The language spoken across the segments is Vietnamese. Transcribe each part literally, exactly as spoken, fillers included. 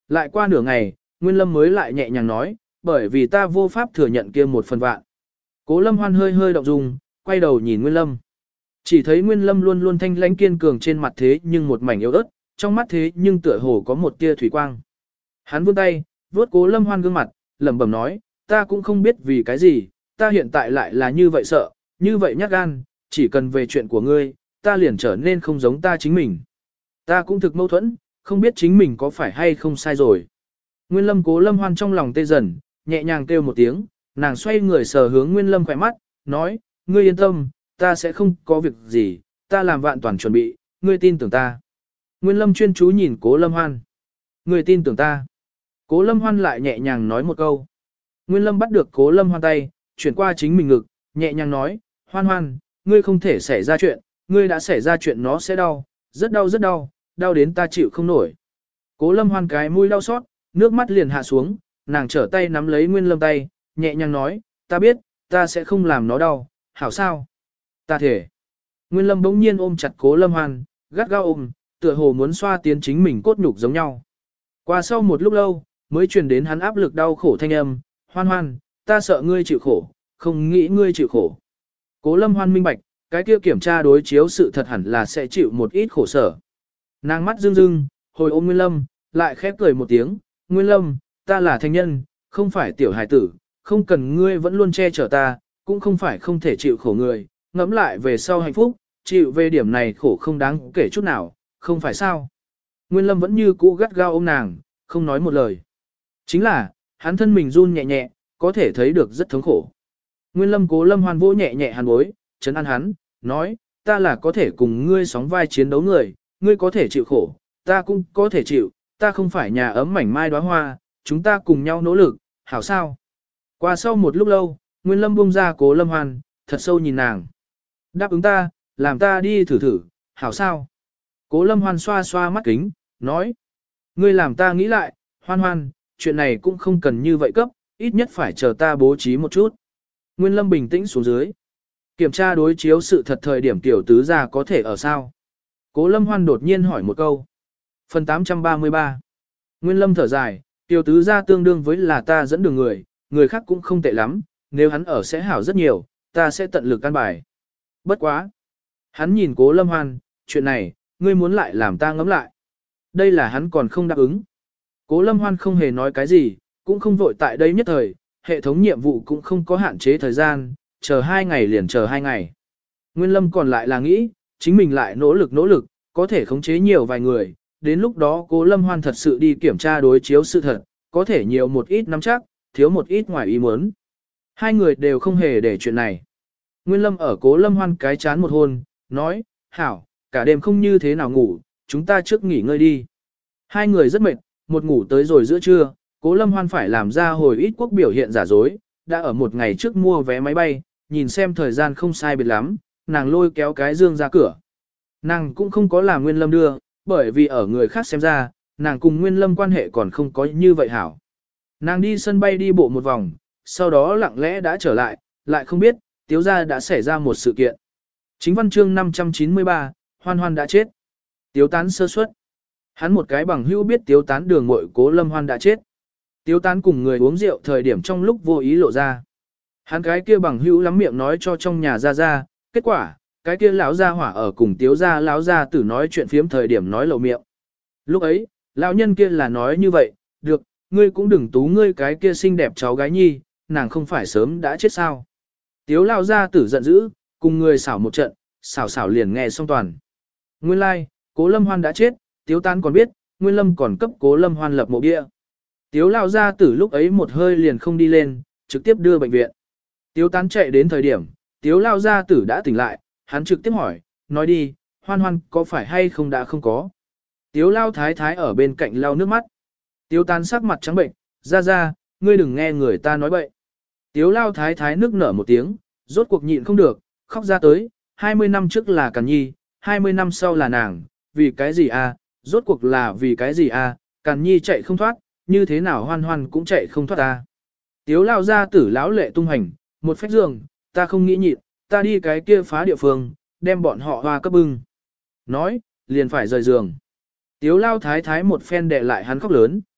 Lại qua nửa ngày, Nguyên Lâm mới lại nhẹ nhàng nói, bởi vì ta vô pháp thừa nhận kia một phần vạn. Cố Lâm Hoan hơi hơi động dung, quay đầu nhìn Nguyên Lâm. Chỉ thấy Nguyên Lâm luôn luôn thanh lãnh kiên cường trên mặt thế nhưng một mảnh yếu ớt, trong mắt thế nhưng tựa hồ có một tia thủy quang. Hắn vươn tay, vuốt Cố Lâm Hoan gương mặt, lẩm bẩm nói, ta cũng không biết vì cái gì, ta hiện tại lại là như vậy sợ, như vậy nhát gan, chỉ cần về chuyện của ngươi, ta liền trở nên không giống ta chính mình. Ta cũng thực mâu thuẫn, không biết chính mình có phải hay không sai rồi. Nguyên Lâm Cố Lâm Hoan trong lòng tê dần, nhẹ nhàng kêu một tiếng, nàng xoay người sờ hướng Nguyên Lâm khỏe mắt, nói, ngươi yên tâm, ta sẽ không có việc gì, ta làm vạn toàn chuẩn bị, ngươi tin tưởng ta. Nguyên Lâm chuyên chú nhìn Cố Lâm Hoan. Ngươi tin tưởng ta. Cố Lâm Hoan lại nhẹ nhàng nói một câu. Nguyên Lâm bắt được Cố Lâm Hoan tay, chuyển qua chính mình ngực, nhẹ nhàng nói, Hoan Hoan, ngươi không thể xảy ra chuyện, ngươi đã xảy ra chuyện nó sẽ đau, rất đau rất đau, đau đến ta chịu không nổi. Cố Lâm Hoan cái mũi đau xót, nước mắt liền hạ xuống, nàng trở tay nắm lấy Nguyên Lâm tay, nhẹ nhàng nói, ta biết, ta sẽ không làm nó đau, hảo sao? Ta thể. Nguyên Lâm bỗng nhiên ôm chặt Cố Lâm Hoan, gắt gao ôm, tựa hồ muốn xoa tiến chính mình cốt nhục giống nhau. Qua sau một lúc lâu, mới truyền đến hắn áp lực đau khổ thanh âm, Hoan Hoan, ta sợ ngươi chịu khổ, không nghĩ ngươi chịu khổ. Cố Lâm Hoan minh bạch, cái kia kiểm tra đối chiếu sự thật hẳn là sẽ chịu một ít khổ sở. Nàng mắt rưng rưng, hồi ôm Nguyên Lâm, lại khép cười một tiếng, Nguyên Lâm, ta là thanh nhân, không phải tiểu hài tử, không cần ngươi vẫn luôn che chở ta, cũng không phải không thể chịu khổ người, ngẫm lại về sau hạnh phúc, chịu về điểm này khổ không đáng kể chút nào, không phải sao. Nguyên Lâm vẫn như cũ gắt gao ôm nàng, không nói một lời. Chính là, hắn thân mình run nhẹ nhẹ, có thể thấy được rất thống khổ. Nguyên Lâm Cố Lâm Hoan vỗ nhẹ nhẹ hắn bối, trấn an hắn, nói, ta là có thể cùng ngươi sóng vai chiến đấu người, ngươi có thể chịu khổ, ta cũng có thể chịu, ta không phải nhà ấm mảnh mai đóa hoa, chúng ta cùng nhau nỗ lực, hảo sao. Qua sau một lúc lâu, Nguyên Lâm buông ra Cố Lâm Hoan, thật sâu nhìn nàng. Đáp ứng ta, làm ta đi thử thử, hảo sao. Cố Lâm Hoan xoa xoa mắt kính, nói, ngươi làm ta nghĩ lại, Hoan Hoan, chuyện này cũng không cần như vậy cấp, ít nhất phải chờ ta bố trí một chút. Nguyên Lâm bình tĩnh xuống dưới. Kiểm tra đối chiếu sự thật thời điểm tiểu tứ gia có thể ở sao? Cố Lâm Hoan đột nhiên hỏi một câu. Phần tám trăm ba mươi ba. Nguyên Lâm thở dài, tiểu tứ gia tương đương với là ta dẫn đường người, người khác cũng không tệ lắm, nếu hắn ở sẽ hảo rất nhiều, ta sẽ tận lực căn bài. Bất quá. Hắn nhìn Cố Lâm Hoan, chuyện này, ngươi muốn lại làm ta ngẫm lại. Đây là hắn còn không đáp ứng. Cố Lâm Hoan không hề nói cái gì, cũng không vội tại đây nhất thời, hệ thống nhiệm vụ cũng không có hạn chế thời gian, chờ hai ngày liền chờ hai ngày. Nguyên Lâm còn lại là nghĩ, chính mình lại nỗ lực nỗ lực, có thể khống chế nhiều vài người, đến lúc đó Cố Lâm Hoan thật sự đi kiểm tra đối chiếu sự thật, có thể nhiều một ít nắm chắc, thiếu một ít ngoài ý muốn. Hai người đều không hề để chuyện này. Nguyên Lâm ở Cố Lâm Hoan cái chán một hôn, nói, hảo, cả đêm không như thế nào ngủ, chúng ta trước nghỉ ngơi đi. Hai người rất mệt, một ngủ tới rồi giữa trưa, Cố Lâm Hoan phải làm ra hồi ít quốc biểu hiện giả dối, đã ở một ngày trước mua vé máy bay, nhìn xem thời gian không sai biệt lắm, nàng lôi kéo cái dương ra cửa. Nàng cũng không có làm Nguyên Lâm đưa, bởi vì ở người khác xem ra, nàng cùng Nguyên Lâm quan hệ còn không có như vậy hảo. Nàng đi sân bay đi bộ một vòng, sau đó lặng lẽ đã trở lại, lại không biết, Tiếu gia đã xảy ra một sự kiện. Chính văn chương năm trăm chín mươi ba, Hoan Hoan đã chết. Tiếu Tán sơ suất. Hắn một cái bằng hữu biết Tiếu Tán đường muội Cố Lâm Hoan đã chết. Tiếu Tán cùng người uống rượu thời điểm trong lúc vô ý lộ ra. Hắn cái kia bằng hữu lắm miệng nói cho trong nhà ra ra, kết quả, cái kia lão gia hỏa ở cùng Tiếu gia lão gia tử nói chuyện phiếm thời điểm nói lầu miệng. Lúc ấy, lão nhân kia là nói như vậy, được, ngươi cũng đừng tú ngươi cái kia xinh đẹp cháu gái nhi, nàng không phải sớm đã chết sao. Tiếu lão gia tử giận dữ, cùng người xảo một trận, xảo xảo liền nghe xong toàn. Nguyên lai, like, Cố Lâm Hoan đã chết, Tiếu Tán còn biết, Nguyên Lâm còn cấp Cố Lâm Hoan lập mộ bia. Tiếu lão gia tử lúc ấy một hơi liền không đi lên, trực tiếp đưa bệnh viện. Tiếu Tán chạy đến thời điểm, Tiếu lão gia tử đã tỉnh lại, hắn trực tiếp hỏi, nói đi, Hoan Hoan có phải hay không đã không có. Tiếu lão thái thái ở bên cạnh lau nước mắt. Tiếu Tán sắc mặt trắng bệnh, ra ra, ngươi đừng nghe người ta nói bậy. Tiếu lão thái thái nức nở một tiếng, rốt cuộc nhịn không được, khóc ra tới, hai mươi năm trước là Càn Nhi, hai mươi năm sau là nàng, vì cái gì à, rốt cuộc là vì cái gì à, Càn Nhi chạy không thoát, như thế nào Hoan Hoan cũng chạy không thoát à. Tiếu lão gia tử lão lệ tung hành, một phách giường, ta không nghĩ nhịn, ta đi cái kia phá địa phương, đem bọn họ hoa cấp bưng. Nói, liền phải rời giường. Tiếu lao thái thái một phen đè lại hắn khóc lớn,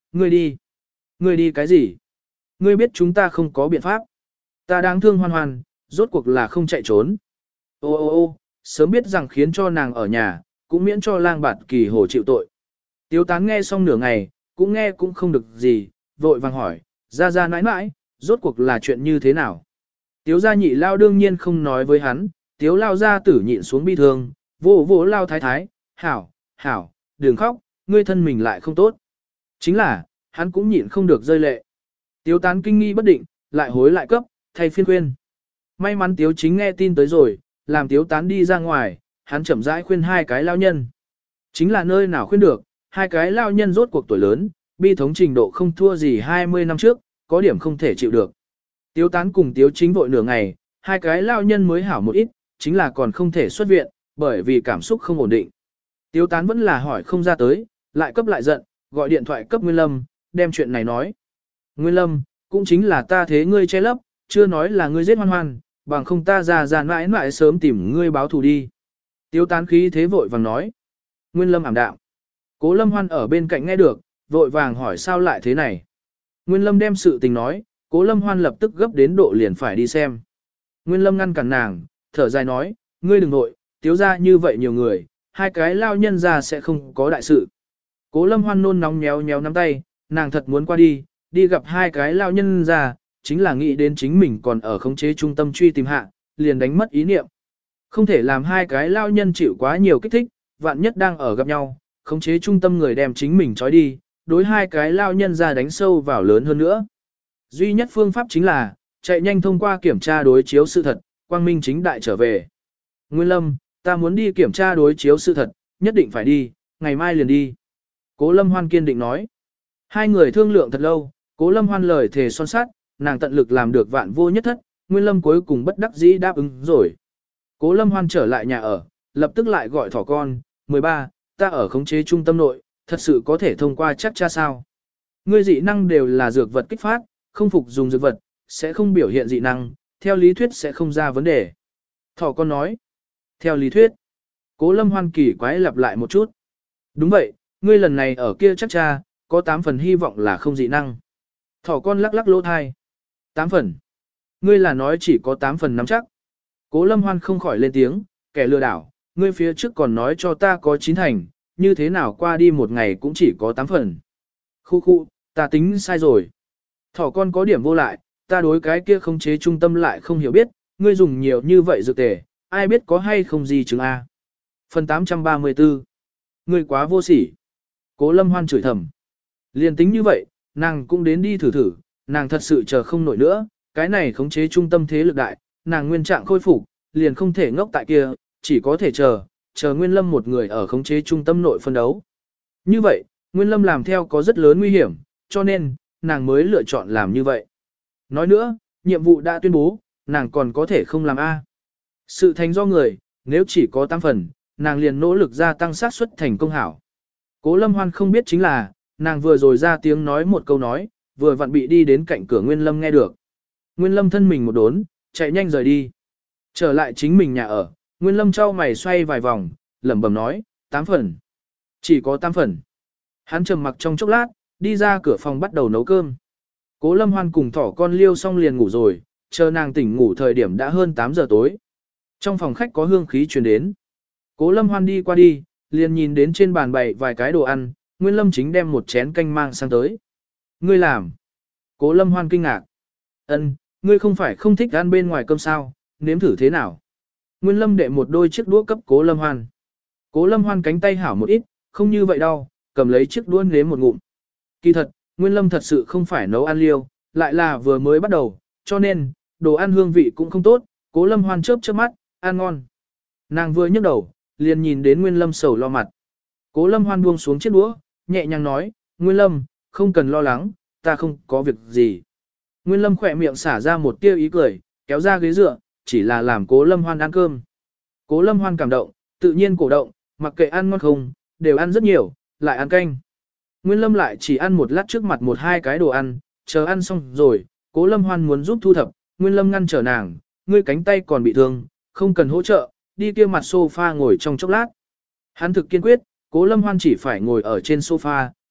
ngươi đi. Ngươi đi cái gì? Ngươi biết chúng ta không có biện pháp. Ta đáng thương Hoan Hoan, rốt cuộc là không chạy trốn. Ô ô ô, sớm biết rằng khiến cho nàng ở nhà, cũng miễn cho lang bạt kỳ hồ chịu tội. Tiếu tán nghe xong nửa ngày, cũng nghe cũng không được gì, vội vàng hỏi, ra ra nãi nãi, rốt cuộc là chuyện như thế nào? Tiếu gia nhị lao đương nhiên không nói với hắn, tiếu lao gia tử nhịn xuống bi thương, vỗ vỗ lao thái thái, hảo, hảo, đừng khóc, ngươi thân mình lại không tốt. Chính là, hắn cũng nhịn không được rơi lệ. Tiếu tán kinh nghi bất định, lại hối lại cấp, thay phiên khuyên. May mắn tiếu chính nghe tin tới rồi, làm tiếu tán đi ra ngoài, hắn chậm rãi khuyên hai cái lao nhân. Chính là nơi nào khuyên được, hai cái lao nhân rốt cuộc tuổi lớn, bi thống trình độ không thua gì hai mươi năm trước, có điểm không thể chịu được. Tiếu tán cùng tiếu chính vội nửa ngày, hai cái lao nhân mới hảo một ít, chính là còn không thể xuất viện, bởi vì cảm xúc không ổn định. Tiếu tán vẫn là hỏi không ra tới, lại cấp lại giận, gọi điện thoại cấp Nguyên Lâm, đem chuyện này nói. Nguyên Lâm, cũng chính là ta thế ngươi che lấp, chưa nói là ngươi giết Hoan Hoan, bằng không ta già già mãi mãi sớm tìm ngươi báo thù đi. Tiếu tán khí thế vội vàng nói. Nguyên Lâm ảm đạm. Cố Lâm Hoan ở bên cạnh nghe được, vội vàng hỏi sao lại thế này. Nguyên Lâm đem sự tình nói, Cố Lâm Hoan lập tức gấp đến độ liền phải đi xem. Nguyên Lâm ngăn cản nàng, thở dài nói, ngươi đừng nội, tiếu ra như vậy nhiều người, hai cái lao nhân ra sẽ không có đại sự. Cố Lâm Hoan nôn nóng nhéo nhéo nắm tay, nàng thật muốn qua đi, đi gặp hai cái lao nhân ra, chính là nghĩ đến chính mình còn ở khống chế trung tâm truy tìm hạ, liền đánh mất ý niệm. Không thể làm hai cái lao nhân chịu quá nhiều kích thích, vạn nhất đang ở gặp nhau, khống chế trung tâm người đem chính mình trói đi, đối hai cái lao nhân ra đánh sâu vào lớn hơn nữa. Duy nhất phương pháp chính là, chạy nhanh thông qua kiểm tra đối chiếu sự thật, quang minh chính đại trở về. Nguyên Lâm, ta muốn đi kiểm tra đối chiếu sự thật, nhất định phải đi, ngày mai liền đi. Cố Lâm Hoan kiên định nói. Hai người thương lượng thật lâu, Cố Lâm Hoan lời thề son sát, nàng tận lực làm được vạn vô nhất thất, Nguyên Lâm cuối cùng bất đắc dĩ đáp ứng rồi. Cố Lâm Hoan trở lại nhà ở, lập tức lại gọi thỏ con, mười ba, ta ở khống chế trung tâm nội, thật sự có thể thông qua chắc cha sao. Ngươi dị năng đều là dược vật kích phát, không phục dùng dược vật, sẽ không biểu hiện dị năng, theo lý thuyết sẽ không ra vấn đề. Thỏ con nói, theo lý thuyết, Cố Lâm Hoan kỳ quái lặp lại một chút. Đúng vậy, ngươi lần này ở kia chắc cha, có tám phần hy vọng là không dị năng. Thỏ con lắc lắc lỗ thai. tám phần. Ngươi là nói chỉ có tám phần nắm chắc. Cố Lâm Hoan không khỏi lên tiếng, kẻ lừa đảo, ngươi phía trước còn nói cho ta có chín thành, như thế nào qua đi một ngày cũng chỉ có tám phần. Khu khu, ta tính sai rồi. Thỏ con có điểm vô lại, ta đối cái kia khống chế trung tâm lại không hiểu biết, ngươi dùng nhiều như vậy dược tề, ai biết có hay không gì chứng A. Phần tám trăm ba mươi tư. Ngươi quá vô sỉ. Cố Lâm Hoan chửi thầm. Liên tính như vậy, nàng cũng đến đi thử thử, nàng thật sự chờ không nổi nữa, cái này khống chế trung tâm thế lực đại, nàng nguyên trạng khôi phục, liền không thể ngốc tại kia, chỉ có thể chờ, chờ Nguyên Lâm một người ở khống chế trung tâm nội phân đấu. Như vậy, Nguyên Lâm làm theo có rất lớn nguy hiểm, cho nên, nàng mới lựa chọn làm như vậy. Nói nữa, nhiệm vụ đã tuyên bố, nàng còn có thể không làm A. Sự thành do người, nếu chỉ có tám phần, nàng liền nỗ lực gia tăng xác suất thành công hảo. Cố Lâm Hoan không biết chính là, nàng vừa rồi ra tiếng nói một câu nói, vừa vặn bị đi đến cạnh cửa Nguyên Lâm nghe được. Nguyên Lâm thân mình một đốn, chạy nhanh rời đi. Trở lại chính mình nhà ở, Nguyên Lâm trao mày xoay vài vòng, lẩm bẩm nói, tám phần. Chỉ có tám phần. Hắn trầm mặc trong chốc lát, đi ra cửa phòng bắt đầu nấu cơm. Cố Lâm Hoan cùng thỏ con liêu xong liền ngủ rồi, chờ nàng tỉnh ngủ thời điểm đã hơn tám giờ tối. Trong phòng khách có hương khí truyền đến. Cố Lâm Hoan đi qua đi, liền nhìn đến trên bàn bày vài cái đồ ăn, Nguyên Lâm chính đem một chén canh mang sang tới. Ngươi làm. Cố Lâm Hoan kinh ngạc. Ân, ngươi không phải không thích ăn bên ngoài cơm sao, nếm thử thế nào. Nguyên Lâm đệ một đôi chiếc đũa cấp Cố Lâm Hoan. Cố Lâm Hoan cánh tay hảo một ít, không như vậy đâu, cầm lấy chiếc đũa nếm một ngụm. Kỳ thật, Nguyên Lâm thật sự không phải nấu ăn liêu, lại là vừa mới bắt đầu, cho nên, đồ ăn hương vị cũng không tốt, Cố Lâm Hoan chớp chớp mắt, ăn ngon. Nàng vừa nhấc đầu, liền nhìn đến Nguyên Lâm sầu lo mặt. Cố Lâm Hoan buông xuống chiếc đũa, nhẹ nhàng nói, Nguyên Lâm, không cần lo lắng, ta không có việc gì. Nguyên Lâm khỏe miệng xả ra một tia ý cười, kéo ra ghế dựa, chỉ là làm Cố Lâm Hoan ăn cơm. Cố Lâm Hoan cảm động, tự nhiên cổ động, mặc kệ ăn ngon không, đều ăn rất nhiều, lại ăn canh. Nguyên Lâm lại chỉ ăn một lát trước mặt một hai cái đồ ăn, chờ ăn xong rồi, Cố Lâm Hoan muốn giúp thu thập, Nguyên Lâm ngăn trở nàng, ngươi cánh tay còn bị thương, không cần hỗ trợ, đi kia mặt sofa ngồi trong chốc lát. Hắn thực kiên quyết, Cố Lâm Hoan chỉ phải ngồi ở trên sofa,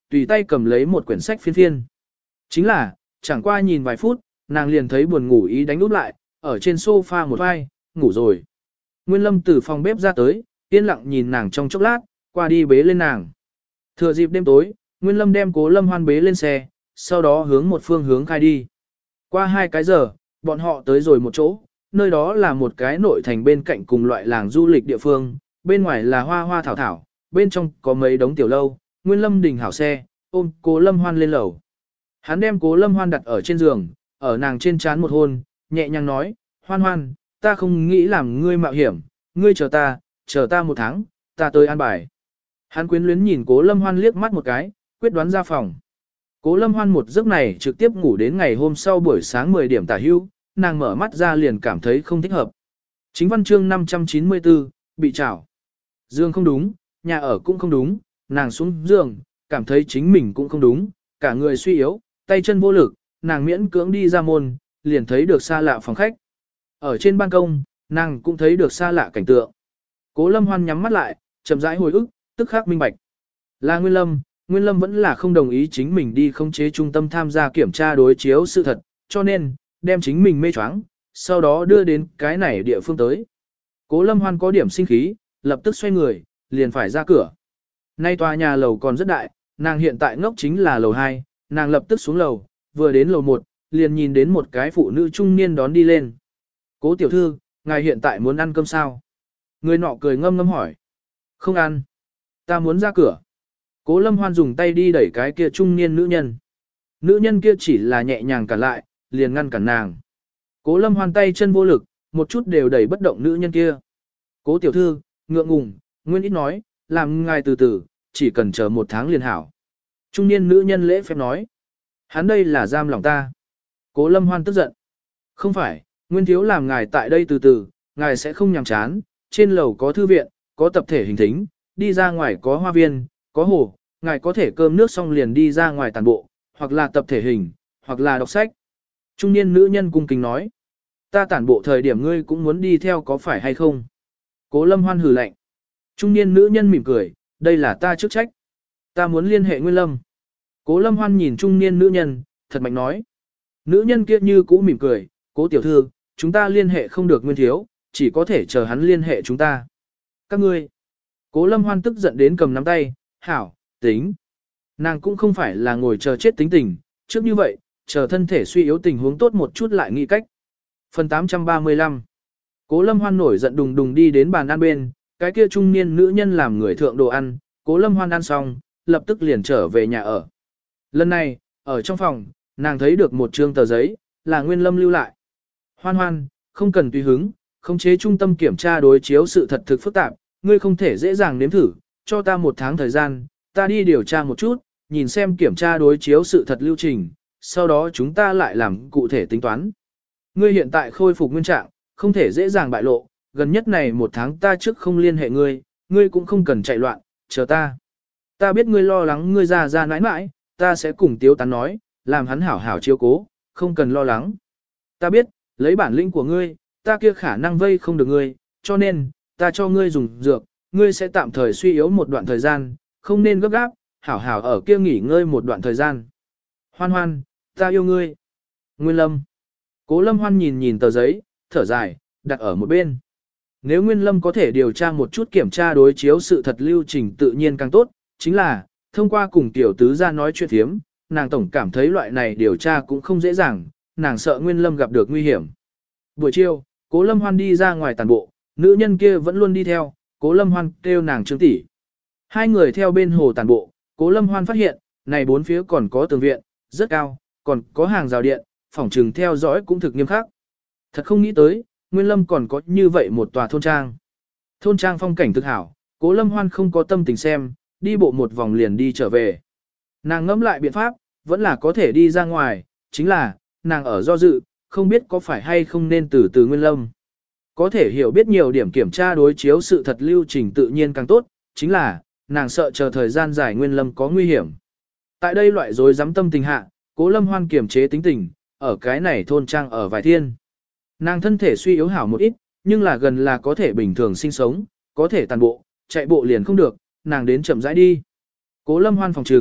tùy tay cầm lấy một quyển sách phiên phiên. Chính là, chẳng qua nhìn vài phút, nàng liền thấy buồn ngủ ý đánh úp lại, ở trên sofa một vai, ngủ rồi. Nguyên Lâm từ phòng bếp ra tới, yên lặng nhìn nàng trong chốc lát, qua đi bế lên nàng. Thừa dịp đêm tối, Nguyên Lâm đem Cố Lâm Hoan bế lên xe, sau đó hướng một phương hướng khai đi. Qua hai cái giờ, bọn họ tới rồi một chỗ, nơi đó là một cái nội thành bên cạnh cùng loại làng du lịch địa phương, bên ngoài là hoa hoa thảo thảo, bên trong có mấy đống tiểu lâu, Nguyên Lâm đình hảo xe, ôm Cố Lâm Hoan lên lầu. Hắn đem Cố Lâm Hoan đặt ở trên giường, ở nàng trên trán một hôn, nhẹ nhàng nói, Hoan Hoan, ta không nghĩ làm ngươi mạo hiểm, ngươi chờ ta, chờ ta một tháng, ta tới an bài. Hắn quyến luyến nhìn Cố Lâm Hoan liếc mắt một cái, quyết đoán ra phòng. Cố Lâm Hoan một giấc này trực tiếp ngủ đến ngày hôm sau buổi sáng mười điểm tả hữu, nàng mở mắt ra liền cảm thấy không thích hợp. Chính văn chương năm trăm chín mươi tư, bị trảo. Dương không đúng, nhà ở cũng không đúng, nàng xuống giường, cảm thấy chính mình cũng không đúng, cả người suy yếu, tay chân vô lực, nàng miễn cưỡng đi ra môn, liền thấy được xa lạ phòng khách. Ở trên ban công, nàng cũng thấy được xa lạ cảnh tượng. Cố Lâm Hoan nhắm mắt lại, chậm rãi hồi ức, tức khắc minh bạch. Là Nguyên Lâm, Nguyên Lâm vẫn là không đồng ý chính mình đi khống chế trung tâm tham gia kiểm tra đối chiếu sự thật, cho nên, đem chính mình mê choáng, sau đó đưa đến cái này địa phương tới. Cố Lâm Hoan có điểm sinh khí, lập tức xoay người, liền phải ra cửa. Nay tòa nhà lầu còn rất đại, nàng hiện tại ngốc chính là lầu hai, nàng lập tức xuống lầu, vừa đến lầu một, liền nhìn đến một cái phụ nữ trung niên đón đi lên. Cố tiểu thư, ngài hiện tại muốn ăn cơm sao? Người nọ cười ngâm ngâm hỏi. Không ăn. Ta muốn ra cửa. Cố Lâm Hoan dùng tay đi đẩy cái kia trung niên nữ nhân. Nữ nhân kia chỉ là nhẹ nhàng cản lại, liền ngăn cản nàng. Cố Lâm Hoan tay chân vô lực, một chút đều đẩy bất động nữ nhân kia. Cố tiểu thư, ngượng ngùng, Nguyên ít nói, làm ngài từ từ, chỉ cần chờ một tháng liền hảo. Trung niên nữ nhân lễ phép nói. Hắn đây là giam lòng ta. Cố Lâm Hoan tức giận. Không phải, Nguyên thiếu làm ngài tại đây từ từ, ngài sẽ không nhàm chán, trên lầu có thư viện, có tập thể hình thính, đi ra ngoài có hoa viên, có hồ, ngài có thể cơm nước xong liền đi ra ngoài tàn bộ, hoặc là tập thể hình, hoặc là đọc sách. Trung niên nữ nhân cung kính nói. Ta tản bộ thời điểm ngươi cũng muốn đi theo có phải hay không? Cố Lâm Hoan hừ lạnh. Trung niên nữ nhân mỉm cười, đây là ta chức trách. Ta muốn liên hệ Nguyên Lâm. Cố Lâm Hoan nhìn trung niên nữ nhân, thật mạnh nói. Nữ nhân kia như cũ mỉm cười, cố tiểu thư, chúng ta liên hệ không được Nguyên thiếu, chỉ có thể chờ hắn liên hệ chúng ta. Các ngươi. Cố Lâm Hoan tức giận đến cầm nắm tay, hảo, tính. Nàng cũng không phải là ngồi chờ chết tính tình, trước như vậy, chờ thân thể suy yếu tình huống tốt một chút lại nghĩ cách. Phần tám trăm ba mươi lăm. Cố Lâm Hoan nổi giận đùng đùng đi đến bàn ăn bên, cái kia trung niên nữ nhân làm người thượng đồ ăn, Cố Lâm Hoan ăn xong, lập tức liền trở về nhà ở. Lần này, ở trong phòng, nàng thấy được một trương tờ giấy, là Nguyên Lâm lưu lại. Hoan Hoan, không cần tùy hứng, khống chế trung tâm kiểm tra đối chiếu sự thật thực phức tạp, ngươi không thể dễ dàng nếm thử, cho ta một tháng thời gian, ta đi điều tra một chút, nhìn xem kiểm tra đối chiếu sự thật lưu trình, sau đó chúng ta lại làm cụ thể tính toán. Ngươi hiện tại khôi phục nguyên trạng, không thể dễ dàng bại lộ, gần nhất này một tháng ta trước không liên hệ ngươi, ngươi cũng không cần chạy loạn, chờ ta. Ta biết ngươi lo lắng ngươi ra ra nãi nãi, ta sẽ cùng Tiếu Tán nói, làm hắn hảo hảo chiếu cố, không cần lo lắng. Ta biết, lấy bản lĩnh của ngươi, ta kia khả năng vây không được ngươi, cho nên, ta cho ngươi dùng dược, ngươi sẽ tạm thời suy yếu một đoạn thời gian, không nên gấp gáp, hảo hảo ở kia nghỉ ngơi một đoạn thời gian. Hoan Hoan, ta yêu ngươi. Nguyên Lâm. Cố Lâm Hoan nhìn nhìn tờ giấy, thở dài, đặt ở một bên. Nếu Nguyên Lâm có thể điều tra một chút kiểm tra đối chiếu sự thật lưu trình tự nhiên càng tốt, chính là, thông qua cùng tiểu tứ ra nói chuyện thiếm, nàng tổng cảm thấy loại này điều tra cũng không dễ dàng, nàng sợ Nguyên Lâm gặp được nguy hiểm. Buổi chiều, Cố Lâm Hoan đi ra ngoài tàn bộ, nữ nhân kia vẫn luôn đi theo, Cố Lâm Hoan kêu nàng Trương tỷ. Hai người theo bên hồ tàn bộ, Cố Lâm Hoan phát hiện, này bốn phía còn có tường viện, rất cao, còn có hàng rào điện, phòng trừng theo dõi cũng thực nghiêm khắc. Thật không nghĩ tới, Nguyên Lâm còn có như vậy một tòa thôn trang. Thôn trang phong cảnh thực hảo, Cố Lâm Hoan không có tâm tình xem, đi bộ một vòng liền đi trở về. Nàng ngẫm lại biện pháp, vẫn là có thể đi ra ngoài, chính là, nàng ở do dự, không biết có phải hay không nên từ từ Nguyên Lâm. Có thể hiểu biết nhiều điểm kiểm tra đối chiếu sự thật lưu trình tự nhiên càng tốt, chính là, nàng sợ chờ thời gian dài Nguyên Lâm có nguy hiểm. Tại đây loại rối rắm tâm tình hạ, Cố Lâm Hoan kiềm chế tính tình, ở cái này thôn trang ở vài thiên. Nàng thân thể suy yếu hảo một ít, nhưng là gần là có thể bình thường sinh sống, có thể tàn bộ, chạy bộ liền không được, nàng đến chậm rãi đi. Cố Lâm Hoan phòng trừng,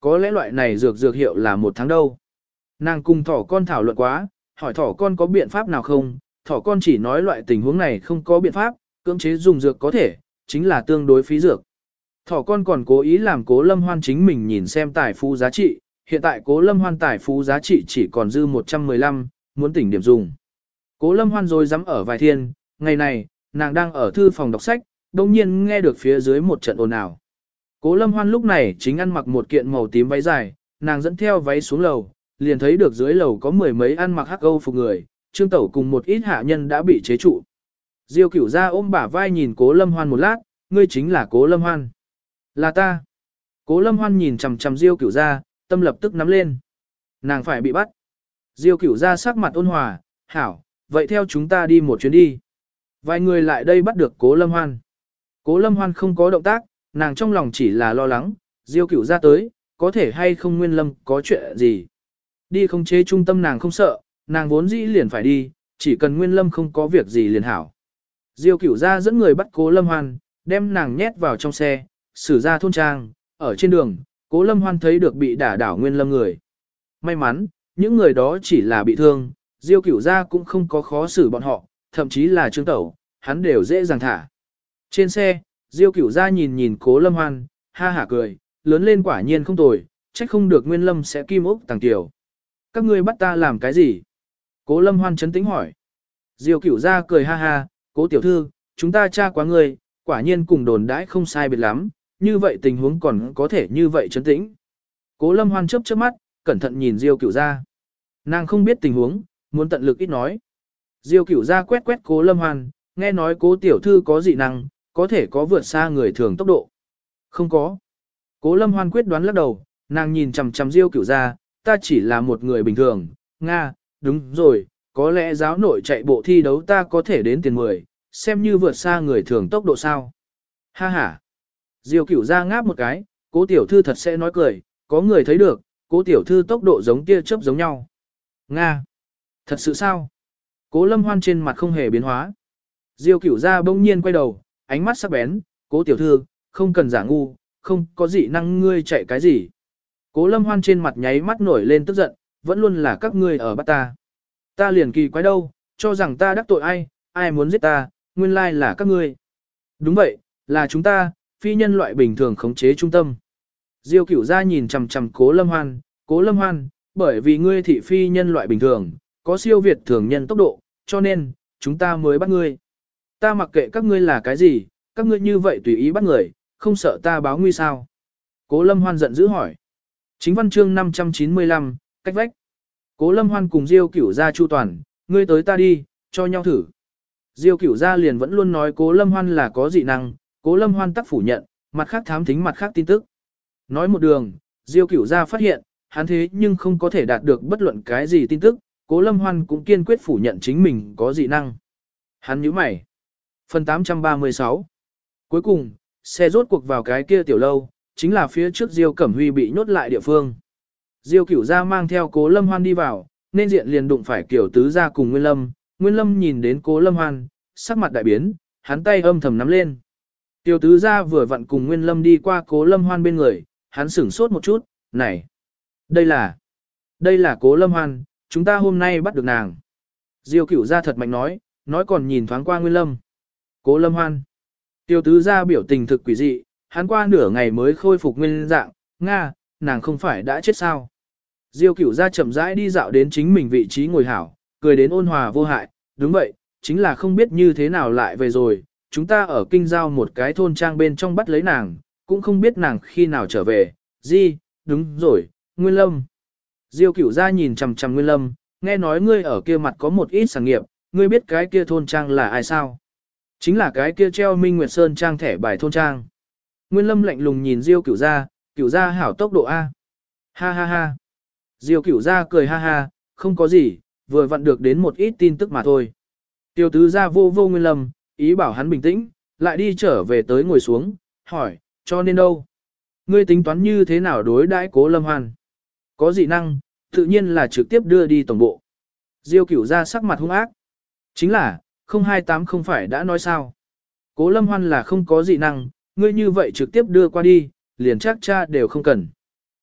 có lẽ loại này dược dược hiệu là một tháng đâu. Nàng cùng thỏ con thảo luận quá, hỏi thỏ con có biện pháp nào không, thỏ con chỉ nói loại tình huống này không có biện pháp, cưỡng chế dùng dược có thể, chính là tương đối phí dược. Thỏ con còn cố ý làm Cố Lâm Hoan chính mình nhìn xem tài phú giá trị, hiện tại Cố Lâm Hoan tài phú giá trị chỉ còn dư một trăm mười lăm, muốn tỉnh điểm dùng. Cố Lâm Hoan rồi dám ở vài thiên, ngày này, nàng đang ở thư phòng đọc sách, đồng nhiên nghe được phía dưới một trận ồn ào. Cố Lâm Hoan lúc này chính ăn mặc một kiện màu tím váy dài, nàng dẫn theo váy xuống lầu, liền thấy được dưới lầu có mười mấy ăn mặc hắc âu phục người, Trương Tẩu cùng một ít hạ nhân đã bị chế trụ. Diêu Cửu Gia ôm bả vai nhìn Cố Lâm Hoan một lát, ngươi chính là Cố Lâm Hoan. Là ta. Cố Lâm Hoan nhìn chằm chằm Diêu Cửu Gia, tâm lập tức nắm lên. Nàng phải bị bắt. Diêu Cửu Gia sắc mặt ôn hòa, hảo, vậy theo chúng ta đi một chuyến đi. Vài người lại đây bắt được Cố Lâm Hoan. Cố Lâm Hoan không có động tác, nàng trong lòng chỉ là lo lắng, Diêu Cửu Gia tới, có thể hay không Nguyên Lâm có chuyện gì. Đi không chế trung tâm nàng không sợ, nàng vốn dĩ liền phải đi, chỉ cần Nguyên Lâm không có việc gì liền hảo. Diêu Cửu Gia dẫn người bắt Cố Lâm Hoan, đem nàng nhét vào trong xe, xử ra thôn trang, ở trên đường, Cố Lâm Hoan thấy được bị đả đảo Nguyên Lâm người. May mắn, những người đó chỉ là bị thương, Diêu Cửu Gia cũng không có khó xử bọn họ, thậm chí là Trương Tẩu, hắn đều dễ dàng thả. Trên xe, Diêu Cửu Gia nhìn nhìn Cố Lâm Hoan, ha hả cười, lớn lên quả nhiên không tồi, trách không được Nguyên Lâm sẽ kim ốc tàng tiểu. Các ngươi bắt ta làm cái gì? Cố Lâm Hoan chấn tĩnh hỏi. Diêu Cửu Gia cười ha ha, Cố tiểu thư, chúng ta tra quá ngươi, quả nhiên cùng đồn đãi không sai biệt lắm, như vậy tình huống còn có thể như vậy chấn tĩnh. Cố Lâm Hoan chớp chớp mắt, cẩn thận nhìn Diêu Cửu Gia. Nàng không biết tình huống, muốn tận lực ít nói. Diêu Cửu Gia quét quét Cố Lâm Hoan, nghe nói Cố tiểu thư có dị năng, có thể có vượt xa người thường tốc độ. Không có. Cố Lâm Hoan quyết đoán lắc đầu, nàng nhìn chằm chằm Diêu Cửu Gia, ta chỉ là một người bình thường, Nga, đúng rồi, có lẽ giáo nội chạy bộ thi đấu ta có thể đến tiền mười, xem như vượt xa người thường tốc độ sao. Ha ha. Diêu Cửu Gia ngáp một cái, Cố tiểu thư thật sẽ nói cười, có người thấy được, Cố tiểu thư tốc độ giống tia chớp giống nhau. Nga. Thật sự sao? Cố Lâm Hoan trên mặt không hề biến hóa. Diêu Cửu Gia bỗng nhiên quay đầu, ánh mắt sắc bén, Cố tiểu thư, không cần giả ngu, không có dị năng ngươi chạy cái gì. Cố Lâm Hoan trên mặt nháy mắt nổi lên tức giận, vẫn luôn là các ngươi ở bắt ta. Ta liền kỳ quái đâu, cho rằng ta đắc tội ai, ai muốn giết ta, nguyên lai là các ngươi. Đúng vậy, là chúng ta, phi nhân loại bình thường khống chế trung tâm. Diêu Cửu Gia nhìn chằm chằm Cố Lâm Hoan, Cố Lâm Hoan, bởi vì ngươi thị phi nhân loại bình thường, có siêu việt thường nhân tốc độ, cho nên, chúng ta mới bắt ngươi. Ta mặc kệ các ngươi là cái gì, các ngươi như vậy tùy ý bắt người, không sợ ta báo nguy sao. Cố Lâm Hoan giận dữ hỏi. Chính văn chương năm trăm chín mươi lăm, cách vách. Cố Lâm Hoan cùng Diêu Cửu Gia chu toàn, ngươi tới ta đi, cho nhau thử. Diêu Cửu Gia liền vẫn luôn nói Cố Lâm Hoan là có dị năng, Cố Lâm Hoan tắc phủ nhận, mặt khác thám thính mặt khác tin tức. Nói một đường, Diêu Cửu Gia phát hiện, hắn thế nhưng không có thể đạt được bất luận cái gì tin tức, Cố Lâm Hoan cũng kiên quyết phủ nhận chính mình có dị năng. Hắn nhíu mày. Phần tám trăm ba mươi sáu. Cuối cùng, xe rốt cuộc vào cái kia tiểu lâu, chính là phía trước Diêu Cẩm Huy bị nhốt lại địa phương. Diêu Cửu Gia mang theo Cố Lâm Hoan đi vào, nên diện liền đụng phải Kiều Tứ Gia cùng Nguyên Lâm. Nguyên Lâm nhìn đến Cố Lâm Hoan, sắc mặt đại biến, hắn tay âm thầm nắm lên. Kiều Tứ Gia vừa vặn cùng Nguyên Lâm đi qua Cố Lâm Hoan bên người, hắn sửng sốt một chút, này, đây là, đây là Cố Lâm Hoan, chúng ta hôm nay bắt được nàng. Diêu Cửu Gia thật mạnh nói, nói còn nhìn thoáng qua Nguyên Lâm. Cố Lâm Hoan. Tiêu Tứ Gia biểu tình thực quỷ dị, hắn qua nửa ngày mới khôi phục nguyên dạng, Nga, nàng không phải đã chết sao. Diêu Cửu Gia chậm rãi đi dạo đến chính mình vị trí ngồi hảo, cười đến ôn hòa vô hại, đúng vậy, chính là không biết như thế nào lại về rồi, chúng ta ở kinh giao một cái thôn trang bên trong bắt lấy nàng, cũng không biết nàng khi nào trở về, Di, đúng rồi, Nguyên Lâm. Diêu Cửu Gia nhìn chằm chằm Nguyên Lâm, nghe nói ngươi ở kia mặt có một ít sản nghiệp, ngươi biết cái kia thôn trang là ai sao? Chính là cái kia treo Minh Nguyệt Sơn trang thẻ bài thôn trang. Nguyên Lâm lạnh lùng nhìn Diêu Cửu Gia, Cửu Gia hảo tốc độ A. Ha ha ha. Diêu Cửu Gia cười ha ha, không có gì, vừa vặn được đến một ít tin tức mà thôi. Tiêu Tứ Gia vô vô Nguyên Lâm, ý bảo hắn bình tĩnh, lại đi trở về tới ngồi xuống, hỏi, cho nên đâu? Ngươi tính toán như thế nào đối đãi Cố Lâm Hoan? Có dị năng, tự nhiên là trực tiếp đưa đi tổng bộ. Diêu Cửu Gia sắc mặt hung ác. Chính là, không hai tám không phải đã nói sao? Cố Lâm Hoan là không có dị năng, ngươi như vậy trực tiếp đưa qua đi, liền chắc cha đều không cần.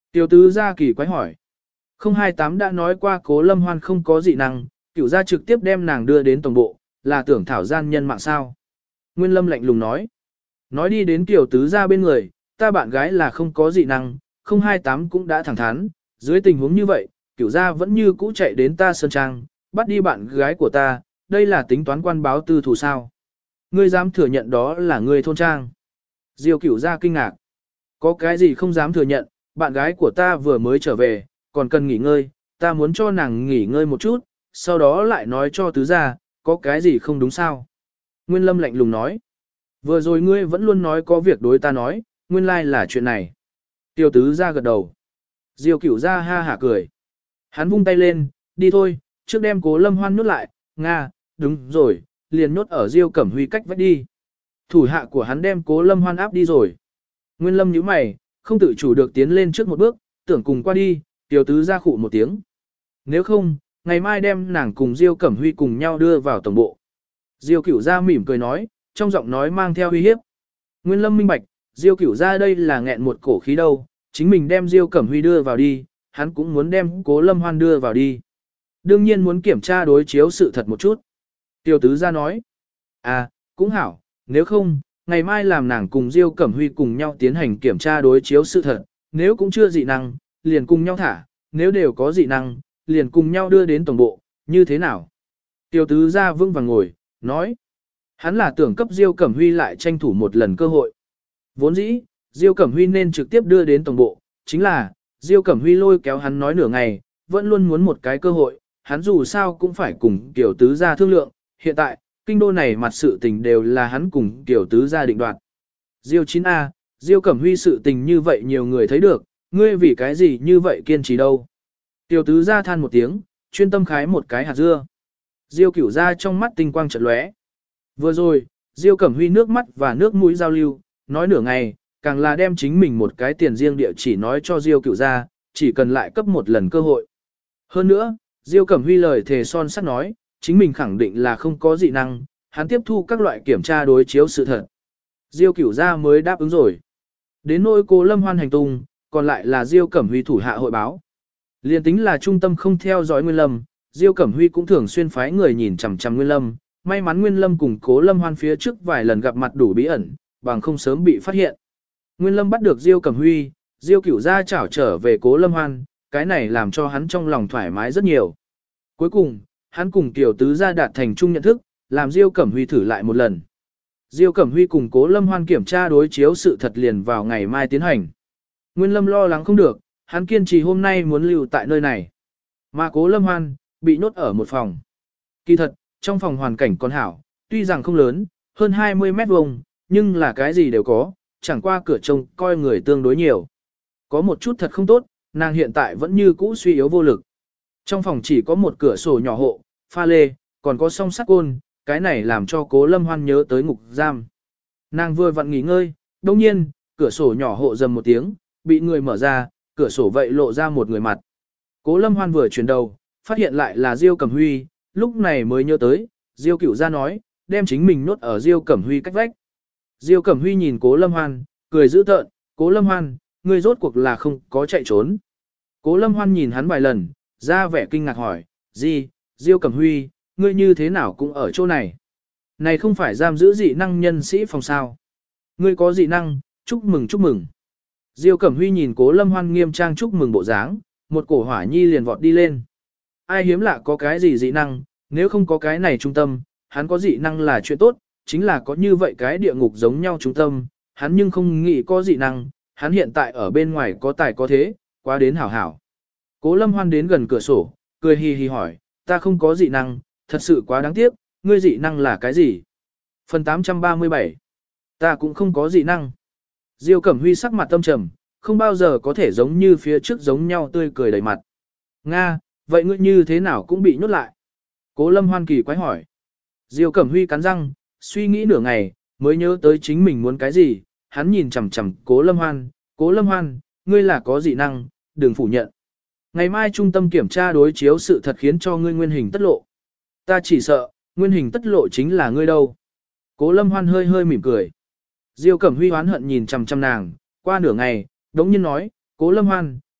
Tiểu tứ gia kỳ quái hỏi. không hai tám đã nói qua Cố Lâm Hoan không có dị năng, cửu gia trực tiếp đem nàng đưa đến tổng bộ, là tưởng thảo gian nhân mạng sao. Nguyên Lâm lạnh lùng nói. Nói đi đến tiểu tứ gia bên người, ta bạn gái là không có dị năng, không hai tám cũng đã thẳng thắn, dưới tình huống như vậy, cửu gia vẫn như cũ chạy đến ta sơn trang, bắt đi bạn gái của ta, đây là tính toán quan báo tư thủ sao. Ngươi dám thừa nhận đó là ngươi thôn trang. Diêu cửu gia kinh ngạc. Có cái gì không dám thừa nhận, bạn gái của ta vừa mới trở về, còn cần nghỉ ngơi, ta muốn cho nàng nghỉ ngơi một chút, sau đó lại nói cho tứ gia, có cái gì không đúng sao. Nguyên Lâm lạnh lùng nói. Vừa rồi ngươi vẫn luôn nói có việc đối ta nói, nguyên lai là chuyện này. Tiêu tứ gia gật đầu. Diêu cửu gia ha hả cười. Hắn vung tay lên, đi thôi, trước đem Cố Lâm Hoan nhốt lại, Nga, đúng rồi, liền nhốt ở Diêu Cẩm Huy cách vách đi. Thủ hạ của hắn đem Cố Lâm Hoan áp đi rồi. Nguyên Lâm nhíu mày, không tự chủ được tiến lên trước một bước, tưởng cùng qua đi, Tiêu tứ gia khụ một tiếng. Nếu không, ngày mai đem nàng cùng Diêu Cẩm Huy cùng nhau đưa vào tổng bộ. Diêu cửu gia mỉm cười nói, trong giọng nói mang theo uy hiếp. Nguyên Lâm minh bạch, Diêu cửu gia đây là nghẹn một cổ khí đâu, chính mình đem Diêu Cẩm Huy đưa vào đi, hắn cũng muốn đem Cố Lâm Hoan đưa vào đi. Đương nhiên muốn kiểm tra đối chiếu sự thật một chút. Tiêu tứ gia nói, à, cũng hảo, nếu không, ngày mai làm nàng cùng Diêu Cẩm Huy cùng nhau tiến hành kiểm tra đối chiếu sự thật, nếu cũng chưa dị năng, liền cùng nhau thả, nếu đều có dị năng, liền cùng nhau đưa đến tổng bộ, như thế nào? Tiêu tứ gia vững vàng ngồi, nói, hắn là tưởng cấp Diêu Cẩm Huy lại tranh thủ một lần cơ hội. Vốn dĩ, Diêu Cẩm Huy nên trực tiếp đưa đến tổng bộ, chính là, Diêu Cẩm Huy lôi kéo hắn nói nửa ngày, vẫn luôn muốn một cái cơ hội, hắn dù sao cũng phải cùng Tiểu Tứ gia thương lượng, hiện tại, kinh đô này mặt sự tình đều là hắn cùng Tiểu Tứ gia định đoạt. Diêu chín A, Diêu Cẩm Huy sự tình như vậy nhiều người thấy được, ngươi vì cái gì như vậy kiên trì đâu. Tiểu Tứ gia than một tiếng, chuyên tâm khái một cái hạt dưa. Diêu Cửu gia trong mắt tinh quang chợt lóe. Vừa rồi, Diêu Cẩm Huy nước mắt và nước mũi giao lưu, nói nửa ngày, càng là đem chính mình một cái tiền riêng địa chỉ nói cho Diêu Cửu gia, chỉ cần lại cấp một lần cơ hội. Hơn nữa, Diêu Cẩm Huy lời thề son sắt nói, chính mình khẳng định là không có dị năng, hắn tiếp thu các loại kiểm tra đối chiếu sự thật. Diêu Cửu gia mới đáp ứng rồi. Đến nỗi Cố Lâm Hoan hành tung, còn lại là Diêu Cẩm Huy thủ hạ hội báo. Liên tính là trung tâm không theo dõi Nguyên Lâm, Diêu Cẩm Huy cũng thường xuyên phái người nhìn chằm chằm Nguyên Lâm, may mắn Nguyên Lâm cùng Cố Lâm Hoan phía trước vài lần gặp mặt đủ bí ẩn, bằng không sớm bị phát hiện. Nguyên Lâm bắt được Diêu Cẩm Huy, Diêu Cửu gia chảo trở về Cố Lâm Hoan, cái này làm cho hắn trong lòng thoải mái rất nhiều. Cuối cùng, hắn cùng Tiểu Tứ gia đạt thành chung nhận thức, làm Diêu Cẩm Huy thử lại một lần. Diêu Cẩm Huy cùng Cố Lâm Hoan kiểm tra đối chiếu sự thật liền vào ngày mai tiến hành. Nguyên Lâm lo lắng không được, hắn kiên trì hôm nay muốn lưu tại nơi này. Mà Cố Lâm Hoan, bị nhốt ở một phòng. Kỳ thật, trong phòng hoàn cảnh còn hảo, tuy rằng không lớn, hơn hai mươi mét vuông, nhưng là cái gì đều có, chẳng qua cửa trông coi người tương đối nhiều. Có một chút thật không tốt, nàng hiện tại vẫn như cũ suy yếu vô lực. Trong phòng chỉ có một cửa sổ nhỏ hộ, pha lê, còn có song sắt côn, cái này làm cho Cố Lâm Hoan nhớ tới ngục giam. Nàng vừa vặn nghỉ ngơi, đồng nhiên, cửa sổ nhỏ hộ dầm một tiếng, bị người mở ra, cửa sổ vậy lộ ra một người mặt. Cố Lâm Hoan vừa chuyển đầu, phát hiện lại là Diêu Cẩm Huy, lúc này mới nhớ tới, Diêu Cửu gia nói, đem chính mình nốt ở Diêu Cẩm Huy cách vách. Diêu Cẩm Huy nhìn Cố Lâm Hoan, cười dữ tợn, Cố Lâm Hoan, ngươi rốt cuộc là không có chạy trốn. Cố Lâm Hoan nhìn hắn vài lần, ra vẻ kinh ngạc hỏi, gì, Diêu Cẩm Huy, ngươi như thế nào cũng ở chỗ này. Này không phải giam giữ dị năng nhân sĩ phòng sao. Ngươi có dị năng, chúc mừng chúc mừng. Diêu Cẩm Huy nhìn Cố Lâm Hoan nghiêm trang chúc mừng bộ dáng, một cổ hỏa nhi liền vọt đi lên. Ai hiếm lạ có cái gì dị năng, nếu không có cái này trung tâm, hắn có dị năng là chuyện tốt, chính là có như vậy cái địa ngục giống nhau trung tâm, hắn nhưng không nghĩ có dị năng, hắn hiện tại ở bên ngoài có tài có thế, quá đến hảo hảo. Cố Lâm Hoan đến gần cửa sổ, cười hì hì hỏi, ta không có dị năng, thật sự quá đáng tiếc, ngươi dị năng là cái gì? Phần tám trăm ba mươi bảy, ta cũng không có dị năng. Diêu Cẩm Huy sắc mặt tâm trầm, không bao giờ có thể giống như phía trước giống nhau tươi cười đầy mặt. Nga, vậy ngươi như thế nào cũng bị nhốt lại? Cố Lâm Hoan kỳ quái hỏi. Diêu Cẩm Huy cắn răng, suy nghĩ nửa ngày, mới nhớ tới chính mình muốn cái gì, hắn nhìn chằm chằm Cố Lâm Hoan, Cố Lâm Hoan, ngươi là có dị năng, đừng phủ nhận. Ngày mai trung tâm kiểm tra đối chiếu sự thật khiến cho ngươi nguyên hình tất lộ. Ta chỉ sợ, nguyên hình tất lộ chính là ngươi đâu. Cố Lâm Hoan hơi hơi mỉm cười. Diêu Cẩm Huy hoán hận nhìn chằm chằm nàng, qua nửa ngày, đống nhiên nói, Cố Lâm Hoan,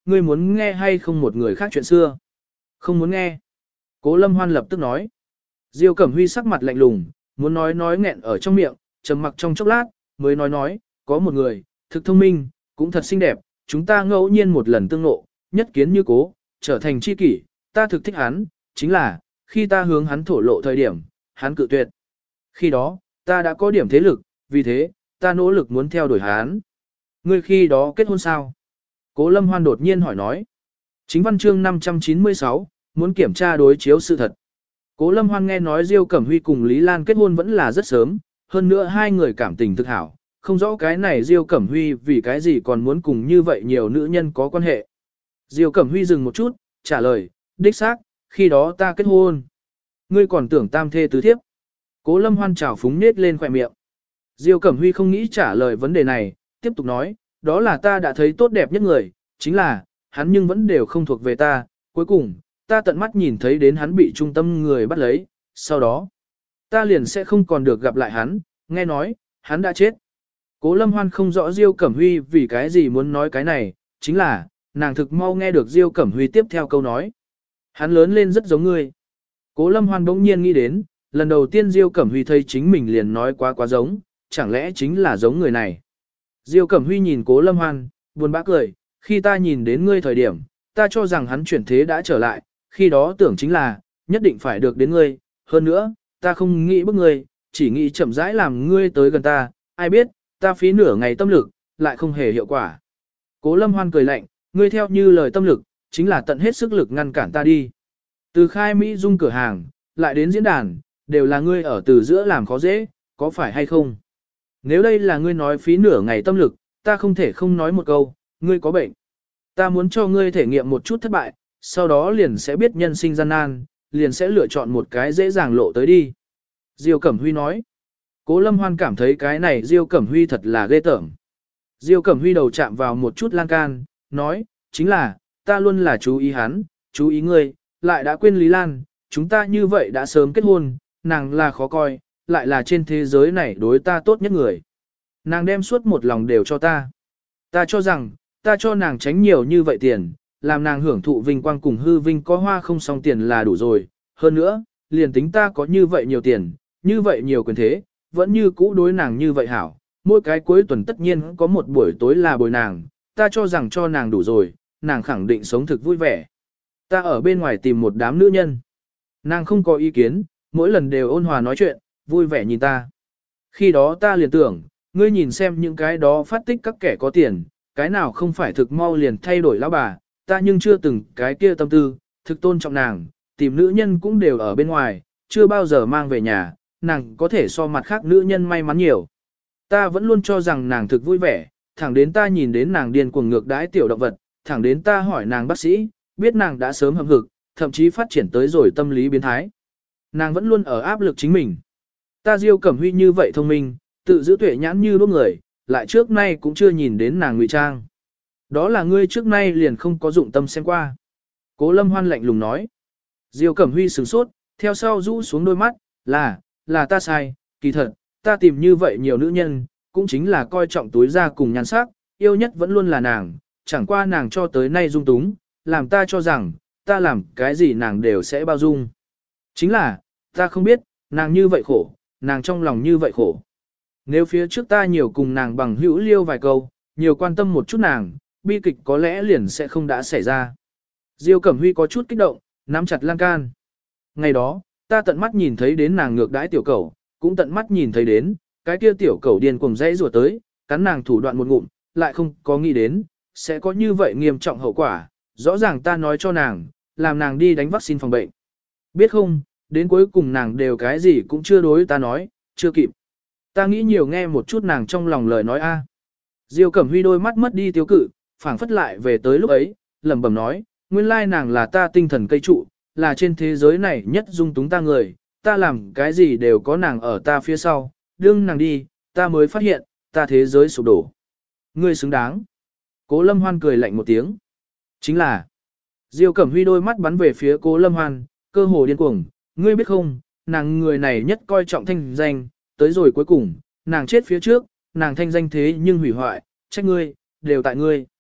ngươi muốn nghe hay không một người khác chuyện xưa? Không muốn nghe. Cố Lâm Hoan lập tức nói. Diêu Cẩm Huy sắc mặt lạnh lùng, muốn nói nói nghẹn ở trong miệng, trầm mặc trong chốc lát, mới nói nói, có một người, thực thông minh, cũng thật xinh đẹp, chúng ta ngẫu nhiên một lần tương ngộ, nhất kiến như cố, trở thành tri kỷ, ta thực thích hắn, chính là, khi ta hướng hắn thổ lộ thời điểm, hắn cự tuyệt. Khi đó, ta đã có điểm thế lực, vì thế, ta nỗ lực muốn theo đuổi hắn. Ngươi khi đó kết hôn sao? Cố Lâm Hoan đột nhiên hỏi nói. Chính văn chương năm trăm chín mươi sáu, muốn kiểm tra đối chiếu sự thật. Cố Lâm Hoan nghe nói Diêu Cẩm Huy cùng Lý Lan kết hôn vẫn là rất sớm, hơn nữa hai người cảm tình thực hảo, không rõ cái này Diêu Cẩm Huy vì cái gì còn muốn cùng như vậy nhiều nữ nhân có quan hệ. Diêu Cẩm Huy dừng một chút, trả lời, đích xác, khi đó ta kết hôn. Ngươi còn tưởng tam thê tứ thiếp. Cố Lâm Hoan trào phúng nết lên khỏe miệng. Diêu Cẩm Huy không nghĩ trả lời vấn đề này, tiếp tục nói, đó là ta đã thấy tốt đẹp nhất người, chính là, hắn nhưng vẫn đều không thuộc về ta, cuối cùng, ta tận mắt nhìn thấy đến hắn bị trung tâm người bắt lấy, sau đó, ta liền sẽ không còn được gặp lại hắn, nghe nói, hắn đã chết. Cố Lâm Hoan không rõ Diêu Cẩm Huy vì cái gì muốn nói cái này, chính là, nàng thực mau nghe được Diêu Cẩm Huy tiếp theo câu nói. Hắn lớn lên rất giống ngươi. Cố Lâm Hoan bỗng nhiên nghĩ đến, lần đầu tiên Diêu Cẩm Huy thấy chính mình liền nói quá quá giống, chẳng lẽ chính là giống người này. Diêu Cẩm Huy nhìn Cố Lâm Hoan, buồn bã cười, khi ta nhìn đến ngươi thời điểm, ta cho rằng hắn chuyển thế đã trở lại, khi đó tưởng chính là, nhất định phải được đến ngươi, hơn nữa, ta không nghĩ bức ngươi, chỉ nghĩ chậm rãi làm ngươi tới gần ta, ai biết, ta phí nửa ngày tâm lực, lại không hề hiệu quả. Cố Lâm Hoan cười lạnh, ngươi theo như lời tâm lực, chính là tận hết sức lực ngăn cản ta đi. Từ khai Mỹ Dung cửa hàng, lại đến diễn đàn, đều là ngươi ở từ giữa làm khó dễ, có phải hay không? Nếu đây là ngươi nói phí nửa ngày tâm lực, ta không thể không nói một câu, ngươi có bệnh. Ta muốn cho ngươi thể nghiệm một chút thất bại, sau đó liền sẽ biết nhân sinh gian nan, liền sẽ lựa chọn một cái dễ dàng lộ tới đi. Diêu Cẩm Huy nói. Cố Lâm Hoan cảm thấy cái này Diêu Cẩm Huy thật là ghê tởm. Diêu Cẩm Huy đầu chạm vào một chút lan can, nói, chính là, ta luôn là chú ý hắn, chú ý ngươi, lại đã quên Lý Lan, chúng ta như vậy đã sớm kết hôn, nàng là khó coi, lại là trên thế giới này đối ta tốt nhất người. Nàng đem suốt một lòng đều cho ta. Ta cho rằng, ta cho nàng tránh nhiều như vậy tiền, làm nàng hưởng thụ vinh quang cùng hư vinh có hoa không xong tiền là đủ rồi. Hơn nữa, liền tính ta có như vậy nhiều tiền, như vậy nhiều quyền thế, vẫn như cũ đối nàng như vậy hảo. Mỗi cái cuối tuần tất nhiên có một buổi tối là bồi nàng, ta cho rằng cho nàng đủ rồi, nàng khẳng định sống thực vui vẻ. Ta ở bên ngoài tìm một đám nữ nhân. Nàng không có ý kiến, mỗi lần đều ôn hòa nói chuyện, vui vẻ nhìn ta. Khi đó ta liền tưởng, ngươi nhìn xem những cái đó phát tích các kẻ có tiền, cái nào không phải thực mau liền thay đổi lão bà, ta nhưng chưa từng cái kia tâm tư, thực tôn trọng nàng, tìm nữ nhân cũng đều ở bên ngoài, chưa bao giờ mang về nhà, nàng có thể so mặt khác nữ nhân may mắn nhiều. Ta vẫn luôn cho rằng nàng thực vui vẻ, thẳng đến ta nhìn đến nàng điên cuồng ngược đãi tiểu động vật, thẳng đến ta hỏi nàng bác sĩ, biết nàng đã sớm hầm hực, thậm chí phát triển tới rồi tâm lý biến thái. Nàng vẫn luôn ở áp lực chính mình. Ta Diêu Cẩm Huy như vậy thông minh, tự giữ tuệ nhãn như đốt người, lại trước nay cũng chưa nhìn đến nàng ngụy trang. Đó là ngươi trước nay liền không có dụng tâm xem qua. Cố Lâm Hoan lạnh lùng nói. Diêu Cẩm Huy sửng sốt, theo sau rũ xuống đôi mắt, là, là ta sai, kỳ thật, ta tìm như vậy nhiều nữ nhân, cũng chính là coi trọng túi ra cùng nhan sắc, yêu nhất vẫn luôn là nàng, chẳng qua nàng cho tới nay dung túng, làm ta cho rằng, ta làm cái gì nàng đều sẽ bao dung. Chính là, ta không biết, nàng như vậy khổ, nàng trong lòng như vậy khổ. Nếu phía trước ta nhiều cùng nàng bằng hữu liêu vài câu, nhiều quan tâm một chút nàng, bi kịch có lẽ liền sẽ không đã xảy ra. Diêu Cẩm Huy có chút kích động, nắm chặt lan can. Ngày đó, ta tận mắt nhìn thấy đến nàng ngược đãi tiểu cẩu, cũng tận mắt nhìn thấy đến, cái kia tiểu cẩu điên cuồng dãy rùa tới, cắn nàng thủ đoạn một ngụm, lại không có nghĩ đến, sẽ có như vậy nghiêm trọng hậu quả. Rõ ràng ta nói cho nàng, làm nàng đi đánh vaccine phòng bệnh. Biết không, đến cuối cùng nàng đều cái gì cũng chưa đối ta nói, chưa kịp. Ta nghĩ nhiều nghe một chút nàng trong lòng lời nói a. Diêu Cẩm Huy đôi mắt mất đi tiêu cự, phảng phất lại về tới lúc ấy, lẩm bẩm nói, nguyên lai nàng là ta tinh thần cây trụ, là trên thế giới này nhất dung túng ta người, ta làm cái gì đều có nàng ở ta phía sau, đương nàng đi, ta mới phát hiện, ta thế giới sụp đổ. Ngươi xứng đáng. Cố Lâm Hoan cười lạnh một tiếng. Chính là, Diêu Cẩm Huy đôi mắt bắn về phía Cố Lâm Hoan, cơ hồ điên cuồng, ngươi biết không, nàng người này nhất coi trọng thanh danh, tới rồi cuối cùng, nàng chết phía trước, nàng thanh danh thế nhưng hủy hoại, trách ngươi, đều tại ngươi.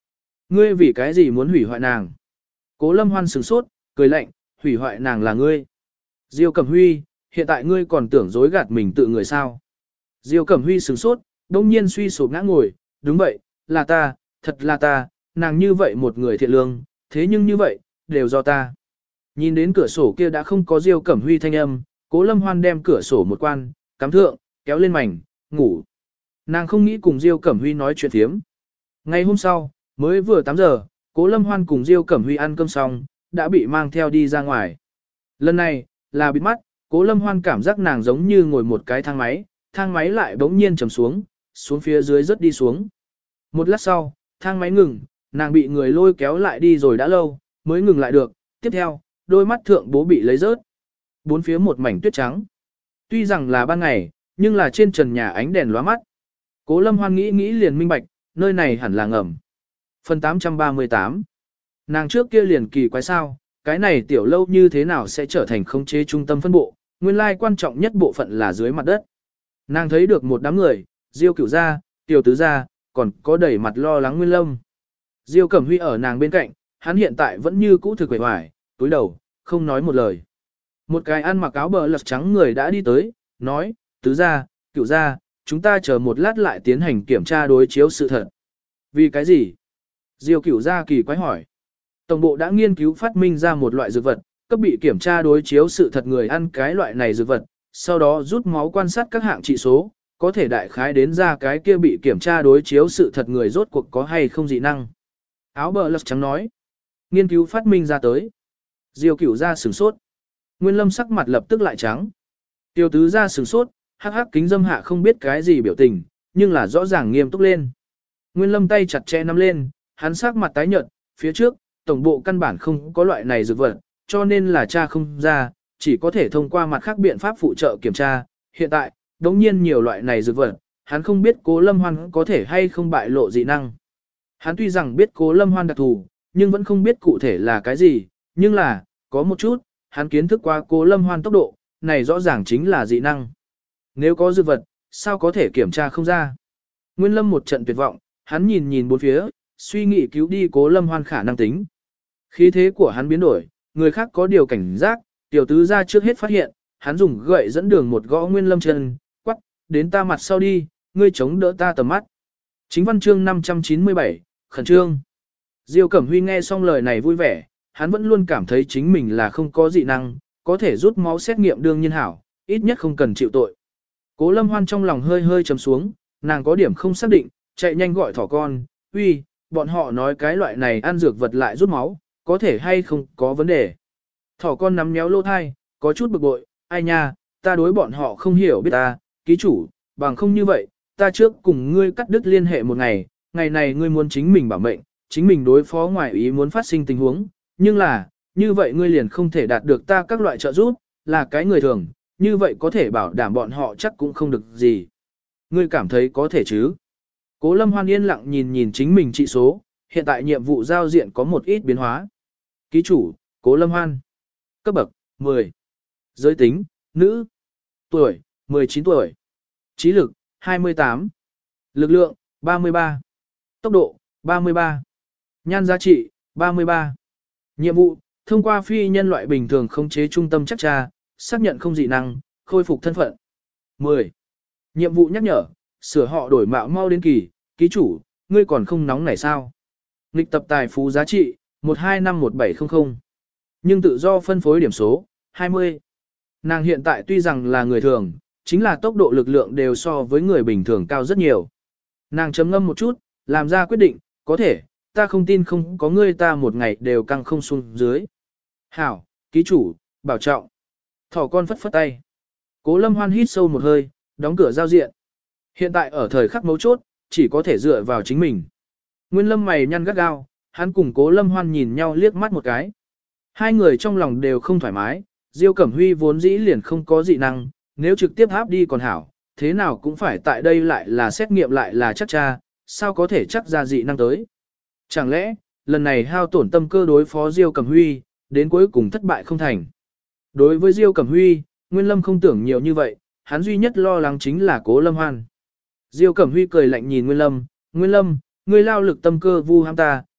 Ngươi vì cái gì muốn hủy hoại nàng? Cố Lâm Hoan sửng sốt, cười lạnh, hủy hoại nàng là ngươi. Diêu Cẩm Huy, hiện tại ngươi còn tưởng dối gạt mình tự người sao? Diêu Cẩm Huy sửng sốt, đông nhiên suy sụp ngã ngồi, đúng vậy, là ta, thật là ta, nàng như vậy một người thiện lương, thế nhưng như vậy, đều do ta. Nhìn đến cửa sổ kia đã không có Diêu Cẩm Huy thanh âm, Cố Lâm Hoan đem cửa sổ một quan, cắm thượng, kéo lên mảnh, ngủ. Nàng không nghĩ cùng Diêu Cẩm Huy nói chuyện thiếm. Ngày hôm sau, mới vừa tám giờ, Cố Lâm Hoan cùng Diêu Cẩm Huy ăn cơm xong, đã bị mang theo đi ra ngoài. Lần này, là bịt mắt, Cố Lâm Hoan cảm giác nàng giống như ngồi một cái thang máy, thang máy lại bỗng nhiên trầm xuống, xuống phía dưới rất đi xuống. Một lát sau, thang máy ngừng, nàng bị người lôi kéo lại đi rồi đã lâu, mới ngừng lại được. Tiếp theo, đôi mắt thượng bố bị lấy rớt. Bốn phía một mảnh tuyết trắng. Tuy rằng là ban ngày, nhưng là trên trần nhà ánh đèn lóa mắt. Cố Lâm Hoan nghĩ nghĩ liền minh bạch, nơi này hẳn là ngầm. Phần tám trăm ba mươi tám. Nàng trước kia liền kỳ quái sao, cái này tiểu lâu như thế nào sẽ trở thành khống chế trung tâm phân bộ, nguyên lai quan trọng nhất bộ phận là dưới mặt đất. Nàng thấy được một đám người, Diêu Cửu gia, Tiểu Tứ gia, còn có đầy mặt lo lắng Nguyên Lâm. Diêu Cẩm Huy ở nàng bên cạnh, hắn hiện tại vẫn như cũ thực quệ hoài, túi đầu, không nói một lời. Một cái ăn mặc áo bờ lật trắng người đã đi tới, nói, Tứ gia, Cửu gia, chúng ta chờ một lát lại tiến hành kiểm tra đối chiếu sự thật. Vì cái gì? Diêu Cửu gia kỳ quái hỏi. Tổng bộ đã nghiên cứu phát minh ra một loại dược vật, cấp bị kiểm tra đối chiếu sự thật người ăn cái loại này dược vật, sau đó rút máu quan sát các hạng trị số, có thể đại khái đến ra cái kia bị kiểm tra đối chiếu sự thật người rốt cuộc có hay không dị năng. Áo bờ lật trắng nói, nghiên cứu phát minh ra tới. Diêu Cửu gia sửng sốt. Nguyên Lâm sắc mặt lập tức lại trắng. Tiêu Tứ gia sửng sốt, hắc hắc kính dâm hạ không biết cái gì biểu tình, nhưng là rõ ràng nghiêm túc lên. Nguyên Lâm tay chặt chẽ nắm lên, hắn sắc mặt tái nhợt, phía trước, tổng bộ căn bản không có loại này dược vật, cho nên là tra không ra, chỉ có thể thông qua mặt khác biện pháp phụ trợ kiểm tra. Hiện tại, đống nhiên nhiều loại này dược vật, hắn không biết Cố Lâm Hoan có thể hay không bại lộ dị năng. Hắn tuy rằng biết Cố Lâm Hoan đặc thù, nhưng vẫn không biết cụ thể là cái gì, nhưng là, có một chút, hắn kiến thức qua Cố Lâm Hoan tốc độ, này rõ ràng chính là dị năng. Nếu có dược vật, sao có thể kiểm tra không ra? Nguyên Lâm một trận tuyệt vọng, hắn nhìn nhìn bốn phía, suy nghĩ cứu đi Cố Lâm Hoan khả năng tính. Khí thế của hắn biến đổi, người khác có điều cảnh giác, Tiểu Tứ gia trước hết phát hiện, hắn dùng gậy dẫn đường một gõ Nguyên Lâm chân, quắc, đến ta mặt sau đi, ngươi chống đỡ ta tầm mắt. Chính văn chương năm trăm chín mươi bảy, khẩn trương. Diêu Cẩm Huy nghe xong lời này vui vẻ, hắn vẫn luôn cảm thấy chính mình là không có dị năng, có thể rút máu xét nghiệm đương nhiên hảo, ít nhất không cần chịu tội. Cố Lâm Hoan trong lòng hơi hơi trầm xuống, nàng có điểm không xác định, chạy nhanh gọi thỏ con, uy, bọn họ nói cái loại này ăn dược vật lại rút máu, có thể hay không có vấn đề. Thỏ con nắm nhéo lỗ thai, có chút bực bội, ai nha, ta đối bọn họ không hiểu biết ta, ký chủ, bằng không như vậy, ta trước cùng ngươi cắt đứt liên hệ một ngày, ngày này ngươi muốn chính mình bảo mệnh, chính mình đối phó ngoài ý muốn phát sinh tình huống, nhưng là, như vậy ngươi liền không thể đạt được ta các loại trợ giúp, là cái người thường, như vậy có thể bảo đảm bọn họ chắc cũng không được gì. Ngươi cảm thấy có thể chứ? Cố Lâm Hoan yên lặng nhìn nhìn chính mình trị số, hiện tại nhiệm vụ giao diện có một ít biến hóa. Ký chủ, Cố Lâm Hoan. Cấp bậc, mười. Giới tính, nữ. Tuổi, mười chín tuổi. Trí lực, hai mươi tám. Lực lượng, ba mươi ba. Tốc độ, ba mươi ba. Nhan giá trị, ba mươi ba. Nhiệm vụ, thông qua phi nhân loại bình thường khống chế trung tâm chắc tra, xác nhận không dị năng, khôi phục thân phận. mười. Nhiệm vụ nhắc nhở, sửa họ đổi mạo mau đến kỳ, ký chủ, ngươi còn không nóng này sao? Nghịch tập tài phú giá trị, một hai năm một bảy không không. Nhưng tự do phân phối điểm số, hai mươi. Nàng hiện tại tuy rằng là người thường, chính là tốc độ lực lượng đều so với người bình thường cao rất nhiều. Nàng chấm ngâm một chút, làm ra quyết định, có thể, ta không tin không có ngươi ta một ngày đều căng không xuống dưới. Hảo, ký chủ, bảo trọng. Thỏ con phất phất tay. Cố Lâm Hoan hít sâu một hơi, đóng cửa giao diện. Hiện tại ở thời khắc mấu chốt, chỉ có thể dựa vào chính mình. Nguyên Lâm mày nhăn gắt gao, hắn cùng Cố Lâm Hoan nhìn nhau liếc mắt một cái. Hai người trong lòng đều không thoải mái, Diêu Cẩm Huy vốn dĩ liền không có dị năng, nếu trực tiếp áp đi còn hảo, thế nào cũng phải tại đây lại là xét nghiệm lại là chắc cha, sao có thể chắc ra dị năng tới. Chẳng lẽ, lần này hao tổn tâm cơ đối phó Diêu Cẩm Huy, đến cuối cùng thất bại không thành. Đối với Diêu Cẩm Huy, Nguyên Lâm không tưởng nhiều như vậy, hắn duy nhất lo lắng chính là Cố Lâm Hoan. Diêu Cẩm Huy cười lạnh nhìn Nguyên Lâm, Nguyên Lâm, ngươi lao lực tâm cơ vu ham ta,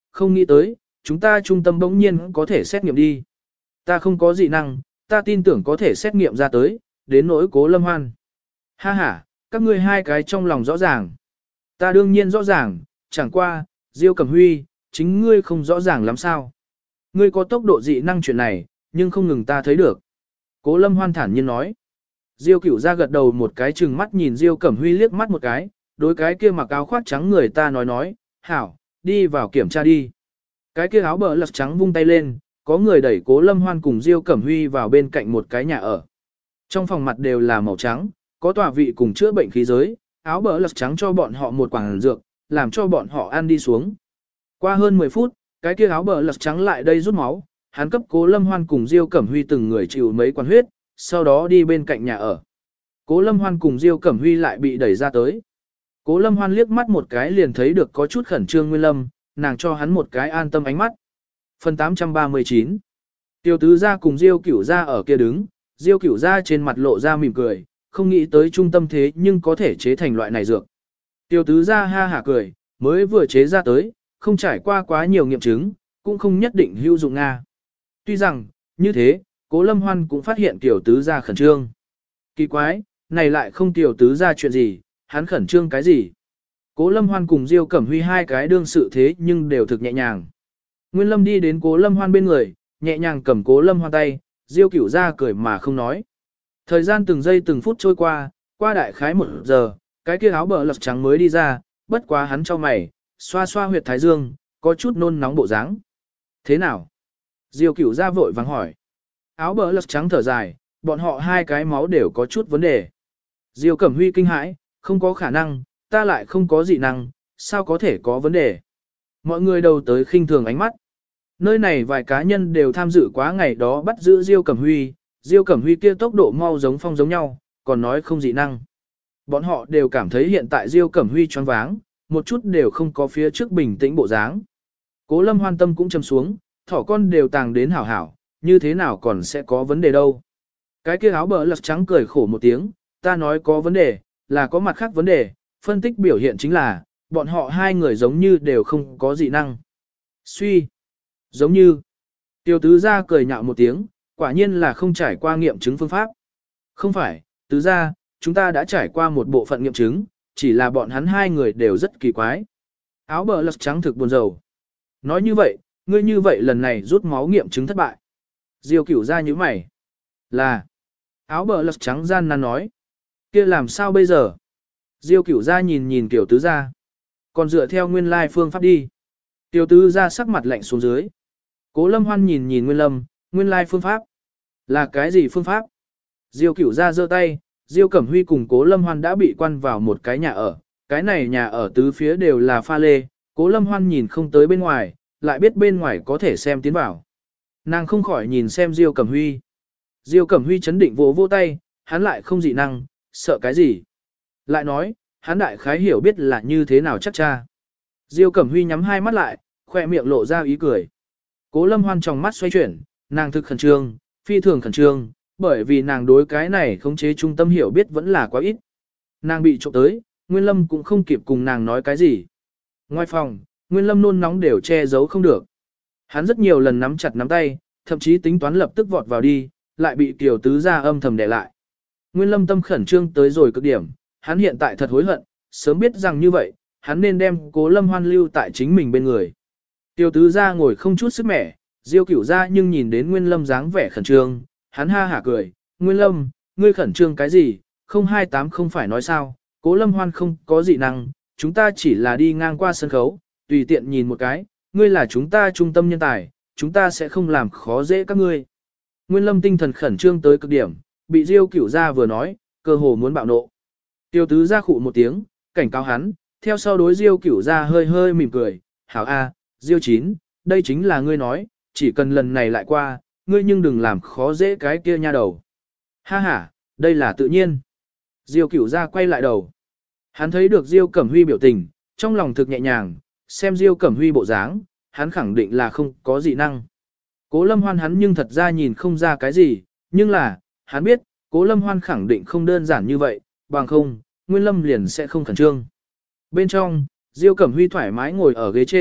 không nghĩ tới, chúng ta trung tâm bỗng nhiên có thể xét nghiệm đi. Ta không có dị năng, ta tin tưởng có thể xét nghiệm ra tới, đến nỗi Cố Lâm Hoan. Ha ha, các ngươi hai cái trong lòng rõ ràng. Ta đương nhiên rõ ràng, chẳng qua, Diêu Cẩm Huy, chính ngươi không rõ ràng lắm sao. Ngươi có tốc độ dị năng chuyện này, nhưng không ngừng ta thấy được. Cố Lâm Hoan thản nhiên nói. Diêu Cửu ra gật đầu một cái chừng mắt nhìn Diêu Cẩm Huy liếc mắt một cái, đối cái kia mặc áo khoác trắng người ta nói nói, hảo, đi vào kiểm tra đi. Cái kia áo bờ lật trắng vung tay lên, có người đẩy Cố Lâm Hoan cùng Diêu Cẩm Huy vào bên cạnh một cái nhà ở. Trong phòng mặt đều là màu trắng, có tòa vị cùng chữa bệnh khí giới, áo bờ lật trắng cho bọn họ một quảng dược, làm cho bọn họ ăn đi xuống. Qua hơn mười phút, cái kia áo bờ lật trắng lại đây rút máu, hắn cấp Cố Lâm Hoan cùng Diêu Cẩm Huy từng người chịu mấy quan huyết, sau đó đi bên cạnh nhà ở. Cố Lâm Hoan cùng Diêu Cẩm Huy lại bị đẩy ra tới. Cố Lâm Hoan liếc mắt một cái liền thấy được có chút khẩn trương Nguyên Lâm, nàng cho hắn một cái an tâm ánh mắt. Phần tám trăm ba mươi chín. Tiêu tứ gia cùng Diêu Cửu gia ở kia đứng, Diêu Cửu gia trên mặt lộ ra mỉm cười, không nghĩ tới trung tâm thế nhưng có thể chế thành loại này dược. Tiêu tứ gia ha hả cười, mới vừa chế ra tới, không trải qua quá nhiều nghiệm chứng, cũng không nhất định hữu dụng Nga. Tuy rằng, như thế, Cố Lâm Hoan cũng phát hiện Tiểu tứ gia khẩn trương. Kỳ quái, này lại không Tiểu tứ gia chuyện gì, hắn khẩn trương cái gì? Cố Lâm Hoan cùng Diêu Cẩm Huy hai cái đương sự thế nhưng đều thực nhẹ nhàng. Nguyên Lâm đi đến Cố Lâm Hoan bên người, nhẹ nhàng cầm Cố Lâm Hoan tay, Diêu Cửu ra cười mà không nói. Thời gian từng giây từng phút trôi qua, qua đại khái một giờ, cái kia áo bờ lật trắng mới đi ra, bất quá hắn cho mày, xoa xoa huyệt thái dương, có chút nôn nóng bộ dáng. Thế nào? Diêu Cửu ra vội vàng hỏi. Áo bờ lật trắng thở dài, bọn họ hai cái máu đều có chút vấn đề. Diêu Cẩm Huy kinh hãi, không có khả năng, ta lại không có dị năng, sao có thể có vấn đề. Mọi người đầu tới khinh thường ánh mắt. Nơi này vài cá nhân đều tham dự quá ngày đó bắt giữ Diêu Cẩm Huy, Diêu Cẩm Huy kia tốc độ mau giống phong giống nhau, còn nói không dị năng. Bọn họ đều cảm thấy hiện tại Diêu Cẩm Huy choáng váng, một chút đều không có phía trước bình tĩnh bộ dáng. Cố Lâm Hoan tâm cũng châm xuống, thỏ con đều tàng đến hảo hảo, như thế nào còn sẽ có vấn đề đâu. Cái kia áo bờ lật trắng cười khổ một tiếng, ta nói có vấn đề, là có mặt khác vấn đề, phân tích biểu hiện chính là, bọn họ hai người giống như đều không có dị năng. Suy, giống như, Tiêu tứ gia cười nhạo một tiếng, quả nhiên là không trải qua nghiệm chứng phương pháp. Không phải, tứ gia, chúng ta đã trải qua một bộ phận nghiệm chứng, chỉ là bọn hắn hai người đều rất kỳ quái. Áo bờ lật trắng thực buồn rầu. Nói như vậy, ngươi như vậy lần này rút máu nghiệm chứng thất bại. Diêu Cửu ra như mày. Là, áo bờ lật trắng gian nan nói. Kia làm sao bây giờ? Diêu Cửu ra nhìn nhìn Tiểu tứ gia. Còn dựa theo nguyên lai phương pháp đi. Tiểu tứ gia sắc mặt lạnh xuống dưới. Cố Lâm Hoan nhìn nhìn Nguyên Lâm, nguyên lai phương pháp. Là cái gì phương pháp? Diêu Cửu ra giơ tay, Diêu Cẩm Huy cùng Cố Lâm Hoan đã bị quan vào một cái nhà ở. Cái này nhà ở tứ phía đều là pha lê, Cố Lâm Hoan nhìn không tới bên ngoài, lại biết bên ngoài có thể xem tiến vào. Nàng không khỏi nhìn xem Diêu Cẩm Huy. Diêu Cẩm Huy chấn định vỗ vỗ tay, hắn lại không dị năng, sợ cái gì? Lại nói, hắn đại khái hiểu biết là như thế nào chắc cha. Diêu Cẩm Huy nhắm hai mắt lại, khoe miệng lộ ra ý cười. Cố Lâm Hoan trong mắt xoay chuyển, nàng thực khẩn trương, phi thường khẩn trương, bởi vì nàng đối cái này khống chế trung tâm hiểu biết vẫn là quá ít. Nàng bị trộm tới, Nguyên Lâm cũng không kịp cùng nàng nói cái gì. Ngoài phòng, Nguyên Lâm nôn nóng đều che giấu không được. Hắn rất nhiều lần nắm chặt nắm tay, thậm chí tính toán lập tức vọt vào đi, lại bị Tiểu tứ gia âm thầm đè lại. Nguyên Lâm tâm khẩn trương tới rồi cực điểm, hắn hiện tại thật hối hận, sớm biết rằng như vậy, hắn nên đem Cố Lâm Hoan lưu tại chính mình bên người. Tiêu tứ gia ngồi không chút sức mẻ, Diêu Cửu gia nhưng nhìn đến Nguyên Lâm dáng vẻ khẩn trương, hắn ha hả cười, Nguyên Lâm, ngươi khẩn trương cái gì, không hai tám không phải nói sao, Cố Lâm Hoan không có dị năng, chúng ta chỉ là đi ngang qua sân khấu, tùy tiện nhìn một cái, ngươi là chúng ta trung tâm nhân tài, chúng ta sẽ không làm khó dễ các ngươi. Nguyên Lâm tinh thần khẩn trương tới cực điểm, bị Diêu Cửu gia vừa nói, cơ hồ muốn bạo nộ. Tiêu tứ gia khụ một tiếng, cảnh cáo hắn, theo sau đối Diêu Cửu gia hơi hơi mỉm cười, hảo a, Diêu chín, đây chính là ngươi nói, chỉ cần lần này lại qua, ngươi nhưng đừng làm khó dễ cái kia nha đầu. Ha ha, đây là tự nhiên. Diêu Cửu gia quay lại đầu. Hắn thấy được Diêu Cẩm Huy biểu tình, trong lòng thực nhẹ nhàng, xem Diêu Cẩm Huy bộ dáng, hắn khẳng định là không có dị năng. Cố Lâm Hoan hắn nhưng thật ra nhìn không ra cái gì, nhưng là, hắn biết, Cố Lâm Hoan khẳng định không đơn giản như vậy, bằng không, Nguyên Lâm liền sẽ không khẩn trương. Bên trong, Diêu Cẩm Huy thoải mái ngồi ở ghế trên,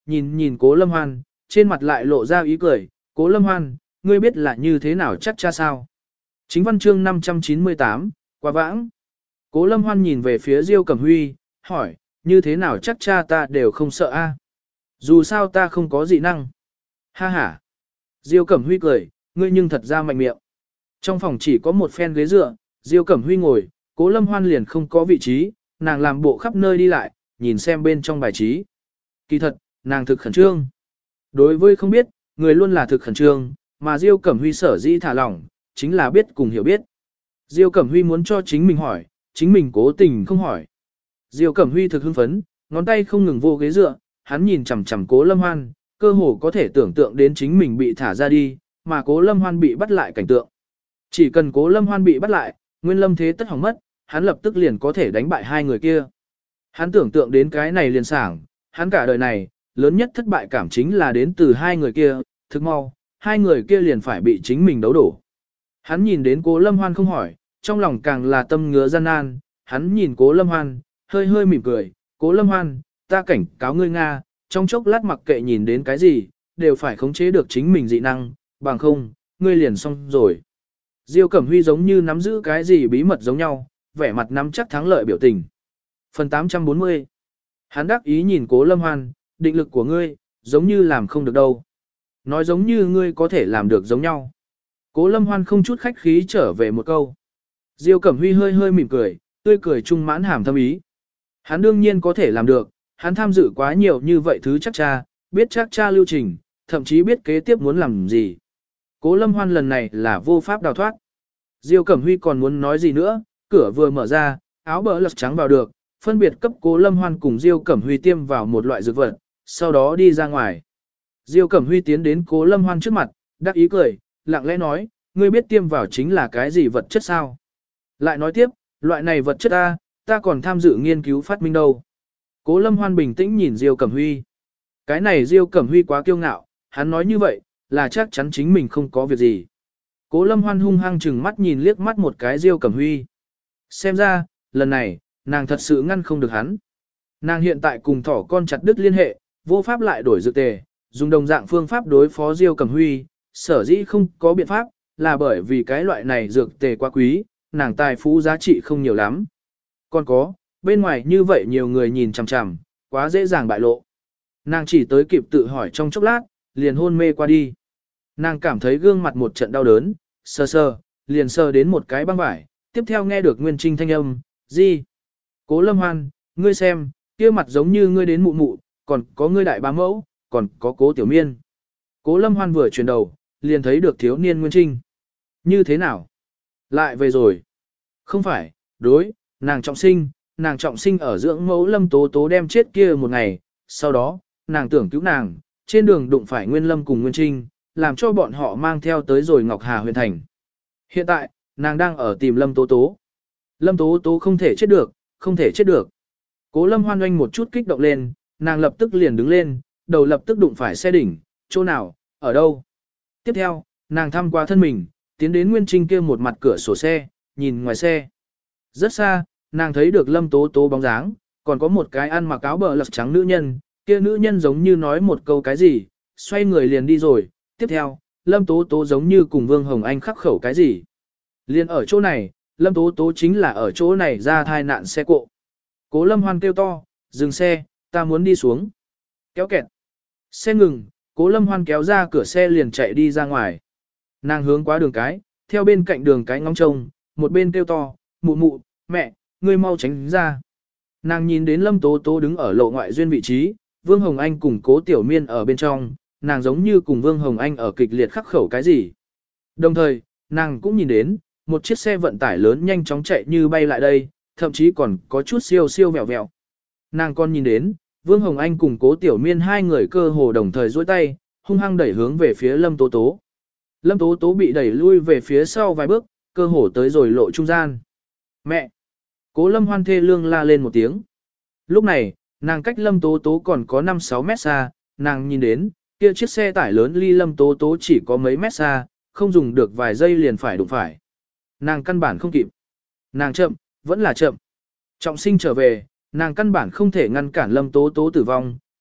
nhìn nhìn Cố Lâm Hoan, trên mặt lại lộ ra ý cười, Cố Lâm Hoan, ngươi biết là như thế nào chắc cha sao? Chính văn chương năm trăm chín mươi tám, quá vãng. Cố Lâm Hoan nhìn về phía Diêu Cẩm Huy, hỏi, như thế nào chắc cha ta đều không sợ a? Dù sao ta không có dị năng. Ha ha. Diêu Cẩm Huy cười, ngươi nhưng thật ra mạnh miệng. Trong phòng chỉ có một phen ghế dựa, Diêu Cẩm Huy ngồi, Cố Lâm Hoan liền không có vị trí, nàng làm bộ khắp nơi đi lại, nhìn xem bên trong bài trí. Kỳ thật, nàng thực khẩn trương. Đối với không biết, người luôn là thực khẩn trương, mà Diêu Cẩm Huy sở dĩ thả lỏng, chính là biết cùng hiểu biết. Diêu Cẩm Huy muốn cho chính mình hỏi, chính mình cố tình không hỏi. Diêu Cẩm Huy thực hưng phấn, ngón tay không ngừng vô ghế dựa, hắn nhìn chằm chằm Cố Lâm Hoan, cơ hồ có thể tưởng tượng đến chính mình bị thả ra đi, mà Cố Lâm Hoan bị bắt lại cảnh tượng. Chỉ cần Cố Lâm Hoan bị bắt lại, Nguyên Lâm thế tất hỏng mất, hắn lập tức liền có thể đánh bại hai người kia. Hắn tưởng tượng đến cái này liền sảng, hắn cả đời này, lớn nhất thất bại cảm chính là đến từ hai người kia, thực mau, hai người kia liền phải bị chính mình đấu đổ. Hắn nhìn đến Cố Lâm Hoan không hỏi, trong lòng càng là tâm ngứa gian nan, hắn nhìn Cố Lâm Hoan, hơi hơi mỉm cười, Cố Lâm Hoan, ta cảnh cáo ngươi Nga, trong chốc lát mặc kệ nhìn đến cái gì, đều phải khống chế được chính mình dị năng, bằng không, ngươi liền xong rồi. Diêu Cẩm Huy giống như nắm giữ cái gì bí mật giống nhau, vẻ mặt nắm chắc thắng lợi biểu tình. Phần tám trăm bốn mươi. Hắn đắc ý nhìn Cố Lâm Hoan, định lực của ngươi, giống như làm không được đâu. Nói giống như ngươi có thể làm được giống nhau. Cố Lâm Hoan không chút khách khí trở về một câu. Diêu Cẩm Huy hơi hơi mỉm cười, tươi cười trung mãn hàm thâm ý. Hắn đương nhiên có thể làm được, hắn tham dự quá nhiều như vậy thứ chắc cha, biết chắc cha lưu trình, thậm chí biết kế tiếp muốn làm gì. Cố Lâm Hoan lần này là vô pháp đào thoát. Diêu Cẩm Huy còn muốn nói gì nữa, cửa vừa mở ra, áo bờ lật trắng vào được, phân biệt cấp Cố Lâm Hoan cùng Diêu Cẩm Huy tiêm vào một loại dược vật, sau đó đi ra ngoài. Diêu Cẩm Huy tiến đến Cố Lâm Hoan trước mặt, đắc ý cười, lặng lẽ nói, ngươi biết tiêm vào chính là cái gì vật chất sao? Lại nói tiếp, loại này vật chất ta, ta còn tham dự nghiên cứu phát minh đâu. Cố Lâm Hoan bình tĩnh nhìn Diêu Cẩm Huy. Cái này Diêu Cẩm Huy quá kiêu ngạo, hắn nói như vậy, là chắc chắn chính mình không có việc gì. Cố Lâm Hoan hung hăng chừng mắt nhìn liếc mắt một cái Diêu Cẩm Huy. Xem ra, lần này, nàng thật sự ngăn không được hắn. Nàng hiện tại cùng thỏ con chặt đứt liên hệ, vô pháp lại đổi dược tề, dùng đồng dạng phương pháp đối phó Diêu Cẩm Huy, sở dĩ không có biện pháp, là bởi vì cái loại này dược tề quá quý, nàng tài phú giá trị không nhiều lắm. Còn có, bên ngoài như vậy nhiều người nhìn chằm chằm, quá dễ dàng bại lộ. Nàng chỉ tới kịp tự hỏi trong chốc lát, liền hôn mê qua đi. Nàng cảm thấy gương mặt một trận đau đớn, sơ sơ, liền sơ đến một cái băng vải, tiếp theo nghe được Nguyên Trinh thanh âm, gì? Cố Lâm Hoan, ngươi xem, kia mặt giống như ngươi đến mụ mụ, còn có ngươi đại bá mẫu, còn có Cố Tiểu Miên. Cố Lâm Hoan vừa chuyển đầu, liền thấy được thiếu niên Nguyên Trinh. Như thế nào? Lại về rồi. Không phải, đối, nàng trọng sinh, nàng trọng sinh ở dưỡng mẫu Lâm Tố Tố đem chết kia một ngày, sau đó, nàng tưởng cứu nàng, trên đường đụng phải Nguyên Lâm cùng Nguyên Trinh, làm cho bọn họ mang theo tới rồi Ngọc Hà huyện thành. Hiện tại, nàng đang ở tìm Lâm Tố Tố. Lâm Tố Tố không thể chết được, không thể chết được. Cố Lâm Hoan oanh một chút kích động lên, nàng lập tức liền đứng lên, đầu lập tức đụng phải xe đỉnh, chỗ nào, ở đâu. Tiếp theo, nàng thăm qua thân mình, tiến đến Nguyên Trinh kia một mặt cửa sổ xe, nhìn ngoài xe. Rất xa, nàng thấy được Lâm Tố Tố bóng dáng, còn có một cái ăn mặc áo bờ lật trắng nữ nhân, kia nữ nhân giống như nói một câu cái gì, xoay người liền đi rồi. Tiếp theo, Lâm Tố Tố giống như cùng Vương Hồng Anh khắc khẩu cái gì. Liền ở chỗ này, Lâm Tố Tố chính là ở chỗ này ra thai nạn xe cộ. Cố Lâm Hoan kêu to, dừng xe, ta muốn đi xuống. Kéo kẹt. Xe ngừng, Cố Lâm Hoan kéo ra cửa xe liền chạy đi ra ngoài. Nàng hướng qua đường cái, theo bên cạnh đường cái ngóng trông, một bên kêu to, mụ mụ, mẹ, ngươi mau tránh ra. Nàng nhìn đến Lâm Tố Tố đứng ở lộ ngoại duyên vị trí, Vương Hồng Anh cùng Cố Tiểu Miên ở bên trong, nàng giống như cùng Vương Hồng Anh ở kịch liệt khắc khẩu cái gì. Đồng thời, nàng cũng nhìn đến, một chiếc xe vận tải lớn nhanh chóng chạy như bay lại đây, thậm chí còn có chút siêu siêu vẹo vẹo. Nàng còn nhìn đến, Vương Hồng Anh cùng Cố Tiểu Miên hai người cơ hồ đồng thời duỗi tay, hung hăng đẩy hướng về phía Lâm Tố Tố. Lâm Tố Tố bị đẩy lui về phía sau vài bước, cơ hồ tới rồi lộ trung gian. Mẹ! Cố Lâm Hoan thê lương la lên một tiếng. Lúc này, nàng cách Lâm Tố Tố còn có năm sáu mét xa, nàng nhìn đến, kia chiếc xe tải lớn ly Lâm Tố Tố chỉ có mấy mét xa, không dùng được vài giây liền phải đụng phải. Nàng căn bản không kịp. Nàng chậm, vẫn là chậm. Trọng sinh trở về, nàng căn bản không thể ngăn cản Lâm Tố Tố tử vong,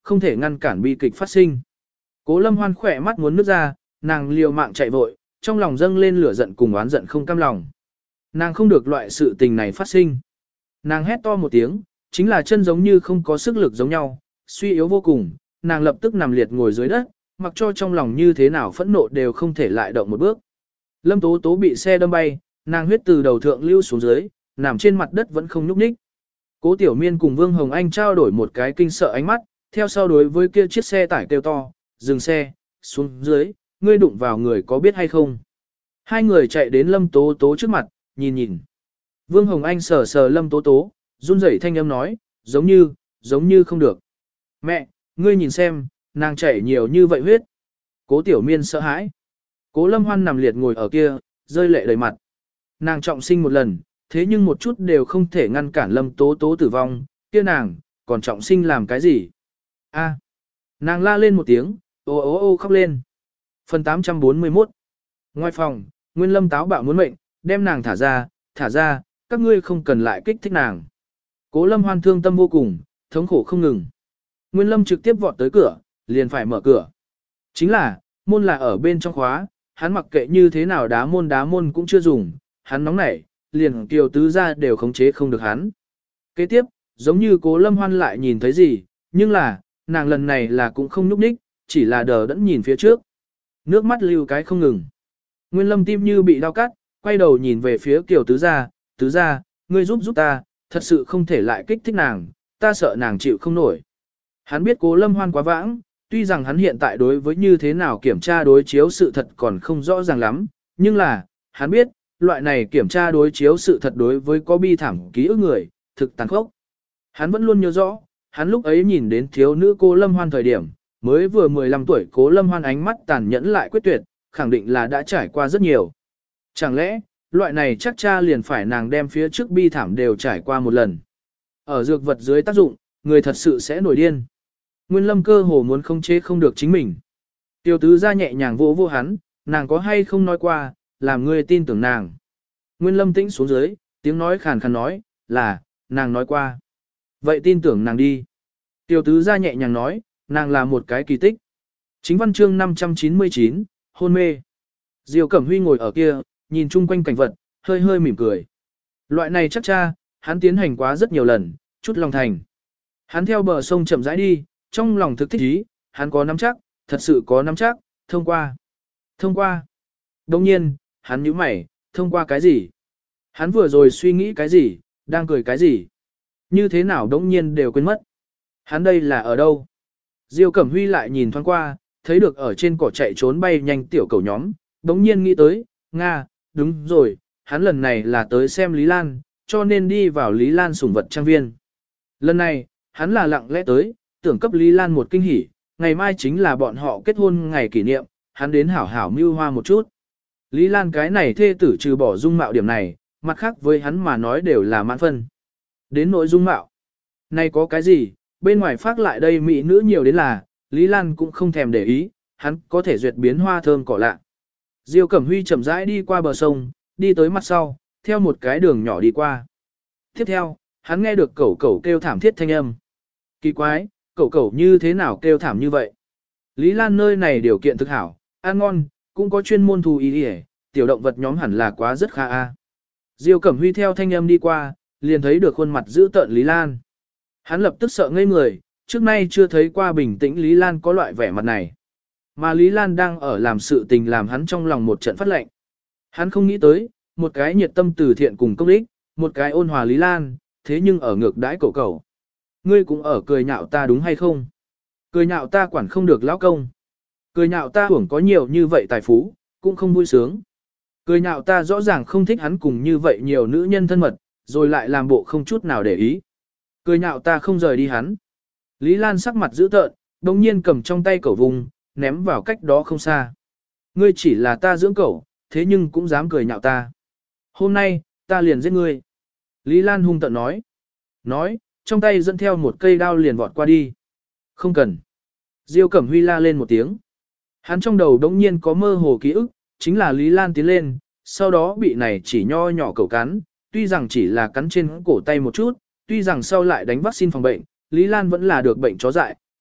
không thể ngăn cản bi kịch phát sinh. Cố Lâm Hoan khỏe mắt muốn nước ra, nàng liều mạng chạy vội, trong lòng dâng lên lửa giận cùng oán giận không cam lòng. Nàng không được loại sự tình này phát sinh. Nàng hét to một tiếng, chính là chân giống như không có sức lực giống nhau, suy yếu vô cùng, nàng lập tức nằm liệt ngồi dưới đất, mặc cho trong lòng như thế nào phẫn nộ đều không thể lại động một bước. Lâm Tố Tố bị xe đâm bay, nàng huyết từ đầu thượng lưu xuống dưới, nằm trên mặt đất vẫn không nhúc nhích. Cố Tiểu Miên cùng Vương Hồng Anh trao đổi một cái kinh sợ ánh mắt, theo sau đối với kia chiếc xe tải kêu to, dừng xe, xuống dưới, ngươi đụng vào người có biết hay không. Hai người chạy đến Lâm Tố Tố trước mặt, nhìn nhìn. Vương Hồng Anh sờ sờ Lâm Tố Tố, run rẩy thanh âm nói, giống như, giống như không được. Mẹ, ngươi nhìn xem, nàng chảy nhiều như vậy huyết. Cố Tiểu Miên sợ hãi. Cố Lâm Hoan nằm liệt ngồi ở kia, rơi lệ đầy mặt. Nàng trọng sinh một lần, thế nhưng một chút đều không thể ngăn cản Lâm Tố Tố tử vong, kia nàng, còn trọng sinh làm cái gì? A. Nàng la lên một tiếng, ô ô ô khóc lên. Phần tám trăm bốn mươi mốt. Ngoài phòng, Nguyên Lâm táo bạo muốn mệnh, đem nàng thả ra, thả ra, các ngươi không cần lại kích thích nàng. Cố Lâm Hoan thương tâm vô cùng, thống khổ không ngừng. Nguyên Lâm trực tiếp vọt tới cửa, liền phải mở cửa. Chính là, môn là ở bên trong khóa, hắn mặc kệ như thế nào đá môn đá môn cũng chưa dùng, hắn nóng nảy, liền Kiều Tứ ra đều khống chế không được hắn. Kế tiếp, giống như Cố Lâm Hoan lại nhìn thấy gì, nhưng là, nàng lần này là cũng không nhúc nhích, chỉ là đờ đẫn nhìn phía trước. Nước mắt lưu cái không ngừng. Nguyên Lâm tim như bị đau cắt, quay đầu nhìn về phía Kiều Tứ gia, Tứ gia, ngươi giúp giúp ta, thật sự không thể lại kích thích nàng, ta sợ nàng chịu không nổi. Hắn biết Cố Lâm Hoan quá vãng, tuy rằng hắn hiện tại đối với như thế nào kiểm tra đối chiếu sự thật còn không rõ ràng lắm, nhưng là, hắn biết, loại này kiểm tra đối chiếu sự thật đối với có bi thảm ký ức người, thực tàn khốc. Hắn vẫn luôn nhớ rõ, hắn lúc ấy nhìn đến thiếu nữ Cố Lâm Hoan thời điểm, mới vừa mười lăm tuổi Cố Lâm Hoan ánh mắt tàn nhẫn lại quyết tuyệt, khẳng định là đã trải qua rất nhiều. Chẳng lẽ, loại này chắc cha liền phải nàng đem phía trước bi thảm đều trải qua một lần. Ở dược vật dưới tác dụng, người thật sự sẽ nổi điên. Nguyên Lâm cơ hồ muốn không chế không được chính mình. Tiêu Tứ ra nhẹ nhàng vỗ vô hắn, nàng có hay không nói qua, làm ngươi tin tưởng nàng. Nguyên Lâm tĩnh xuống dưới, tiếng nói khàn khàn nói, là, nàng nói qua. Vậy tin tưởng nàng đi. Tiêu Tứ ra nhẹ nhàng nói, nàng là một cái kỳ tích. Chính văn chương năm trăm chín mươi chín, hôn mê. Diêu Cẩm Huy ngồi ở kia, nhìn chung quanh cảnh vật, hơi hơi mỉm cười. Loại này chắc cha, hắn tiến hành quá rất nhiều lần, chút lòng thành. Hắn theo bờ sông chậm rãi đi, trong lòng thực thích ý, hắn có nắm chắc, thật sự có nắm chắc, thông qua. Thông qua. Đồng nhiên, hắn nhíu mày, thông qua cái gì? Hắn vừa rồi suy nghĩ cái gì, đang cười cái gì? Như thế nào đống nhiên đều quên mất. Hắn đây là ở đâu? Diêu Cẩm Huy lại nhìn thoáng qua, thấy được ở trên cỏ chạy trốn bay nhanh tiểu cầu nhóm, đống nhiên nghĩ tới, Nga, đúng rồi, hắn lần này là tới xem Lý Lan, cho nên đi vào Lý Lan sủng vật trang viên. Lần này, hắn là lặng lẽ tới, tưởng cấp Lý Lan một kinh hỉ, ngày mai chính là bọn họ kết hôn ngày kỷ niệm, hắn đến hảo hảo mưu hoa một chút. Lý Lan cái này thê tử trừ bỏ dung mạo điểm này, mặt khác với hắn mà nói đều là mãn phân. Đến nội dung mạo. Này có cái gì, bên ngoài phát lại đây mỹ nữ nhiều đến là, Lý Lan cũng không thèm để ý, hắn có thể duyệt biến hoa thơm cỏ lạ. Diêu Cẩm Huy chậm rãi đi qua bờ sông, đi tới mặt sau, theo một cái đường nhỏ đi qua. Tiếp theo, hắn nghe được cẩu cẩu kêu thảm thiết thanh âm. Kỳ quái, cẩu cẩu như thế nào kêu thảm như vậy? Lý Lan nơi này điều kiện thực hảo, ăn ngon, cũng có chuyên môn thú y y, tiểu động vật nhóm hẳn là quá rất kha a. Diêu Cẩm Huy theo thanh âm đi qua, liền thấy được khuôn mặt dữ tợn Lý Lan. Hắn lập tức sợ ngây người, trước nay chưa thấy qua bình tĩnh Lý Lan có loại vẻ mặt này. Mà Lý Lan đang ở làm sự tình làm hắn trong lòng một trận phát lệnh. Hắn không nghĩ tới, một cái nhiệt tâm từ thiện cùng công ích, một cái ôn hòa Lý Lan, thế nhưng ở ngược đãi cậu cậu. Ngươi cũng ở cười nhạo ta đúng hay không? Cười nhạo ta quản không được lão công. Cười nhạo ta hưởng có nhiều như vậy tài phú, cũng không vui sướng. Cười nhạo ta rõ ràng không thích hắn cùng như vậy nhiều nữ nhân thân mật, rồi lại làm bộ không chút nào để ý. Cười nhạo ta không rời đi hắn. Lý Lan sắc mặt dữ tợn, đồng nhiên cầm trong tay cẩu vùng, ném vào cách đó không xa. Ngươi chỉ là ta dưỡng cẩu, thế nhưng cũng dám cười nhạo ta. Hôm nay, ta liền giết ngươi. Lý Lan hung tợn nói. Nói, trong tay dẫn theo một cây đao liền vọt qua đi. Không cần. Diêu Cẩm Huy la lên một tiếng. Hắn trong đầu đống nhiên có mơ hồ ký ức, chính là Lý Lan tiến lên, sau đó bị này chỉ nho nhỏ cẩu cắn, tuy rằng chỉ là cắn trên cổ tay một chút, tuy rằng sau lại đánh vaccine phòng bệnh, Lý Lan vẫn là được bệnh chó dại,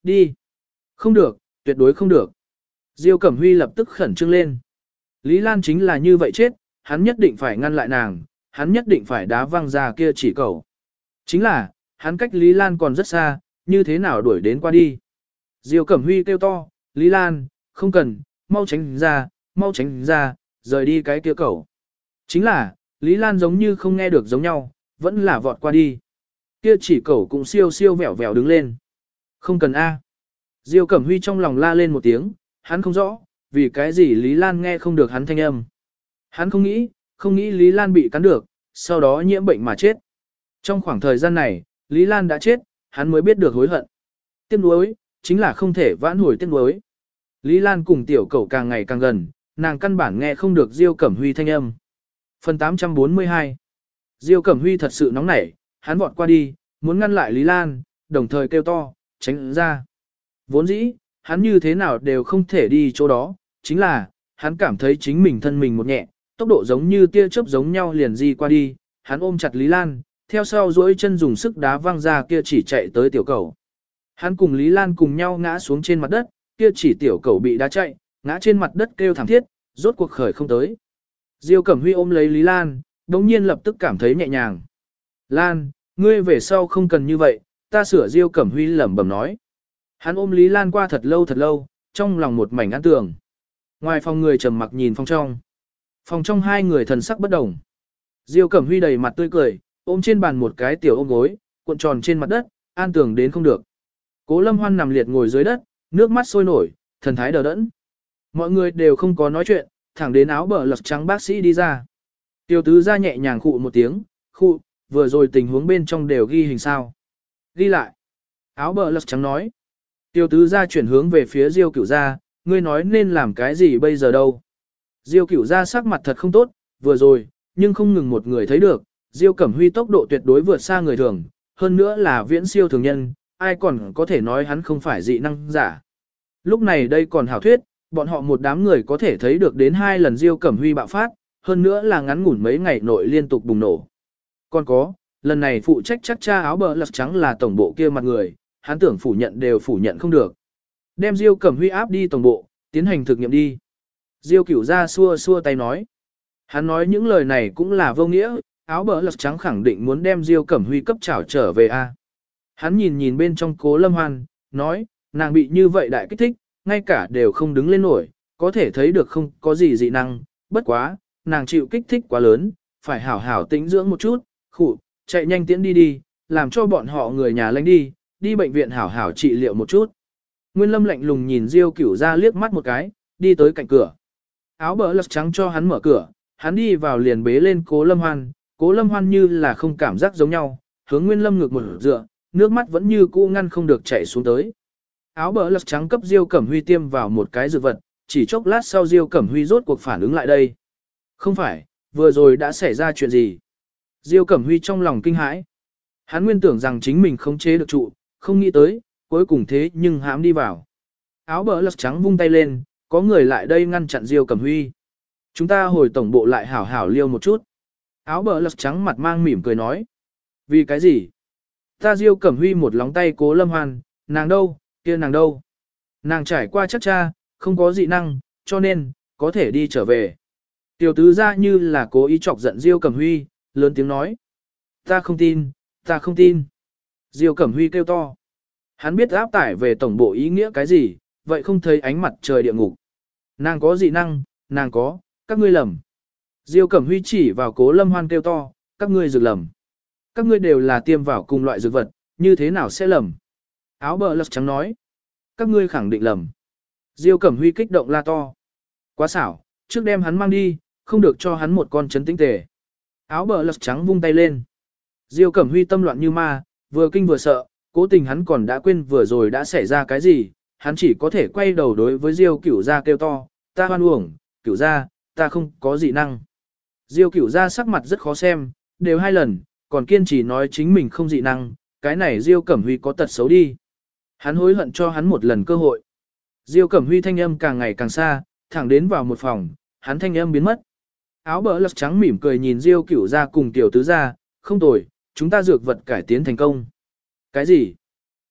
đi. Không được, tuyệt đối không được. Diêu Cẩm Huy lập tức khẩn trương lên. Lý Lan chính là như vậy chết, hắn nhất định phải ngăn lại nàng, hắn nhất định phải đá văng ra kia chỉ cầu. Chính là, hắn cách Lý Lan còn rất xa, như thế nào đuổi đến qua đi. Diêu Cẩm Huy kêu to, Lý Lan, không cần, mau tránh ra, mau tránh ra, rời đi cái kia cầu. Chính là, Lý Lan giống như không nghe được giống nhau, vẫn là vọt qua đi. Kia chỉ cầu cũng siêu siêu vẹo vẹo đứng lên. Không cần A. Diêu Cẩm Huy trong lòng la lên một tiếng, hắn không rõ, vì cái gì Lý Lan nghe không được hắn thanh âm. Hắn không nghĩ, không nghĩ Lý Lan bị cắn được, sau đó nhiễm bệnh mà chết. Trong khoảng thời gian này, Lý Lan đã chết, hắn mới biết được hối hận. Tiếc nuối, chính là không thể vãn hồi tiếc nuối. Lý Lan cùng tiểu cẩu càng ngày càng gần, nàng căn bản nghe không được Diêu Cẩm Huy thanh âm. Phần tám trăm bốn mươi hai. Diêu Cẩm Huy thật sự nóng nảy, hắn vọt qua đi, muốn ngăn lại Lý Lan, đồng thời kêu to, tránh ra. Vốn dĩ, hắn như thế nào đều không thể đi chỗ đó, chính là, hắn cảm thấy chính mình thân mình một nhẹ, tốc độ giống như tia chớp giống nhau liền di qua đi, hắn ôm chặt Lý Lan, theo sau duỗi chân dùng sức đá văng ra kia chỉ chạy tới tiểu cầu. Hắn cùng Lý Lan cùng nhau ngã xuống trên mặt đất, kia chỉ tiểu cầu bị đá chạy, ngã trên mặt đất kêu thảm thiết, rốt cuộc khởi không tới. Diêu Cẩm Huy ôm lấy Lý Lan, đống nhiên lập tức cảm thấy nhẹ nhàng. Lan, ngươi về sau không cần như vậy, ta sửa. Diêu Cẩm Huy lẩm bẩm nói. Hắn ôm Lý Lan qua thật lâu thật lâu, trong lòng một mảnh an tường. Ngoài phòng người trầm mặc nhìn phòng trong. Phòng trong hai người thần sắc bất đồng. Diêu Cẩm Huy đầy mặt tươi cười, ôm trên bàn một cái tiểu ôm gối, cuộn tròn trên mặt đất, an tường đến không được. Cố Lâm Hoan nằm liệt ngồi dưới đất, nước mắt sôi nổi, thần thái đờ đẫn. Mọi người đều không có nói chuyện, thẳng đến áo bờ lật trắng bác sĩ đi ra. Tiểu tứ ra nhẹ nhàng khụ một tiếng, khụ, vừa rồi tình huống bên trong đều ghi hình sao. Ghi lại. Áo bờ lật trắng nói. Tiểu tứ ra chuyển hướng về phía Diêu Cửu gia, ngươi nói nên làm cái gì bây giờ đâu. Diêu Cửu gia sắc mặt thật không tốt, vừa rồi, nhưng không ngừng một người thấy được, Diêu Cẩm Huy tốc độ tuyệt đối vượt xa người thường, hơn nữa là viễn siêu thường nhân, ai còn có thể nói hắn không phải dị năng giả. Lúc này đây còn hảo thuyết, bọn họ một đám người có thể thấy được đến hai lần Diêu Cẩm Huy bạo phát, hơn nữa là ngắn ngủn mấy ngày nội liên tục bùng nổ. Còn có, lần này phụ trách chắc cha áo bờ lật trắng là tổng bộ kia mặt người, hắn tưởng phủ nhận đều phủ nhận không được. Đem Diêu Cẩm Huy áp đi tổng bộ, tiến hành thực nghiệm đi. Diêu Cửu gia xua xua tay nói. Hắn nói những lời này cũng là vô nghĩa, áo bờ lật trắng khẳng định muốn đem Diêu Cẩm Huy cấp trảo trở về a. Hắn nhìn nhìn bên trong Cố Lâm Hoan, nói, nàng bị như vậy đại kích thích, ngay cả đều không đứng lên nổi, có thể thấy được không có gì dị năng, bất quá, nàng chịu kích thích quá lớn, phải hảo hảo tĩnh dưỡng một chút, khụ, chạy nhanh tiễn đi đi, làm cho bọn họ người nhà lánh đi, đi bệnh viện hảo hảo trị liệu một chút. Nguyên Lâm lạnh lùng nhìn Diêu Cửu gia liếc mắt một cái, đi tới cạnh cửa. Áo bờ lật trắng cho hắn mở cửa, hắn đi vào liền bế lên Cố Lâm Hoan, Cố Lâm Hoan như là không cảm giác giống nhau, hướng Nguyên Lâm ngược một dựa, nước mắt vẫn như cũ ngăn không được chảy xuống tới. Áo bờ lật trắng cấp Diêu Cẩm Huy tiêm vào một cái dược vật, chỉ chốc lát sau Diêu Cẩm Huy rốt cuộc phản ứng lại đây. Không phải, vừa rồi đã xảy ra chuyện gì? Diêu Cẩm Huy trong lòng kinh hãi. Hắn nguyên tưởng rằng chính mình không chế được trụ, không nghĩ tới, cuối cùng thế nhưng hãm đi vào. Áo bờ lật trắng vung tay lên, có người lại đây ngăn chặn Diêu Cẩm Huy. Chúng ta hồi tổng bộ lại hảo hảo liêu một chút. Áo bờ lật trắng mặt mang mỉm cười nói. Vì cái gì? Ta Diêu Cẩm Huy một lóng tay Cố Lâm Hoan, nàng đâu, kia nàng đâu? Nàng trải qua chắc cha, không có dị năng, cho nên, có thể đi trở về. Tiểu tứ ra như là cố ý chọc giận Diêu Cẩm Huy, lớn tiếng nói. Ta không tin, ta không tin. Diêu Cẩm Huy kêu to. Hắn biết áp tải về tổng bộ ý nghĩa cái gì, vậy không thấy ánh mặt trời địa ngục. Nàng có dị năng, nàng có, các ngươi lầm. Diêu Cẩm Huy chỉ vào Cố Lâm Hoan kêu to, các ngươi dược lầm. Các ngươi đều là tiêm vào cùng loại dược vật, như thế nào sẽ lầm? Áo bờ lật trắng nói. Các ngươi khẳng định lầm. Diêu Cẩm Huy kích động la to. Quá xảo, trước đem hắn mang đi, không được cho hắn một con chấn tĩnh tề. Áo bờ lật trắng vung tay lên. Diêu Cẩm Huy tâm loạn như ma, vừa kinh vừa sợ, cố tình hắn còn đã quên vừa rồi đã xảy ra cái gì, hắn chỉ có thể quay đầu đối với Diêu Cửu gia kêu to, ta hoan uổng, Cửu gia, ta không có dị năng. Diêu Cửu gia sắc mặt rất khó xem, đều hai lần, còn kiên trì nói chính mình không dị năng, cái này Diêu Cẩm Huy có tật xấu đi. Hắn hối hận cho hắn một lần cơ hội. Diêu Cẩm Huy thanh âm càng ngày càng xa, thẳng đến vào một phòng, hắn thanh âm biến mất. Áo bờ lật trắng mỉm cười nhìn Diêu Cửu gia cùng tiểu tứ gia, không tồi, chúng ta dược vật cải tiến thành công. Cái gì?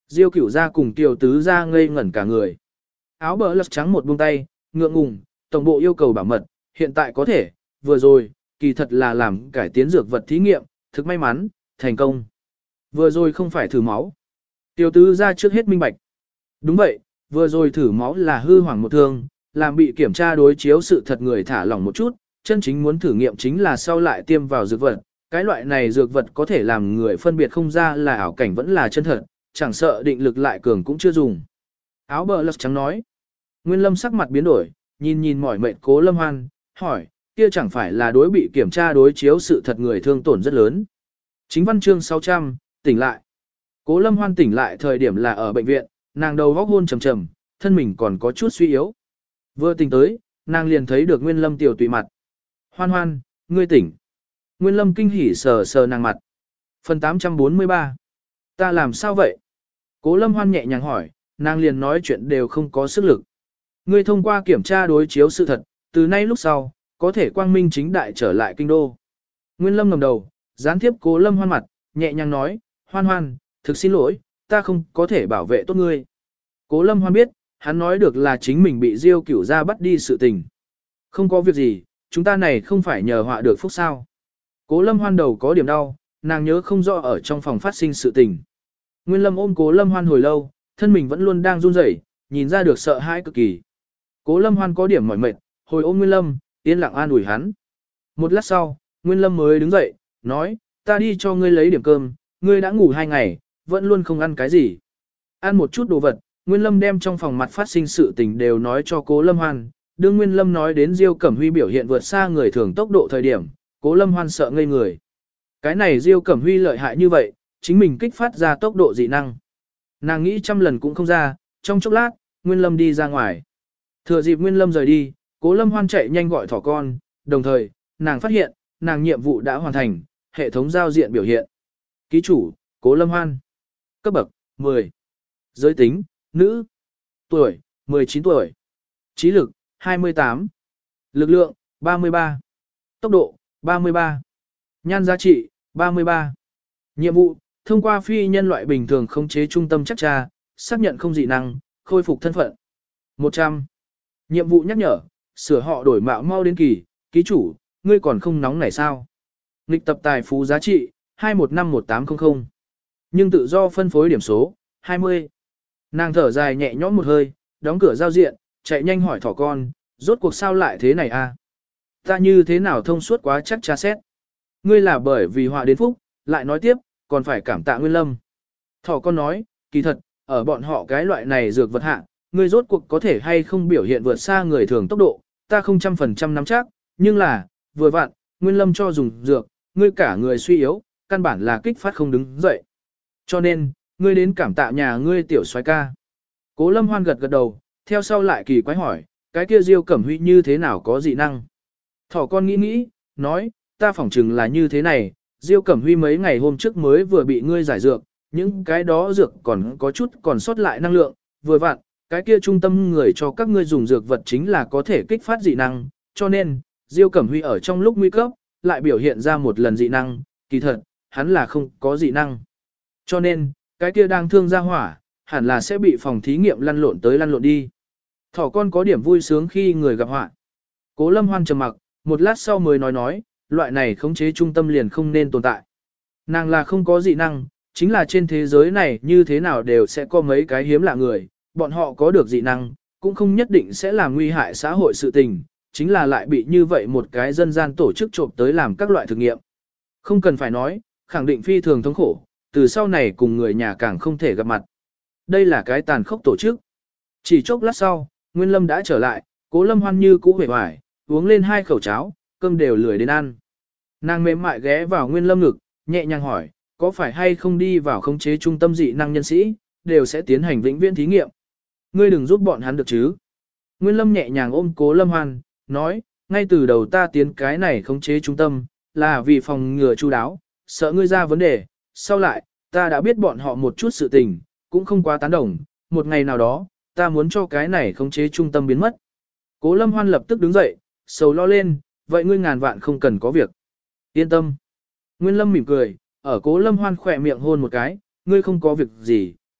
Diêu Cửu gia cùng Tiểu Tứ gia ngây ngẩn cả người. Áo bờ lật trắng một buông tay, ngượng ngùng, tổng bộ yêu cầu bảo mật, hiện tại có thể, vừa rồi, kỳ thật là làm cải tiến dược vật thí nghiệm, thực may mắn, thành công. Vừa rồi không phải thử máu. Tiểu Tứ gia trước hết minh bạch. Đúng vậy, vừa rồi thử máu là hư hoảng một thương, làm bị kiểm tra đối chiếu sự thật người thả lỏng một chút, chân chính muốn thử nghiệm chính là sau lại tiêm vào dược vật. Cái loại này dược vật có thể làm người phân biệt không ra là ảo cảnh vẫn là chân thật, chẳng sợ định lực lại cường cũng chưa dùng. Áo bờ lật trắng nói. Nguyên Lâm sắc mặt biến đổi, nhìn nhìn mỏi mệt Cố Lâm Hoan, hỏi, kia chẳng phải là đối bị kiểm tra đối chiếu sự thật người thương tổn rất lớn. Chính văn chương sáu trăm, tỉnh lại. Cố Lâm Hoan tỉnh lại thời điểm là ở bệnh viện, nàng đầu góc hôn trầm trầm, thân mình còn có chút suy yếu. Vừa tỉnh tới, nàng liền thấy được Nguyên Lâm tiểu tùy mặt. Hoan hoan, ngươi tỉnh. Nguyên Lâm kinh hỉ sờ sờ nàng mặt. Phần tám trăm bốn mươi ba. Ta làm sao vậy? Cố Lâm Hoan nhẹ nhàng hỏi, nàng liền nói chuyện đều không có sức lực. Ngươi thông qua kiểm tra đối chiếu sự thật, từ nay lúc sau, có thể quang minh chính đại trở lại kinh đô. Nguyên Lâm ngẩng đầu, gián tiếp Cố Lâm Hoan mặt, nhẹ nhàng nói, Hoan hoan, thực xin lỗi, ta không có thể bảo vệ tốt ngươi. Cố Lâm Hoan biết, hắn nói được là chính mình bị Diêu Cửu gia bắt đi sự tình. Không có việc gì, chúng ta này không phải nhờ họa được phúc sao. Cố Lâm Hoan đầu có điểm đau, nàng nhớ không rõ ở trong phòng phát sinh sự tình. Nguyên Lâm ôm Cố Lâm Hoan hồi lâu, thân mình vẫn luôn đang run rẩy, nhìn ra được sợ hãi cực kỳ. Cố Lâm Hoan có điểm mỏi mệt, hồi ôm Nguyên Lâm, yên lặng an ủi hắn. Một lát sau, Nguyên Lâm mới đứng dậy, nói, ta đi cho ngươi lấy điểm cơm, ngươi đã ngủ hai ngày, vẫn luôn không ăn cái gì. Ăn một chút đồ vật, Nguyên Lâm đem trong phòng mặt phát sinh sự tình đều nói cho Cố Lâm Hoan. Đương Nguyên Lâm nói đến Diêu Cẩm Huy biểu hiện vượt xa người thường tốc độ thời điểm, Cố Lâm Hoan sợ ngây người. Cái này Diêu Cẩm Huy lợi hại như vậy, chính mình kích phát ra tốc độ dị năng. Nàng nghĩ trăm lần cũng không ra, trong chốc lát, Nguyên Lâm đi ra ngoài. Thừa dịp Nguyên Lâm rời đi, Cố Lâm Hoan chạy nhanh gọi thỏ con, đồng thời, nàng phát hiện, nàng nhiệm vụ đã hoàn thành, hệ thống giao diện biểu hiện. Ký chủ, Cố Lâm Hoan. Cấp bậc, mười. Giới tính, nữ. Tuổi, mười chín tuổi. Trí lực, hai mươi tám. Lực lượng, ba mươi ba. Tốc độ, ba mươi ba. Nhan giá trị, ba mươi ba. Nhiệm vụ, thông qua phi nhân loại bình thường khống chế trung tâm chắc tra, xác nhận không dị năng, khôi phục thân phận. một trăm. Nhiệm vụ nhắc nhở, sửa họ đổi mạo mau đến kỳ, ký chủ, ngươi còn không nóng này sao? Nghịch tập tài phú giá trị, hai một năm một tám không không. Nhưng tự do phân phối điểm số, hai mươi. Nàng thở dài nhẹ nhõm một hơi, đóng cửa giao diện, chạy nhanh hỏi thỏ con, rốt cuộc sao lại thế này a? Ta như thế nào thông suốt quá chắc tra xét. Ngươi là bởi vì họa đến phúc, lại nói tiếp, còn phải cảm tạ Nguyên Lâm. Thỏ con nói, kỳ thật, ở bọn họ cái loại này dược vật hạ, ngươi rốt cuộc có thể hay không biểu hiện vượt xa người thường tốc độ, ta không trăm phần trăm nắm chắc, nhưng là, vừa vặn, Nguyên Lâm cho dùng dược, ngươi cả người suy yếu, căn bản là kích phát không đứng dậy. Cho nên, ngươi đến cảm tạ nhà ngươi tiểu soái ca. Cố Lâm Hoan gật gật đầu, theo sau lại kỳ quái hỏi, cái kia Diêu Cẩm Huy như thế nào có dị năng? Thỏ con nghĩ nghĩ, nói, ta phỏng chừng là như thế này, Diêu Cẩm Huy mấy ngày hôm trước mới vừa bị ngươi giải dược, những cái đó dược còn có chút còn sót lại năng lượng, vừa vặn, cái kia trung tâm người cho các ngươi dùng dược vật chính là có thể kích phát dị năng, cho nên, Diêu Cẩm Huy ở trong lúc nguy cấp, lại biểu hiện ra một lần dị năng, kỳ thật, hắn là không có dị năng. Cho nên, cái kia đang thương ra hỏa, hẳn là sẽ bị phòng thí nghiệm lăn lộn tới lăn lộn đi. Thỏ con có điểm vui sướng khi người gặp họa. Cố Lâm Hoan trầm mặc, một lát sau mới nói nói, loại này khống chế trung tâm liền không nên tồn tại. Nàng là không có dị năng, chính là trên thế giới này như thế nào đều sẽ có mấy cái hiếm lạ người, bọn họ có được dị năng, cũng không nhất định sẽ làm nguy hại xã hội sự tình, chính là lại bị như vậy một cái dân gian tổ chức trộm tới làm các loại thực nghiệm. Không cần phải nói, khẳng định phi thường thống khổ, từ sau này cùng người nhà càng không thể gặp mặt. Đây là cái tàn khốc tổ chức. Chỉ chốc lát sau, Nguyên Lâm đã trở lại, Cố Lâm Hoan như cũ vẻ vải, uống lên hai khẩu cháo, cơm đều lười đến ăn. Nàng mềm mại ghé vào Nguyên Lâm ngực, nhẹ nhàng hỏi, có phải hay không đi vào khống chế trung tâm dị năng nhân sĩ, đều sẽ tiến hành vĩnh viễn thí nghiệm. Ngươi đừng giúp bọn hắn được chứ. Nguyên Lâm nhẹ nhàng ôm Cố Lâm Hoan, nói, ngay từ đầu ta tiến cái này khống chế trung tâm, là vì phòng ngừa chu đáo, sợ ngươi ra vấn đề, sau lại, ta đã biết bọn họ một chút sự tình, cũng không quá tán đồng, một ngày nào đó, ta muốn cho cái này khống chế trung tâm biến mất. Cố Lâm Hoan lập tức đứng dậy, sầu lo lên, vậy ngươi ngàn vạn không cần có việc. Yên tâm. Nguyên Lâm mỉm cười, ở Cố Lâm Hoan khỏe miệng hôn một cái, ngươi không có việc gì,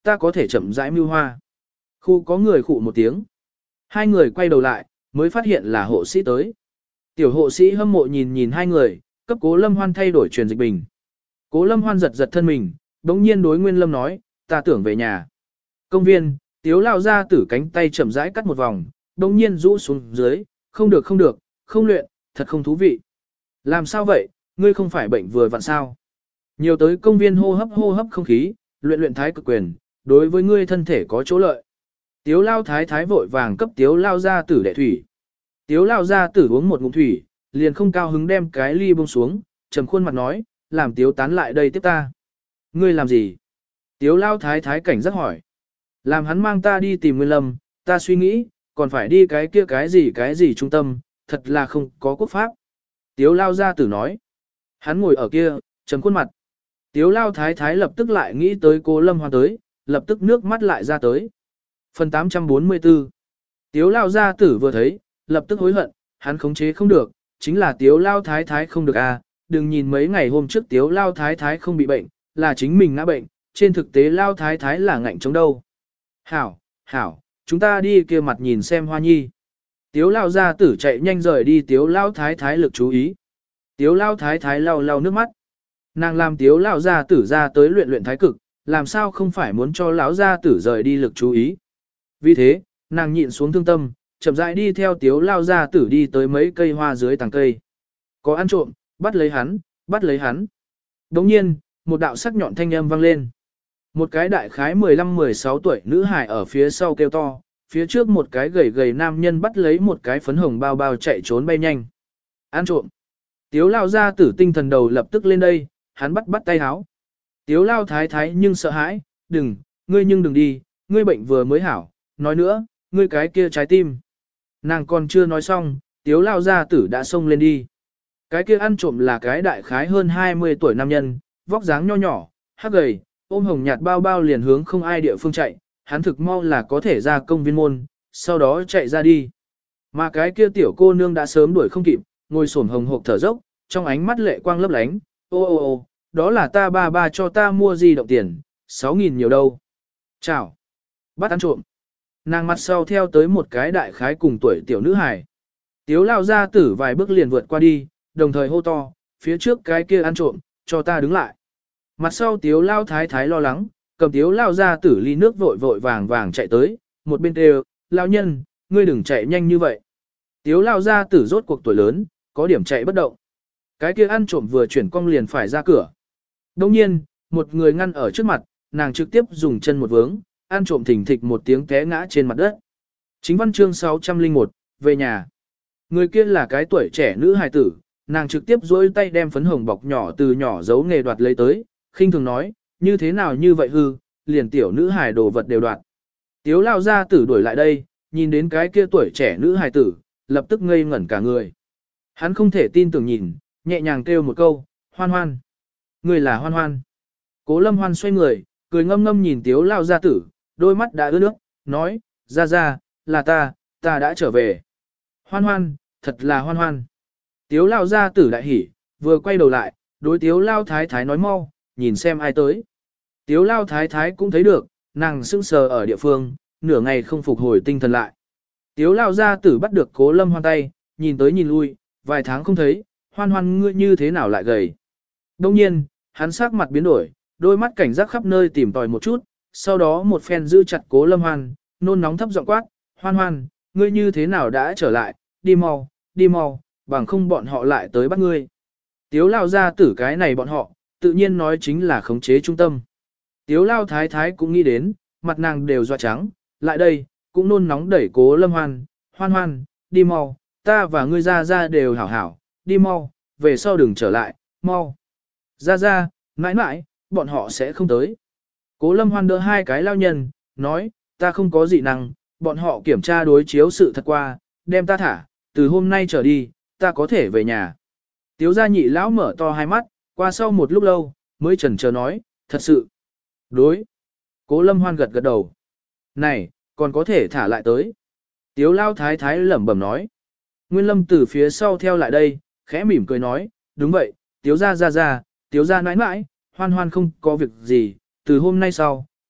ta có thể chậm rãi mưu hoa. Khu có người khụ một tiếng. Hai người quay đầu lại, mới phát hiện là hộ sĩ tới. Tiểu hộ sĩ hâm mộ nhìn nhìn hai người, cấp Cố Lâm Hoan thay đổi truyền dịch bình. Cố Lâm Hoan giật giật thân mình, đống nhiên đối Nguyên Lâm nói, ta tưởng về nhà. Công viên, Tiếu lao ra tử cánh tay chậm rãi cắt một vòng, đống nhiên rũ xuống dưới, không được không được, không luyện, thật không thú vị. Làm sao vậy, ngươi không phải bệnh vừa vặn sao? Nhiều tới công viên hô hấp hô hấp không khí, luyện luyện thái cực quyền, đối với ngươi thân thể có chỗ lợi. Tiếu lao thái thái vội vàng cấp tiếu lao ra tử đệ thủy. Tiếu lao ra tử uống một ngụm thủy, liền không cao hứng đem cái ly buông xuống, trầm khuôn mặt nói, làm tiếu tán lại đây tiếp ta. Ngươi làm gì? Tiếu lao thái thái cảnh giác hỏi. Làm hắn mang ta đi tìm Nguyên Lâm, ta suy nghĩ, còn phải đi cái kia cái gì cái gì trung tâm, thật là không có quốc pháp. Tiếu lao gia tử nói. Hắn ngồi ở kia, trầm khuôn mặt. Tiếu lao thái thái lập tức lại nghĩ tới Cố Lâm Hoan tới, lập tức nước mắt lại ra tới. Phần tám trăm bốn mươi tư. Tiếu lao gia tử vừa thấy, lập tức hối hận, hắn khống chế không được, chính là tiếu lao thái thái không được à, đừng nhìn mấy ngày hôm trước tiếu lao thái thái không bị bệnh, là chính mình ngã bệnh, trên thực tế lao thái thái là ngạnh chống đâu. Hảo, hảo, chúng ta đi kia mặt nhìn xem Hoa Nhi. Tiếu lao gia tử chạy nhanh rời đi tiếu lao thái thái lực chú ý. Tiếu lao thái thái lau lau nước mắt. Nàng làm tiếu lao gia tử ra tới luyện luyện thái cực, làm sao không phải muốn cho lão gia tử rời đi lực chú ý. Vì thế, nàng nhịn xuống thương tâm, chậm rãi đi theo tiếu lao gia tử đi tới mấy cây hoa dưới tàng cây. Có ăn trộm, bắt lấy hắn, bắt lấy hắn. Đồng nhiên, một đạo sắc nhọn thanh âm vang lên. Một cái đại khái mười lăm mười sáu tuổi nữ hài ở phía sau kêu to, phía trước một cái gầy gầy nam nhân bắt lấy một cái phấn hồng bao bao chạy trốn bay nhanh. Ăn trộm. Tiếu lao gia tử tinh thần đầu lập tức lên đây, hắn bắt bắt tay háo. Tiếu lao thái thái nhưng sợ hãi, đừng, ngươi nhưng đừng đi, ngươi bệnh vừa mới hảo, nói nữa, ngươi cái kia trái tim. Nàng còn chưa nói xong, tiếu lao gia tử đã xông lên đi. Cái kia ăn trộm là cái đại khái hơn hai mươi tuổi nam nhân, vóc dáng nho nhỏ, hắc gầy, ôm hồng nhạt bao bao liền hướng không ai địa phương chạy, hắn thực mau là có thể ra công viên môn, sau đó chạy ra đi. Mà cái kia tiểu cô nương đã sớm đuổi không kịp, ngồi xổm hồng hộc thở dốc, trong ánh mắt lệ quang lấp lánh, ô ô ô, đó là ta ba ba cho ta mua di động tiền, sáu nghìn nhiều đâu. Chào. Bắt ăn trộm. Nàng mặt sau theo tới một cái đại khái cùng tuổi tiểu nữ hài. Tiếu lao ra tử vài bước liền vượt qua đi, đồng thời hô to, phía trước cái kia ăn trộm, cho ta đứng lại. Mặt sau tiếu lao thái thái lo lắng, cầm tiếu lao ra tử ly nước vội vội vàng vàng chạy tới, một bên kêu, lao nhân, ngươi đừng chạy nhanh như vậy. Tiếu lao ra tử rốt cuộc tuổi lớn, có điểm chạy bất động. Cái kia ăn trộm vừa chuyển cong liền phải ra cửa. Đồng nhiên, một người ngăn ở trước mặt, nàng trực tiếp dùng chân một vướng, ăn trộm thình thịch một tiếng té ngã trên mặt đất. Chính văn chương sáu trăm lẻ một, về nhà. Người kia là cái tuổi trẻ nữ hài tử, nàng trực tiếp duỗi tay đem phấn hồng bọc nhỏ từ nhỏ giấu nghề đoạt lấy tới, khinh thường nói, như thế nào như vậy hư, liền tiểu nữ hài đồ vật đều đoạt. Tiếu lao ra tử đuổi lại đây, nhìn đến cái kia tuổi trẻ nữ hài tử, lập tức ngây ngẩn cả người. Hắn không thể tin tưởng nhìn, nhẹ nhàng kêu một câu, hoan hoan. Người là hoan hoan. Cố Lâm Hoan xoay người, cười ngâm ngâm nhìn tiếu lao gia tử, đôi mắt đã ướt nước, nói, ra ra, là ta, ta đã trở về. Hoan hoan, thật là hoan hoan. Tiếu lao gia tử đại hỉ, vừa quay đầu lại, đối tiếu lao thái thái nói mau, nhìn xem ai tới. Tiếu lao thái thái cũng thấy được, nàng sững sờ ở địa phương, nửa ngày không phục hồi tinh thần lại. Tiếu lao gia tử bắt được Cố Lâm Hoan tay, nhìn tới nhìn lui, vài tháng không thấy, hoan hoan ngươi như thế nào lại gầy. Đông nhiên, hắn sắc mặt biến đổi, đôi mắt cảnh giác khắp nơi tìm tòi một chút, sau đó một phen giữ chặt Cố Lâm Hoan, nôn nóng thấp giọng quát, hoan hoan, ngươi như thế nào đã trở lại, đi mau, đi mau, bằng không bọn họ lại tới bắt ngươi. Tiếu lao gia tử cái này bọn họ, tự nhiên nói chính là khống chế trung tâm. Tiếu lao thái thái cũng nghĩ đến, mặt nàng đều doa trắng, lại đây, cũng nôn nóng đẩy Cố Lâm Hoan, hoan hoan, đi mau, ta và ngươi ra ra đều hảo hảo, đi mau, về sau đừng trở lại, mau. Ra ra, mãi mãi, bọn họ sẽ không tới. Cố Lâm Hoan đỡ hai cái lao nhân, nói, ta không có gì năng, bọn họ kiểm tra đối chiếu sự thật qua, đem ta thả, từ hôm nay trở đi, ta có thể về nhà. Tiếu gia nhị lão mở to hai mắt, qua sau một lúc lâu, mới chần chờ nói, thật sự. Đối. Cố Lâm Hoan gật gật đầu. Này, còn có thể thả lại tới. Tiếu lao thái thái lẩm bẩm nói. Nguyên Lâm từ phía sau theo lại đây, khẽ mỉm cười nói, đúng vậy, tiếu gia ra ra, tiếu gia nãi nãi, hoan hoan không có việc gì, từ hôm nay sau,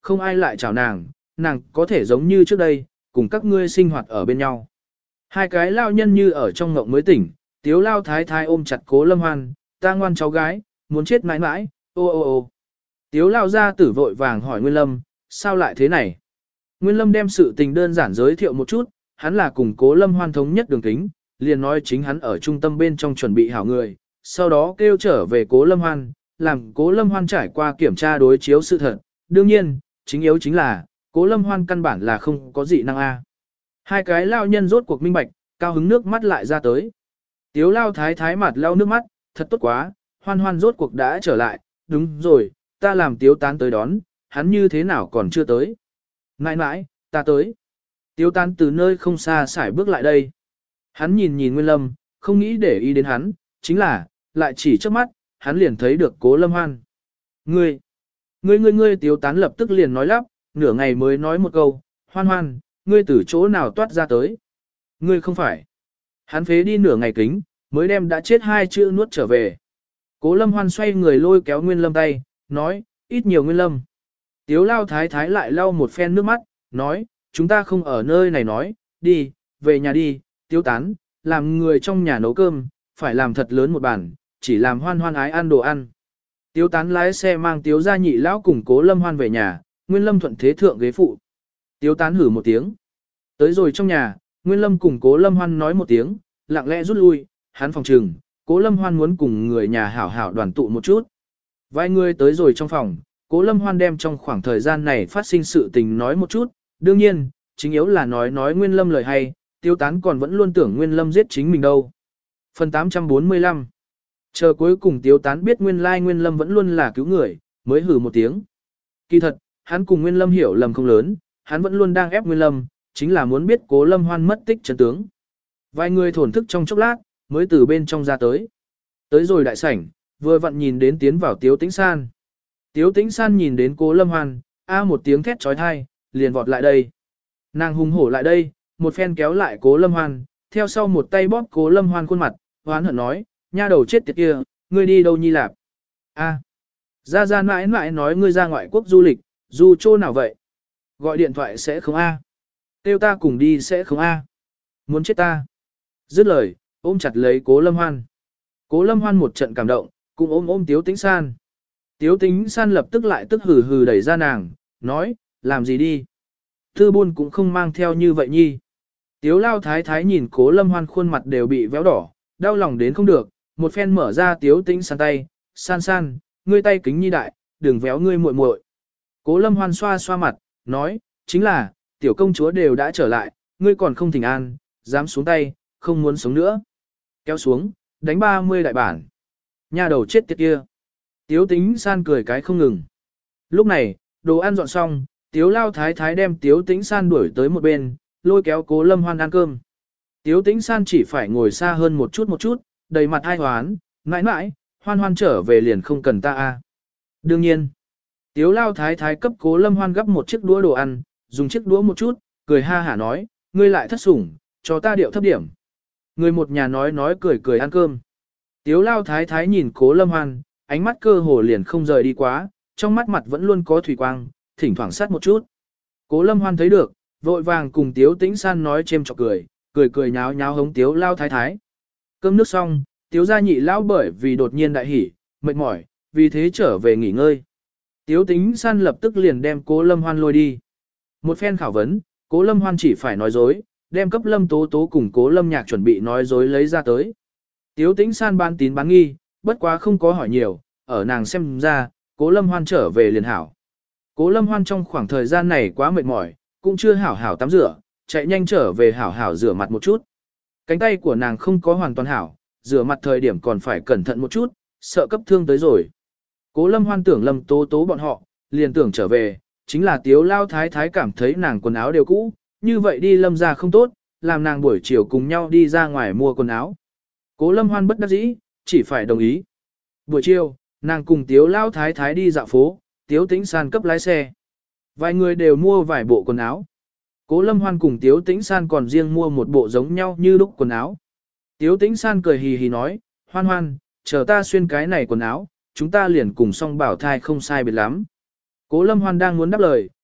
không ai lại chào nàng, nàng có thể giống như trước đây, cùng các ngươi sinh hoạt ở bên nhau. Hai cái lao nhân như ở trong ngộng mới tỉnh, tiếu lao thái thái ôm chặt cố lâm hoan, ta ngoan cháu gái, muốn chết mãi mãi, ô ô ô. Tiếu lao ra tử vội vàng hỏi Nguyên Lâm, sao lại thế này? Nguyên Lâm đem sự tình đơn giản giới thiệu một chút, hắn là cùng cố lâm hoan thống nhất đường kính, liền nói chính hắn ở trung tâm bên trong chuẩn bị hảo người, sau đó kêu trở về cố lâm hoan, làm cố lâm hoan trải qua kiểm tra đối chiếu sự thật. Đương nhiên, chính yếu chính là, cố lâm hoan căn bản là không có dị năng A. Hai cái lao nhân rốt cuộc minh bạch, cao hứng nước mắt lại ra tới. Tiếu lao thái thái mặt lao nước mắt, thật tốt quá, hoan hoan rốt cuộc đã trở lại, đúng rồi, ta làm tiếu tán tới đón, hắn như thế nào còn chưa tới. Nãi nãi, ta tới. Tiếu tán từ nơi không xa xải bước lại đây. Hắn nhìn nhìn Nguyên Lâm, không nghĩ để ý đến hắn, chính là, lại chỉ trước mắt, hắn liền thấy được cố lâm hoan. Ngươi, ngươi ngươi ngươi tiếu tán lập tức liền nói lắp, nửa ngày mới nói một câu, hoan hoan, ngươi từ chỗ nào toát ra tới. Ngươi không phải. Hắn phế đi nửa ngày kính, mới đem đã chết hai chữ nuốt trở về. Cố lâm hoan xoay người lôi kéo Nguyên Lâm tay, nói, ít nhiều Nguyên Lâm. Tiếu lao thái thái lại lau một phen nước mắt, nói, chúng ta không ở nơi này nói, đi, về nhà đi, tiếu tán, làm người trong nhà nấu cơm, phải làm thật lớn một bàn, chỉ làm hoan hoan ái ăn đồ ăn. Tiếu tán lái xe mang tiếu gia nhị lão cùng cố lâm hoan về nhà, Nguyên Lâm thuận thế thượng ghế phụ. Tiếu tán hử một tiếng. Tới rồi trong nhà, Nguyên Lâm cùng cố lâm hoan nói một tiếng, lặng lẽ rút lui, hắn phòng trừng, cố lâm hoan muốn cùng người nhà hảo hảo đoàn tụ một chút. Vài người tới rồi trong phòng, cố lâm hoan đem trong khoảng thời gian này phát sinh sự tình nói một chút, đương nhiên, chính yếu là nói nói Nguyên Lâm lời hay, Tiếu tán còn vẫn luôn tưởng Nguyên Lâm giết chính mình đâu. Phần tám trăm bốn mươi lăm. Chờ cuối cùng Tiếu tán biết nguyên lai Nguyên Lâm vẫn luôn là cứu người, mới hử một tiếng. Kỳ thật, hắn cùng Nguyên Lâm hiểu lầm không lớn, hắn vẫn luôn đang ép Nguyên Lâm, chính là muốn biết cố lâm hoan mất tích chân tướng. Vài người thổn thức trong chốc lát, mới từ bên trong ra tới. Tới rồi đại sảnh, vừa vặn nhìn đến tiến vào Tiếu Tĩnh San. Tiếu Tĩnh San nhìn đến cố lâm hoan, a một tiếng thét trói thai, liền vọt lại đây. Nàng hùng hổ lại đây, một phen kéo lại cố lâm hoan, theo sau một tay bóp cố lâm hoan khuôn mặt, hoán hận nói, nha đầu chết tiệt kia, ngươi đi đâu nhi lạp? A, ra ra mãi mãi nói ngươi ra ngoại quốc du lịch, du chỗ nào vậy? Gọi điện thoại sẽ không a? Tiêu ta cùng đi sẽ không a? Muốn chết ta? Dứt lời, ôm chặt lấy cố lâm hoan. Cố lâm hoan một trận cảm động, cùng ôm ôm Tiếu Tĩnh San. Tiếu Tĩnh San lập tức lại tức hừ hừ đẩy ra nàng, nói, làm gì đi? Thư buôn cũng không mang theo như vậy nhi. Tiếu lao thái thái nhìn cố lâm hoan khuôn mặt đều bị véo đỏ, đau lòng đến không được, một phen mở ra Tiếu Tĩnh San tay, san san, ngươi tay kính nhi đại, đừng véo ngươi muội muội. Cố lâm hoan xoa xoa mặt, nói, chính là, tiểu công chúa đều đã trở lại, ngươi còn không thỉnh an, dám xuống tay, không muốn sống nữa. Kéo xuống, đánh ba mươi đại bản. Nhà đầu chết tiệt kia. Tiếu Tĩnh San cười cái không ngừng. Lúc này, đồ ăn dọn xong, Tiếu lao thái thái đem Tiếu Tĩnh San đuổi tới một bên, lôi kéo cố lâm hoan ăn cơm. Tiếu Tĩnh San chỉ phải ngồi xa hơn một chút một chút, đầy mặt ai hoán, mãi mãi, hoan hoan trở về liền không cần ta a. Đương nhiên, Tiếu lao thái thái cấp cố lâm hoan gấp một chiếc đũa đồ ăn, dùng chiếc đũa một chút, cười ha hả nói, ngươi lại thất sủng, cho ta điệu thấp điểm. Người một nhà nói nói cười cười ăn cơm. Tiếu lao thái thái nhìn cố lâm hoan, ánh mắt cơ hồ liền không rời đi quá, trong mắt mặt vẫn luôn có thủy quang, thỉnh thoảng sát một chút. Cố lâm hoan thấy được, vội vàng cùng Tiếu Tĩnh San nói chêm chọc cười, cười cười nháo nháo hống Tiếu lao thái thái. Cơm nước xong, Tiếu gia nhị lão bởi vì đột nhiên đại hỉ, mệt mỏi, vì thế trở về nghỉ ngơi. Tiếu Tĩnh San lập tức liền đem cố lâm hoan lôi đi. Một phen khảo vấn, cố lâm hoan chỉ phải nói dối, đem cấp lâm tố tố cùng cố lâm nhạc chuẩn bị nói dối lấy ra tới. Tiếu Tĩnh San bán tín bán nghi, bất quá không có hỏi nhiều, ở nàng xem ra, cố lâm hoan trở về liền hảo. Cố lâm hoan trong khoảng thời gian này quá mệt mỏi, cũng chưa hảo hảo tắm rửa, chạy nhanh trở về hảo hảo rửa mặt một chút. Cánh tay của nàng không có hoàn toàn hảo, rửa mặt thời điểm còn phải cẩn thận một chút, sợ cấp thương tới rồi. Cố lâm hoan tưởng lâm tố tố bọn họ, liền tưởng trở về, chính là Tiếu lao thái thái cảm thấy nàng quần áo đều cũ, như vậy đi lâm ra không tốt, làm nàng buổi chiều cùng nhau đi ra ngoài mua quần áo. Cố lâm hoan bất đắc dĩ, chỉ phải đồng ý. Buổi chiều, nàng cùng Tiếu lao thái thái đi dạo phố, Tiếu Tĩnh San cấp lái xe. Vài người đều mua vài bộ quần áo. Cố lâm hoan cùng Tiếu Tĩnh San còn riêng mua một bộ giống nhau như đúc quần áo. Tiếu Tĩnh San cười hì hì nói, hoan hoan, chờ ta xuyên cái này quần áo, chúng ta liền cùng song bảo thai không sai biệt lắm. Cố lâm hoan đang muốn đáp lời,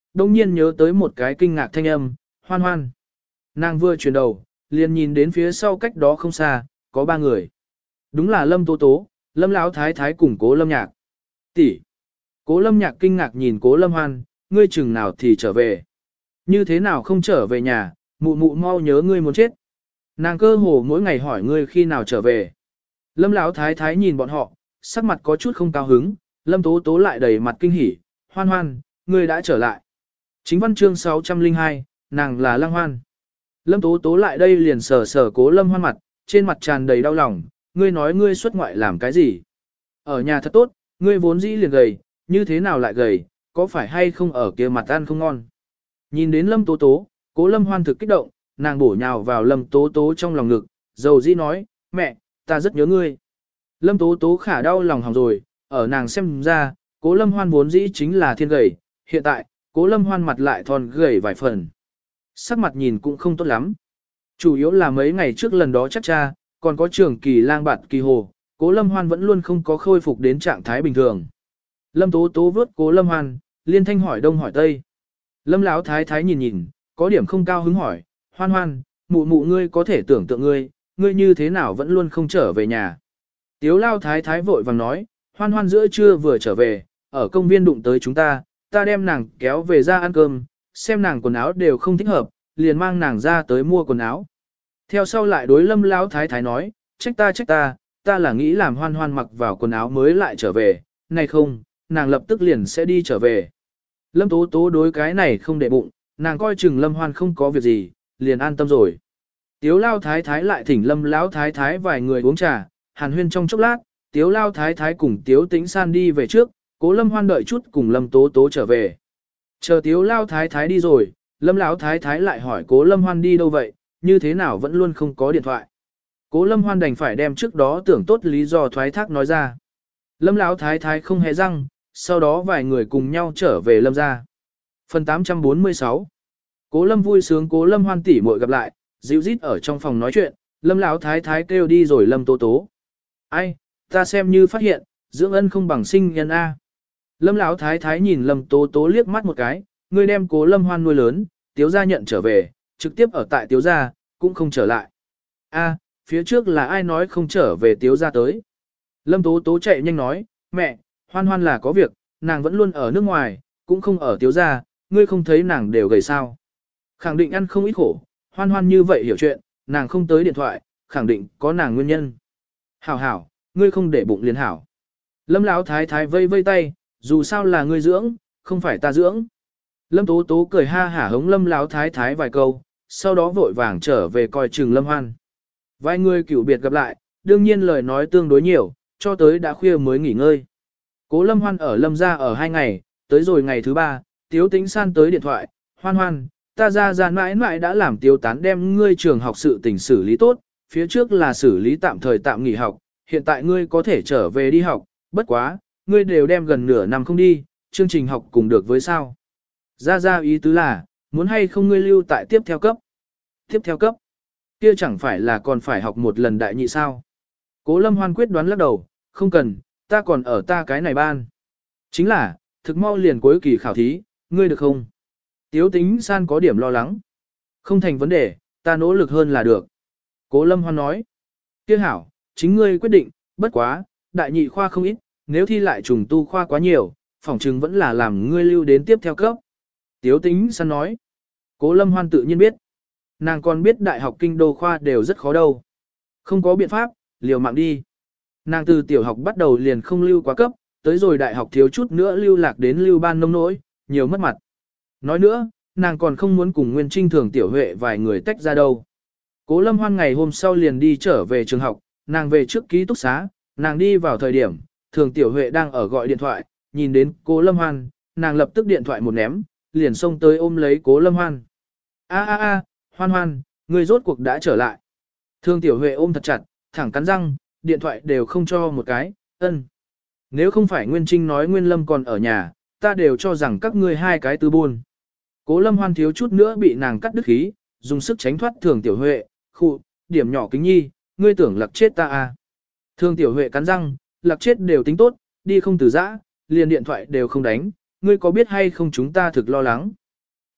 đông nhiên nhớ tới một cái kinh ngạc thanh âm, Hoan Hoan. Nàng vừa chuyển đầu, liền nhìn đến phía sau cách đó không xa, có ba người. Đúng là Lâm Tố Tố, Lâm Lão Thái Thái cùng Cố Lâm Nhạc. Tỷ. Cố Lâm Nhạc kinh ngạc nhìn Cố Lâm Hoan, ngươi chừng nào thì trở về. Như thế nào không trở về nhà, mụ mụ mau nhớ ngươi muốn chết. Nàng cơ hồ mỗi ngày hỏi ngươi khi nào trở về. Lâm Lão Thái Thái nhìn bọn họ, sắc mặt có chút không cao hứng, Lâm Tố Tố lại đầy mặt kinh hỉ, Hoan Hoan, ngươi đã trở lại. Chính văn chương sáu trăm lẻ hai, nàng là Lăng Hoan. Lâm Tố Tố lại đây liền sờ sờ Cố Lâm Hoan mặt, trên mặt tràn đầy đau lòng, ngươi nói ngươi xuất ngoại làm cái gì? Ở nhà thật tốt, ngươi vốn dĩ liền gầy, như thế nào lại gầy, có phải hay không ở kia mặt ăn không ngon? Nhìn đến Lâm Tố Tố, Cố Lâm Hoan thực kích động, nàng bổ nhào vào Lâm Tố Tố trong lòng ngực, dầu dĩ nói, mẹ, ta rất nhớ ngươi. Lâm Tố Tố khả đau lòng hỏng rồi, ở nàng xem ra, Cố Lâm Hoan vốn dĩ chính là thiên gầy, hiện tại, Cố Lâm Hoan mặt lại thon gầy vài phần. Sắc mặt nhìn cũng không tốt lắm. Chủ yếu là mấy ngày trước lần đó chắc cha, còn có trường kỳ lang bạt kỳ hồ, Cố Lâm Hoan vẫn luôn không có khôi phục đến trạng thái bình thường. Lâm Tố Tố vớt Cố Lâm Hoan, liên thanh hỏi đông hỏi tây. Lâm Lão Thái Thái nhìn nhìn, có điểm không cao hứng hỏi, Hoan Hoan, mụ mụ ngươi có thể tưởng tượng ngươi, ngươi như thế nào vẫn luôn không trở về nhà. Tiếu Lao Thái Thái vội vàng nói, Hoan Hoan giữa trưa vừa trở về, ở công viên đụng tới chúng ta, ta đem nàng kéo về ra ăn cơm, xem nàng quần áo đều không thích hợp, liền mang nàng ra tới mua quần áo. Theo sau lại đối Lâm Lão Thái Thái nói, trách ta trách ta, ta là nghĩ làm Hoan Hoan mặc vào quần áo mới lại trở về, này không, nàng lập tức liền sẽ đi trở về. Lâm Tố Tố đối cái này không để bụng, nàng coi chừng Lâm Hoan không có việc gì, liền an tâm rồi. Tiếu Lao Thái Thái lại thỉnh Lâm Lão Thái Thái vài người uống trà, hàn huyên trong chốc lát, Tiếu Lao Thái Thái cùng Tiếu Tĩnh San đi về trước, Cố Lâm Hoan đợi chút cùng Lâm Tố Tố trở về. Chờ Tiếu Lao Thái Thái đi rồi, Lâm Lão Thái Thái lại hỏi Cố Lâm Hoan đi đâu vậy, như thế nào vẫn luôn không có điện thoại. Cố Lâm Hoan đành phải đem trước đó tưởng tốt lý do thoái thác nói ra. Lâm Lão Thái Thái không hề răng, sau đó vài người cùng nhau trở về Lâm gia. Phần tám trăm bốn mươi sáu. Cố Lâm vui sướng Cố Lâm Hoan tỉ muội gặp lại, dịu rít ở trong phòng nói chuyện, Lâm Lão Thái Thái kêu đi rồi Lâm Tố Tố. Ai, ta xem như phát hiện, dưỡng ân không bằng sinh nhân A. Lâm Lão Thái Thái nhìn Lâm Tố Tố liếc mắt một cái, ngươi đem Cố Lâm Hoan nuôi lớn, Tiếu gia nhận trở về, trực tiếp ở tại Tiếu gia, cũng không trở lại. A, phía trước là ai nói không trở về Tiếu gia tới. Lâm Tố Tố chạy nhanh nói, mẹ, Hoan Hoan là có việc, nàng vẫn luôn ở nước ngoài, cũng không ở Tiếu gia, ngươi không thấy nàng đều gầy sao. Khẳng định ăn không ít khổ, Hoan Hoan như vậy hiểu chuyện, nàng không tới điện thoại, khẳng định có nàng nguyên nhân. Hảo hảo, ngươi không để bụng liền hảo. Lâm Lão Thái Thái vây vây tay, dù sao là ngươi dưỡng, không phải ta dưỡng. Lâm Tố Tố cười ha hả hống Lâm Lão Thái Thái vài câu, sau đó vội vàng trở về coi chừng Lâm Hoan. Vài người cựu biệt gặp lại, đương nhiên lời nói tương đối nhiều, cho tới đã khuya mới nghỉ ngơi. Cố Lâm Hoan ở Lâm gia ở hai ngày, tới rồi ngày thứ ba, Tiếu Tĩnh San tới điện thoại, Hoan Hoan, ta ra ra mãi mãi đã làm Tiếu Tán đem ngươi trường học sự tình xử lý tốt, phía trước là xử lý tạm thời tạm nghỉ học, hiện tại ngươi có thể trở về đi học, bất quá, ngươi đều đem gần nửa năm không đi, chương trình học cùng được với sao. Ra ra ý tứ là, muốn hay không ngươi lưu tại tiếp theo cấp. Tiếp theo cấp, kia chẳng phải là còn phải học một lần đại nhị sao. Cố Lâm Hoan quyết đoán lắc đầu, không cần, ta còn ở ta cái này ban. Chính là, thực mau liền cuối kỳ khảo thí, ngươi được không? Tiếu Tĩnh San có điểm lo lắng. Không thành vấn đề, ta nỗ lực hơn là được. Cố Lâm Hoan nói. Kia hảo, chính ngươi quyết định, bất quá, đại nhị khoa không ít, nếu thi lại trùng tu khoa quá nhiều, phỏng chừng vẫn là làm ngươi lưu đến tiếp theo cấp. Tiếu Tĩnh San nói. Cố Lâm Hoan tự nhiên biết. Nàng còn biết đại học kinh đô khoa đều rất khó đâu. Không có biện pháp, liều mạng đi. Nàng từ tiểu học bắt đầu liền không lưu quá cấp, tới rồi đại học thiếu chút nữa lưu lạc đến lưu ban nông nỗi, nhiều mất mặt. Nói nữa, nàng còn không muốn cùng Nguyên Trinh Thường Tiểu Huệ vài người tách ra đâu. Cố Lâm Hoan ngày hôm sau liền đi trở về trường học, nàng về trước ký túc xá, nàng đi vào thời điểm, Thường Tiểu Huệ đang ở gọi điện thoại, nhìn đến Cố Lâm Hoan, nàng lập tức điện thoại một ném, liền xông tới ôm lấy Cố Lâm Hoan. A a a, Hoan Hoan, ngươi rốt cuộc đã trở lại. Thường Tiểu Huệ ôm thật chặt, thẳng cắn răng, điện thoại đều không cho một cái, ân. Nếu không phải Nguyên Trinh nói Nguyên Lâm còn ở nhà, ta đều cho rằng các ngươi hai cái tư buôn. Cố Lâm Hoan thiếu chút nữa bị nàng cắt đứt khí, dùng sức tránh thoát Thường Tiểu Huệ, khụ, điểm nhỏ kính nhi, ngươi tưởng lặc chết ta à. Thường Tiểu Huệ cắn răng, lặc chết đều tính tốt, đi không từ giã, liền điện thoại đều không đánh, ngươi có biết hay không chúng ta thực lo lắng.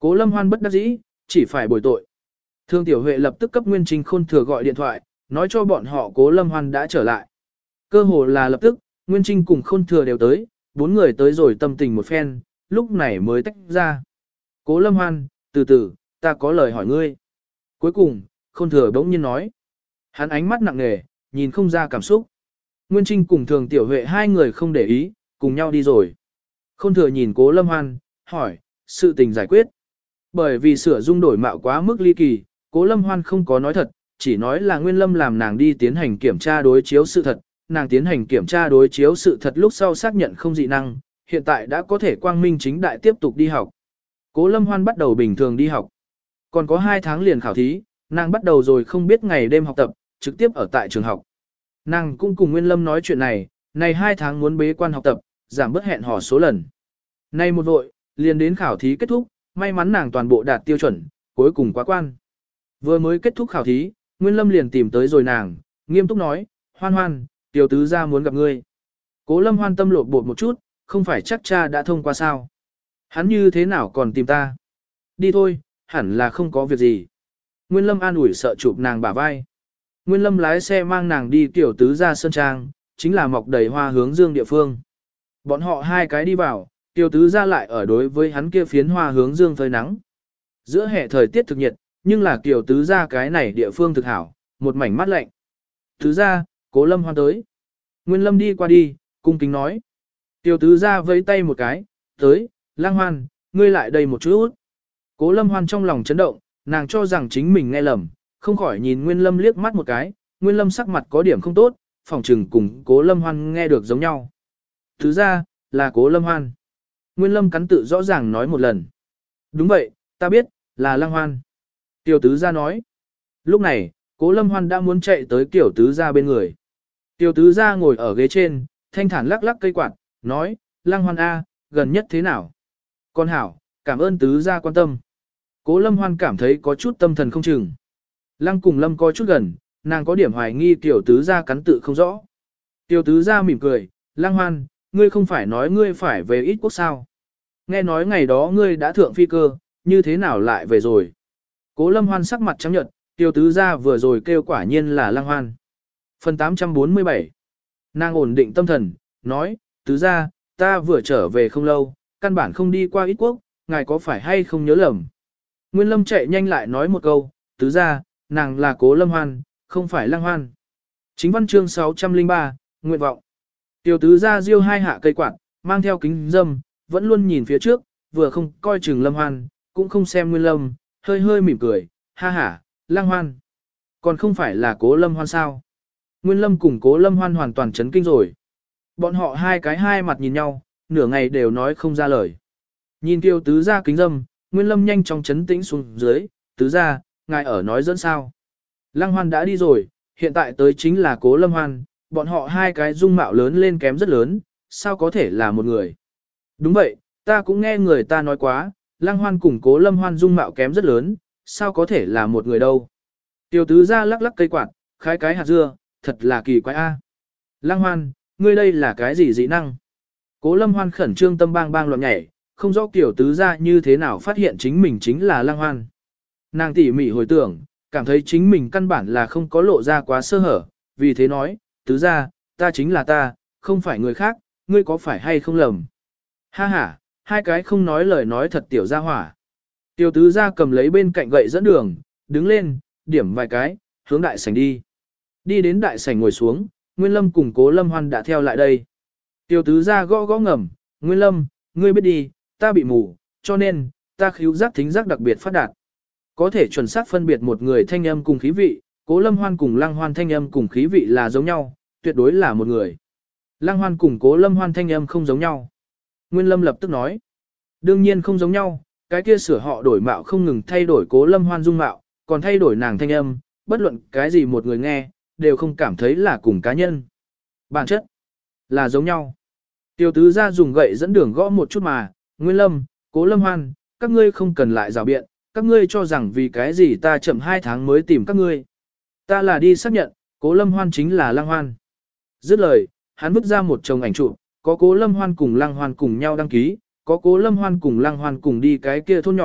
Cố Lâm Hoan bất đắc dĩ, chỉ phải bồi tội. Thương Tiểu Huệ lập tức cấp Nguyên Trinh Khôn Thừa gọi điện thoại, nói cho bọn họ Cố Lâm Hoan đã trở lại. Cơ hồ là lập tức, Nguyên Trinh cùng Khôn Thừa đều tới, bốn người tới rồi tâm tình một phen, lúc này mới tách ra. Cố Lâm Hoan, từ từ, ta có lời hỏi ngươi. Cuối cùng, Khôn Thừa bỗng nhiên nói. Hắn ánh mắt nặng nề, nhìn không ra cảm xúc. Nguyên Trinh cùng Thường Tiểu Huệ hai người không để ý, cùng nhau đi rồi. Khôn Thừa nhìn Cố Lâm Hoan, hỏi, sự tình giải quyết. Bởi vì sửa dung đổi mạo quá mức ly kỳ, Cố Lâm Hoan không có nói thật, chỉ nói là Nguyên Lâm làm nàng đi tiến hành kiểm tra đối chiếu sự thật. Nàng tiến hành kiểm tra đối chiếu sự thật lúc sau xác nhận không dị năng, hiện tại đã có thể quang minh chính đại tiếp tục đi học. Cố Lâm Hoan bắt đầu bình thường đi học. Còn có hai tháng liền khảo thí, nàng bắt đầu rồi không biết ngày đêm học tập, trực tiếp ở tại trường học. Nàng cũng cùng Nguyên Lâm nói chuyện này, này hai tháng muốn bế quan học tập, giảm bớt hẹn hò số lần. Nay một vội, liền đến khảo thí kết thúc, may mắn nàng toàn bộ đạt tiêu chuẩn, cuối cùng quá quan. Vừa mới kết thúc khảo thí, Nguyên Lâm liền tìm tới rồi nàng, nghiêm túc nói, Hoan Hoan, tiểu tứ gia muốn gặp ngươi. Cố Lâm Hoan tâm lột bột một chút, không phải chắc cha đã thông qua sao. Hắn như thế nào còn tìm ta? Đi thôi, hẳn là không có việc gì. Nguyên Lâm an ủi sợ chụp nàng bả vai. Nguyên Lâm lái xe mang nàng đi tiểu tứ gia sơn trang, chính là mọc đầy hoa hướng dương địa phương. Bọn họ hai cái đi vào, tiểu tứ gia lại ở đối với hắn kia phiến hoa hướng dương phơi nắng. Giữa hè thời tiết thực nhiệt, nhưng là tiểu tứ gia cái này địa phương thực hảo, một mảnh mát lạnh. Tứ gia, Cố Lâm Hoan tới. Nguyên Lâm đi qua đi, cung kính nói. Tiểu tứ gia vẫy tay một cái, tới, Lang Hoan, ngươi lại đây một chút. Cố Lâm Hoan trong lòng chấn động, nàng cho rằng chính mình nghe lầm, không khỏi nhìn Nguyên Lâm liếc mắt một cái, Nguyên Lâm sắc mặt có điểm không tốt, phòng trừng cùng Cố Lâm Hoan nghe được giống nhau. Tứ gia, là Cố Lâm Hoan. Nguyên Lâm cắn tự rõ ràng nói một lần. Đúng vậy, ta biết, là Lang Hoan. Tiểu tứ gia nói. Lúc này, Cố Lâm Hoan đã muốn chạy tới tiểu tứ gia bên người. Tiểu tứ gia ngồi ở ghế trên, thanh thản lắc lắc cây quạt, nói, Lang Hoan A, gần nhất thế nào? Con hảo, cảm ơn tứ gia quan tâm. Cố Lâm Hoan cảm thấy có chút tâm thần không chừng. Lăng cùng Lâm có chút gần, nàng có điểm hoài nghi tiểu tứ gia cắn tự không rõ. Tiểu tứ gia mỉm cười, Lang Hoan, ngươi không phải nói ngươi phải về ít quốc sao? Nghe nói ngày đó ngươi đã thượng phi cơ, như thế nào lại về rồi? Cố Lâm Hoan sắc mặt trắng nhợt, tiểu tứ gia vừa rồi kêu quả nhiên là Lang Hoan. Phần tám trăm bốn mươi bảy. Nàng ổn định tâm thần, nói, tứ gia, ta vừa trở về không lâu, căn bản không đi qua ít quốc, ngài có phải hay không nhớ lầm? Nguyên Lâm chạy nhanh lại nói một câu, tứ gia, nàng là Cố Lâm Hoan, không phải Lang Hoan. Chính văn chương sáu trăm lẻ ba, nguyện vọng. Tiểu tứ gia diêu hai hạ cây quạt, mang theo kính dâm, vẫn luôn nhìn phía trước, vừa không coi chừng Lâm Hoan, cũng không xem Nguyên Lâm, hơi hơi mỉm cười, ha ha, Lang Hoan. Còn không phải là Cố Lâm Hoan sao? Nguyên Lâm cùng Cố Lâm Hoan hoàn toàn chấn kinh rồi. Bọn họ hai cái hai mặt nhìn nhau, nửa ngày đều nói không ra lời. Nhìn Tiêu tứ gia kính dâm, Nguyên Lâm nhanh chóng chấn tĩnh xuống dưới, tứ gia, ngài ở nói dẫn sao. Lăng Hoan đã đi rồi, hiện tại tới chính là Cố Lâm Hoan, bọn họ hai cái dung mạo lớn lên kém rất lớn, sao có thể là một người. Đúng vậy, ta cũng nghe người ta nói quá, Lăng Hoan cùng Cố Lâm Hoan dung mạo kém rất lớn, sao có thể là một người đâu. Tiêu tứ gia lắc lắc cây quạt, khái cái hạt dưa, thật là kỳ quái a. Lăng Hoan, ngươi đây là cái gì dị năng? Cố Lâm Hoan khẩn trương tâm bang bang loạn nhảy, không rõ tiểu tứ gia như thế nào phát hiện chính mình chính là Lăng Hoan. Nàng tỉ mỉ hồi tưởng, cảm thấy chính mình căn bản là không có lộ ra quá sơ hở, vì thế nói, tứ gia, ta chính là ta, không phải người khác, ngươi có phải hay không lầm? Ha ha, hai cái không nói lời nói thật tiểu gia hỏa. Tiểu tứ gia cầm lấy bên cạnh gậy dẫn đường, đứng lên, điểm vài cái, hướng đại sảnh đi. Đi đến đại sảnh ngồi xuống, Nguyên Lâm cùng Cố Lâm Hoan đã theo lại đây. Tiểu tứ gia gõ gõ ngầm, Nguyên Lâm, ngươi biết đi, ta bị mù, cho nên, ta khứu giác thính giác đặc biệt phát đạt. Có thể chuẩn xác phân biệt một người thanh âm cùng khí vị, Cố Lâm Hoan cùng Lăng Hoan thanh âm cùng khí vị là giống nhau, tuyệt đối là một người. Lăng Hoan cùng Cố Lâm Hoan thanh âm không giống nhau. Nguyên Lâm lập tức nói, đương nhiên không giống nhau, cái kia sửa họ đổi mạo không ngừng thay đổi Cố Lâm Hoan dung mạo, còn thay đổi nàng thanh âm, bất luận cái gì một người nghe, đều không cảm thấy là cùng cá nhân. Bản chất là giống nhau. Tiêu tứ gia dùng gậy dẫn đường gõ một chút mà, Nguyên Lâm, Cố Lâm Hoan, các ngươi không cần lại rào biện, các ngươi cho rằng vì cái gì ta chậm hai tháng mới tìm các ngươi. Ta là đi xác nhận, Cố Lâm Hoan chính là Lăng Hoan. Dứt lời, hắn vứt ra một chồng ảnh chụp, có Cố Lâm Hoan cùng Lăng Hoan cùng nhau đăng ký, có Cố Lâm Hoan cùng Lăng Hoan cùng đi cái kia thôn nhỏ,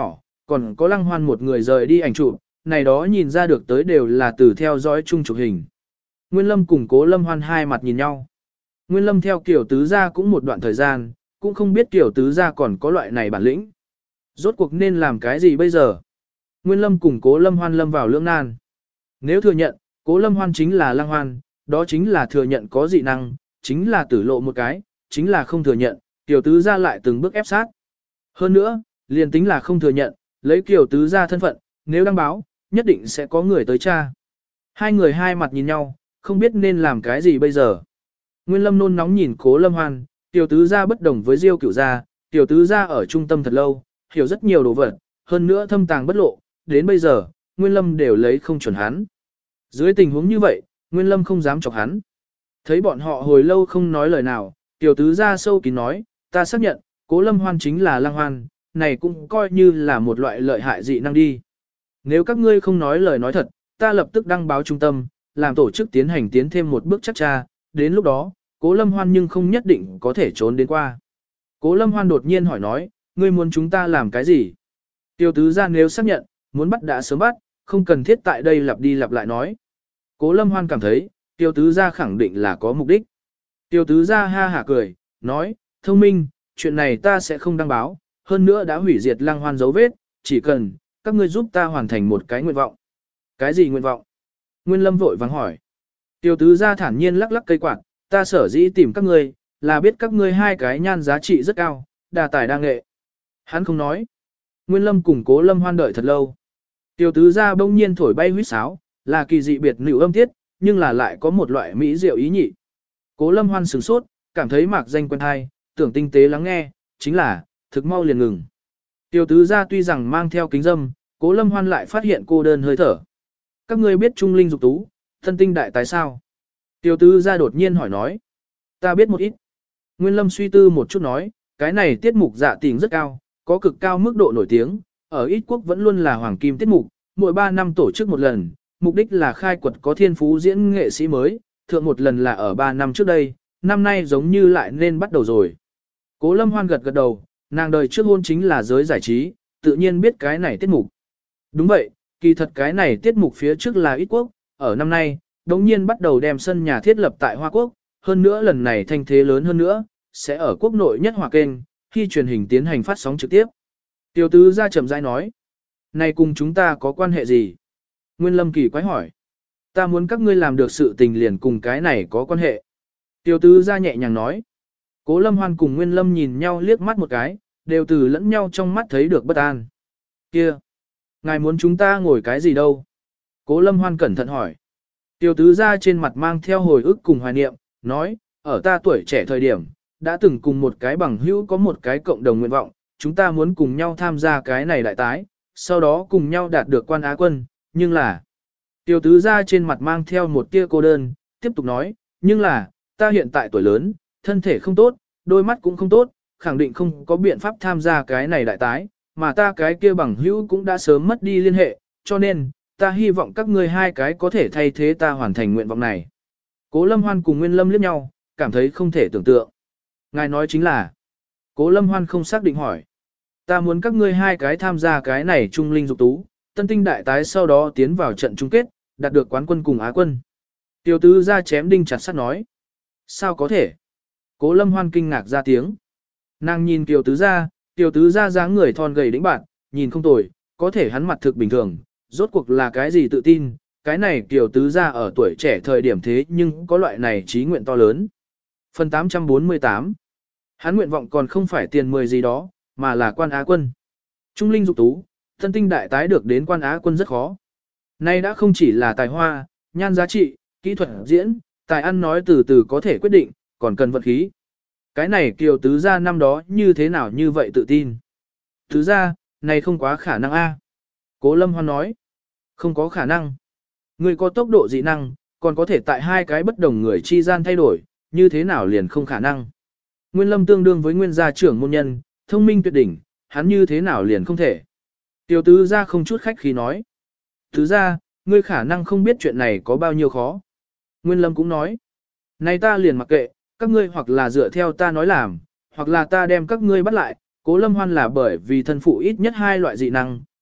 còn có Lăng Hoan một người rời đi ảnh chụp, này đó nhìn ra được tới đều là từ theo dõi chung chụp hình. Nguyên Lâm cùng Cố Lâm Hoan hai mặt nhìn nhau. Nguyên Lâm theo Kiều Tứ gia cũng một đoạn thời gian, cũng không biết Kiều Tứ gia còn có loại này bản lĩnh. Rốt cuộc nên làm cái gì bây giờ? Nguyên Lâm cùng Cố Lâm Hoan lâm vào lưỡng nan. Nếu thừa nhận, Cố Lâm Hoan chính là Lăng Hoan, đó chính là thừa nhận có dị năng, chính là tử lộ một cái, chính là không thừa nhận, Kiều Tứ gia lại từng bước ép sát. Hơn nữa, liền tính là không thừa nhận, lấy Kiều Tứ gia thân phận, nếu đăng báo, nhất định sẽ có người tới tra. Hai người hai mặt nhìn nhau, không biết nên làm cái gì bây giờ. Nguyên Lâm nôn nóng nhìn Cố Lâm Hoan, Kiều Tứ gia bất đồng với Diêu Cửu gia, Kiều Tứ gia ở trung tâm thật lâu, hiểu rất nhiều đồ vật, hơn nữa thâm tàng bất lộ, đến bây giờ, Nguyên Lâm đều lấy không chuẩn hắn. Dưới tình huống như vậy, Nguyên Lâm không dám chọc hắn. Thấy bọn họ hồi lâu không nói lời nào, Kiều Tứ gia sâu kín nói, ta xác nhận, Cố Lâm Hoan chính là Lăng Hoan, này cũng coi như là một loại lợi hại dị năng đi. Nếu các ngươi không nói lời nói thật, ta lập tức đăng báo trung tâm, làm tổ chức tiến hành tiến thêm một bước chắc tra, đến lúc đó, Cố Lâm Hoan nhưng không nhất định có thể trốn đến qua. Cố Lâm Hoan đột nhiên hỏi nói, ngươi muốn chúng ta làm cái gì? Tiêu Tứ gia nếu xác nhận, muốn bắt đã sớm bắt, không cần thiết tại đây lặp đi lặp lại nói. Cố Lâm Hoan cảm thấy, Tiêu Tứ gia khẳng định là có mục đích. Tiêu Tứ gia ha hả cười, nói, thông minh, chuyện này ta sẽ không đăng báo, hơn nữa đã hủy diệt Lăng Hoan dấu vết, chỉ cần, các ngươi giúp ta hoàn thành một cái nguyện vọng. Cái gì nguyện vọng? Nguyên Lâm vội vàng hỏi. Tiêu Tứ gia thản nhiên lắc lắc cây quạt, ta sở dĩ tìm các ngươi, là biết các ngươi hai cái nhan giá trị rất cao, đa tài đa nghệ. Hắn không nói. Nguyên Lâm cùng Cố Lâm Hoan đợi thật lâu. Tiêu Tứ gia bỗng nhiên thổi bay huýt sáo, là kỳ dị biệt nữ âm tiết, nhưng là lại có một loại mỹ diệu ý nhị. Cố Lâm Hoan sửng sốt, cảm thấy mạc danh quen hay, tưởng tinh tế lắng nghe, chính là, thực mau liền ngừng. Tiêu Tứ gia tuy rằng mang theo kính dâm, Cố Lâm Hoan lại phát hiện cô đơn hơi thở. Các ngươi biết Trung Linh Dục Tú, thân tinh đại tái sao? Tiêu Tứ gia đột nhiên hỏi nói. Ta biết một ít. Nguyên Lâm suy tư một chút nói, cái này tiết mục dạ tình rất cao, có cực cao mức độ nổi tiếng, ở ít quốc vẫn luôn là hoàng kim tiết mục, mỗi ba năm tổ chức một lần, mục đích là khai quật có thiên phú diễn nghệ sĩ mới, thượng một lần là ở ba năm trước đây, năm nay giống như lại nên bắt đầu rồi. Cố Lâm Hoan gật gật đầu, nàng đời trước hôn chính là giới giải trí, tự nhiên biết cái này tiết mục. Đúng vậy, kỳ thật cái này tiết mục phía trước là ít quốc, ở năm nay, đống nhiên bắt đầu đem sân nhà thiết lập tại Hoa Quốc, hơn nữa lần này thanh thế lớn hơn nữa, sẽ ở quốc nội nhất hòa kênh, khi truyền hình tiến hành phát sóng trực tiếp. Tiêu Tứ gia chậm rãi nói, này cùng chúng ta có quan hệ gì? Nguyên Lâm kỳ quái hỏi, ta muốn các ngươi làm được sự tình liền cùng cái này có quan hệ. Tiêu Tứ gia nhẹ nhàng nói, Cố Lâm Hoan cùng Nguyên Lâm nhìn nhau liếc mắt một cái, đều từ lẫn nhau trong mắt thấy được bất an. Kia, ngài muốn chúng ta ngồi cái gì đâu? Cố Lâm Hoan cẩn thận hỏi. Tiêu Tứ gia trên mặt mang theo hồi ức cùng hoài niệm, nói, ở ta tuổi trẻ thời điểm, đã từng cùng một cái bằng hữu có một cái cộng đồng nguyện vọng, chúng ta muốn cùng nhau tham gia cái này đại tái, sau đó cùng nhau đạt được quan á quân, nhưng là... Tiêu Tứ gia trên mặt mang theo một tia cô đơn, tiếp tục nói, nhưng là, ta hiện tại tuổi lớn, thân thể không tốt, đôi mắt cũng không tốt, khẳng định không có biện pháp tham gia cái này đại tái, mà ta cái kia bằng hữu cũng đã sớm mất đi liên hệ, cho nên, ta hy vọng các ngươi hai cái có thể thay thế ta hoàn thành nguyện vọng này. Cố Lâm Hoan cùng Nguyên Lâm liếc nhau, cảm thấy không thể tưởng tượng. Ngài nói chính là, Cố Lâm Hoan không xác định hỏi. Ta muốn các ngươi hai cái tham gia cái này Trung Linh Dục Tú, tân tinh đại tái sau đó tiến vào trận chung kết, đạt được quán quân cùng á quân. Tiêu Tứ gia chém đinh chặt sắt nói. Sao có thể? Cố Lâm Hoan kinh ngạc ra tiếng. Nàng nhìn Tiêu Tứ gia, Tiêu Tứ gia dáng người thon gầy đĩnh bạn, nhìn không tồi, có thể hắn mặt thực bình thường, rốt cuộc là cái gì tự tin, cái này Tiêu Tứ gia ở tuổi trẻ thời điểm thế nhưng có loại này trí nguyện to lớn. Phần tám trăm bốn mươi tám. Hắn nguyện vọng còn không phải tiền mười gì đó, mà là quan á quân. Trung Linh Dục Tú, tân tinh đại tái được đến quan á quân rất khó. Nay đã không chỉ là tài hoa, nhan giá trị, kỹ thuật diễn, tài ăn nói từ từ có thể quyết định, còn cần vận khí. Cái này Kiều Tứ gia năm đó như thế nào như vậy tự tin. Tứ gia, này không quá khả năng a. Cố Lâm Hoan nói, không có khả năng. Người có tốc độ dị năng, còn có thể tại hai cái bất đồng người chi gian thay đổi, như thế nào liền không khả năng. Nguyên Lâm tương đương với nguyên gia trưởng môn nhân, thông minh tuyệt đỉnh, hắn như thế nào liền không thể. Tiêu Tứ gia không chút khách khí nói. Tứ gia, ngươi khả năng không biết chuyện này có bao nhiêu khó. Nguyên Lâm cũng nói. Này ta liền mặc kệ, các ngươi hoặc là dựa theo ta nói làm, hoặc là ta đem các ngươi bắt lại. Cố Lâm Hoan là bởi vì thân phụ ít nhất hai loại dị năng,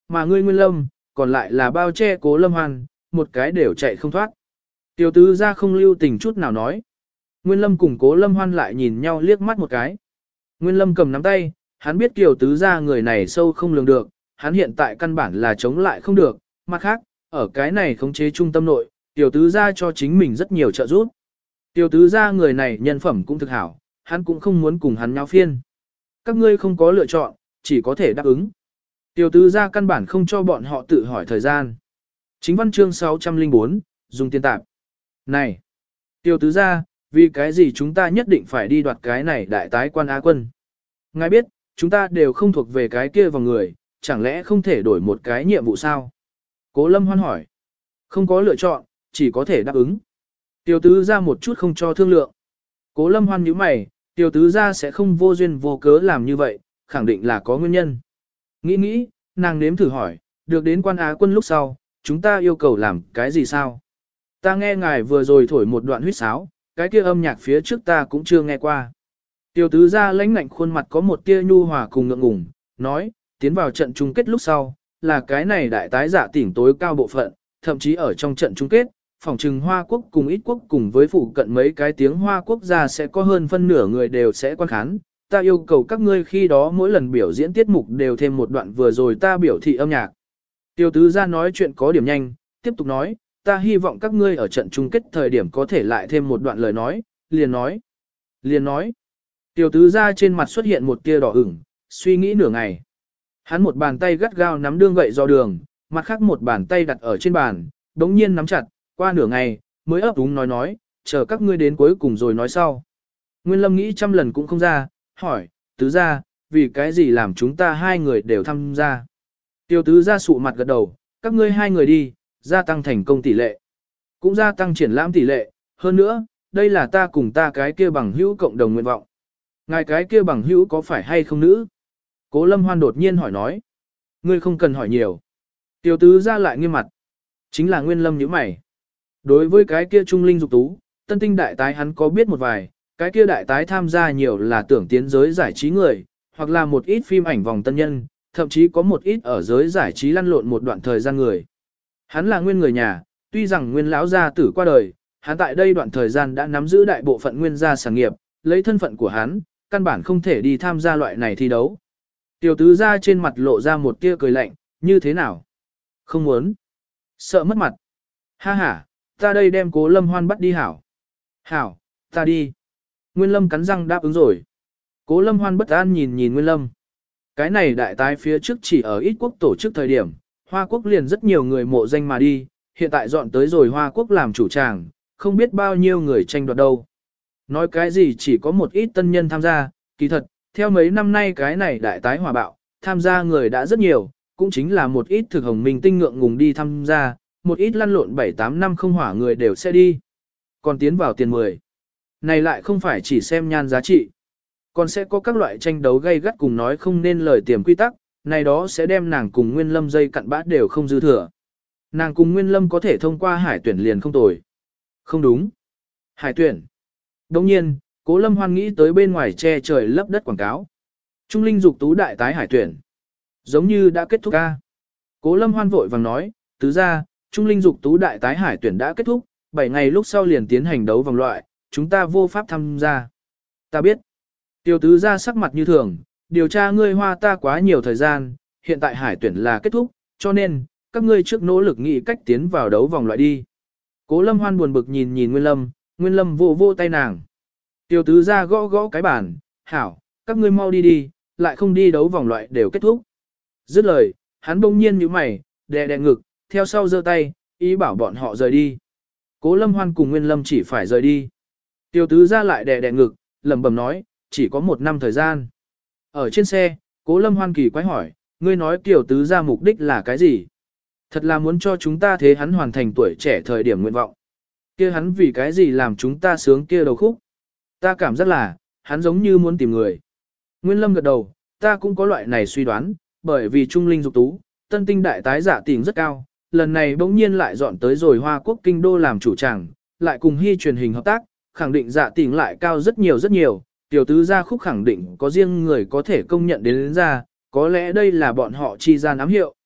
mà ngươi Nguyên Lâm, còn lại là bao che Cố Lâm Hoan, một cái đều chạy không thoát. Tiểu tứ gia không lưu tình chút nào nói. Nguyên Lâm cùng Cố Lâm Hoan lại nhìn nhau liếc mắt một cái. Nguyên Lâm cầm nắm tay, hắn biết Kiều tứ gia người này sâu không lường được, hắn hiện tại căn bản là chống lại không được, mặt khác, ở cái này khống chế trung tâm nội, Tiểu tứ gia cho chính mình rất nhiều trợ giúp. Tiểu tứ gia người này nhân phẩm cũng thực hảo, hắn cũng không muốn cùng hắn nháo phiên. Các ngươi không có lựa chọn, chỉ có thể đáp ứng. Tiểu tứ gia căn bản không cho bọn họ tự hỏi thời gian. Chính văn chương sáu trăm lẻ bốn, dùng tiền tạp. Này! Tiểu tứ gia, vì cái gì chúng ta nhất định phải đi đoạt cái này đại tái quan Á quân? Ngài biết, chúng ta đều không thuộc về cái kia vào người, chẳng lẽ không thể đổi một cái nhiệm vụ sao? Cố Lâm Hoan hỏi. Không có lựa chọn, chỉ có thể đáp ứng. Tiểu tứ gia một chút không cho thương lượng. Cố Lâm Hoan nhíu mày, tiểu tứ gia sẽ không vô duyên vô cớ làm như vậy, khẳng định là có nguyên nhân. Nghĩ nghĩ, nàng nếm thử hỏi, được đến quan Á quân lúc sau, chúng ta yêu cầu làm cái gì sao? Ta nghe ngài vừa rồi thổi một đoạn huýt sáo, cái kia âm nhạc phía trước ta cũng chưa nghe qua. Tiểu tứ gia lãnh ngạnh khuôn mặt có một tia nhu hòa cùng ngượng ngùng, nói, tiến vào trận chung kết lúc sau, là cái này đại tái giả tỉnh tối cao bộ phận, thậm chí ở trong trận chung kết, phòng trừng Hoa Quốc cùng ít quốc cùng với phụ cận mấy cái tiếng Hoa Quốc gia sẽ có hơn phân nửa người đều sẽ quan khán. Ta yêu cầu các ngươi khi đó mỗi lần biểu diễn tiết mục đều thêm một đoạn vừa rồi ta biểu thị âm nhạc. Tiểu tứ gia nói chuyện có điểm nhanh, tiếp tục nói, ta hy vọng các ngươi ở trận chung kết thời điểm có thể lại thêm một đoạn lời nói, liền nói, liền nói. Tiểu tứ gia trên mặt xuất hiện một tia đỏ ửng, suy nghĩ nửa ngày. Hắn một bàn tay gắt gao nắm đương gậy do đường, mặt khác một bàn tay đặt ở trên bàn, đống nhiên nắm chặt, qua nửa ngày, mới ấp úng nói nói, chờ các ngươi đến cuối cùng rồi nói sau. Nguyên Lâm nghĩ trăm lần cũng không ra, hỏi, tứ gia, vì cái gì làm chúng ta hai người đều tham gia. Tiểu tứ gia sụ mặt gật đầu, các ngươi hai người đi, gia tăng thành công tỷ lệ. Cũng gia tăng triển lãm tỷ lệ, hơn nữa, đây là ta cùng ta cái kia bằng hữu cộng đồng nguyện vọng. Ngài cái kia bằng hữu có phải hay không nữ? Cố Lâm Hoan đột nhiên hỏi nói. Ngươi không cần hỏi nhiều. Tiểu tứ gia lại nghiêm mặt. Chính là Nguyên Lâm nhíu mày. Đối với cái kia trung linh dục tú, tân tinh đại tái hắn có biết một vài, cái kia đại tái tham gia nhiều là tưởng tiến giới giải trí người, hoặc là một ít phim ảnh vòng tân nhân, thậm chí có một ít ở giới giải trí lăn lộn một đoạn thời gian người. Hắn là nguyên người nhà, tuy rằng Nguyên lão gia tử qua đời, hắn tại đây đoạn thời gian đã nắm giữ đại bộ phận Nguyên gia sản nghiệp, lấy thân phận của hắn, căn bản không thể đi tham gia loại này thi đấu. Tiểu tứ gia trên mặt lộ ra một tia cười lạnh, như thế nào? Không muốn. Sợ mất mặt. Ha ha, ta đây đem Cố Lâm Hoan bắt đi hảo. Hảo, ta đi. Nguyên Lâm cắn răng đáp ứng rồi. Cố Lâm Hoan bất an nhìn nhìn Nguyên Lâm. Cái này đại tái phía trước chỉ ở ít quốc tổ chức thời điểm, Hoa Quốc liền rất nhiều người mộ danh mà đi, hiện tại dọn tới rồi Hoa Quốc làm chủ tràng, không biết bao nhiêu người tranh đoạt đâu. Nói cái gì chỉ có một ít tân nhân tham gia, kỳ thật, theo mấy năm nay cái này đại tái hòa bạo, tham gia người đã rất nhiều, cũng chính là một ít thực hồng minh tinh ngượng ngùng đi tham gia, một ít lăn lộn bảy tám năm không hỏa người đều sẽ đi. Còn tiến vào tiền mười. Này lại không phải chỉ xem nhan giá trị. Còn sẽ có các loại tranh đấu gay gắt cùng nói không nên lời tiềm quy tắc, này đó sẽ đem nàng cùng Nguyên Lâm dây cặn bã đều không dư thừa. Nàng cùng Nguyên Lâm có thể thông qua hải tuyển liền không tồi. Không đúng. Hải tuyển. Đồng nhiên, Cố Lâm Hoan nghĩ tới bên ngoài che trời lấp đất quảng cáo. Trung linh dục tú đại tái hải tuyển. Giống như đã kết thúc ca. Cố Lâm Hoan vội vàng nói, tứ ra, Trung linh dục tú đại tái hải tuyển đã kết thúc, bảy ngày lúc sau liền tiến hành đấu vòng loại, chúng ta vô pháp tham gia. Ta biết. Tiểu tứ ra sắc mặt như thường, điều tra ngươi hoa ta quá nhiều thời gian, hiện tại hải tuyển là kết thúc, cho nên, các ngươi trước nỗ lực nghĩ cách tiến vào đấu vòng loại đi. Cố Lâm Hoan buồn bực nhìn nhìn Nguyên Lâm, Nguyên Lâm vô vô tay nàng. Tiểu tứ ra gõ gõ cái bàn, hảo, các ngươi mau đi đi, lại không đi đấu vòng loại đều kết thúc. Dứt lời, hắn bỗng nhiên nhíu mày, đè đè ngực, theo sau giơ tay, ý bảo bọn họ rời đi. Cố Lâm Hoan cùng Nguyên Lâm chỉ phải rời đi. Tiểu tứ ra lại đè đè ngực, lẩm bẩm nói, chỉ có một năm thời gian. Ở trên xe, Cố Lâm Hoan kỳ quái hỏi, ngươi nói tiểu tứ ra mục đích là cái gì? Thật là muốn cho chúng ta thế hắn hoàn thành tuổi trẻ thời điểm nguyện vọng. Kia hắn vì cái gì làm chúng ta sướng kia đầu khúc? Ta cảm giác là, hắn giống như muốn tìm người. Nguyên Lâm gật đầu, ta cũng có loại này suy đoán, bởi vì trung linh dục tú, tân tinh đại tái giả tình rất cao, lần này bỗng nhiên lại dọn tới rồi Hoa Quốc kinh đô làm chủ tràng, lại cùng hy truyền hình hợp tác, khẳng định giả tình lại cao rất nhiều rất nhiều, tiểu tứ gia khúc khẳng định có riêng người có thể công nhận đến, đến ra, có lẽ đây là bọn họ chi gian ám hiệu.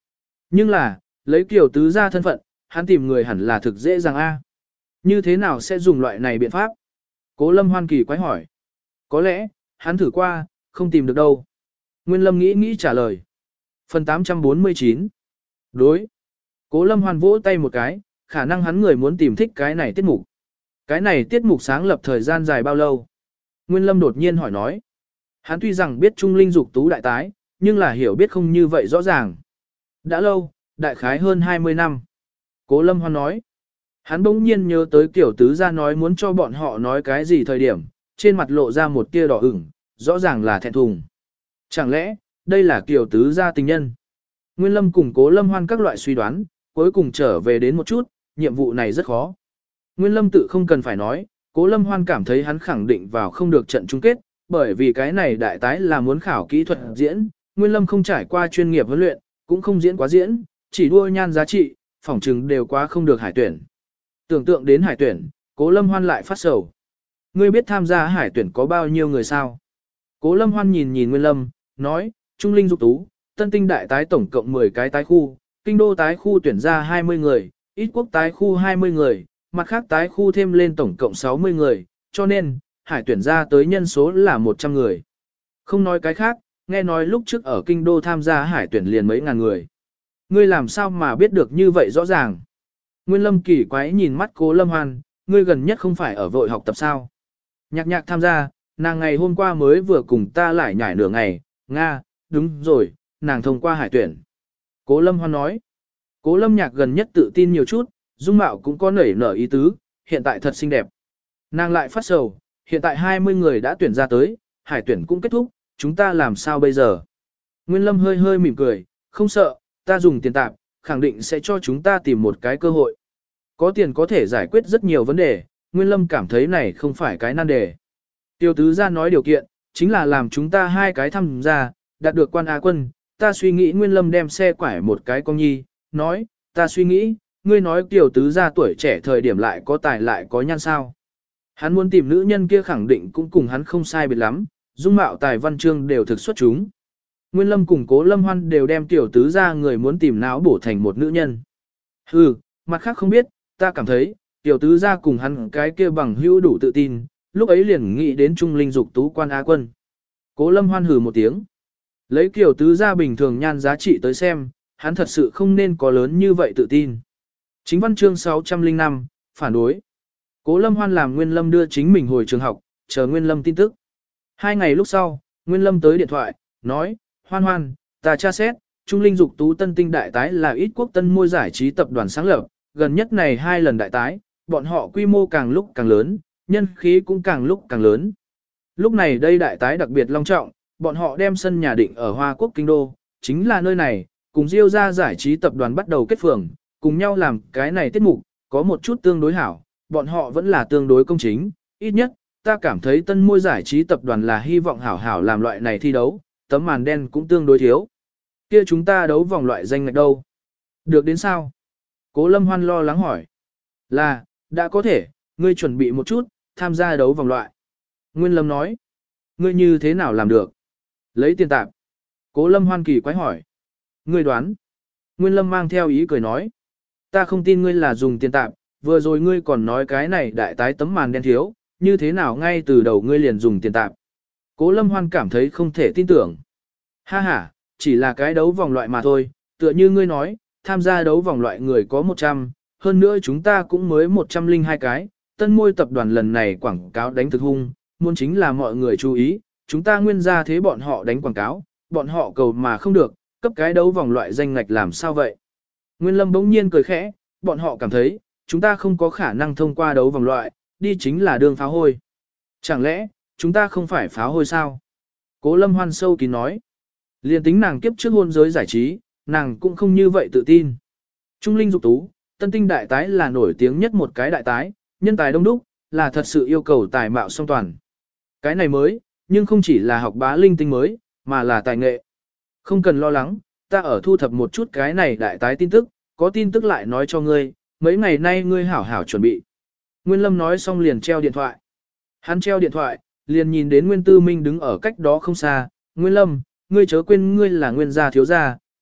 Nhưng là, lấy kiểu tứ gia thân phận, hắn tìm người hẳn là thực dễ dàng a. Như thế nào sẽ dùng loại này biện pháp? Cố Lâm Hoan kỳ quái hỏi. Có lẽ, hắn thử qua, không tìm được đâu. Nguyên Lâm nghĩ nghĩ trả lời. Phần tám trăm bốn mươi chín. Đối. Cố Lâm Hoan vỗ tay một cái, khả năng hắn người muốn tìm thích cái này tiết mục. Cái này tiết mục sáng lập thời gian dài bao lâu? Nguyên Lâm đột nhiên hỏi nói. Hắn tuy rằng biết Trung Linh Dục Tú đại tái, nhưng là hiểu biết không như vậy rõ ràng. Đã lâu, đại khái hơn hai mươi năm. Cố Lâm Hoan nói. Hắn bỗng nhiên nhớ tới kiểu tứ gia nói muốn cho bọn họ nói cái gì thời điểm, trên mặt lộ ra một tia đỏ ửng, rõ ràng là thẹn thùng. Chẳng lẽ, đây là kiểu tứ gia tình nhân? Nguyên Lâm cùng Cố Lâm Hoan các loại suy đoán, cuối cùng trở về đến một chút, nhiệm vụ này rất khó. Nguyên Lâm tự không cần phải nói, Cố Lâm Hoan cảm thấy hắn khẳng định vào không được trận chung kết, bởi vì cái này đại tái là muốn khảo kỹ thuật diễn, Nguyên Lâm không trải qua chuyên nghiệp huấn luyện, cũng không diễn quá diễn, chỉ đua nhan giá trị, phỏng chừng đều quá không được hải tuyển. Tưởng tượng đến hải tuyển, Cố Lâm Hoan lại phát sầu. Ngươi biết tham gia hải tuyển có bao nhiêu người sao? Cố Lâm Hoan nhìn nhìn Nguyên Lâm, nói, Trung Linh Dục Tú, Tân Tinh đại tái tổng cộng mười cái tái khu, Kinh đô tái khu tuyển ra hai mươi người, Ít quốc tái khu hai mươi người, mặt khác tái khu thêm lên tổng cộng sáu mươi người, cho nên, hải tuyển ra tới nhân số là một trăm người. Không nói cái khác, nghe nói lúc trước ở Kinh đô tham gia hải tuyển liền mấy ngàn người. Ngươi làm sao mà biết được như vậy rõ ràng? Nguyên Lâm kỳ quái nhìn mắt Cố Lâm Hoan, ngươi gần nhất không phải ở vội học tập sao? Nhạc nhạc tham gia, nàng ngày hôm qua mới vừa cùng ta lại nhảy nửa ngày, Nga, đúng rồi, nàng thông qua hải tuyển. Cố Lâm Hoan nói, Cố Lâm nhạc gần nhất tự tin nhiều chút, dung mạo cũng có nảy nở ý tứ, hiện tại thật xinh đẹp. Nàng lại phát sầu, hiện tại hai mươi người đã tuyển ra tới, hải tuyển cũng kết thúc, chúng ta làm sao bây giờ? Nguyên Lâm hơi hơi mỉm cười, không sợ, ta dùng tiền tạp, khẳng định sẽ cho chúng ta tìm một cái cơ hội. Có tiền có thể giải quyết rất nhiều vấn đề, Nguyên Lâm cảm thấy này không phải cái nan đề. Tiêu tứ gia nói điều kiện, chính là làm chúng ta hai cái tham gia, đạt được quan Á quân, ta suy nghĩ Nguyên Lâm đem xe quải một cái con nhi, nói, ta suy nghĩ, ngươi nói tiểu tứ gia tuổi trẻ thời điểm lại có tài lại có nhan sao. Hắn muốn tìm nữ nhân kia khẳng định cũng cùng hắn không sai biệt lắm, dung mạo tài văn chương đều thực xuất chúng. Nguyên Lâm cùng Cố Lâm Hoan đều đem tiểu tứ gia người muốn tìm não bổ thành một nữ nhân. Hừ, mặt khác không biết, ta cảm thấy, tiểu tứ gia cùng hắn cái kia bằng hữu đủ tự tin, lúc ấy liền nghĩ đến Trung Linh Dục Tú quan Á quân. Cố Lâm Hoan hừ một tiếng. Lấy kiểu tứ gia bình thường nhan giá trị tới xem, hắn thật sự không nên có lớn như vậy tự tin. Chính văn chương sáu trăm lẻ năm, phản đối. Cố Lâm Hoan làm Nguyên Lâm đưa chính mình hồi trường học, chờ Nguyên Lâm tin tức. Hai ngày lúc sau, Nguyên Lâm tới điện thoại, nói, Hoan Hoan, ta tra xét, Trung Linh Dục Tú Tân Tinh đại tái là ít quốc tân môi giải trí tập đoàn sáng lập, gần nhất này hai lần đại tái, bọn họ quy mô càng lúc càng lớn, nhân khí cũng càng lúc càng lớn. Lúc này đây đại tái đặc biệt long trọng, bọn họ đem sân nhà định ở Hoa Quốc Kinh Đô, chính là nơi này, cùng Diêu gia giải trí tập đoàn bắt đầu kết phường, cùng nhau làm cái này tiết mục, có một chút tương đối hảo, bọn họ vẫn là tương đối công chính, ít nhất, ta cảm thấy tân môi giải trí tập đoàn là hy vọng hảo hảo làm loại này thi đấu, tấm màn đen cũng tương đối thiếu. Kia chúng ta đấu vòng loại danh ngạch đâu? Được đến sao? Cố Lâm Hoan lo lắng hỏi. Là, đã có thể, ngươi chuẩn bị một chút, tham gia đấu vòng loại. Nguyên Lâm nói. Ngươi như thế nào làm được? Lấy tiền tạp. Cố Lâm Hoan kỳ quái hỏi. Ngươi đoán. Nguyên Lâm mang theo ý cười nói. Ta không tin ngươi là dùng tiền tạp, vừa rồi ngươi còn nói cái này đại tái tấm màn đen thiếu, như thế nào ngay từ đầu ngươi liền dùng tiền tạp. Cố Lâm Hoan cảm thấy không thể tin tưởng. Ha ha, chỉ là cái đấu vòng loại mà thôi, tựa như ngươi nói, tham gia đấu vòng loại người có một trăm, hơn nữa chúng ta cũng mới một trăm lẻ hai cái, tân môi tập đoàn lần này quảng cáo đánh thực hung, muốn chính là mọi người chú ý, chúng ta nguyên ra thế bọn họ đánh quảng cáo, bọn họ cầu mà không được, cấp cái đấu vòng loại danh ngạch làm sao vậy? Nguyên Lâm bỗng nhiên cười khẽ, bọn họ cảm thấy, chúng ta không có khả năng thông qua đấu vòng loại, đi chính là đường pháo hôi. Chẳng lẽ, chúng ta không phải pháo hôi sao? Cố Lâm Hoan sâu kín nói. Liên tính nàng kiếp trước hôn giới giải trí, nàng cũng không như vậy tự tin. Trung Linh Dục Tú, Tân Tinh đại tái là nổi tiếng nhất một cái đại tái, nhân tài đông đúc, là thật sự yêu cầu tài mạo song toàn. Cái này mới, nhưng không chỉ là học bá linh tinh mới, mà là tài nghệ. Không cần lo lắng, ta ở thu thập một chút cái này đại tái tin tức, có tin tức lại nói cho ngươi, mấy ngày nay ngươi hảo hảo chuẩn bị. Nguyên Lâm nói xong liền treo điện thoại. Hắn treo điện thoại, liền nhìn đến Nguyên Tư Minh đứng ở cách đó không xa, Nguyên Lâm, ngươi chớ quên ngươi là Nguyên gia thiếu gia,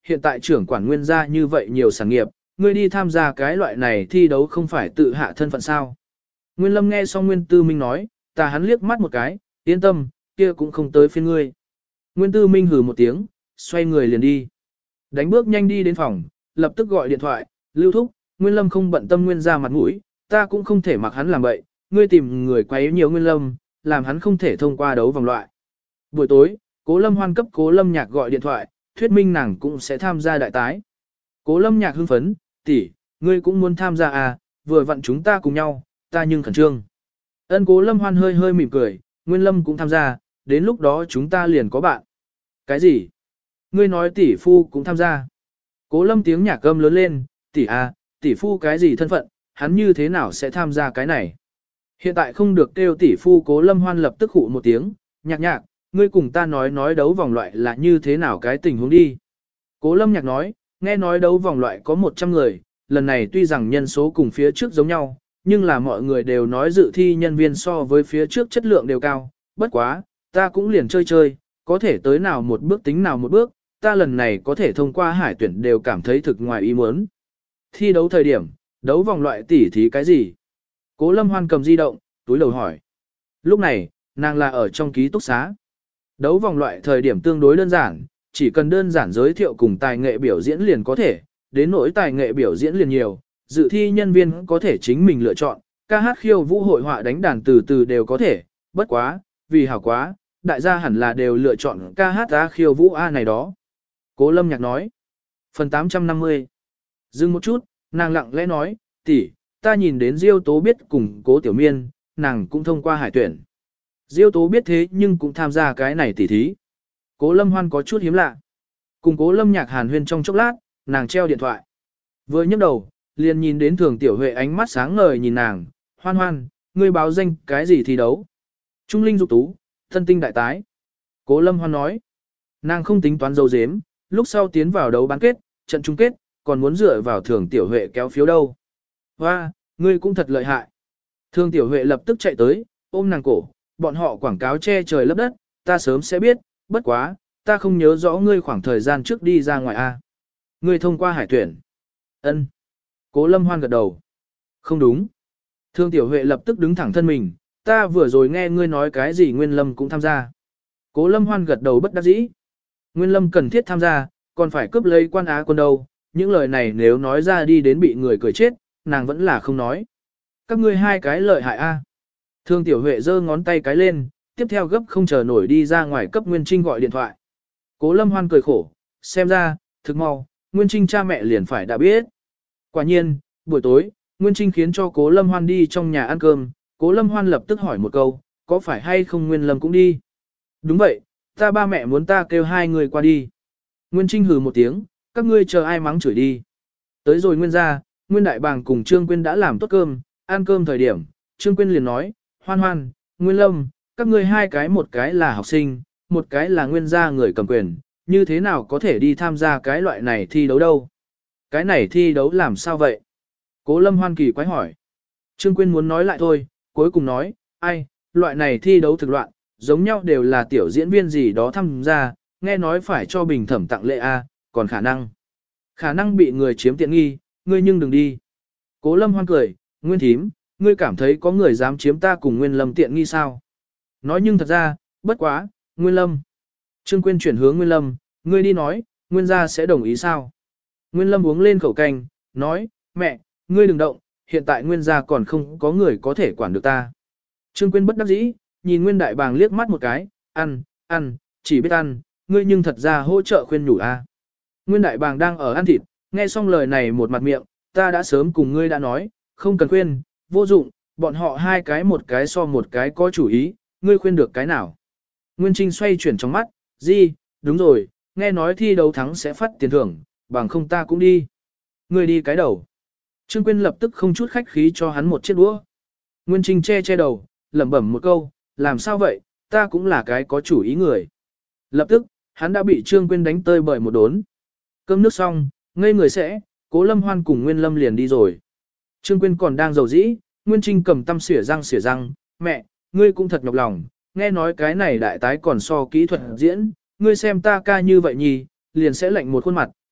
hiện tại trưởng quản nguyên gia như vậy nhiều sản nghiệp, ngươi đi tham gia cái loại này thi đấu không phải tự hạ thân phận sao. Nguyên Lâm nghe xong Nguyên Tư Minh nói, ta hắn liếc mắt một cái, yên tâm, kia cũng không tới phiên ngươi. Nguyên Tư Minh hừ một tiếng, xoay người liền đi. Đánh bước nhanh đi đến phòng, lập tức gọi điện thoại, Lưu Thúc, Nguyên Lâm không bận tâm Nguyên gia mặt mũi, ta cũng không thể mặc hắn làm bậy, ngươi tìm người quấy nhiều Nguyên Lâm, làm hắn không thể thông qua đấu vòng loại. Buổi tối, Cố Lâm Hoan cấp Cố Lâm Nhạc gọi điện thoại, thuyết minh nàng cũng sẽ tham gia đại tái. Cố Lâm Nhạc hưng phấn, tỷ, ngươi cũng muốn tham gia à, vừa vặn chúng ta cùng nhau, ta nhưng khẩn trương. Ân Cố Lâm Hoan hơi hơi mỉm cười, Nguyên Lâm cũng tham gia, đến lúc đó chúng ta liền có bạn. Cái gì? Ngươi nói tỷ phu cũng tham gia. Cố Lâm tiếng nhạc cơm lớn lên, tỷ à, tỷ phu cái gì thân phận, hắn như thế nào sẽ tham gia cái này? Hiện tại không được kêu tỷ phu. Cố Lâm Hoan lập tức hụ một tiếng, nhạc nhạc, ngươi cùng ta nói nói đấu vòng loại là như thế nào cái tình huống đi. Cố Lâm Nhạc nói, nghe nói đấu vòng loại có một trăm người, lần này tuy rằng nhân số cùng phía trước giống nhau, nhưng là mọi người đều nói dự thi nhân viên so với phía trước chất lượng đều cao, bất quá, ta cũng liền chơi chơi, có thể tới nào một bước tính nào một bước, ta lần này có thể thông qua hải tuyển đều cảm thấy thực ngoài ý muốn. Thi đấu thời điểm, đấu vòng loại tỉ thí cái gì? Cố Lâm Hoan cầm di động, túi đầu hỏi. Lúc này, nàng là ở trong ký túc xá. Đấu vòng loại thời điểm tương đối đơn giản, chỉ cần đơn giản giới thiệu cùng tài nghệ biểu diễn liền có thể, đến nỗi tài nghệ biểu diễn liền nhiều, dự thi nhân viên có thể chính mình lựa chọn, ca hát khiêu vũ hội họa đánh đàn từ từ đều có thể, bất quá, vì hảo quá, đại gia hẳn là đều lựa chọn ca hát A khiêu vũ A này đó. Cố Lâm Nhạc nói. Phần tám trăm năm mươi. Dừng một chút, nàng lặng lẽ nói, tỷ, ta nhìn đến Diêu Tố biết cùng Cố Tiểu Miên, nàng cũng thông qua hải tuyển. Diêu Tố biết thế nhưng cũng tham gia cái này tỉ thí. Cố Lâm Hoan có chút hiếm lạ. Cùng Cố Lâm Nhạc hàn huyên trong chốc lát, nàng treo điện thoại. Vừa nhấc đầu, liền nhìn đến Thường Tiểu Huệ ánh mắt sáng ngời nhìn nàng, Hoan Hoan, ngươi báo danh cái gì thi đấu? Trung Linh Dục Tú, thân tinh đại tái. Cố Lâm Hoan nói, nàng không tính toán dấu dếm, lúc sau tiến vào đấu bán kết, trận chung kết, còn muốn dựa vào Thường Tiểu Huệ kéo phiếu đâu. Hoa, ngươi cũng thật lợi hại. Thường Tiểu Huệ lập tức chạy tới, ôm nàng cổ, bọn họ quảng cáo che trời lấp đất, ta sớm sẽ biết, bất quá, ta không nhớ rõ ngươi khoảng thời gian trước đi ra ngoài A. Ngươi thông qua hải tuyển. Ân. Cố Lâm Hoan gật đầu. Không đúng. Thương Tiểu Huệ lập tức đứng thẳng thân mình, ta vừa rồi nghe ngươi nói cái gì Nguyên Lâm cũng tham gia. Cố Lâm Hoan gật đầu bất đắc dĩ. Nguyên Lâm cần thiết tham gia, còn phải cướp lấy quan á quân đâu, những lời này nếu nói ra đi đến bị người cười chết, nàng vẫn là không nói. Các ngươi hai cái lợi hại A. Thương Tiểu Huệ giơ ngón tay cái lên, tiếp theo gấp không chờ nổi đi ra ngoài cấp Nguyên Trinh gọi điện thoại. Cố Lâm Hoan cười khổ, xem ra, thực mau, Nguyên Trinh cha mẹ liền phải đã biết. Quả nhiên, buổi tối, Nguyên Trinh khiến cho Cố Lâm Hoan đi trong nhà ăn cơm, Cố Lâm Hoan lập tức hỏi một câu, có phải hay không Nguyên Lâm cũng đi? Đúng vậy, ta ba mẹ muốn ta kêu hai người qua đi. Nguyên Trinh hừ một tiếng, các ngươi chờ ai mắng chửi đi. Tới rồi Nguyên gia, Nguyên Đại Bàng cùng Trương Quyên đã làm tốt cơm, ăn cơm thời điểm, Trương Quyên liền nói, Hoan Hoan, Nguyên Lâm, các ngươi hai cái một cái là học sinh, một cái là Nguyên gia người cầm quyền, như thế nào có thể đi tham gia cái loại này thi đấu đâu? Cái này thi đấu làm sao vậy? Cố Lâm Hoan kỳ quái hỏi. Trương Quyên muốn nói lại thôi, cuối cùng nói, ai, loại này thi đấu thực loạn, giống nhau đều là tiểu diễn viên gì đó tham gia, nghe nói phải cho bình thẩm tặng lễ A, còn khả năng. Khả năng bị người chiếm tiện nghi, ngươi nhưng đừng đi. Cố Lâm Hoan cười, Nguyên thím, ngươi cảm thấy có người dám chiếm ta cùng Nguyên Lâm tiện nghi sao? Nói nhưng thật ra, bất quá, Nguyên Lâm. Trương Quyên chuyển hướng Nguyên Lâm, ngươi đi nói, Nguyên gia sẽ đồng ý sao? Nguyên Lâm uống lên khẩu canh, nói, mẹ, ngươi đừng động, hiện tại Nguyên gia còn không có người có thể quản được ta. Trương Quyên bất đắc dĩ, nhìn Nguyên Đại Bàng liếc mắt một cái, ăn, ăn, chỉ biết ăn, ngươi nhưng thật ra hỗ trợ khuyên nhủ a. Nguyên Đại Bàng đang ở ăn thịt, nghe xong lời này một mặt miệng, ta đã sớm cùng ngươi đã nói, không cần khuyên, vô dụng, bọn họ hai cái một cái so một cái có chủ ý, ngươi khuyên được cái nào. Nguyên Trinh xoay chuyển trong mắt, gì, đúng rồi, nghe nói thi đấu thắng sẽ phát tiền thưởng, bằng không ta cũng đi. Ngươi đi cái đầu. Trương Quyên lập tức không chút khách khí cho hắn một chiếc đũa. Nguyên Trinh che che đầu, lẩm bẩm một câu, làm sao vậy, ta cũng là cái có chủ ý người. Lập tức, hắn đã bị Trương Quyên đánh tơi bởi một đốn. Cơm nước xong, ngây người sẽ, Cố Lâm Hoan cùng Nguyên Lâm liền đi rồi. Trương Quyên còn đang giàu dĩ, Nguyên Trinh cầm tăm xỉa răng xỉa răng, mẹ, ngươi cũng thật nhọc lòng, nghe nói cái này đại tái còn so kỹ thuật diễn, ngươi xem ta ca như vậy nhì, liền sẽ lệnh một khuôn mặt,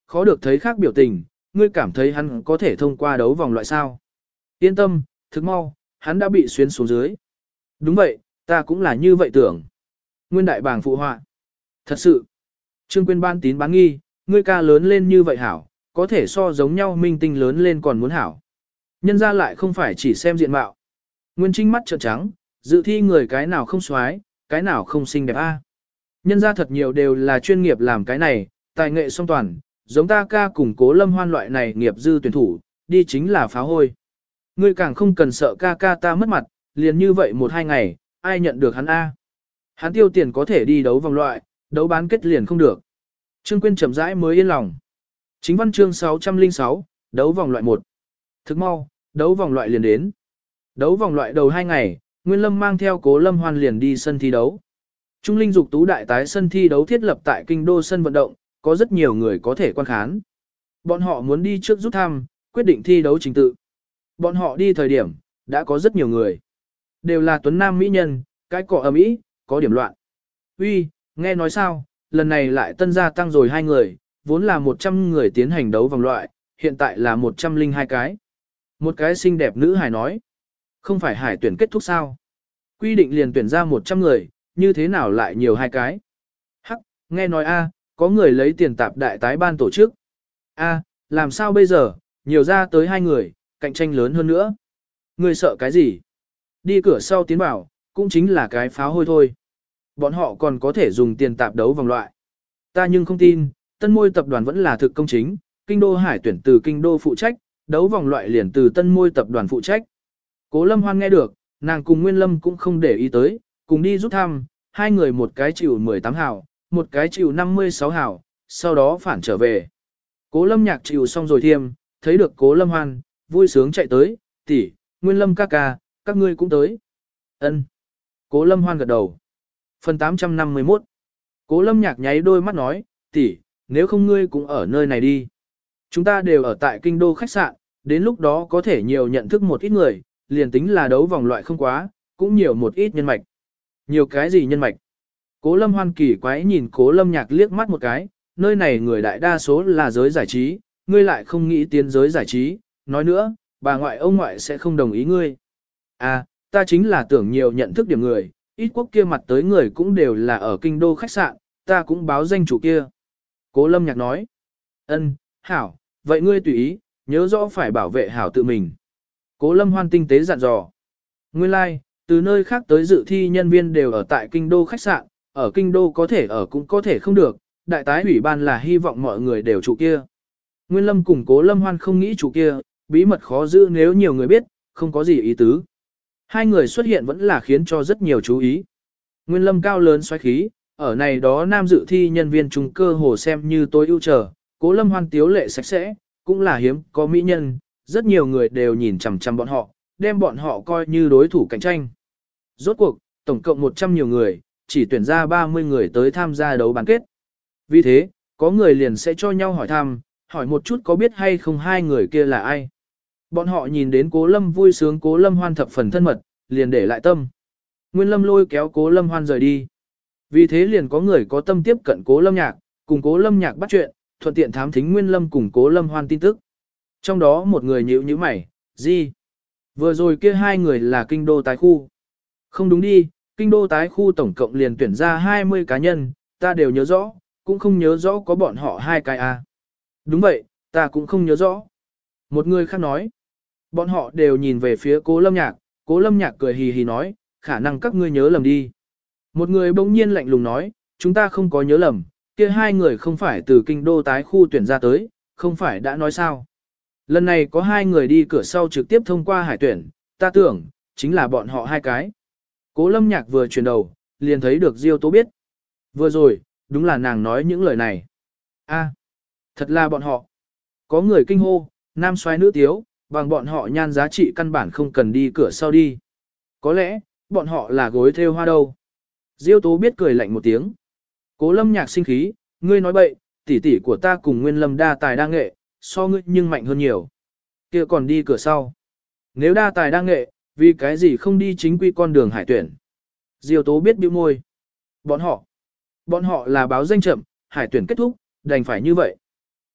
khó được thấy khác biểu tình, ngươi cảm thấy hắn có thể thông qua đấu vòng loại sao. Yên tâm, thức mau, hắn đã bị xuyên xuống dưới. Đúng vậy, ta cũng là như vậy tưởng. Nguyên đại bàng phụ họa. Thật sự, Trương Quyên ban tín bán nghi, ngươi ca lớn lên như vậy hảo, có thể so giống nhau minh tinh lớn lên còn muốn hảo. Nhân ra lại không phải chỉ xem diện mạo. Nguyên Trinh mắt trợn trắng, dự thi người cái nào không xoái, cái nào không xinh đẹp a. Nhân ra thật nhiều đều là chuyên nghiệp làm cái này, tài nghệ song toàn, giống ta ca cùng Cố Lâm Hoan loại này nghiệp dư tuyển thủ, đi chính là phá hôi. Ngươi càng không cần sợ ca ca ta mất mặt, liền như vậy một hai ngày, ai nhận được hắn a? Hắn tiêu tiền có thể đi đấu vòng loại, đấu bán kết liền không được. Trương Quyên chậm rãi mới yên lòng. Chính văn chương sáu trăm lẻ sáu, đấu vòng loại một. Thức mau, đấu vòng loại liền đến. Đấu vòng loại đầu hai ngày, Nguyên Lâm mang theo Cố Lâm Hoan liền đi sân thi đấu. Trung Linh Dục Tú đại tái sân thi đấu thiết lập tại kinh đô sân vận động, có rất nhiều người có thể quan khán. Bọn họ muốn đi trước rút thăm, quyết định thi đấu trình tự. Bọn họ đi thời điểm, đã có rất nhiều người. Đều là tuấn nam mỹ nhân, cái cỏ ầm ĩ, có điểm loạn. Uy, nghe nói sao, lần này lại tân gia tăng rồi hai người, vốn là một trăm người tiến hành đấu vòng loại, hiện tại là một trăm lẻ hai cái. Một cái xinh đẹp nữ hải nói. Không phải hải tuyển kết thúc sao? Quy định liền tuyển ra một trăm người, như thế nào lại nhiều hai cái? Hắc, nghe nói a, có người lấy tiền tạp đại tái ban tổ chức. A, làm sao bây giờ, nhiều ra tới hai người, cạnh tranh lớn hơn nữa. Người sợ cái gì? Đi cửa sau tiến bảo, cũng chính là cái pháo hôi thôi. Bọn họ còn có thể dùng tiền tạp đấu vòng loại. Ta nhưng không tin, Tân Môi tập đoàn vẫn là thực công chính, kinh đô hải tuyển từ kinh đô phụ trách, đấu vòng loại liền từ Tân Môi tập đoàn phụ trách. Cố Lâm Hoan nghe được, nàng cùng Nguyên Lâm cũng không để ý tới, cùng đi rút thăm, hai người một cái chịu mười tám hào, một cái chịu năm mươi sáu hào, sau đó phản trở về. Cố Lâm Nhạc chịu xong rồi thiêm, thấy được Cố Lâm Hoan, vui sướng chạy tới, tỷ, Nguyên Lâm ca ca, các ngươi cũng tới. Ân. Cố Lâm Hoan gật đầu. Phần tám trăm năm mươi mốt. Cố Lâm Nhạc nháy đôi mắt nói, tỷ, nếu không ngươi cũng ở nơi này đi. Chúng ta đều ở tại kinh đô khách sạn, đến lúc đó có thể nhiều nhận thức một ít người, liền tính là đấu vòng loại không quá, cũng nhiều một ít nhân mạch. Nhiều cái gì nhân mạch? Cố Lâm Hoan kỳ quái nhìn Cố Lâm Nhạc liếc mắt một cái, nơi này người đại đa số là giới giải trí, ngươi lại không nghĩ tiến giới giải trí, nói nữa, bà ngoại ông ngoại sẽ không đồng ý ngươi. À, ta chính là tưởng nhiều nhận thức điểm người, ít quốc kia mặt tới người cũng đều là ở kinh đô khách sạn, ta cũng báo danh chủ kia. Cố Lâm Nhạc nói, ân, hảo, vậy ngươi tùy ý, nhớ rõ phải bảo vệ hảo tự mình. Cố Lâm Hoan tinh tế dặn dò. Nguyên lai, like, từ nơi khác tới dự thi nhân viên đều ở tại kinh đô khách sạn, ở kinh đô có thể ở cũng có thể không được, đại tái ủy ban là hy vọng mọi người đều chủ kia. Nguyên Lâm cùng Cố Lâm Hoan không nghĩ chủ kia, bí mật khó giữ nếu nhiều người biết, không có gì ý tứ. Hai người xuất hiện vẫn là khiến cho rất nhiều chú ý. Nguyên Lâm cao lớn xoáy khí, ở này đó nam dự thi nhân viên trung cơ hồ xem như tối ưu trở, Cố Lâm Hoan tiếu lệ sạch sẽ, cũng là hiếm có mỹ nhân, rất nhiều người đều nhìn chằm chằm bọn họ, đem bọn họ coi như đối thủ cạnh tranh. Rốt cuộc, tổng cộng một trăm nhiều người, chỉ tuyển ra ba mươi người tới tham gia đấu bán kết. Vì thế, có người liền sẽ cho nhau hỏi thăm, hỏi một chút có biết hay không hai người kia là ai. Bọn họ nhìn đến Cố Lâm vui sướng, Cố Lâm Hoan thập phần thân mật, liền để lại tâm. Nguyên Lâm lôi kéo Cố Lâm Hoan rời đi. Vì thế liền có người có tâm tiếp cận Cố Lâm Nhạc, cùng Cố Lâm Nhạc bắt chuyện, thuận tiện thám thính Nguyên Lâm cùng Cố Lâm Hoan tin tức. Trong đó một người nhíu nhíu mày, gì? Vừa rồi kia hai người là kinh đô tái khu. Không đúng đi, kinh đô tái khu tổng cộng liền tuyển ra hai mươi cá nhân, ta đều nhớ rõ, cũng không nhớ rõ có bọn họ hai cái à. Đúng vậy, ta cũng không nhớ rõ. Một người khác nói, bọn họ đều nhìn về phía Cố Lâm Nhạc, Cố Lâm Nhạc cười hì hì nói, khả năng các ngươi nhớ lầm đi. Một người bỗng nhiên lạnh lùng nói, chúng ta không có nhớ lầm, kia hai người không phải từ kinh đô tái khu tuyển ra tới, không phải đã nói sao. Lần này có hai người đi cửa sau trực tiếp thông qua hải tuyển, ta tưởng, chính là bọn họ hai cái. Cố Lâm Nhạc vừa chuyển đầu, liền thấy được Diêu Tố biết. Vừa rồi, đúng là nàng nói những lời này. A, thật là bọn họ. Có người kinh hô, nam soái nữ tiếu, bằng bọn họ nhan giá trị căn bản không cần đi cửa sau đi. Có lẽ, bọn họ là gối theo hoa đâu. Diêu Tố biết cười lạnh một tiếng. Cố Lâm Nhạc sinh khí, ngươi nói bậy, tỷ tỷ của ta cùng Nguyên Lâm đa tài đa nghệ, so ngươi nhưng mạnh hơn nhiều. Kia còn đi cửa sau. Nếu đa tài đa nghệ, vì cái gì không đi chính quy con đường hải tuyển? Diêu Tố biết bĩu môi. Bọn họ, bọn họ là báo danh chậm, hải tuyển kết thúc, đành phải như vậy.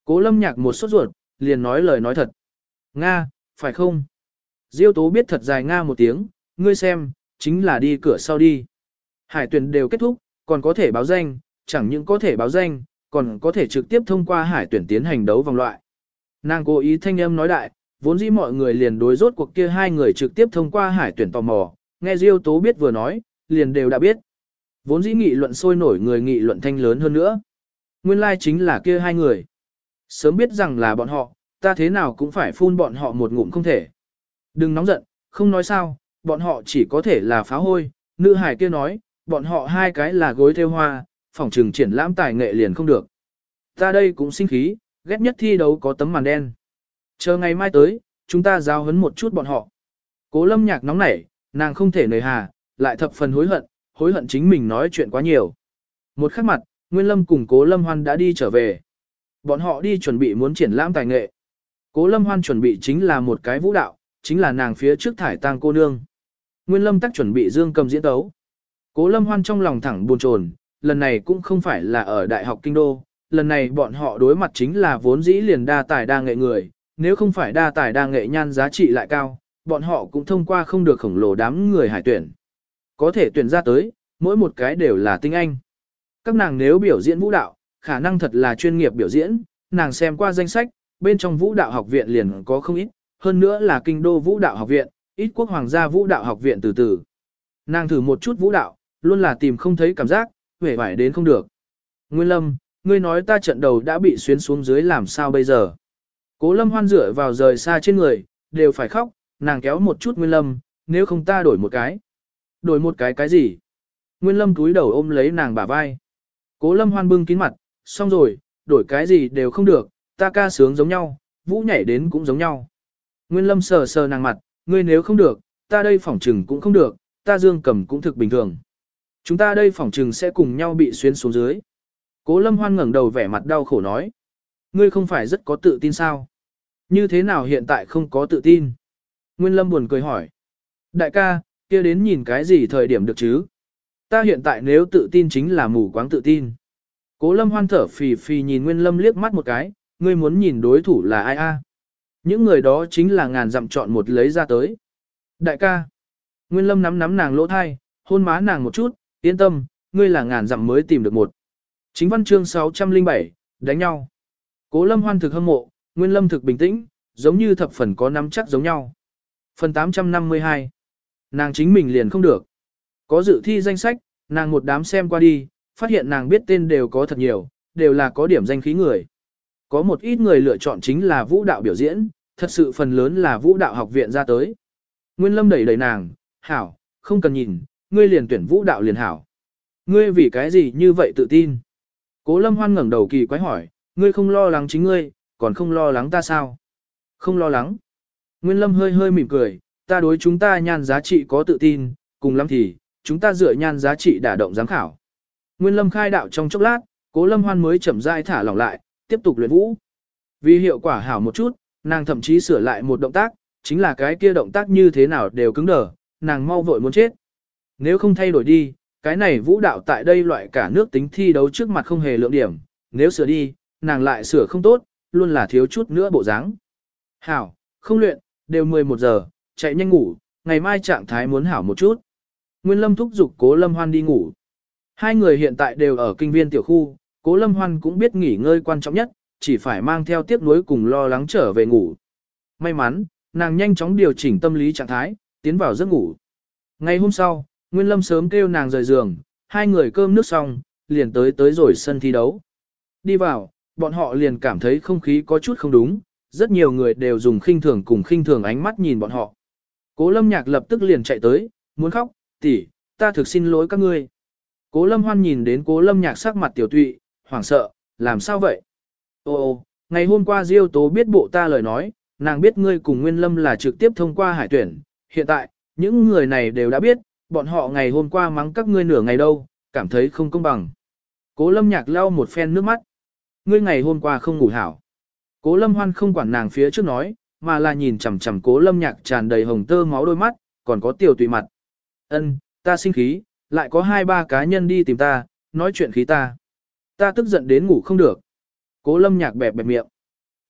Cố lâm nhạc một sốt ruột, liền nói lời nói thật. Nga, phải không? Diêu tố biết thật dài Nga một tiếng, ngươi xem, chính là đi cửa sau đi. Hải tuyển đều kết thúc, còn có thể báo danh, chẳng những có thể báo danh, còn có thể trực tiếp thông qua hải tuyển tiến hành đấu vòng loại. Nàng cố ý thanh âm nói đại, vốn dĩ mọi người liền đối rốt cuộc kia hai người trực tiếp thông qua hải tuyển tò mò, nghe Diêu tố biết vừa nói, liền đều đã biết. Vốn dĩ nghị luận sôi nổi người nghị luận thanh lớn hơn nữa. Nguyên lai like chính là kia hai người. Sớm biết rằng là bọn họ, ta thế nào cũng phải phun bọn họ một ngụm không thể. Đừng nóng giận, không nói sao, bọn họ chỉ có thể là phá hôi, nữ hải kia nói, bọn họ hai cái là gối theo hoa, phỏng trừng triển lãm tài nghệ liền không được. Ta đây cũng sinh khí, ghét nhất thi đấu có tấm màn đen. Chờ ngày mai tới, chúng ta giao hấn một chút bọn họ. Cố lâm nhạc nóng nảy, nàng không thể nời hà, lại thập phần hối hận, hối hận chính mình nói chuyện quá nhiều. Một khắc mặt, Nguyên Lâm cùng Cố Lâm Hoan đã đi trở về. Bọn họ đi chuẩn bị muốn triển lãm tài nghệ. Cố Lâm Hoan chuẩn bị chính là một cái vũ đạo, chính là nàng phía trước thải tang cô nương. Nguyên Lâm tắc chuẩn bị dương cầm diễn tấu. Cố Lâm Hoan trong lòng thẳng buồn chồn, lần này cũng không phải là ở Đại học Kinh Đô, lần này bọn họ đối mặt chính là vốn dĩ liền đa tài đa nghệ người, nếu không phải đa tài đa nghệ nhan giá trị lại cao, bọn họ cũng thông qua không được khổng lồ đám người hải tuyển. Có thể tuyển ra tới, mỗi một cái đều là tinh anh. Các nàng nếu biểu diễn vũ đạo, khả năng thật là chuyên nghiệp biểu diễn, nàng xem qua danh sách, bên trong vũ đạo học viện liền có không ít, hơn nữa là Kinh Đô vũ đạo học viện, ít quốc hoàng gia vũ đạo học viện từ từ. Nàng thử một chút vũ đạo, luôn là tìm không thấy cảm giác, vẻ vải đến không được. Nguyên Lâm, ngươi nói ta trận đầu đã bị xuyến xuống dưới làm sao bây giờ? Cố Lâm Hoan dựa vào rời xa trên người, đều phải khóc, nàng kéo một chút Nguyên Lâm, nếu không ta đổi một cái. Đổi một cái cái gì? Nguyên Lâm túi đầu ôm lấy nàng bả vai. Cố Lâm Hoan bưng kín mặt, xong rồi, đổi cái gì đều không được, ta ca sướng giống nhau, vũ nhảy đến cũng giống nhau. Nguyên Lâm sờ sờ nàng mặt, ngươi nếu không được, ta đây phỏng trừng cũng không được, ta dương cầm cũng thực bình thường. Chúng ta đây phỏng trừng sẽ cùng nhau bị xuyên xuống dưới. Cố Lâm Hoan ngẩng đầu vẻ mặt đau khổ nói. Ngươi không phải rất có tự tin sao? Như thế nào hiện tại không có tự tin? Nguyên Lâm buồn cười hỏi. Đại ca, kia đến nhìn cái gì thời điểm được chứ? Ta hiện tại nếu tự tin chính là mù quáng tự tin. Cố Lâm Hoan thở phì phì nhìn Nguyên Lâm liếc mắt một cái, ngươi muốn nhìn đối thủ là ai a? Những người đó chính là ngàn dặm chọn một lấy ra tới. Đại ca. Nguyên Lâm nắm nắm nàng lỗ thai, hôn má nàng một chút, yên tâm, ngươi là ngàn dặm mới tìm được một. Chính văn chương sáu trăm lẻ bảy, đánh nhau. Cố Lâm Hoan thực hâm mộ, Nguyên Lâm thực bình tĩnh, giống như thập phần có nắm chắc giống nhau. Phần tám trăm năm mươi hai. Nàng chính mình liền không được. Có dự thi danh sách, nàng một đám xem qua đi, phát hiện nàng biết tên đều có thật nhiều, đều là có điểm danh khí người. Có một ít người lựa chọn chính là vũ đạo biểu diễn, thật sự phần lớn là vũ đạo học viện ra tới. Nguyên Lâm đẩy đẩy nàng, hảo, không cần nhìn, ngươi liền tuyển vũ đạo liền hảo. Ngươi vì cái gì như vậy tự tin? Cố Lâm Hoan ngẩng đầu kỳ quái hỏi, ngươi không lo lắng chính ngươi, còn không lo lắng ta sao? Không lo lắng. Nguyên Lâm hơi hơi mỉm cười, ta đối chúng ta nhan giá trị có tự tin, cùng lắm thì, chúng ta dựa nhan giá trị đả động giám khảo. Nguyên Lâm khai đạo trong chốc lát, Cố Lâm Hoan mới chậm rãi thả lỏng lại, tiếp tục luyện vũ. Vì hiệu quả hảo một chút, nàng thậm chí sửa lại một động tác, chính là cái kia động tác như thế nào đều cứng đờ, nàng mau vội muốn chết. Nếu không thay đổi đi, cái này vũ đạo tại đây loại cả nước tính thi đấu trước mặt không hề lượng điểm, nếu sửa đi, nàng lại sửa không tốt, luôn là thiếu chút nữa bộ dáng. Hảo, không luyện, đều mười một giờ, chạy nhanh ngủ, ngày mai trạng thái muốn hảo một chút. Nguyên Lâm thúc giục Cố Lâm Hoan đi ngủ. Hai người hiện tại đều ở kinh viên tiểu khu, Cố Lâm Hoan cũng biết nghỉ ngơi quan trọng nhất, chỉ phải mang theo tiếc nuối cùng lo lắng trở về ngủ. May mắn, nàng nhanh chóng điều chỉnh tâm lý trạng thái, tiến vào giấc ngủ. Ngày hôm sau, Nguyên Lâm sớm kêu nàng rời giường, hai người cơm nước xong, liền tới tới rồi sân thi đấu. Đi vào, bọn họ liền cảm thấy không khí có chút không đúng, rất nhiều người đều dùng khinh thường cùng khinh thường ánh mắt nhìn bọn họ. Cố Lâm Nhạc lập tức liền chạy tới, muốn khóc, tỷ, ta thực xin lỗi các ngươi. Cố Lâm Hoan nhìn đến Cố Lâm Nhạc sắc mặt tiểu tụy, hoảng sợ, làm sao vậy? Ô ô, ngày hôm qua Diêu Tố biết bộ ta lời nói, nàng biết ngươi cùng Nguyên Lâm là trực tiếp thông qua hải tuyển, hiện tại, những người này đều đã biết, bọn họ ngày hôm qua mắng các ngươi nửa ngày đâu, cảm thấy không công bằng. Cố Lâm Nhạc lau một phen nước mắt. Ngươi ngày hôm qua không ngủ hảo. Cố Lâm Hoan không quản nàng phía trước nói, mà là nhìn chằm chằm Cố Lâm Nhạc tràn đầy hồng tơ máu đôi mắt, còn có tiểu tùy mặt. Ân, ta sinh khí, lại có hai ba cá nhân đi tìm ta, nói chuyện khí ta. Ta tức giận đến ngủ không được. Cố Lâm Nhạc bẹp bẹp miệng.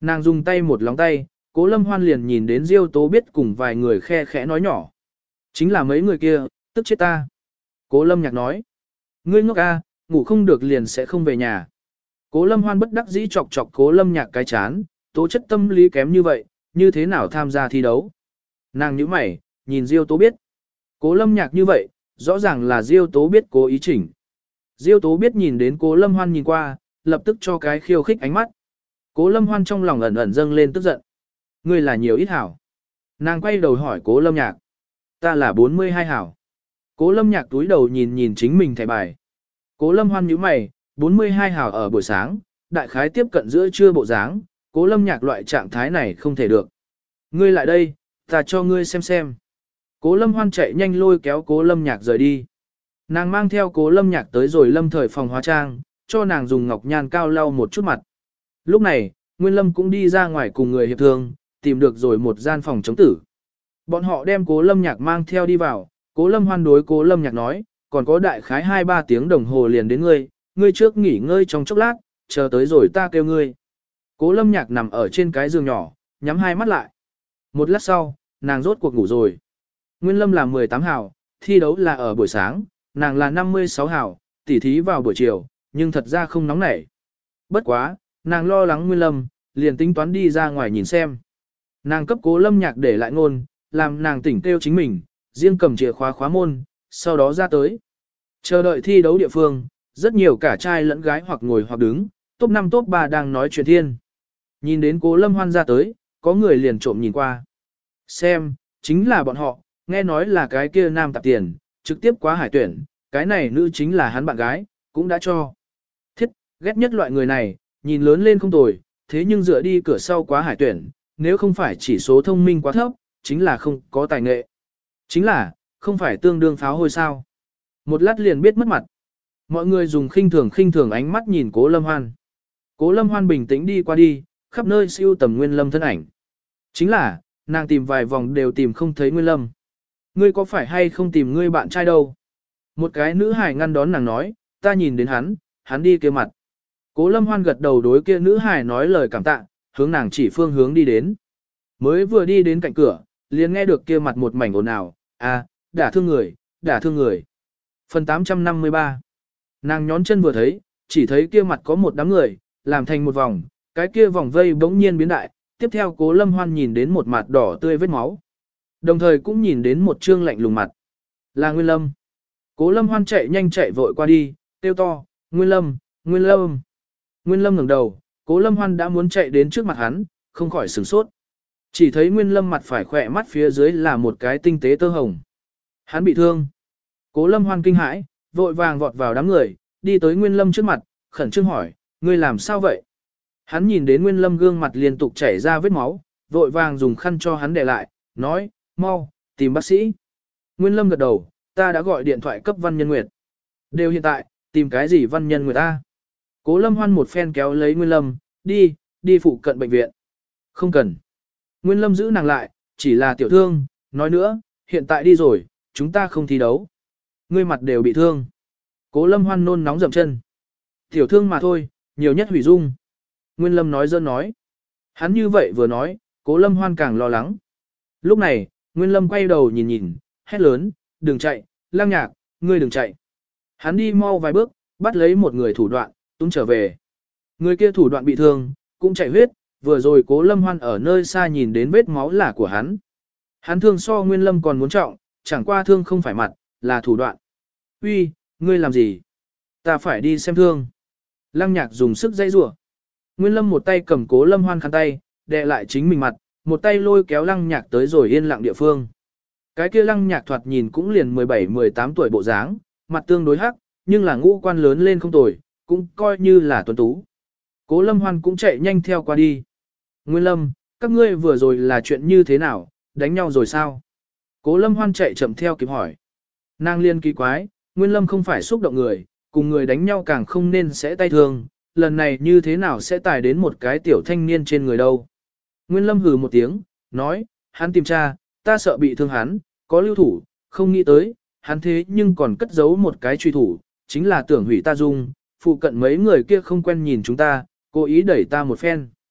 Nàng dùng tay một lóng tay, Cố Lâm Hoan liền nhìn đến Diêu Tố Biết cùng vài người khe khẽ nói nhỏ. Chính là mấy người kia, tức chết ta. Cố Lâm Nhạc nói. Ngươi ngốc a, ngủ không được liền sẽ không về nhà. Cố Lâm Hoan bất đắc dĩ chọc chọc Cố Lâm Nhạc cái chán, tố chất tâm lý kém như vậy, như thế nào tham gia thi đấu. Nàng nhíu mày, nhìn Diêu Tố Biết. Cố Lâm Nhạc như vậy, rõ ràng là Diêu Tố Biết cố ý chỉnh. Diêu Tố Biết nhìn đến Cố Lâm Hoan nhìn qua, lập tức cho cái khiêu khích ánh mắt. Cố Lâm Hoan trong lòng ẩn ẩn dâng lên tức giận. Ngươi là nhiều ít hảo. Nàng quay đầu hỏi Cố Lâm Nhạc. Ta là bốn mươi hai hảo. Cố Lâm Nhạc túi đầu nhìn nhìn chính mình thẻ bài. Cố Lâm Hoan nhíu mày, bốn mươi hai hảo ở buổi sáng, đại khái tiếp cận giữa trưa bộ dáng, Cố Lâm Nhạc loại trạng thái này không thể được. Ngươi lại đây, ta cho ngươi xem xem. Cố Lâm Hoan chạy nhanh lôi kéo Cố Lâm Nhạc rời đi. Nàng mang theo Cố Lâm Nhạc tới rồi Lâm Thời phòng hóa trang, cho nàng dùng ngọc nhan cao lau một chút mặt. Lúc này, Nguyên Lâm cũng đi ra ngoài cùng người hiệp thương, tìm được rồi một gian phòng chống tử. Bọn họ đem Cố Lâm Nhạc mang theo đi vào, Cố Lâm Hoan đối Cố Lâm Nhạc nói, còn có đại khái hai ba tiếng đồng hồ liền đến ngươi, ngươi trước nghỉ ngơi trong chốc lát, chờ tới rồi ta kêu ngươi. Cố Lâm Nhạc nằm ở trên cái giường nhỏ, nhắm hai mắt lại. Một lát sau, nàng rốt cuộc ngủ rồi. Nguyên Lâm là mười tám hào, thi đấu là ở buổi sáng, nàng là năm mươi sáu hào, tỉ thí vào buổi chiều, nhưng thật ra không nóng nảy. Bất quá, nàng lo lắng Nguyên Lâm, liền tính toán đi ra ngoài nhìn xem. Nàng cấp Cố Lâm Nhạc để lại ngôn, làm nàng tỉnh kêu chính mình, riêng cầm chìa khóa khóa môn, sau đó ra tới. Chờ đợi thi đấu địa phương, rất nhiều cả trai lẫn gái hoặc ngồi hoặc đứng, top năm top ba đang nói chuyện thiên. Nhìn đến Cố Lâm Hoan ra tới, có người liền trộm nhìn qua. Xem, chính là bọn họ, nghe nói là cái kia nam tạp tiền, trực tiếp quá hải tuyển, cái này nữ chính là hắn bạn gái, cũng đã cho. Thiết, ghét nhất loại người này, nhìn lớn lên không tồi, thế nhưng dựa đi cửa sau quá hải tuyển, nếu không phải chỉ số thông minh quá thấp, chính là không có tài nghệ. Chính là, không phải tương đương pháo hôi sao. Một lát liền biết mất mặt. Mọi người dùng khinh thường khinh thường ánh mắt nhìn Cố Lâm Hoan. Cố Lâm Hoan bình tĩnh đi qua đi, khắp nơi siêu tầm Nguyên Lâm thân ảnh. Chính là, nàng tìm vài vòng đều tìm không thấy Nguyên Lâm. Ngươi có phải hay không tìm ngươi bạn trai đâu? Một cái nữ hài ngăn đón nàng nói, ta nhìn đến hắn, hắn đi kia mặt. Cố Lâm Hoan gật đầu đối kia nữ hài nói lời cảm tạ, hướng nàng chỉ phương hướng đi đến. Mới vừa đi đến cạnh cửa, liền nghe được kia mặt một mảnh ồn ào, à, đả thương người, đả thương người. Phần tám trăm năm mươi ba. Nàng nhón chân vừa thấy, chỉ thấy kia mặt có một đám người, làm thành một vòng, cái kia vòng vây bỗng nhiên biến đại, tiếp theo Cố Lâm Hoan nhìn đến một mặt đỏ tươi vết máu. Đồng thời cũng nhìn đến một trương lạnh lùng mặt. Là Nguyên Lâm. Cố Lâm Hoan chạy nhanh chạy vội qua đi, kêu to, Nguyên Lâm, Nguyên Lâm. Nguyên Lâm ngẩng đầu, Cố Lâm Hoan đã muốn chạy đến trước mặt hắn, không khỏi sửng sốt. Chỉ thấy Nguyên Lâm mặt phải khỏe mắt phía dưới là một cái tinh tế tơ hồng. Hắn bị thương. Cố Lâm Hoan kinh hãi, vội vàng vọt vào đám người, đi tới Nguyên Lâm trước mặt, khẩn trương hỏi, ngươi làm sao vậy? Hắn nhìn đến Nguyên Lâm gương mặt liên tục chảy ra vết máu, vội vàng dùng khăn cho hắn để lại, nói, mau, tìm bác sĩ. Nguyên Lâm gật đầu, ta đã gọi điện thoại cấp Văn Nhân Nguyệt. Đều hiện tại, tìm cái gì Văn Nhân Nguyệt ta? Cố Lâm Hoan một phen kéo lấy Nguyên Lâm, đi, đi phụ cận bệnh viện. Không cần. Nguyên Lâm giữ nàng lại, chỉ là tiểu thương, nói nữa, hiện tại đi rồi, chúng ta không thi đấu. Ngươi mặt đều bị thương. Cố Lâm Hoan nôn nóng dậm chân. Tiểu thương mà thôi, nhiều nhất hủy dung. Nguyên Lâm nói dơ nói. Hắn như vậy vừa nói, Cố Lâm Hoan càng lo lắng. Lúc này, Nguyên Lâm quay đầu nhìn nhìn, hét lớn, đừng chạy, Lăng Nhạc, ngươi đừng chạy. Hắn đi mau vài bước, bắt lấy một người thủ đoạn, túm trở về. Người kia thủ đoạn bị thương, cũng chạy huyết, vừa rồi Cố Lâm Hoan ở nơi xa nhìn đến vết máu là của hắn. Hắn thương so Nguyên Lâm còn muốn trọng, chẳng qua thương không phải mặt, là thủ đoạn. Uy, ngươi làm gì? Ta phải đi xem thương. Lăng Nhạc dùng sức dây rủa. Nguyên Lâm một tay cầm Cố Lâm Hoan khăn tay, đè lại chính mình mặt, một tay lôi kéo Lăng Nhạc tới rồi yên lặng địa phương. Cái kia Lăng Nhạc thoạt nhìn cũng liền mười bảy mười tám tuổi bộ dáng, mặt tương đối hắc, nhưng là ngũ quan lớn lên không tồi, cũng coi như là tuấn tú. Cố Lâm Hoan cũng chạy nhanh theo qua đi. Nguyên Lâm, các ngươi vừa rồi là chuyện như thế nào, đánh nhau rồi sao? Cố Lâm Hoan chạy chậm theo kịp hỏi. Nàng liên kỳ quái, Nguyên Lâm không phải xúc động người, cùng người đánh nhau càng không nên sẽ tay thương, lần này như thế nào sẽ tài đến một cái tiểu thanh niên trên người đâu. Nguyên Lâm hừ một tiếng, nói, hắn tìm tra, ta sợ bị thương hắn, có lưu thủ, không nghĩ tới, hắn thế nhưng còn cất giấu một cái truy thủ, chính là tưởng hủy ta dung, phụ cận mấy người kia không quen nhìn chúng ta, cố ý đẩy ta một phen.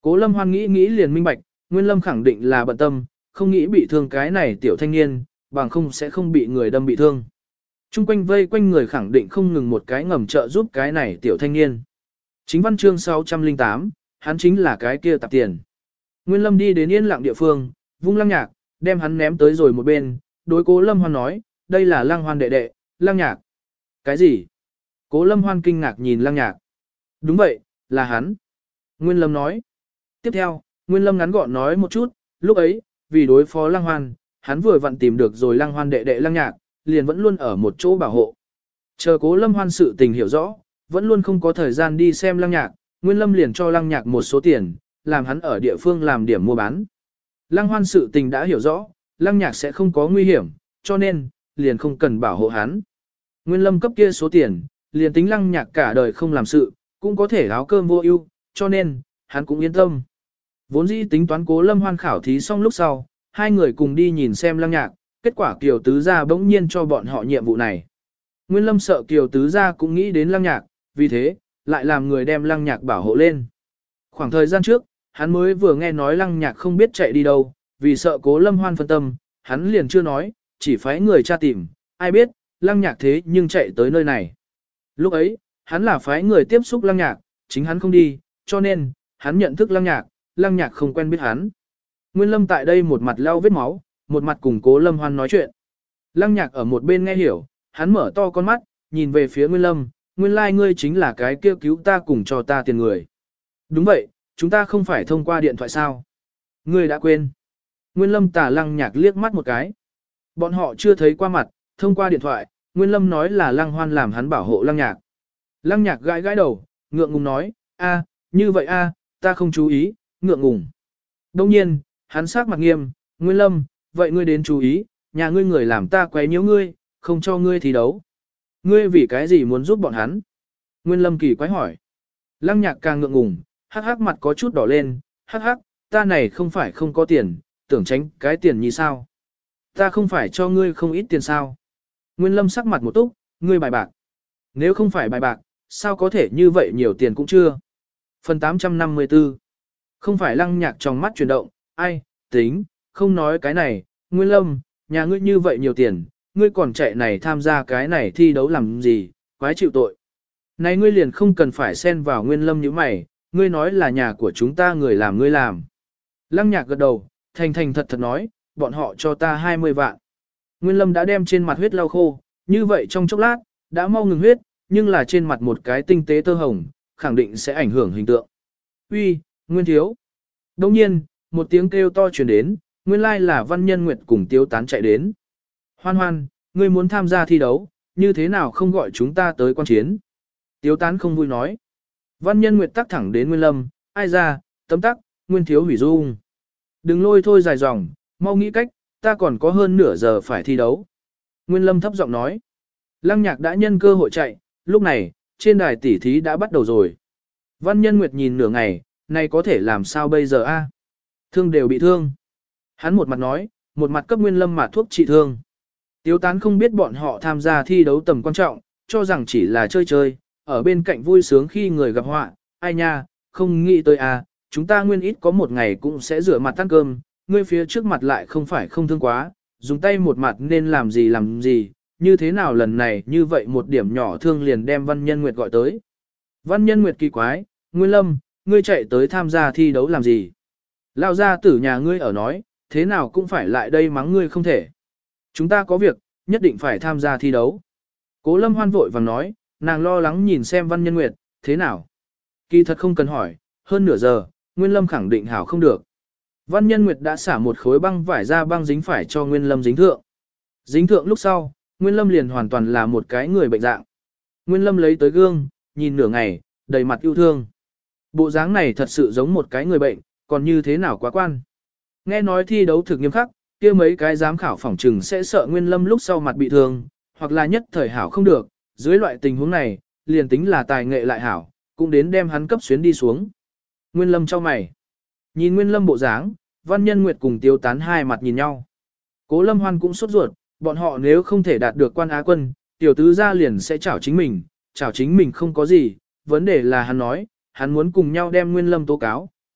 Cố Lâm Hoan nghĩ nghĩ liền minh bạch, Nguyên Lâm khẳng định là bận tâm, không nghĩ bị thương cái này tiểu thanh niên, bằng không sẽ không bị người đâm bị thương. Trung quanh vây quanh người khẳng định không ngừng một cái ngầm trợ giúp cái này tiểu thanh niên. Chính văn chương sáu trăm lẻ tám, hắn chính là cái kia tạp tiền. Nguyên Lâm đi đến yên lặng địa phương, vung Lăng Nhạc, đem hắn ném tới rồi một bên, đối Cố Lâm Hoan nói, đây là Lăng Hoan đệ đệ, Lăng Nhạc. Cái gì? Cố Lâm Hoan kinh ngạc nhìn Lăng Nhạc. Đúng vậy, là hắn. Nguyên Lâm nói. Tiếp theo, Nguyên Lâm ngắn gọn nói một chút, lúc ấy, vì đối phó Lăng Hoan, hắn vừa vặn tìm được rồi Lăng Hoan đệ đệ Lăng Nhạc, liền vẫn luôn ở một chỗ bảo hộ. Chờ Cố Lâm Hoan sự tình hiểu rõ, vẫn luôn không có thời gian đi xem Lăng Nhạc, Nguyên Lâm liền cho Lăng Nhạc một số tiền, làm hắn ở địa phương làm điểm mua bán. Lăng Hoan sự tình đã hiểu rõ, Lăng Nhạc sẽ không có nguy hiểm, cho nên, liền không cần bảo hộ hắn. Nguyên Lâm cấp kia số tiền, liền tính Lăng Nhạc cả đời không làm sự, cũng có thể áo cơm vô ưu, cho nên, hắn cũng yên tâm. Vốn dĩ tính toán Cố Lâm Hoan khảo thí xong lúc sau, hai người cùng đi nhìn xem Lăng Nhạc, kết quả Kiều Tứ Gia bỗng nhiên cho bọn họ nhiệm vụ này. Nguyên Lâm sợ Kiều Tứ Gia cũng nghĩ đến Lăng Nhạc, vì thế, lại làm người đem Lăng Nhạc bảo hộ lên. Khoảng thời gian trước, hắn mới vừa nghe nói Lăng Nhạc không biết chạy đi đâu, vì sợ Cố Lâm Hoan phân tâm, hắn liền chưa nói, chỉ phái người tra tìm, ai biết, Lăng Nhạc thế nhưng chạy tới nơi này. Lúc ấy, hắn là phái người tiếp xúc Lăng Nhạc, chính hắn không đi, cho nên, hắn nhận thức Lăng Nhạc, Lăng Nhạc không quen biết hắn. Nguyên Lâm tại đây một mặt lau vết máu, một mặt cùng Cố Lâm Hoan nói chuyện. Lăng Nhạc ở một bên nghe hiểu, hắn mở to con mắt, nhìn về phía Nguyên Lâm, nguyên lai like ngươi chính là cái kia cứu ta cùng cho ta tiền người. Đúng vậy, chúng ta không phải thông qua điện thoại sao? Ngươi đã quên. Nguyên Lâm tà Lăng Nhạc liếc mắt một cái. Bọn họ chưa thấy qua mặt, thông qua điện thoại, Nguyên Lâm nói là Lăng Hoan làm hắn bảo hộ Lăng Nhạc. Lăng Nhạc gãi gãi đầu, ngượng ngùng nói, a, như vậy a, ta không chú ý, ngượng ngùng. Đông nhiên, hắn sắc mặt nghiêm, Nguyên Lâm, vậy ngươi đến chú ý, nhà ngươi người làm ta quấy nhiễu ngươi, không cho ngươi thi đấu. Ngươi vì cái gì muốn giúp bọn hắn? Nguyên Lâm kỳ quái hỏi. Lăng Nhạc càng ngượng ngùng, hắc hắc mặt có chút đỏ lên, hắc hắc, ta này không phải không có tiền, tưởng tránh cái tiền như sao? Ta không phải cho ngươi không ít tiền sao? Nguyên Lâm sắc mặt một túc, ngươi bài bạc. Nếu không phải bài bạc, sao có thể như vậy nhiều tiền cũng chưa? Phần tám trăm năm mươi tư. Không phải Lăng Nhạc trong mắt chuyển động, ai, tính, không nói cái này, Nguyên Lâm, nhà ngươi như vậy nhiều tiền, ngươi còn chạy này tham gia cái này thi đấu làm gì, quái chịu tội. Này ngươi liền không cần phải xen vào Nguyên Lâm như mày, ngươi nói là nhà của chúng ta người làm ngươi làm. Lăng Nhạc gật đầu, thành thành thật thật nói, bọn họ cho ta hai mươi vạn. Nguyên Lâm đã đem trên mặt huyết lau khô, như vậy trong chốc lát, đã mau ngừng huyết, nhưng là trên mặt một cái tinh tế tơ hồng, khẳng định sẽ ảnh hưởng hình tượng. Uy, Nguyên thiếu. Đồng nhiên, một tiếng kêu to truyền đến, nguyên lai là Văn Nhân Nguyệt cùng Tiếu Tán chạy đến. Hoan Hoan, ngươi muốn tham gia thi đấu, như thế nào không gọi chúng ta tới quan chiến? Tiếu Tán không vui nói. Văn Nhân Nguyệt tắc thẳng đến Nguyên Lâm, ai ra, tấm tắc, Nguyên thiếu hủy dung. Đừng lôi thôi dài dòng, mau nghĩ cách, ta còn có hơn nửa giờ phải thi đấu. Nguyên Lâm thấp giọng nói. Lăng Nhạc đã nhân cơ hội chạy, lúc này, trên đài tỉ thí đã bắt đầu rồi. Văn Nhân Nguyệt nhìn nửa ngày, này có thể làm sao bây giờ a? Thương đều bị thương. Hắn một mặt nói, một mặt cấp Nguyên Lâm mà thuốc trị thương. Tiếu Tán không biết bọn họ tham gia thi đấu tầm quan trọng, cho rằng chỉ là chơi chơi, ở bên cạnh vui sướng khi người gặp họa, ai nha, không nghĩ tới à, chúng ta nguyên ít có một ngày cũng sẽ rửa mặt ăn cơm, ngươi phía trước mặt lại không phải không thương quá, dùng tay một mặt nên làm gì làm gì, như thế nào lần này như vậy một điểm nhỏ thương liền đem Văn Nhân Nguyệt gọi tới. Văn Nhân Nguyệt kỳ quái, Nguyên Lâm, ngươi chạy tới tham gia thi đấu làm gì? Lao ra tử nhà ngươi ở nói, thế nào cũng phải lại đây mắng ngươi không thể. Chúng ta có việc, nhất định phải tham gia thi đấu. Cố Lâm Hoan vội vàng nói, nàng lo lắng nhìn xem Văn Nhân Nguyệt, thế nào? Kỳ thật không cần hỏi, hơn nửa giờ, Nguyên Lâm khẳng định hảo không được. Văn Nhân Nguyệt đã xả một khối băng vải ra băng dính phải cho Nguyên Lâm dính thượng. Dính thượng lúc sau, Nguyên Lâm liền hoàn toàn là một cái người bệnh dạng. Nguyên Lâm lấy tới gương, nhìn nửa ngày, đầy mặt yêu thương. Bộ dáng này thật sự giống một cái người bệnh, còn như thế nào quá quan. Nghe nói thi đấu thực nghiêm khắc, kia mấy cái giám khảo phỏng trừng sẽ sợ Nguyên Lâm lúc sau mặt bị thương, hoặc là nhất thời hảo không được, dưới loại tình huống này, liền tính là tài nghệ lại hảo, cũng đến đem hắn cấp xuyến đi xuống. Nguyên Lâm cho mày. Nhìn Nguyên Lâm bộ dáng, Văn Nhân Nguyệt cùng Tiếu Tán hai mặt nhìn nhau. Cố Lâm Hoan cũng sốt ruột, bọn họ nếu không thể đạt được quan á quân, tiểu tứ gia liền sẽ chảo chính mình, chảo chính mình không có gì, vấn đề là hắn nói, hắn muốn cùng nhau đem Nguyên Lâm tố cáo,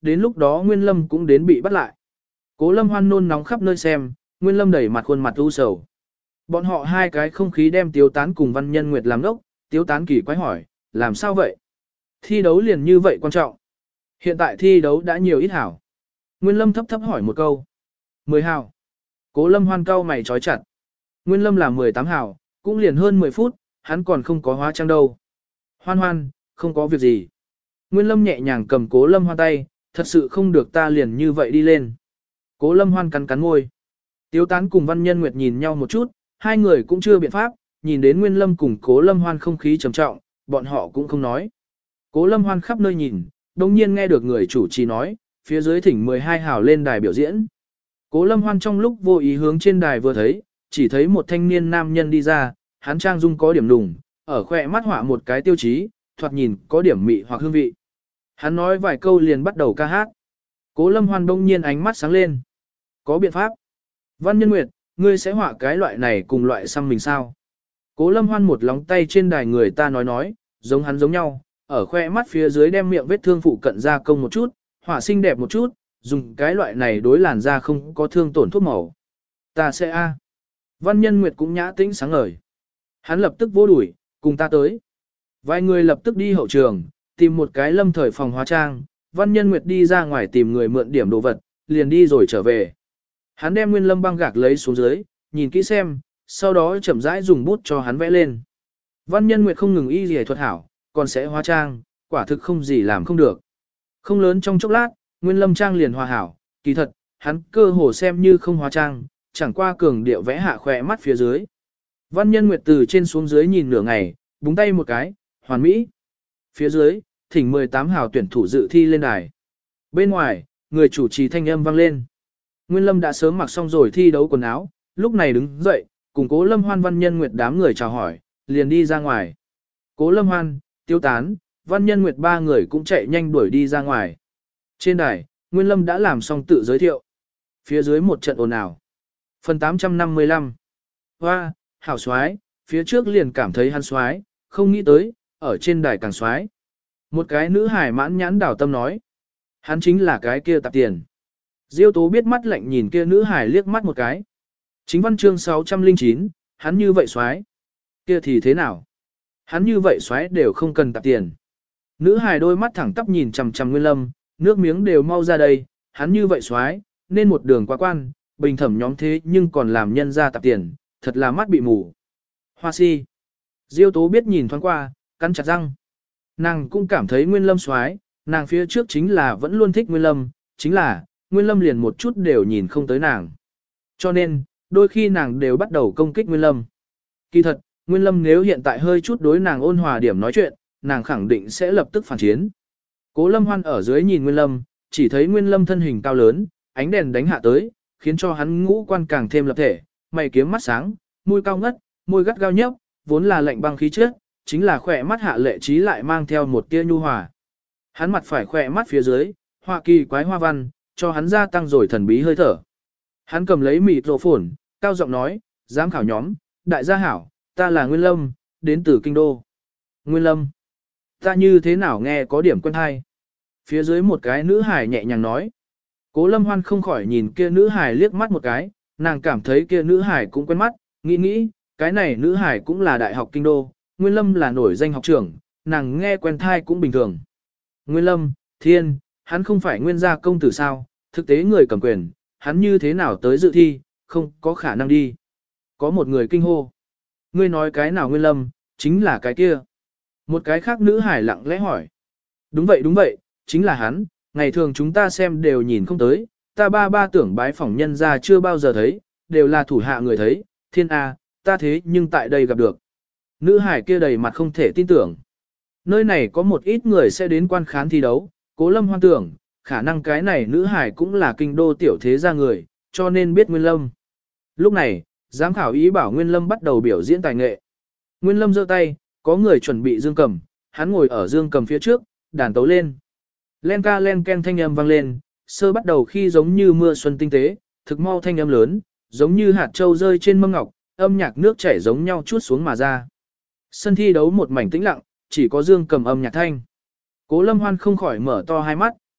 đến lúc đó Nguyên Lâm cũng đến bị bắt lại. Cố Lâm Hoan nôn nóng khắp nơi xem, Nguyên Lâm đẩy mặt khuôn mặt u sầu. Bọn họ hai cái không khí đem Tiếu Tán cùng Văn Nhân Nguyệt làm đốc, Tiếu Tán kỳ quái hỏi, làm sao vậy? Thi đấu liền như vậy quan trọng. Hiện tại thi đấu đã nhiều ít hảo. Nguyên Lâm thấp thấp hỏi một câu. mười hảo. Cố Lâm Hoan cau mày trói chặt. Nguyên Lâm là mười tám hảo, cũng liền hơn mười phút, hắn còn không có hóa trang đâu. Hoan Hoan, không có việc gì. Nguyên Lâm nhẹ nhàng cầm Cố Lâm Hoan tay, thật sự không được ta liền như vậy đi lên. Cố Lâm Hoan cắn cắn môi. Tiếu Tán cùng Văn Nhân Nguyệt nhìn nhau một chút, hai người cũng chưa biện pháp, nhìn đến Nguyên Lâm cùng Cố Lâm Hoan không khí trầm trọng, bọn họ cũng không nói. Cố Lâm Hoan khắp nơi nhìn, đồng nhiên nghe được người chủ trì nói, phía dưới thỉnh mười hai hào lên đài biểu diễn. Cố Lâm Hoan trong lúc vô ý hướng trên đài vừa thấy, chỉ thấy một thanh niên nam nhân đi ra, hắn trang dung có điểm đùng, ở khỏe mắt họa một cái tiêu chí, thoạt nhìn có điểm mị hoặc hương vị. Hắn nói vài câu liền bắt đầu ca hát. Cố Lâm Hoan đông nhiên ánh mắt sáng lên. Có biện pháp. Văn Nhân Nguyệt, ngươi sẽ họa cái loại này cùng loại xăm mình sao? Cố Lâm Hoan một lóng tay trên đài người ta nói nói, giống hắn giống nhau, ở khoe mắt phía dưới đem miệng vết thương phụ cận ra công một chút, họa xinh đẹp một chút, dùng cái loại này đối làn da không có thương tổn thuốc màu. Ta sẽ a. Văn Nhân Nguyệt cũng nhã tĩnh sáng ngời. Hắn lập tức vô đuổi, cùng ta tới. Vài người lập tức đi hậu trường, tìm một cái lâm thời phòng hóa trang, Văn Nhân Nguyệt đi ra ngoài tìm người mượn điểm đồ vật, liền đi rồi trở về. Hắn đem Nguyên Lâm băng gạc lấy xuống dưới, nhìn kỹ xem, sau đó chậm rãi dùng bút cho hắn vẽ lên. Văn Nhân Nguyệt không ngừng y gì thuật hảo, còn sẽ hóa trang, quả thực không gì làm không được. Không lớn trong chốc lát, Nguyên Lâm trang liền hòa hảo, kỳ thật, hắn cơ hồ xem như không hóa trang, chẳng qua cường điệu vẽ hạ khỏe mắt phía dưới. Văn Nhân Nguyệt từ trên xuống dưới nhìn nửa ngày, búng tay một cái, hoàn mỹ. Phía dưới, thỉnh mười tám hào tuyển thủ dự thi lên đài. Bên ngoài, người chủ trì thanh âm vang lên. Nguyên Lâm đã sớm mặc xong rồi thi đấu quần áo, lúc này đứng dậy, cùng Cố Lâm Hoan Văn Nhân Nguyệt đám người chào hỏi, liền đi ra ngoài. Cố Lâm Hoan, Tiếu Tán, Văn Nhân Nguyệt ba người cũng chạy nhanh đuổi đi ra ngoài. Trên đài, Nguyên Lâm đã làm xong tự giới thiệu. Phía dưới một trận ồn ào. Phần tám trăm năm mươi lăm. Hoa, hảo xoái, phía trước liền cảm thấy hắn xoái, không nghĩ tới, ở trên đài càng xoái. Một cái nữ hải mãn nhãn đảo tâm nói. Hắn chính là cái kia tạp tiền. Diêu Tố biết mắt lạnh nhìn kia nữ hải liếc mắt một cái. Chính văn chương sáu trăm lẻ chín, hắn như vậy xoái. Kia thì thế nào? Hắn như vậy xoái đều không cần tạp tiền. Nữ hải đôi mắt thẳng tắp nhìn chằm chằm Nguyên Lâm, nước miếng đều mau ra đây, hắn như vậy xoái, nên một đường qua quan, bình thẩm nhóm thế nhưng còn làm nhân ra tạp tiền, thật là mắt bị mù. Hoa si. Diêu Tố biết nhìn thoáng qua, cắn chặt răng. Nàng cũng cảm thấy Nguyên Lâm xoái, nàng phía trước chính là vẫn luôn thích Nguyên Lâm, chính là, Nguyên Lâm liền một chút đều nhìn không tới nàng. Cho nên, đôi khi nàng đều bắt đầu công kích Nguyên Lâm. Kỳ thật, Nguyên Lâm nếu hiện tại hơi chút đối nàng ôn hòa điểm nói chuyện, nàng khẳng định sẽ lập tức phản chiến. Cố Lâm Hoan ở dưới nhìn Nguyên Lâm, chỉ thấy Nguyên Lâm thân hình cao lớn, ánh đèn đánh hạ tới, khiến cho hắn ngũ quan càng thêm lập thể, mày kiếm mắt sáng, môi cao ngất, môi gắt gao nhấp, vốn là lạnh băng khí chất, chính là khỏe mắt hạ lệ trí lại mang theo một tia nhu hòa. Hắn mặt phải khỏe mắt phía dưới, hoa kỳ quái hoa văn, cho hắn gia tăng rồi thần bí hơi thở. Hắn cầm lấy mịt rổ phồn, cao giọng nói, giám khảo nhóm, đại gia hảo, ta là Nguyên Lâm, đến từ Kinh Đô. Nguyên Lâm, ta như thế nào nghe có điểm quen hay. Phía dưới một cái nữ hải nhẹ nhàng nói. Cố Lâm Hoan không khỏi nhìn kia nữ hải liếc mắt một cái, nàng cảm thấy kia nữ hải cũng quen mắt, nghĩ nghĩ, cái này nữ hải cũng là đại học Kinh Đô, Nguyên Lâm là nổi danh học trưởng, nàng nghe quen thai cũng bình thường. Nguyên Lâm, thiên, hắn không phải nguyên gia công tử sao, thực tế người cầm quyền, hắn như thế nào tới dự thi, không có khả năng đi. Có một người kinh hô. Ngươi nói cái nào Nguyên Lâm, chính là cái kia. Một cái khác nữ hải lặng lẽ hỏi. Đúng vậy đúng vậy, chính là hắn, ngày thường chúng ta xem đều nhìn không tới, ta ba ba tưởng bái phỏng nhân ra chưa bao giờ thấy, đều là thủ hạ người thấy, thiên A, ta thế nhưng tại đây gặp được. Nữ hải kia đầy mặt không thể tin tưởng. Nơi này có một ít người sẽ đến quan khán thi đấu, Cố Lâm Hoan tưởng, khả năng cái này nữ hải cũng là Kinh Đô tiểu thế gia người, cho nên biết Nguyên Lâm. Lúc này, giám khảo ý bảo Nguyên Lâm bắt đầu biểu diễn tài nghệ. Nguyên Lâm giơ tay, có người chuẩn bị dương cầm, hắn ngồi ở dương cầm phía trước, đàn tấu lên. Len ca len ken thanh âm vang lên, sơ bắt đầu khi giống như mưa xuân tinh tế, thực mau thanh âm lớn, giống như hạt châu rơi trên mâm ngọc, âm nhạc nước chảy giống nhau chút xuống mà ra. Sân thi đấu một mảnh tĩnh lặng, chỉ có dương cầm âm nhạc thanh. Cố Lâm Hoan không khỏi mở to hai mắt,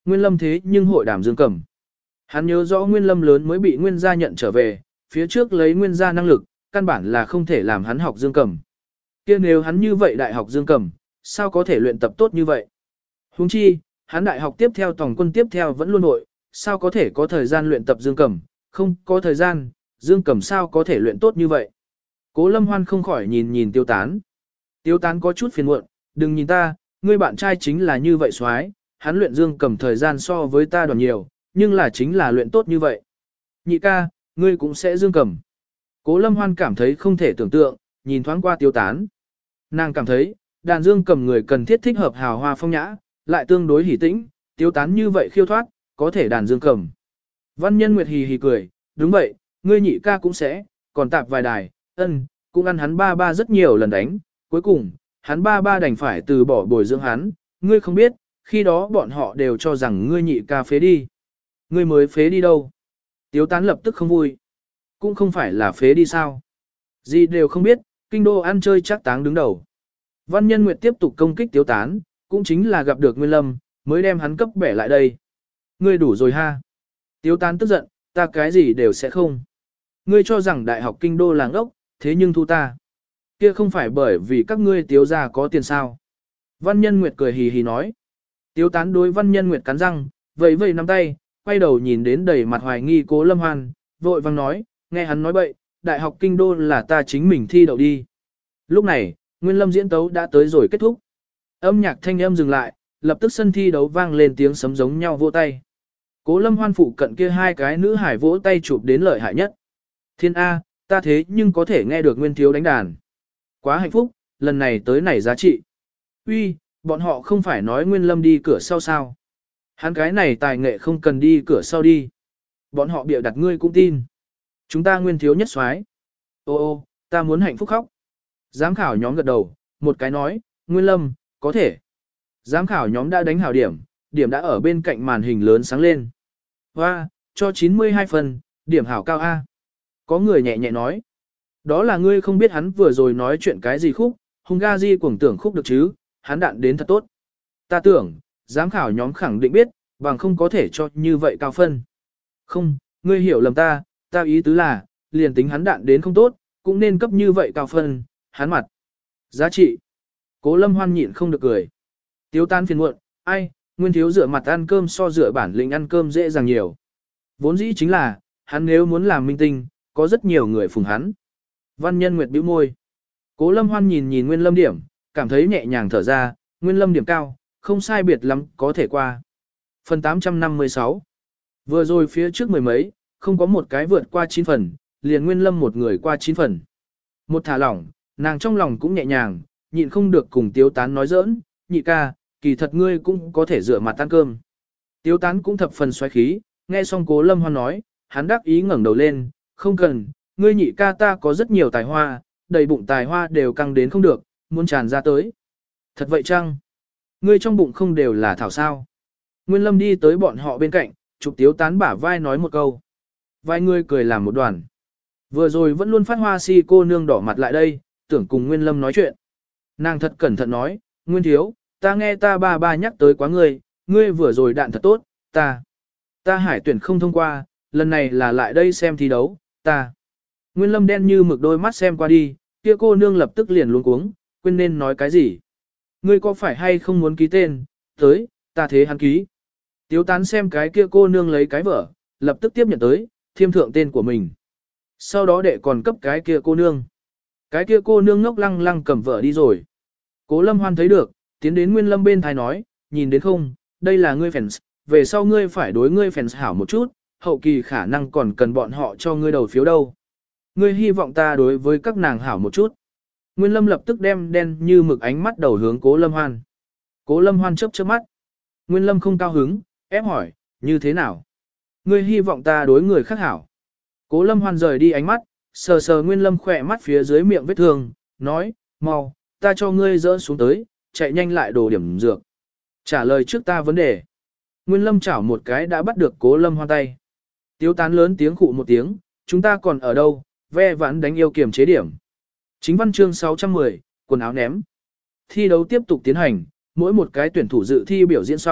Nguyên Lâm thế nhưng hội đàm dương cầm. Hắn nhớ rõ Nguyên Lâm lớn mới bị Nguyên gia nhận trở về, phía trước lấy Nguyên gia năng lực, căn bản là không thể làm hắn học dương cầm. Kia nếu hắn như vậy đại học dương cầm, sao có thể luyện tập tốt như vậy? Huống chi, hắn đại học tiếp theo tổng quân tiếp theo vẫn luôn nội, sao có thể có thời gian luyện tập dương cầm, không có thời gian, dương cầm sao có thể luyện tốt như vậy? Cố Lâm Hoan không khỏi nhìn nhìn Tiêu Tán. Tiêu Tán có chút phiền muộn, đừng nhìn ta, ngươi bạn trai chính là như vậy soái, hắn luyện dương cầm thời gian so với ta đoàn nhiều, nhưng là chính là luyện tốt như vậy. Nhị ca, ngươi cũng sẽ dương cầm. Cố Lâm Hoan cảm thấy không thể tưởng tượng, nhìn thoáng qua Tiêu Tán. Nàng cảm thấy, đàn dương cầm người cần thiết thích hợp hào hoa phong nhã, lại tương đối hỉ tĩnh, Tiêu Tán như vậy khiêu thoát, có thể đàn dương cầm. Văn Nhân Nguyệt hì hì cười, đúng vậy, ngươi nhị ca cũng sẽ, còn tạp vài đài, ân, cũng ăn hắn ba ba rất nhiều lần đánh, cuối cùng, hắn ba ba đành phải từ bỏ bồi dưỡng hắn, ngươi không biết, khi đó bọn họ đều cho rằng ngươi nhị ca phế đi. Ngươi mới phế đi đâu? Tiêu Tán lập tức không vui. Cũng không phải là phế đi sao? Gì đều không biết, kinh đô ăn chơi chắc táng đứng đầu. Văn Nhân Nguyệt tiếp tục công kích Tiêu Tán, cũng chính là gặp được Nguyên Lâm, mới đem hắn cấp bẻ lại đây. Ngươi đủ rồi ha. Tiêu Tán tức giận, ta cái gì đều sẽ không. Ngươi cho rằng đại học kinh đô làng ốc, thế nhưng thu ta. Kia không phải bởi vì các ngươi Tiếu gia có tiền sao. Văn Nhân Nguyệt cười hì hì nói. Tiêu Tán đối Văn Nhân Nguyệt cắn răng, vẫy vẫy nắm tay, quay đầu nhìn đến đầy mặt hoài nghi Cố Lâm Hoan, vội vang nói, nghe hắn nói bậy, đại học kinh đô là ta chính mình thi đậu đi. Lúc này, Nguyên Lâm diễn tấu đã tới rồi kết thúc. Âm nhạc thanh âm dừng lại, lập tức sân thi đấu vang lên tiếng sấm giống nhau vỗ tay. Cố Lâm Hoan phụ cận kia hai cái nữ hải vỗ tay chụp đến lợi hại nhất. Thiên A, ta thế nhưng có thể nghe được Nguyên thiếu đánh đàn. Quá hạnh phúc, lần này tới này giá trị. Uy, bọn họ không phải nói Nguyên Lâm đi cửa sau sao. Hắn cái này tài nghệ không cần đi cửa sau đi. Bọn họ bịa đặt ngươi cũng tin. Chúng ta Nguyên thiếu nhất soái. Ô ô, ta muốn hạnh phúc khóc. Giám khảo nhóm gật đầu, một cái nói, Nguyên Lâm, có thể. Giám khảo nhóm đã đánh hảo điểm, điểm đã ở bên cạnh màn hình lớn sáng lên. Hoa, cho chín mươi hai phần, điểm hảo cao A. Có người nhẹ nhẹ nói. Đó là ngươi không biết hắn vừa rồi nói chuyện cái gì khúc, hung ga di cuồng tưởng khúc được chứ, hắn đạn đến thật tốt. Ta tưởng, giám khảo nhóm khẳng định biết, bằng không có thể cho như vậy cao phân. Không, ngươi hiểu lầm ta, ta ý tứ là, liền tính hắn đạn đến không tốt, cũng nên cấp như vậy cao phân, hắn mặt. Giá trị. Cố Lâm Hoan nhịn không được cười. Tiếu Tán phiền muộn, ai, Nguyên thiếu rửa mặt ăn cơm so rửa bản lĩnh ăn cơm dễ dàng nhiều. Vốn dĩ chính là, hắn nếu muốn làm minh tinh, có rất nhiều người phùng hắn. Văn Nhân Nguyệt bĩu môi. Cố Lâm Hoan nhìn nhìn Nguyên Lâm điểm, cảm thấy nhẹ nhàng thở ra, Nguyên Lâm điểm cao, không sai biệt lắm, có thể qua. Phần tám trăm năm mươi sáu. Vừa rồi phía trước mười mấy, không có một cái vượt qua chín phần, liền Nguyên Lâm một người qua chín phần. Một thả lỏng, nàng trong lòng cũng nhẹ nhàng, nhịn không được cùng Tiếu Tán nói giỡn, nhị ca, kỳ thật ngươi cũng có thể rửa mặt ăn cơm. Tiếu Tán cũng thập phần xoáy khí, nghe xong Cố Lâm Hoan nói, hắn đắc ý ngẩng đầu lên, không cần, ngươi nhị ca ta có rất nhiều tài hoa, đầy bụng tài hoa đều căng đến không được, muốn tràn ra tới. Thật vậy chăng? Ngươi trong bụng không đều là thảo sao? Nguyên Lâm đi tới bọn họ bên cạnh, chụp Tiếu Tán bả vai nói một câu. Vài người cười làm một đoàn. Vừa rồi vẫn luôn phát hoa si cô nương đỏ mặt lại đây, tưởng cùng Nguyên Lâm nói chuyện. Nàng thật cẩn thận nói, Nguyên thiếu, ta nghe ta ba ba nhắc tới quá ngươi, ngươi vừa rồi đạn thật tốt, ta. Ta hải tuyển không thông qua, lần này là lại đây xem thi đấu, ta. Nguyên Lâm đen như mực đôi mắt xem qua đi, kia cô nương lập tức liền luống cuống, quên nên nói cái gì. Ngươi có phải hay không muốn ký tên, tới, ta thế hắn ký. Tiếu Tán xem cái kia cô nương lấy cái vở, lập tức tiếp nhận tới, thiêm thượng tên của mình. Sau đó đệ còn cấp cái kia cô nương. Cái kia cô nương ngốc lăng lăng cầm vở đi rồi. Cố Lâm Hoan thấy được, tiến đến Nguyên Lâm bên thai nói, nhìn đến không, đây là ngươi fans, về sau ngươi phải đối ngươi fans hảo một chút, hậu kỳ khả năng còn cần bọn họ cho ngươi đầu phiếu đâu. Ngươi hy vọng ta đối với các nàng hảo một chút. Nguyên Lâm lập tức đem đen như mực ánh mắt đầu hướng Cố Lâm Hoan. Cố Lâm Hoan chớp chớp mắt. Nguyên Lâm không cao hứng, ép hỏi, như thế nào? Ngươi hy vọng ta đối người khác hảo. Cố Lâm Hoan rời đi ánh mắt, sờ sờ Nguyên Lâm khỏe mắt phía dưới miệng vết thương, nói, mau, ta cho ngươi dỡ xuống tới, chạy nhanh lại đồ điểm dược. Trả lời trước ta vấn đề. Nguyên Lâm chảo một cái đã bắt được Cố Lâm Hoan tay. Tiếu Tán lớn tiếng khụ một tiếng, chúng ta còn ở đâu, ve vãn đánh yêu kiềm chế điểm. Chính văn chương sáu trăm mười, quần áo ném. Thi đấu tiếp tục tiến hành, mỗi một cái tuyển thủ dự thi biểu diễn xong,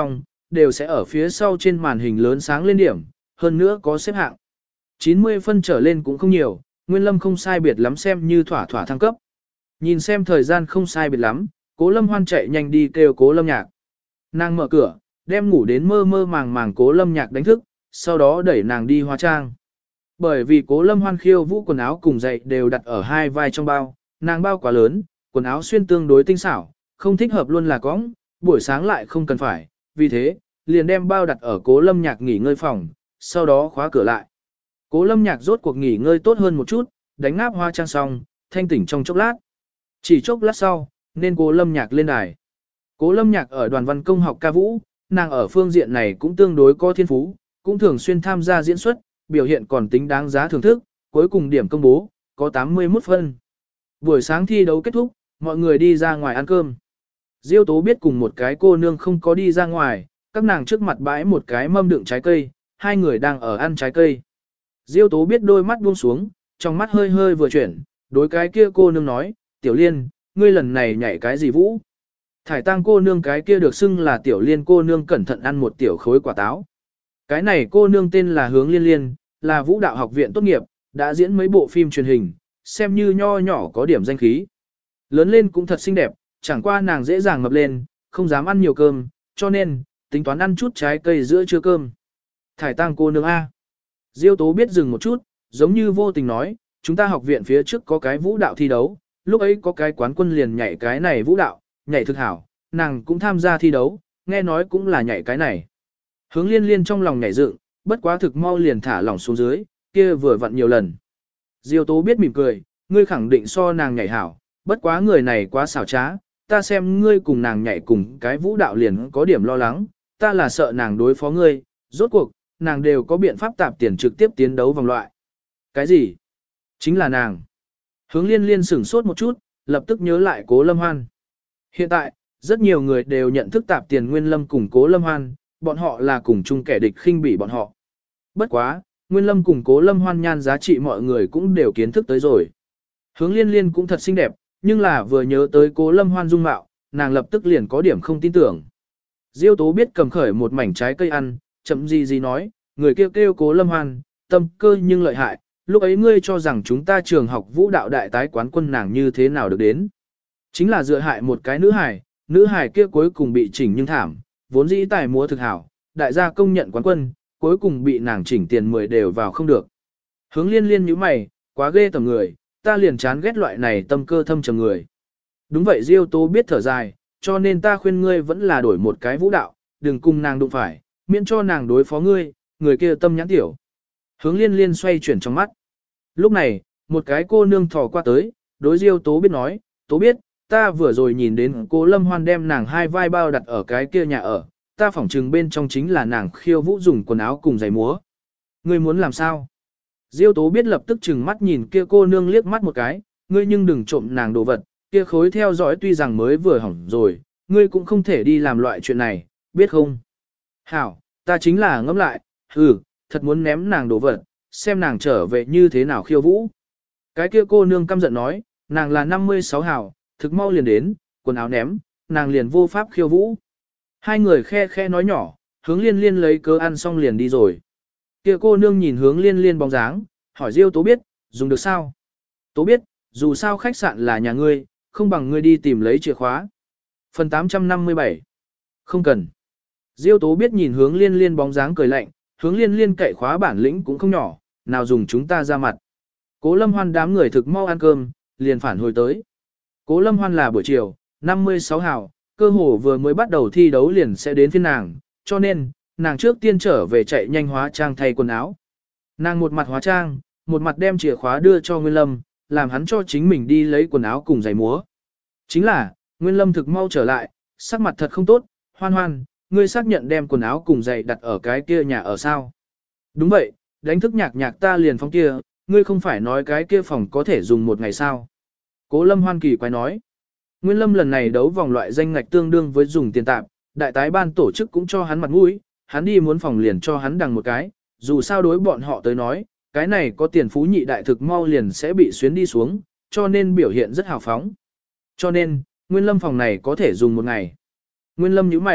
đều sẽ ở phía sau trên màn hình lớn sáng lên điểm, hơn nữa có xếp hạng. chín mươi phân trở lên cũng không nhiều, Nguyên Lâm không sai biệt lắm xem như thỏa thỏa thăng cấp. Nhìn xem thời gian không sai biệt lắm, Cố Lâm Hoan chạy nhanh đi kêu Cố Lâm Nhạc. Nàng mở cửa, đem ngủ đến mơ mơ màng màng Cố Lâm Nhạc đánh thức, sau đó đẩy nàng đi hóa trang. Bởi vì Cố Lâm Hoan khiêu vũ quần áo cùng giày đều đặt ở hai vai trong bao, nàng bao quá lớn, quần áo xuyên tương đối tinh xảo, không thích hợp luôn là cõng, buổi sáng lại không cần phải, vì thế, liền đem bao đặt ở Cố Lâm Nhạc nghỉ ngơi phòng, sau đó khóa cửa lại. Cố Lâm Nhạc rốt cuộc nghỉ ngơi tốt hơn một chút, đánh ngáp hóa trang xong, thanh tỉnh trong chốc lát. Chỉ chốc lát sau, nên Cố Lâm Nhạc lên đài. Cố Lâm Nhạc ở đoàn văn công học ca vũ, nàng ở phương diện này cũng tương đối có thiên phú, cũng thường xuyên tham gia diễn xuất, biểu hiện còn tính đáng giá thưởng thức, cuối cùng điểm công bố, có tám mươi mốt phân. Buổi sáng thi đấu kết thúc, mọi người đi ra ngoài ăn cơm. Diêu Tố biết cùng một cái cô nương không có đi ra ngoài, các nàng trước mặt bãi một cái mâm đựng trái cây, hai người đang ở ăn trái cây. Diêu Tố biết đôi mắt buông xuống, trong mắt hơi hơi vừa chuyển, đối cái kia cô nương nói, Tiểu Liên, ngươi lần này nhảy cái gì vũ? Thải tang cô nương cái kia được xưng là Tiểu Liên cô nương cẩn thận ăn một tiểu khối quả táo. Cái này cô nương tên là Hướng Liên Liên, là vũ đạo học viện tốt nghiệp, đã diễn mấy bộ phim truyền hình, xem như nho nhỏ có điểm danh khí. Lớn lên cũng thật xinh đẹp, chẳng qua nàng dễ dàng mập lên, không dám ăn nhiều cơm, cho nên, tính toán ăn chút trái cây giữa trưa cơm. Thải tang cô nương A. Diêu Tố biết dừng một chút, giống như vô tình nói, chúng ta học viện phía trước có cái vũ đạo thi đấu, lúc ấy có cái quán quân liền nhảy cái này vũ đạo, nhảy thực hảo, nàng cũng tham gia thi đấu, nghe nói cũng là nhảy cái này. Hướng Liên Liên trong lòng nhảy dựng, bất quá thực mau liền thả lỏng xuống dưới, kia vừa vặn nhiều lần. Diêu Tố biết mỉm cười, ngươi khẳng định so nàng nhảy hảo, bất quá người này quá xảo trá, ta xem ngươi cùng nàng nhảy cùng cái vũ đạo liền có điểm lo lắng, ta là sợ nàng đối phó ngươi, rốt cuộc, nàng đều có biện pháp tạp tiền trực tiếp tiến đấu vòng loại. Cái gì? Chính là nàng. Hướng Liên Liên sửng sốt một chút, lập tức nhớ lại Cố Lâm Hoan. Hiện tại, rất nhiều người đều nhận thức tạp tiền Nguyên Lâm cùng Cố Lâm Hoan, bọn họ là cùng chung kẻ địch khinh bỉ bọn họ. Bất quá, Nguyên Lâm cùng Cố Lâm Hoan nhan giá trị mọi người cũng đều kiến thức tới rồi. Hướng Liên Liên cũng thật xinh đẹp, nhưng là vừa nhớ tới Cố Lâm Hoan dung mạo, nàng lập tức liền có điểm không tin tưởng. Diêu Tố biết cầm khởi một mảnh trái cây ăn, chậm gì gì nói, người kêu kêu Cố Lâm Hoan, tâm cơ nhưng lợi hại, lúc ấy ngươi cho rằng chúng ta trường học vũ đạo đại tái quán quân nàng như thế nào được đến. Chính là dựa hại một cái nữ hài, nữ hài kia cuối cùng bị chỉnh nhưng thảm, vốn dĩ tài múa thực hảo, đại gia công nhận quán quân, cuối cùng bị nàng chỉnh tiền mười đều vào không được. Hướng Liên Liên như mày, quá ghê tầm người, ta liền chán ghét loại này tâm cơ thâm trầm người. Đúng vậy Diêu Tố biết thở dài, cho nên ta khuyên ngươi vẫn là đổi một cái vũ đạo, đừng cùng nàng đụng phải, miễn cho nàng đối phó ngươi, người kia tâm nhãn tiểu. Hướng Liên Liên xoay chuyển trong mắt. Lúc này, một cái cô nương thò qua tới, đối Diêu Tố biết nói, Tố biết, ta vừa rồi nhìn đến Cố Lâm Hoan đem nàng hai vai bao đặt ở cái kia nhà ở, ta phỏng chừng bên trong chính là nàng khiêu vũ dùng quần áo cùng giày múa. Ngươi muốn làm sao? Diêu Tố biết lập tức chừng mắt nhìn kia cô nương liếc mắt một cái, ngươi nhưng đừng trộm nàng đồ vật, kia khối theo dõi tuy rằng mới vừa hỏng rồi, ngươi cũng không thể đi làm loại chuyện này, biết không? Hảo, ta chính là ngẫm lại, hừ, thật muốn ném nàng đồ vật, xem nàng trở về như thế nào khiêu vũ. Cái kia cô nương căm giận nói, nàng là năm mươi sáu hảo, thực mau liền đến, quần áo ném, nàng liền vô pháp khiêu vũ. Hai người khe khe nói nhỏ, Hướng Liên Liên lấy cớ ăn xong liền đi rồi. Kia cô nương nhìn Hướng Liên Liên bóng dáng, hỏi Diêu Tố biết, dùng được sao? Tố biết, dù sao khách sạn là nhà ngươi, không bằng ngươi đi tìm lấy chìa khóa. Phần tám trăm năm mươi bảy. Không cần. Diêu Tố biết nhìn Hướng Liên Liên bóng dáng cười lạnh, Hướng Liên Liên cậy khóa bản lĩnh cũng không nhỏ, nào dùng chúng ta ra mặt. Cố Lâm Hoan đám người thực mau ăn cơm, liền phản hồi tới. Cố Lâm Hoan là buổi chiều, năm mươi sáu hào, cơ hồ vừa mới bắt đầu thi đấu liền sẽ đến phiên nàng, cho nên, nàng trước tiên trở về chạy nhanh hóa trang thay quần áo. Nàng một mặt hóa trang, một mặt đem chìa khóa đưa cho Nguyên Lâm, làm hắn cho chính mình đi lấy quần áo cùng giày múa. Chính là, Nguyên Lâm thực mau trở lại, sắc mặt thật không tốt, Hoan Hoan, ngươi xác nhận đem quần áo cùng giày đặt ở cái kia nhà ở sao? Đúng vậy, đánh thức nhạc nhạc ta liền phóng kia, ngươi không phải nói cái kia phòng có thể dùng một ngày sao? Cố Lâm Hoan kỳ quái nói. Nguyên Lâm lần này đấu vòng loại danh ngạch tương đương với dùng tiền tạp, đại tái ban tổ chức cũng cho hắn mặt mũi, hắn đi muốn phòng liền cho hắn đằng một cái, dù sao đối bọn họ tới nói, cái này có tiền phú nhị đại thực mau liền sẽ bị xuyến đi xuống, cho nên biểu hiện rất hào phóng. Cho nên, Nguyên Lâm phòng này có thể dùng một ngày. Nguyên Lâm nhíu mày,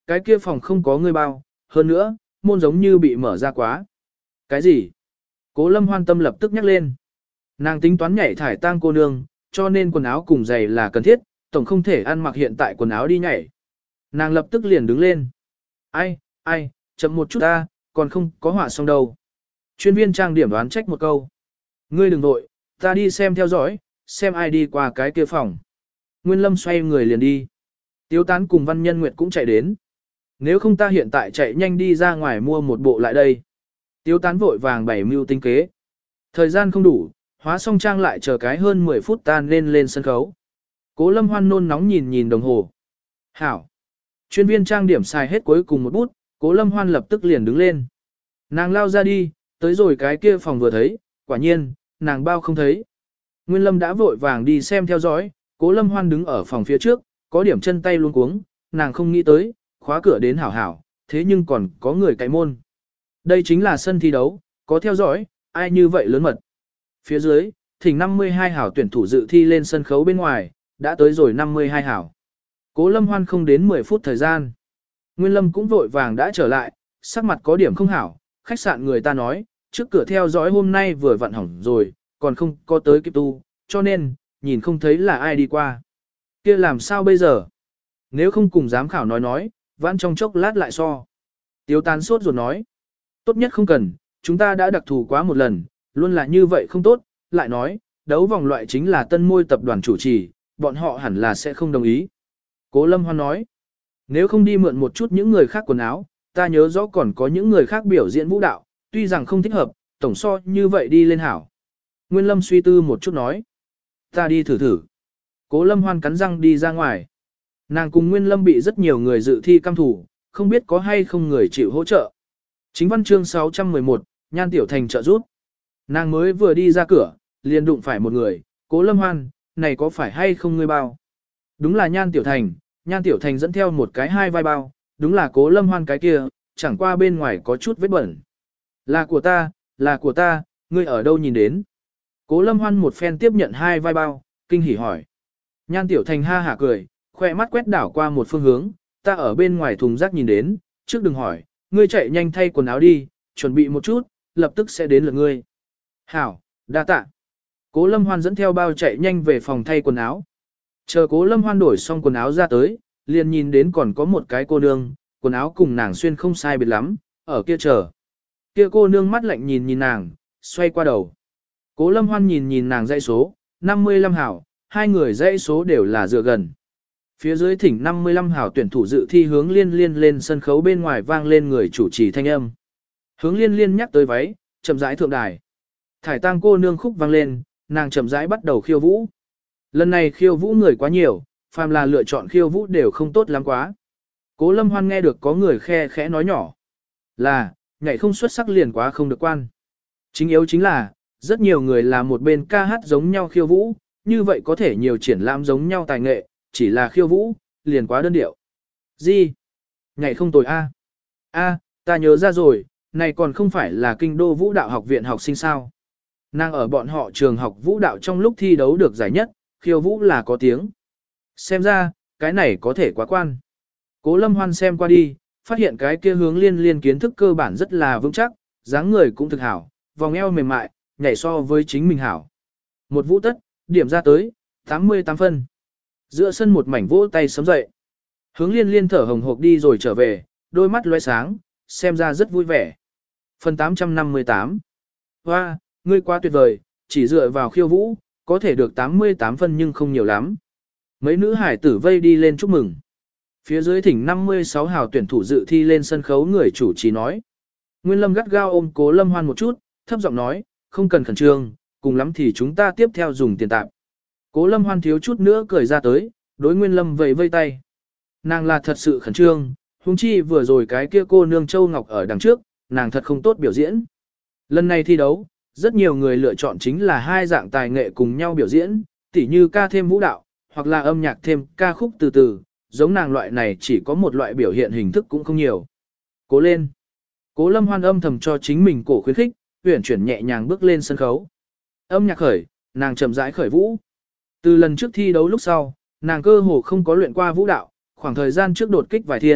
cái kia phòng không có người bao, hơn nữa, môn giống như bị mở ra quá. Cái gì? Cố Lâm Hoan tâm lập tức nhắc lên. Nàng tính toán nhảy thải tang cô nương, cho nên quần áo cùng giày là cần thiết, tổng không thể ăn mặc hiện tại quần áo đi nhảy. Nàng lập tức liền đứng lên. Ai, ai, chậm một chút ta, còn không có họa xong đâu. Chuyên viên trang điểm đoán trách một câu. Ngươi đừng vội, ta đi xem theo dõi, xem ai đi qua cái kia phòng. Nguyên Lâm xoay người liền đi. Tiếu Tán cùng Văn Nhân Nguyệt cũng chạy đến. Nếu không ta hiện tại chạy nhanh đi ra ngoài mua một bộ lại đây. Tiếu Tán vội vàng bảy mưu tinh kế. Thời gian không đủ, hóa xong trang lại chờ cái hơn mười phút ta nên lên sân khấu. Cố Lâm Hoan nôn nóng nhìn nhìn đồng hồ. Hảo. Chuyên viên trang điểm xài hết cuối cùng một bút, Cố Lâm Hoan lập tức liền đứng lên. Nàng lao ra đi, tới rồi cái kia phòng vừa thấy, quả nhiên, nàng bao không thấy. Nguyên Lâm đã vội vàng đi xem theo dõi, Cố Lâm Hoan đứng ở phòng phía trước, có điểm chân tay luống cuống, nàng không nghĩ tới, khóa cửa đến hảo hảo, thế nhưng còn có người cậy môn. Đây chính là sân thi đấu, có theo dõi, ai như vậy lớn mật. Phía dưới, thỉnh năm mươi hai hảo tuyển thủ dự thi lên sân khấu bên ngoài, đã tới rồi năm mươi hai hảo. Cố Lâm Hoan không đến mười phút thời gian. Nguyên Lâm cũng vội vàng đã trở lại, sắc mặt có điểm không hảo, khách sạn người ta nói, trước cửa theo dõi hôm nay vừa vặn hỏng rồi, còn không có tới kịp tu, cho nên, nhìn không thấy là ai đi qua. Kia làm sao bây giờ? Nếu không cùng giám khảo nói nói, vãn trong chốc lát lại so. Tiếu Tán sốt ruột nói, tốt nhất không cần, chúng ta đã đặc thù quá một lần, luôn là như vậy không tốt, lại nói, đấu vòng loại chính là tân môi tập đoàn chủ trì, bọn họ hẳn là sẽ không đồng ý. Cố Lâm Hoan nói, nếu không đi mượn một chút những người khác quần áo, ta nhớ rõ còn có những người khác biểu diễn vũ đạo, tuy rằng không thích hợp, tổng so như vậy đi lên hảo. Nguyên Lâm suy tư một chút nói, ta đi thử thử. Cố Lâm Hoan cắn răng đi ra ngoài. Nàng cùng Nguyên Lâm bị rất nhiều người dự thi cam thủ, không biết có hay không người chịu hỗ trợ. Chính văn chương sáu trăm mười một, Nhan Tiểu Thành trợ giúp. Nàng mới vừa đi ra cửa, liền đụng phải một người, Cố Lâm Hoan, này có phải hay không ngươi bao? Đúng là Nhan Tiểu Thành, Nhan Tiểu Thành dẫn theo một cái hai vai bao, đúng là Cố Lâm Hoan cái kia, chẳng qua bên ngoài có chút vết bẩn. Là của ta, là của ta, ngươi ở đâu nhìn đến? Cố Lâm Hoan một phen tiếp nhận hai vai bao, kinh hỉ hỏi. Nhan Tiểu Thành ha hả cười, khoe mắt quét đảo qua một phương hướng, ta ở bên ngoài thùng rác nhìn đến, trước đừng hỏi, ngươi chạy nhanh thay quần áo đi, chuẩn bị một chút, lập tức sẽ đến lượt ngươi. Hảo, đa tạ. Cố Lâm Hoan dẫn theo bao chạy nhanh về phòng thay quần áo. Chờ Cố Lâm Hoan đổi xong quần áo ra tới, liền nhìn đến còn có một cái cô nương, quần áo cùng nàng xuyên không sai biệt lắm, ở kia chờ. Kia cô nương mắt lạnh nhìn nhìn nàng, xoay qua đầu. Cố Lâm Hoan nhìn nhìn nàng dãy số, năm mươi lăm hảo, hai người dãy số đều là dựa gần. Phía dưới thỉnh năm mươi lăm hảo tuyển thủ dự thi hướng liên liên lên sân khấu bên ngoài vang lên người chủ trì thanh âm. Hướng liên liên nhắc tới váy, chậm rãi thượng đài. Thải tang cô nương khúc vang lên, nàng chậm rãi bắt đầu khiêu vũ. Lần này khiêu vũ người quá nhiều, phàm là lựa chọn khiêu vũ đều không tốt lắm quá. Cố Lâm Hoan nghe được có người khe khẽ nói nhỏ. Là, nhảy không xuất sắc liền quá không được quan. Chính yếu chính là, rất nhiều người là một bên ca hát giống nhau khiêu vũ, như vậy có thể nhiều triển lãm giống nhau tài nghệ, chỉ là khiêu vũ, liền quá đơn điệu. Gì? Nhảy không tồi a. A, ta nhớ ra rồi, này còn không phải là kinh đô vũ đạo học viện học sinh sao. Nàng ở bọn họ trường học vũ đạo trong lúc thi đấu được giải nhất, khiêu vũ là có tiếng. Xem ra, cái này có thể quá quan. Cố Lâm Hoan xem qua đi, phát hiện cái kia hướng liên liên kiến thức cơ bản rất là vững chắc, dáng người cũng thực hảo, vòng eo mềm mại, nhảy so với chính mình hảo. Một vũ tất, điểm ra tới, tám mươi tám phân. Giữa sân một mảnh vỗ tay sớm dậy. Hướng liên liên thở hồng hộc đi rồi trở về, đôi mắt loe sáng, xem ra rất vui vẻ. Phần tám trăm năm mươi tám. Hoa, ngươi quá tuyệt vời, chỉ dựa vào khiêu vũ, có thể được tám mươi tám phân nhưng không nhiều lắm. Mấy nữ hải tử vây đi lên chúc mừng. Phía dưới thỉnh năm mươi sáu hào tuyển thủ dự thi lên sân khấu người chủ trì nói. Nguyên Lâm gắt gao ôm Cố Lâm Hoan một chút, thấp giọng nói, không cần khẩn trương, cùng lắm thì chúng ta tiếp theo dùng tiền tạp. Cố Lâm Hoan thiếu chút nữa cười ra tới, đối Nguyên Lâm vẫy vây tay. Nàng là thật sự khẩn trương, huống chi vừa rồi cái kia cô nương Châu Ngọc ở đằng trước, nàng thật không tốt biểu diễn. Lần này thi đấu, rất nhiều người lựa chọn chính là hai dạng tài nghệ cùng nhau biểu diễn, tỉ như ca thêm vũ đạo, hoặc là âm nhạc thêm ca khúc từ từ, giống nàng loại này chỉ có một loại biểu hiện hình thức cũng không nhiều. Cố lên. Cố Lâm Hoan âm thầm cho chính mình cổ khuyến khích, uyển chuyển nhẹ nhàng bước lên sân khấu. Âm nhạc khởi, nàng chậm rãi khởi vũ. Từ lần trước thi đấu lúc sau, nàng cơ hồ không có luyện qua vũ đạo, khoảng thời gian trước đột kích vài thiên,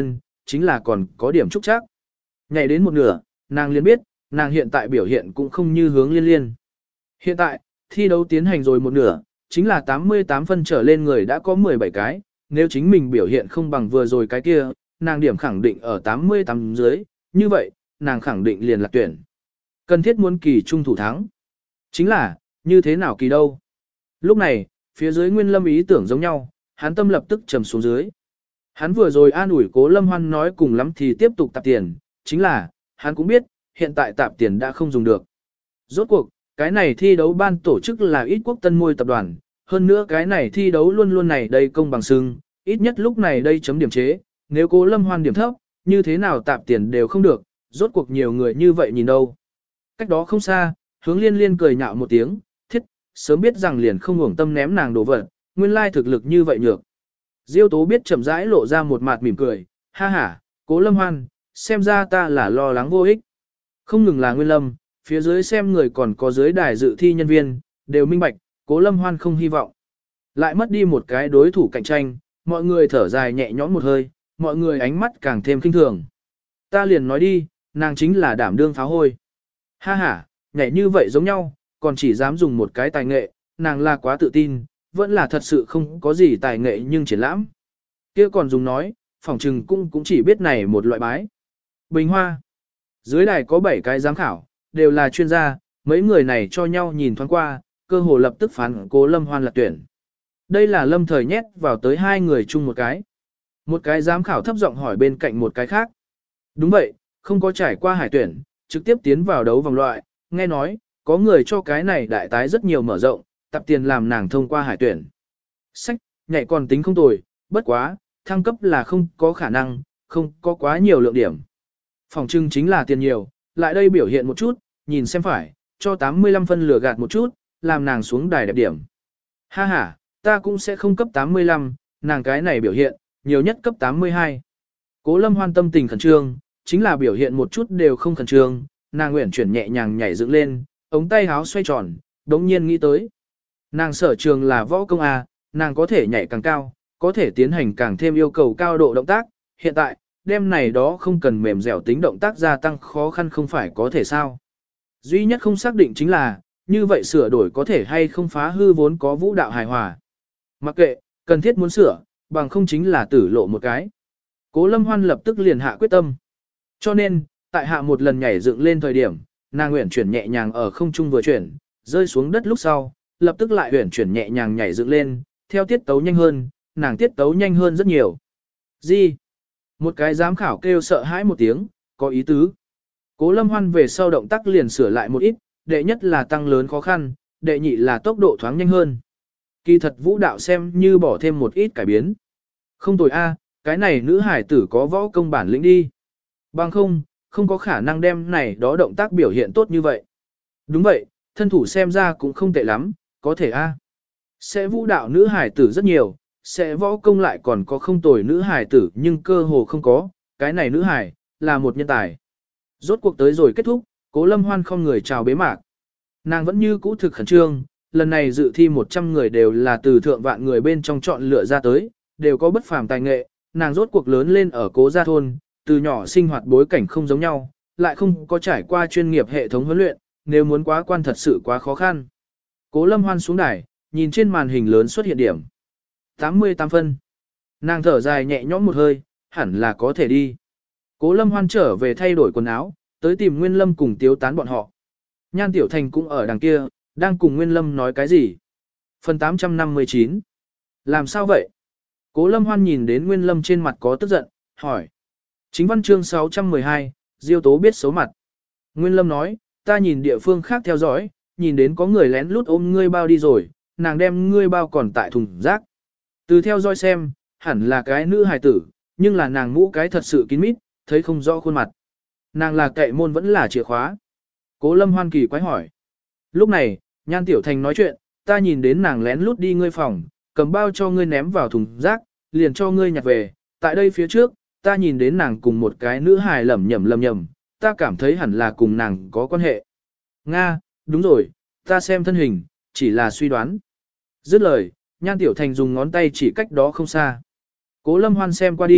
chính là còn có điểm trúc chắc. Nhảy đến một nửa, nàng liền biết, nàng hiện tại biểu hiện cũng không như hướng liên liên. Hiện tại, thi đấu tiến hành rồi một nửa, chính là tám mươi tám phân trở lên người đã có mười bảy cái, nếu chính mình biểu hiện không bằng vừa rồi cái kia, nàng điểm khẳng định ở tám mươi tám dưới, như vậy, nàng khẳng định liền lạc tuyển. Cần thiết muốn kỳ trung thủ thắng. Chính là, như thế nào kỳ đâu? Lúc này, phía dưới Nguyên Lâm ý tưởng giống nhau, hắn tâm lập tức trầm xuống dưới. Hắn vừa rồi an ủi Cố Lâm Hoan nói cùng lắm thì tiếp tục tạp tiền, chính là, hắn cũng biết, hiện tại tạp tiền đã không dùng được. Rốt cuộc, cái này thi đấu ban tổ chức là ít quốc tân môi tập đoàn, hơn nữa cái này thi đấu luôn luôn này đây công bằng sưng, ít nhất lúc này đây chấm điểm chế, nếu Cố Lâm Hoan điểm thấp, như thế nào tạp tiền đều không được, rốt cuộc nhiều người như vậy nhìn đâu. Cách đó không xa, Hướng Liên Liên cười nhạo một tiếng, thiết, sớm biết rằng liền không uổng tâm ném nàng đồ vật, nguyên lai thực lực như vậy nhược. Diêu Tố biết chậm rãi lộ ra một mặt mỉm cười, ha ha, Cố Lâm Hoan, xem ra ta là lo lắng vô ích. Không ngừng là Nguyên Lâm, phía dưới xem người còn có dưới đài dự thi nhân viên, đều minh bạch, Cố Lâm Hoan không hy vọng. Lại mất đi một cái đối thủ cạnh tranh, mọi người thở dài nhẹ nhõm một hơi, mọi người ánh mắt càng thêm kinh thường. Ta liền nói đi, nàng chính là đảm đương pháo hôi. Ha ha, nhảy như vậy giống nhau, còn chỉ dám dùng một cái tài nghệ, nàng là quá tự tin, vẫn là thật sự không có gì tài nghệ nhưng triển lãm. Kia còn dùng nói, phỏng trừng cũng cũng chỉ biết này một loại bái. Bình Hoa. Dưới đài có bảy cái giám khảo, đều là chuyên gia, mấy người này cho nhau nhìn thoáng qua, cơ hồ lập tức phán Cố Lâm Hoan là tuyển. Đây là Lâm Thời nhét vào tới hai người chung một cái. Một cái giám khảo thấp giọng hỏi bên cạnh một cái khác. Đúng vậy, không có trải qua hải tuyển, trực tiếp tiến vào đấu vòng loại, nghe nói, có người cho cái này đại tái rất nhiều mở rộng, tập tiền làm nàng thông qua hải tuyển. Sách, nhảy còn tính không tồi, bất quá, thăng cấp là không có khả năng, không có quá nhiều lượng điểm. Phòng trưng chính là tiền nhiều, lại đây biểu hiện một chút, nhìn xem phải, cho tám mươi lăm phân lừa gạt một chút, làm nàng xuống đài đẹp điểm. Ha ha, ta cũng sẽ không cấp tám mươi lăm, nàng cái này biểu hiện, nhiều nhất cấp tám mươi hai. Cố Lâm Hoan tâm tình khẩn trương, chính là biểu hiện một chút đều không khẩn trương, nàng nguyện chuyển nhẹ nhàng nhảy dựng lên, ống tay háo xoay tròn, đống nhiên nghĩ tới. Nàng sở trường là võ công A, nàng có thể nhảy càng cao, có thể tiến hành càng thêm yêu cầu cao độ động tác, hiện tại, đêm này đó không cần mềm dẻo tính động tác gia tăng khó khăn không phải có thể sao. Duy nhất không xác định chính là, như vậy sửa đổi có thể hay không phá hư vốn có vũ đạo hài hòa. Mặc kệ, cần thiết muốn sửa, bằng không chính là tử lộ một cái. Cố Lâm Hoan lập tức liền hạ quyết tâm. Cho nên, tại hạ một lần nhảy dựng lên thời điểm, nàng nguyện chuyển nhẹ nhàng ở không trung vừa chuyển, rơi xuống đất lúc sau, lập tức lại nguyện chuyển nhẹ nhàng nhảy dựng lên, theo tiết tấu nhanh hơn, nàng tiết tấu nhanh hơn rất nhiều. Gì? Một cái giám khảo kêu sợ hãi một tiếng, có ý tứ. Cố Lâm Hoan về sau động tác liền sửa lại một ít, đệ nhất là tăng lớn khó khăn, đệ nhị là tốc độ thoáng nhanh hơn. Kỳ thật vũ đạo xem như bỏ thêm một ít cải biến. Không tồi a, cái này nữ hải tử có võ công bản lĩnh đi. Bằng không, không có khả năng đem này đó động tác biểu hiện tốt như vậy. Đúng vậy, thân thủ xem ra cũng không tệ lắm, có thể a. Sẽ vũ đạo nữ hải tử rất nhiều, sẽ võ công lại còn có không tồi nữ hải tử nhưng cơ hồ không có, cái này nữ hải, là một nhân tài. Rốt cuộc tới rồi kết thúc, Cố Lâm Hoan không người chào bế mạc. Nàng vẫn như cũ thực khẩn trương, lần này dự thi một trăm người đều là từ thượng vạn người bên trong chọn lựa ra tới, đều có bất phàm tài nghệ, nàng rốt cuộc lớn lên ở Cố Gia thôn, từ nhỏ sinh hoạt bối cảnh không giống nhau, lại không có trải qua chuyên nghiệp hệ thống huấn luyện, nếu muốn quá quan thật sự quá khó khăn. Cố Lâm Hoan xuống đài, nhìn trên màn hình lớn xuất hiện điểm. tám mươi tám phân. Nàng thở dài nhẹ nhõm một hơi, hẳn là có thể đi. Cố Lâm Hoan trở về thay đổi quần áo, tới tìm Nguyên Lâm cùng Tiếu Tán bọn họ. Nhan Tiểu Thành cũng ở đằng kia, đang cùng Nguyên Lâm nói cái gì. Phần tám trăm năm mươi chín. Làm sao vậy? Cố Lâm Hoan nhìn đến Nguyên Lâm trên mặt có tức giận, hỏi. Chính văn chương sáu trăm mười hai, Diêu Tố biết xấu mặt. Nguyên Lâm nói, ta nhìn địa phương khác theo dõi, nhìn đến có người lén lút ôm ngươi bao đi rồi, nàng đem ngươi bao còn tại thùng rác. Từ theo dõi xem, hẳn là cái nữ hài tử, nhưng là nàng mũ cái thật sự kín mít, thấy không rõ khuôn mặt. Nàng là kệ môn vẫn là chìa khóa. Cố Lâm Hoan kỳ quái hỏi. Lúc này, Nhan Tiểu Thành nói chuyện, ta nhìn đến nàng lén lút đi ngươi phòng, cầm bao cho ngươi ném vào thùng rác, liền cho ngươi nhặt về. Tại đây phía trước, ta nhìn đến nàng cùng một cái nữ hài lẩm nhẩm lẩm nhẩm, ta cảm thấy hẳn là cùng nàng có quan hệ. Nga, đúng rồi, ta xem thân hình, chỉ là suy đoán. Dứt lời, Nhan Tiểu Thành dùng ngón tay chỉ cách đó không xa. Cố Lâm Hoan xem qua đi,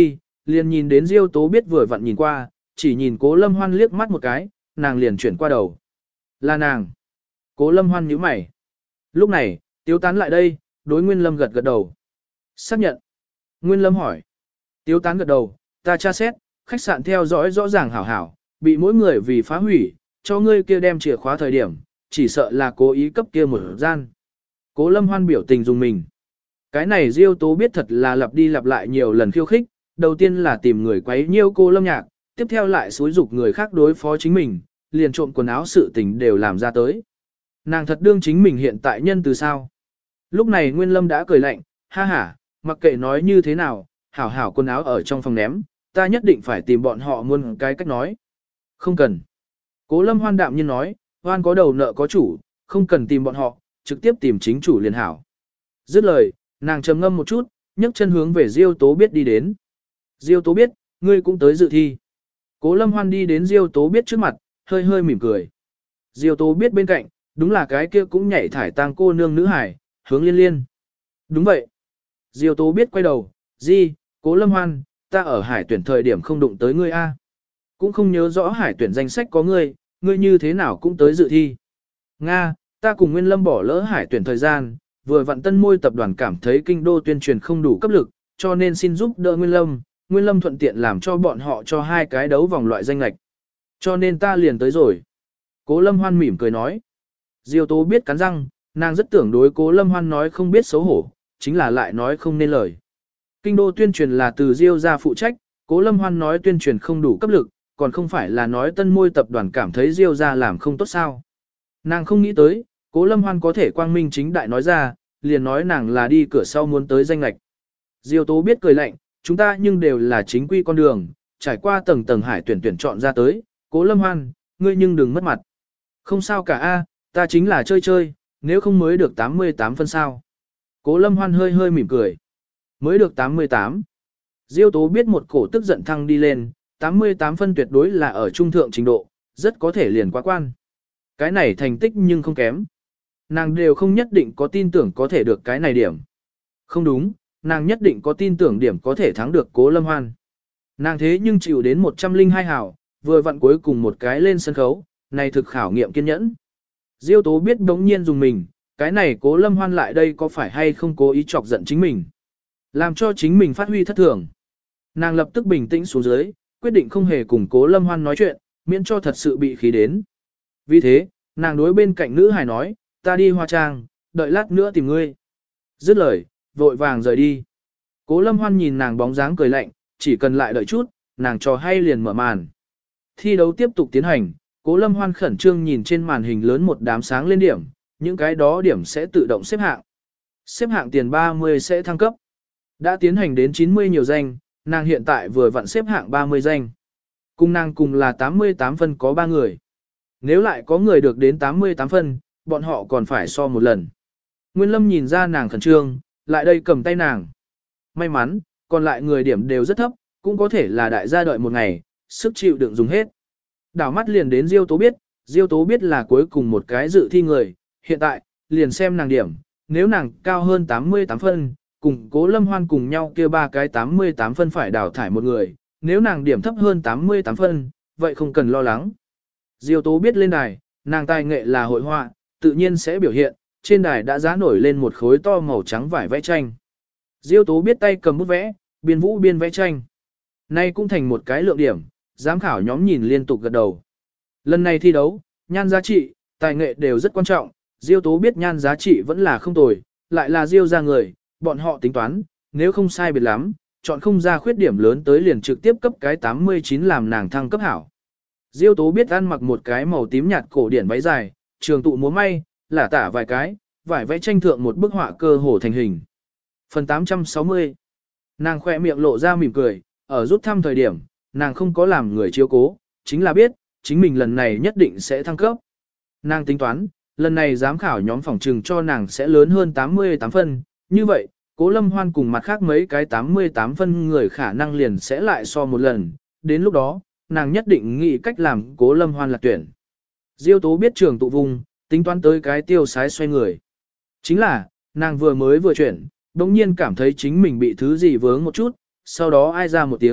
liền nhìn đến Diêu Tố biết vừa vặn nhìn qua, chỉ nhìn Cố Lâm Hoan liếc mắt một cái, nàng liền chuyển qua đầu. Là nàng. Cố Lâm Hoan nhíu mày. Lúc này, Tiếu Tán lại đây, đối Nguyên Lâm gật gật đầu. Xác nhận. Nguyên Lâm hỏi. Tiếu Tán gật đầu, ta tra xét, khách sạn theo dõi rõ ràng hảo hảo, bị mỗi người vì phá hủy, cho ngươi kia đem chìa khóa thời điểm, chỉ sợ là cố ý cấp kia một gian. Cố Lâm Hoan biểu tình dùng mình. Cái này Diêu Tố biết thật là lặp đi lặp lại nhiều lần khiêu khích, đầu tiên là tìm người quấy nhiêu cô Lâm Nhạc, tiếp theo lại xúi dục người khác đối phó chính mình, liền trộm quần áo sự tình đều làm ra tới. Nàng thật đương chính mình hiện tại nhân từ sao. Lúc này Nguyên Lâm đã cười lạnh, ha ha, mặc kệ nói như thế nào, hảo hảo quần áo ở trong phòng ném, ta nhất định phải tìm bọn họ muôn cái cách nói. Không cần. Cố Lâm Hoan đạm nhiên nói, Hoan có đầu nợ có chủ, không cần tìm bọn họ, trực tiếp tìm chính chủ liền hảo. Dứt lời, nàng trầm ngâm một chút, nhấc chân hướng về Diêu Tố biết đi đến. Diêu Tố biết, ngươi cũng tới dự thi. Cố Lâm Hoan đi đến Diêu Tố biết trước mặt, hơi hơi mỉm cười. Diêu Tố biết bên cạnh, đúng là cái kia cũng nhảy thải tang cô nương nữ hải, hướng liên liên. Đúng vậy. Diêu Tố biết quay đầu, Di, Cố Lâm Hoan, ta ở hải tuyển thời điểm không đụng tới ngươi a, cũng không nhớ rõ hải tuyển danh sách có ngươi, ngươi như thế nào cũng tới dự thi. Nga, ta cùng Nguyên Lâm bỏ lỡ hải tuyển thời gian, vừa vặn Tân Môi tập đoàn cảm thấy kinh đô tuyên truyền không đủ cấp lực, cho nên xin giúp đỡ Nguyên Lâm, Nguyên Lâm thuận tiện làm cho bọn họ cho hai cái đấu vòng loại danh lệch. Cho nên ta liền tới rồi. Cố Lâm Hoan mỉm cười nói. Diêu Tố biết cắn răng, nàng rất tưởng đối Cố Lâm Hoan nói không biết xấu hổ, chính là lại nói không nên lời. Kinh đô tuyên truyền là từ Diêu ra phụ trách, Cố Lâm Hoan nói tuyên truyền không đủ cấp lực, còn không phải là nói Tân Môi tập đoàn cảm thấy Diêu ra làm không tốt sao. Nàng không nghĩ tới, Cố Lâm Hoan có thể quang minh chính đại nói ra, liền nói nàng là đi cửa sau muốn tới danh lệch. Diêu Tố biết cười lạnh, chúng ta nhưng đều là chính quy con đường, trải qua tầng tầng hải tuyển tuyển chọn ra tới, Cố Lâm Hoan, ngươi nhưng đừng mất mặt. Không sao cả a, ta chính là chơi chơi, nếu không mới được tám mươi tám phân sao. Cố Lâm Hoan hơi hơi mỉm cười. Mới được tám mươi tám. Diêu Tố biết một cổ tức giận thăng đi lên, tám mươi tám phân tuyệt đối là ở trung thượng trình độ, rất có thể liền quá quan. Cái này thành tích nhưng không kém. Nàng đều không nhất định có tin tưởng có thể được cái này điểm. Không đúng, nàng nhất định có tin tưởng điểm có thể thắng được Cố Lâm Hoan. Nàng thế nhưng chịu đến một trăm linh hai hảo, vừa vặn cuối cùng một cái lên sân khấu, này thực khảo nghiệm kiên nhẫn. Diêu Tố biết đống nhiên dùng mình, cái này Cố Lâm Hoan lại đây có phải hay không cố ý chọc giận chính mình. Làm cho chính mình phát huy thất thường. Nàng lập tức bình tĩnh xuống dưới, quyết định không hề cùng Cố Lâm Hoan nói chuyện, miễn cho thật sự bị khí đến. Vì thế, nàng đối bên cạnh nữ hài nói, ta đi Hoa Trang, đợi lát nữa tìm ngươi. Dứt lời, vội vàng rời đi. Cố Lâm Hoan nhìn nàng bóng dáng cười lạnh, chỉ cần lại đợi chút, nàng trò hay liền mở màn. Thi đấu tiếp tục tiến hành, Cố Lâm Hoan khẩn trương nhìn trên màn hình lớn một đám sáng lên điểm, những cái đó điểm sẽ tự động xếp hạng. Xếp hạng tiền ba mươi sẽ thăng cấp. Đã tiến hành đến chín mươi nhiều danh, nàng hiện tại vừa vặn xếp hạng ba mươi danh. Cùng nàng cùng là tám mươi tám phân có ba người. Nếu lại có người được đến tám mươi tám phân, bọn họ còn phải so một lần. Nguyên Lâm nhìn ra nàng khẩn trương, lại đây cầm tay nàng. May mắn, còn lại người điểm đều rất thấp, cũng có thể là đại gia đợi một ngày, sức chịu đựng dùng hết. Đảo mắt liền đến Diêu Tố biết, Diêu Tố biết là cuối cùng một cái dự thi người, hiện tại, liền xem nàng điểm, nếu nàng cao hơn tám mươi tám phân, cùng Cố Lâm Hoan cùng nhau kia ba cái tám mươi tám phân phải đào thải một người, nếu nàng điểm thấp hơn tám mươi tám phân, vậy không cần lo lắng. Diêu Tố biết lên đài, nàng tài nghệ là hội họa, tự nhiên sẽ biểu hiện, trên đài đã giá nổi lên một khối to màu trắng vải vẽ tranh. Diêu Tố biết tay cầm bút vẽ, biên vũ biên vẽ tranh. Nay cũng thành một cái lượng điểm, giám khảo nhóm nhìn liên tục gật đầu. Lần này thi đấu, nhan giá trị, tài nghệ đều rất quan trọng, Diêu Tố biết nhan giá trị vẫn là không tồi, lại là Diêu ra người, bọn họ tính toán, nếu không sai biệt lắm, chọn không ra khuyết điểm lớn tới liền trực tiếp cấp cái tám mươi chín làm nàng thăng cấp hảo. Diêu Tố biết ăn mặc một cái màu tím nhạt cổ điển váy dài, trường tụ múa may, lả tả vài cái, vải vẽ tranh thượng một bức họa cơ hồ thành hình. Phần tám trăm sáu mươi. Nàng khỏe miệng lộ ra mỉm cười, ở rút thăm thời điểm, nàng không có làm người chiếu cố, chính là biết, chính mình lần này nhất định sẽ thăng cấp. Nàng tính toán, lần này giám khảo nhóm phòng trừng cho nàng sẽ lớn hơn tám mươi tám phân, như vậy, Cố Lâm Hoan cùng mặt khác mấy cái tám mươi tám phân người khả năng liền sẽ lại so một lần, đến lúc đó, nàng nhất định nghĩ cách làm Cố Lâm Hoan lạc tuyển. Diêu Tố biết trường tụ vùng, tính toán tới cái tiêu sái xoay người. Chính là, nàng vừa mới vừa chuyển, đồng nhiên cảm thấy chính mình bị thứ gì vướng một chút, sau đó ai ra một tiếng,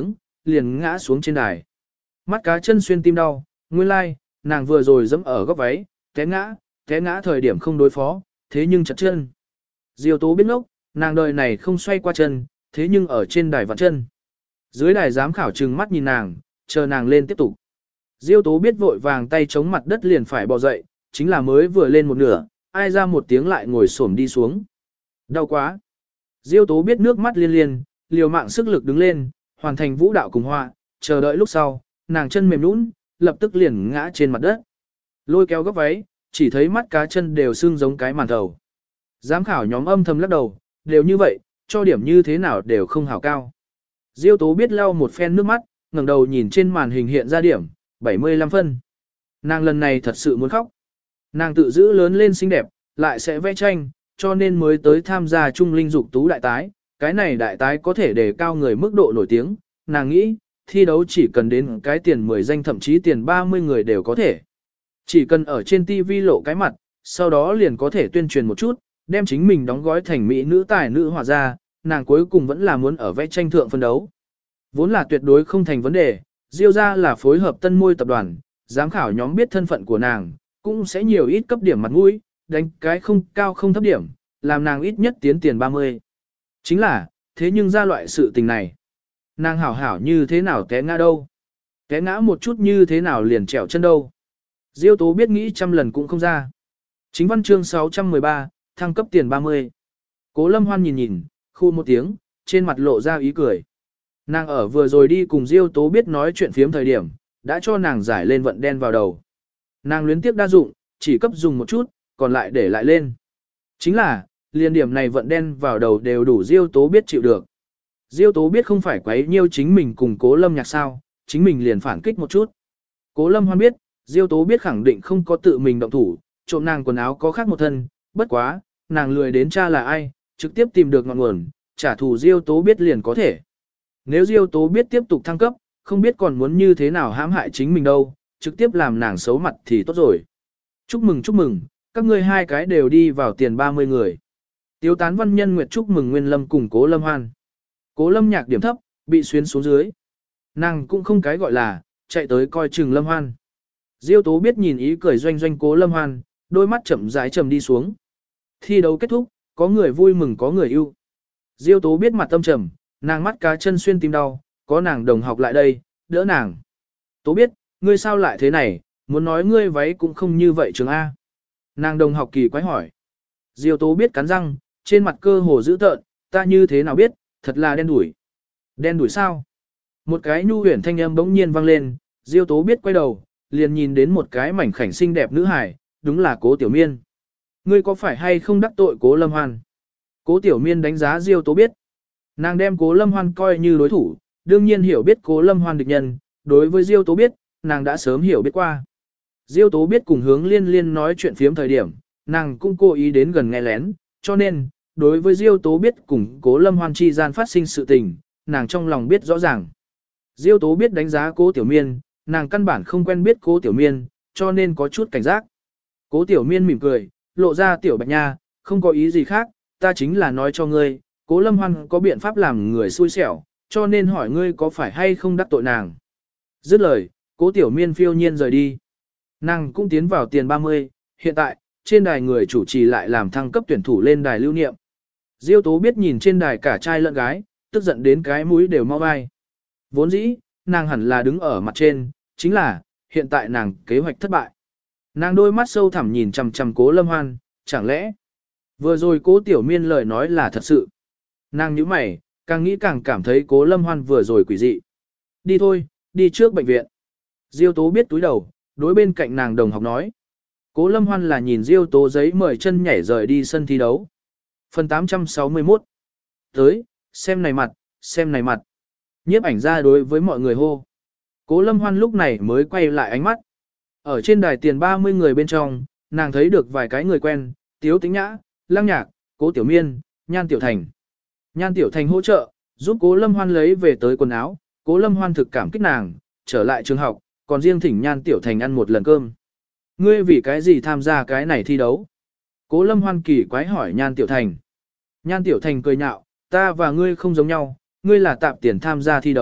liền ngã xuống trên đài. Mắt cá chân xuyên tim đau, nguyên lai, like, nàng vừa rồi dẫm ở góc váy, té ngã, té ngã thời điểm không đối phó, thế nhưng chặt chân. Diêu Tố biết ngốc, nàng đời này không xoay qua chân, thế nhưng ở trên đài vặn chân. Dưới đài giám khảo trừng mắt nhìn nàng, chờ nàng lên tiếp tục. Diêu Tố biết vội vàng tay chống mặt đất liền phải bò dậy, chính là mới vừa lên một nửa, ai ra một tiếng lại ngồi xổm đi xuống. Đau quá. Diêu Tố biết nước mắt liên liên, liều mạng sức lực đứng lên, hoàn thành vũ đạo cùng họa, chờ đợi lúc sau, nàng chân mềm nhũn, lập tức liền ngã trên mặt đất. Lôi kéo góc váy, chỉ thấy mắt cá chân đều sưng giống cái màn thầu. Giám khảo nhóm âm thầm lắc đầu, đều như vậy, cho điểm như thế nào đều không hảo cao. Diêu Tố biết lau một phen nước mắt, ngẩng đầu nhìn trên màn hình hiện ra điểm, bảy mươi lăm phân. Nàng lần này thật sự muốn khóc. Nàng tự giữ lớn lên xinh đẹp, lại sẽ vẽ tranh, cho nên mới tới tham gia Trung Linh Dục Tú đại tái. Cái này đại tái có thể đề cao người mức độ nổi tiếng, nàng nghĩ, thi đấu chỉ cần đến cái tiền mười danh thậm chí tiền ba mươi người đều có thể. Chỉ cần ở trên ti vi lộ cái mặt, sau đó liền có thể tuyên truyền một chút, đem chính mình đóng gói thành mỹ nữ tài nữ họa ra, nàng cuối cùng vẫn là muốn ở vẽ tranh thượng phân đấu. Vốn là tuyệt đối không thành vấn đề, Diêu ra là phối hợp tân môi tập đoàn, giám khảo nhóm biết thân phận của nàng, cũng sẽ nhiều ít cấp điểm mặt mũi, đánh cái không cao không thấp điểm, làm nàng ít nhất tiến tiền ba mươi. Chính là, thế nhưng ra loại sự tình này, nàng hảo hảo như thế nào té ngã đâu. Té ngã một chút như thế nào liền trèo chân đâu. Diêu Tố biết nghĩ trăm lần cũng không ra. Chính văn chương sáu trăm mười ba, thăng cấp tiền ba mươi. Cố Lâm Hoan nhìn nhìn, khu một tiếng, trên mặt lộ ra ý cười. Nàng ở vừa rồi đi cùng Diêu Tố biết nói chuyện phiếm thời điểm, đã cho nàng giải lên vận đen vào đầu. Nàng luyến tiếp đa dụng, chỉ cấp dùng một chút, còn lại để lại lên. Chính là, liên điểm này vận đen vào đầu đều đủ Diêu Tố biết chịu được. Diêu Tố biết không phải quấy nhiêu chính mình cùng Cố Lâm Nhạc sao, chính mình liền phản kích một chút. Cố Lâm Hoan biết, Diêu Tố biết khẳng định không có tự mình động thủ, trộm nàng quần áo có khác một thân, bất quá, nàng lười đến tra là ai, trực tiếp tìm được ngọn nguồn, trả thù Diêu Tố biết liền có thể. Nếu Diêu Tố biết tiếp tục thăng cấp, không biết còn muốn như thế nào hãm hại chính mình đâu, trực tiếp làm nàng xấu mặt thì tốt rồi. Chúc mừng chúc mừng, các ngươi hai cái đều đi vào tiền ba mươi người. Tiếu Tán Văn Nhân Nguyệt chúc mừng Nguyên Lâm cùng Cố Lâm Hoan. Cố Lâm Nhạc điểm thấp, bị xuyến xuống dưới. Nàng cũng không cái gọi là, chạy tới coi chừng Lâm Hoan. Diêu Tố biết nhìn ý cười doanh doanh Cố Lâm Hoan, đôi mắt chậm rãi trầm đi xuống. Thi đấu kết thúc, có người vui mừng có người yêu. Diêu Tố biết mặt tâm trầm, nàng mắt cá chân xuyên tim đau, có nàng đồng học lại đây, đỡ nàng. Tố biết, ngươi sao lại thế này, muốn nói ngươi váy cũng không như vậy trường A. Nàng đồng học kỳ quái hỏi. Diêu Tố biết cắn răng, trên mặt cơ hồ dữ tợn, ta như thế nào biết, thật là đen đủi. Đen đủi sao? Một cái nhu huyền thanh âm bỗng nhiên vang lên, Diêu Tố biết quay đầu, liền nhìn đến một cái mảnh khảnh xinh đẹp nữ hài, đúng là Cố Tiểu Miên. Ngươi có phải hay không đắc tội Cố Lâm Hoan? Cố Tiểu Miên đánh giá Diêu Tố biết. Nàng đem Cố Lâm Hoan coi như đối thủ, đương nhiên hiểu biết Cố Lâm Hoan địch nhân, đối với Diêu Tố biết, nàng đã sớm hiểu biết qua. Diêu Tố biết cùng Hướng Liên Liên nói chuyện phiếm thời điểm, nàng cũng cố ý đến gần nghe lén, cho nên, đối với Diêu Tố biết cùng Cố Lâm Hoan chi gian phát sinh sự tình, nàng trong lòng biết rõ ràng. Diêu Tố biết đánh giá Cố Tiểu Miên, nàng căn bản không quen biết Cố Tiểu Miên, cho nên có chút cảnh giác. Cố Tiểu Miên mỉm cười, lộ ra Tiểu Bạch Nha, không có ý gì khác, ta chính là nói cho ngươi, Cố Lâm Hoan có biện pháp làm người xui xẻo, cho nên hỏi ngươi có phải hay không đắc tội nàng. Dứt lời, Cố Tiểu Miên phiêu nhiên rời đi. Nàng cũng tiến vào tiền ba mươi, hiện tại, trên đài người chủ trì lại làm thăng cấp tuyển thủ lên đài lưu niệm. Diêu Tố biết nhìn trên đài cả trai lẫn gái, tức giận đến cái mũi đều mau vai. Vốn dĩ, nàng hẳn là đứng ở mặt trên, chính là, hiện tại nàng kế hoạch thất bại. Nàng đôi mắt sâu thẳm nhìn chằm chằm Cố Lâm Hoan, chẳng lẽ, vừa rồi Cố Tiểu Miên lời nói là thật sự. Nàng nhíu mày, càng nghĩ càng cảm thấy Cố Lâm Hoan vừa rồi quỷ dị. Đi thôi, đi trước bệnh viện. Diêu Tố biết túi đầu, đối bên cạnh nàng đồng học nói. Cố Lâm Hoan là nhìn Diêu Tố giấy mời chân nhảy rời đi sân thi đấu. Phần tám trăm sáu mươi mốt. Tới, xem này mặt, xem này mặt. Nhiếp ảnh ra đối với mọi người hô. Cố Lâm Hoan lúc này mới quay lại ánh mắt. Ở trên đài tiền ba mươi người bên trong, nàng thấy được vài cái người quen, Tiếu Tĩnh Nhã, Lăng Nhạc, Cố Tiểu Miên, Nhan Tiểu Thành. Nhan Tiểu Thành hỗ trợ, giúp Cố Lâm Hoan lấy về tới quần áo, Cố Lâm Hoan thực cảm kích nàng, trở lại trường học, còn riêng thỉnh Nhan Tiểu Thành ăn một lần cơm. Ngươi vì cái gì tham gia cái này thi đấu? Cố Lâm Hoan kỳ quái hỏi Nhan Tiểu Thành. Nhan Tiểu Thành cười nhạo, ta và ngươi không giống nhau, ngươi là tạp tiền tham gia thi đấu,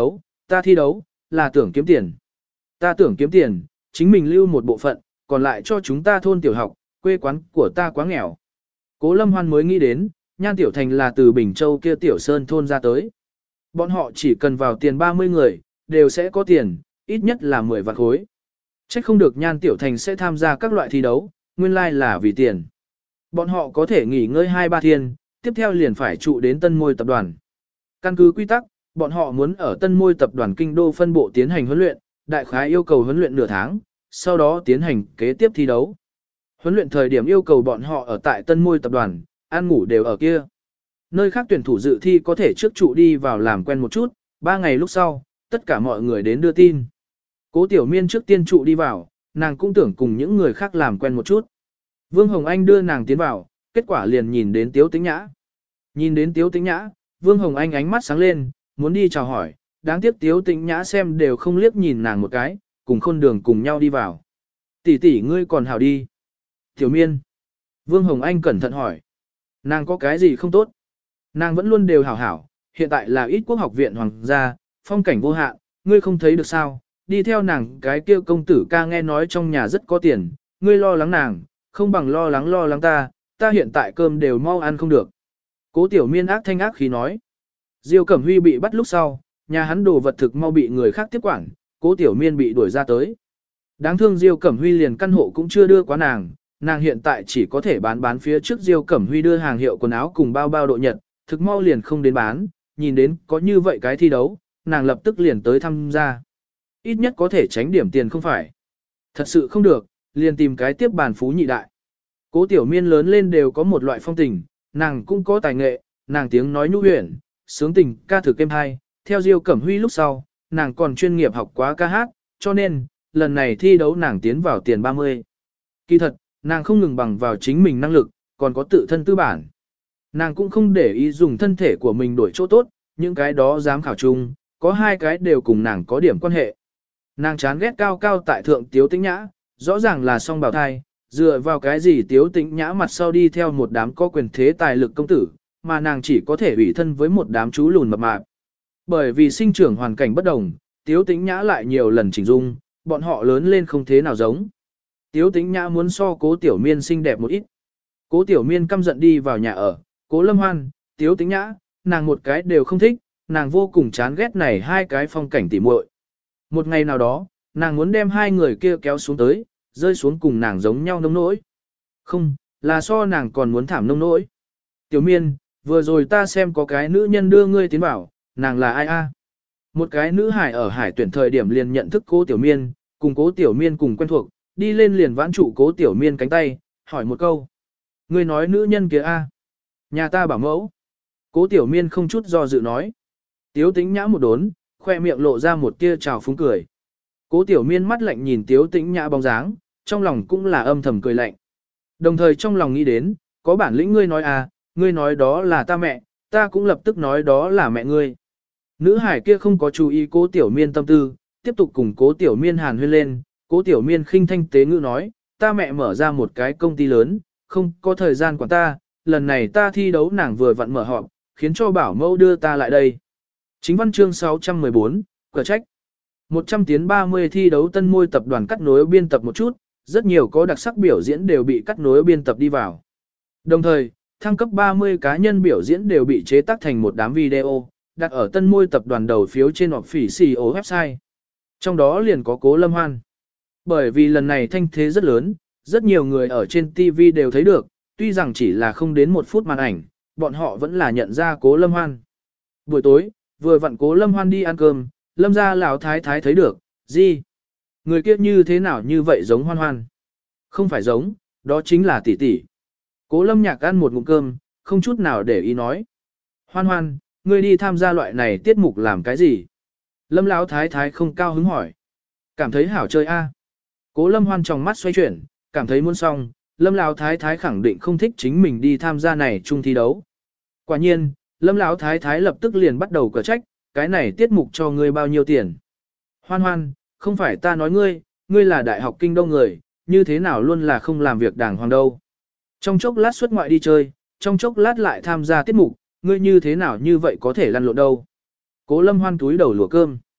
ta thi đấu, là tưởng kiếm tiền. Ta tưởng kiếm tiền, chính mình lưu một bộ phận, còn lại cho chúng ta thôn tiểu học, quê quán của ta quá nghèo. Cố Lâm Hoan mới nghĩ đến, Nhan Tiểu Thành là từ Bình Châu kia Tiểu Sơn thôn ra tới. Bọn họ chỉ cần vào tiền ba mươi người, đều sẽ có tiền, ít nhất là mười vạn khối. Chắc không được Nhan Tiểu Thành sẽ tham gia các loại thi đấu, nguyên lai là vì tiền. Bọn họ có thể nghỉ ngơi hai ba thiên, tiếp theo liền phải trụ đến Tân Môi tập đoàn. Căn cứ quy tắc, bọn họ muốn ở Tân Môi tập đoàn kinh đô phân bộ tiến hành huấn luyện, đại khái yêu cầu huấn luyện nửa tháng, sau đó tiến hành kế tiếp thi đấu. Huấn luyện thời điểm yêu cầu bọn họ ở tại Tân Môi tập đoàn, ăn ngủ đều ở kia. Nơi khác tuyển thủ dự thi có thể trước trụ đi vào làm quen một chút, ba ngày lúc sau, tất cả mọi người đến đưa tin. Cố Tiểu Miên trước tiên trụ đi vào, nàng cũng tưởng cùng những người khác làm quen một chút. Vương Hồng Anh đưa nàng tiến vào, kết quả liền nhìn đến Tiếu Tĩnh Nhã. Nhìn đến Tiếu Tĩnh Nhã, Vương Hồng Anh ánh mắt sáng lên, muốn đi chào hỏi, đáng tiếc Tiếu Tĩnh Nhã xem đều không liếc nhìn nàng một cái, cùng Khôn Đường cùng nhau đi vào. Tỷ tỷ ngươi còn hảo đi. Tiểu Miên. Vương Hồng Anh cẩn thận hỏi. Nàng có cái gì không tốt? Nàng vẫn luôn đều hảo hảo, hiện tại là ít quốc học viện hoàng gia, phong cảnh vô hạn, ngươi không thấy được sao? Đi theo nàng cái kia công tử ca nghe nói trong nhà rất có tiền, ngươi lo lắng nàng, không bằng lo lắng lo lắng ta, ta hiện tại cơm đều mau ăn không được. Cố Tiểu Miên ác thanh ác khí nói. Diêu Cẩm Huy bị bắt lúc sau, nhà hắn đồ vật thực mau bị người khác tiếp quản, Cố Tiểu Miên bị đuổi ra tới. Đáng thương Diêu Cẩm Huy liền căn hộ cũng chưa đưa quá nàng, nàng hiện tại chỉ có thể bán bán phía trước Diêu Cẩm Huy đưa hàng hiệu quần áo cùng bao bao độ nhật, thực mau liền không đến bán, nhìn đến có như vậy cái thi đấu, nàng lập tức liền tới tham gia. Ít nhất có thể tránh điểm tiền không phải. Thật sự không được, liền tìm cái tiếp bàn phú nhị đại. Cố Tiểu Miên lớn lên đều có một loại phong tình, nàng cũng có tài nghệ, nàng tiếng nói nhu huyền, sướng tình, ca thử êm hay, theo Diêu Cẩm Huy lúc sau, nàng còn chuyên nghiệp học quá ca hát, cho nên, lần này thi đấu nàng tiến vào tiền ba mươi. Kỳ thật, nàng không ngừng bằng vào chính mình năng lực, còn có tự thân tư bản. Nàng cũng không để ý dùng thân thể của mình đổi chỗ tốt, những cái đó dám khảo chung, có hai cái đều cùng nàng có điểm quan hệ. Nàng chán ghét cao cao tại thượng Tiếu Tĩnh Nhã, rõ ràng là song bào thai, dựa vào cái gì Tiếu Tĩnh Nhã mặt sau đi theo một đám có quyền thế tài lực công tử, mà nàng chỉ có thể ủy thân với một đám chú lùn mập mạp. Bởi vì sinh trưởng hoàn cảnh bất đồng, Tiếu Tĩnh Nhã lại nhiều lần chỉnh dung, bọn họ lớn lên không thế nào giống. Tiếu Tĩnh Nhã muốn so Cố Tiểu Miên xinh đẹp một ít. Cố Tiểu Miên căm giận đi vào nhà ở, Cố Lâm Hoan, Tiếu Tĩnh Nhã, nàng một cái đều không thích, nàng vô cùng chán ghét này hai cái phong cảnh tỉ muội. Một ngày nào đó, nàng muốn đem hai người kia kéo xuống tới, rơi xuống cùng nàng giống nhau nông nỗi. Không, là so nàng còn muốn thảm nông nỗi. Tiểu Miên, vừa rồi ta xem có cái nữ nhân đưa ngươi tiến vào, nàng là ai a? Một cái nữ hải ở hải tuyển thời điểm liền nhận thức Cố Tiểu Miên, cùng Cố Tiểu Miên cùng quen thuộc, đi lên liền vãn trụ Cố Tiểu Miên cánh tay, hỏi một câu. Ngươi nói nữ nhân kia a? Nhà ta bảo mẫu. Cố Tiểu Miên không chút do dự nói. Tiếu Tĩnh Nhã một đốn, khoe miệng lộ ra một tia trào phúng cười. Cố Tiểu Miên mắt lạnh nhìn Tiếu Tĩnh Nhã bóng dáng, trong lòng cũng là âm thầm cười lạnh. Đồng thời trong lòng nghĩ đến, có bản lĩnh ngươi nói à, ngươi nói đó là ta mẹ, ta cũng lập tức nói đó là mẹ ngươi. Nữ hải kia không có chú ý Cố Tiểu Miên tâm tư, tiếp tục cùng Cố Tiểu Miên hàn huyên lên, Cố Tiểu Miên khinh thanh tế ngữ nói, ta mẹ mở ra một cái công ty lớn, không có thời gian quản ta, lần này ta thi đấu nàng vừa vặn mở họp, khiến cho bảo mẫu đưa ta lại đây. Chính văn chương sáu trăm mười bốn, cờ trách. một trăm tiến ba mươi thi đấu Tân Môi tập đoàn cắt nối biên tập một chút, rất nhiều có đặc sắc biểu diễn đều bị cắt nối biên tập đi vào. Đồng thời, thăng cấp ba mươi cá nhân biểu diễn đều bị chế tác thành một đám video, đặt ở Tân Môi tập đoàn đầu phiếu trên official website. Trong đó liền có Cố Lâm Hoan. Bởi vì lần này thanh thế rất lớn, rất nhiều người ở trên ti vi đều thấy được, tuy rằng chỉ là không đến một phút màn ảnh, bọn họ vẫn là nhận ra Cố Lâm Hoan. Buổi tối, vừa vặn Cố Lâm Hoan đi ăn cơm, Lâm gia lão thái thái thấy được, gì? Người kia như thế nào như vậy giống Hoan Hoan? Không phải giống, đó chính là tỷ tỷ. Cố Lâm Nhạc ăn một ngụm cơm, không chút nào để ý nói. Hoan Hoan, ngươi đi tham gia loại này tiết mục làm cái gì? Lâm lão thái thái không cao hứng hỏi. Cảm thấy hảo chơi a. Cố Lâm Hoan trong mắt xoay chuyển, cảm thấy muốn xong, Lâm lão thái thái khẳng định không thích chính mình đi tham gia này chung thi đấu. Quả nhiên, Lâm lão thái thái lập tức liền bắt đầu cở trách, cái này tiết mục cho ngươi bao nhiêu tiền? Hoan Hoan, không phải ta nói ngươi, ngươi là đại học kinh đông người, như thế nào luôn là không làm việc đàng hoàng đâu. Trong chốc lát xuất ngoại đi chơi, trong chốc lát lại tham gia tiết mục, ngươi như thế nào như vậy có thể lăn lộn đâu. Cố Lâm Hoan túi đầu lùa cơm.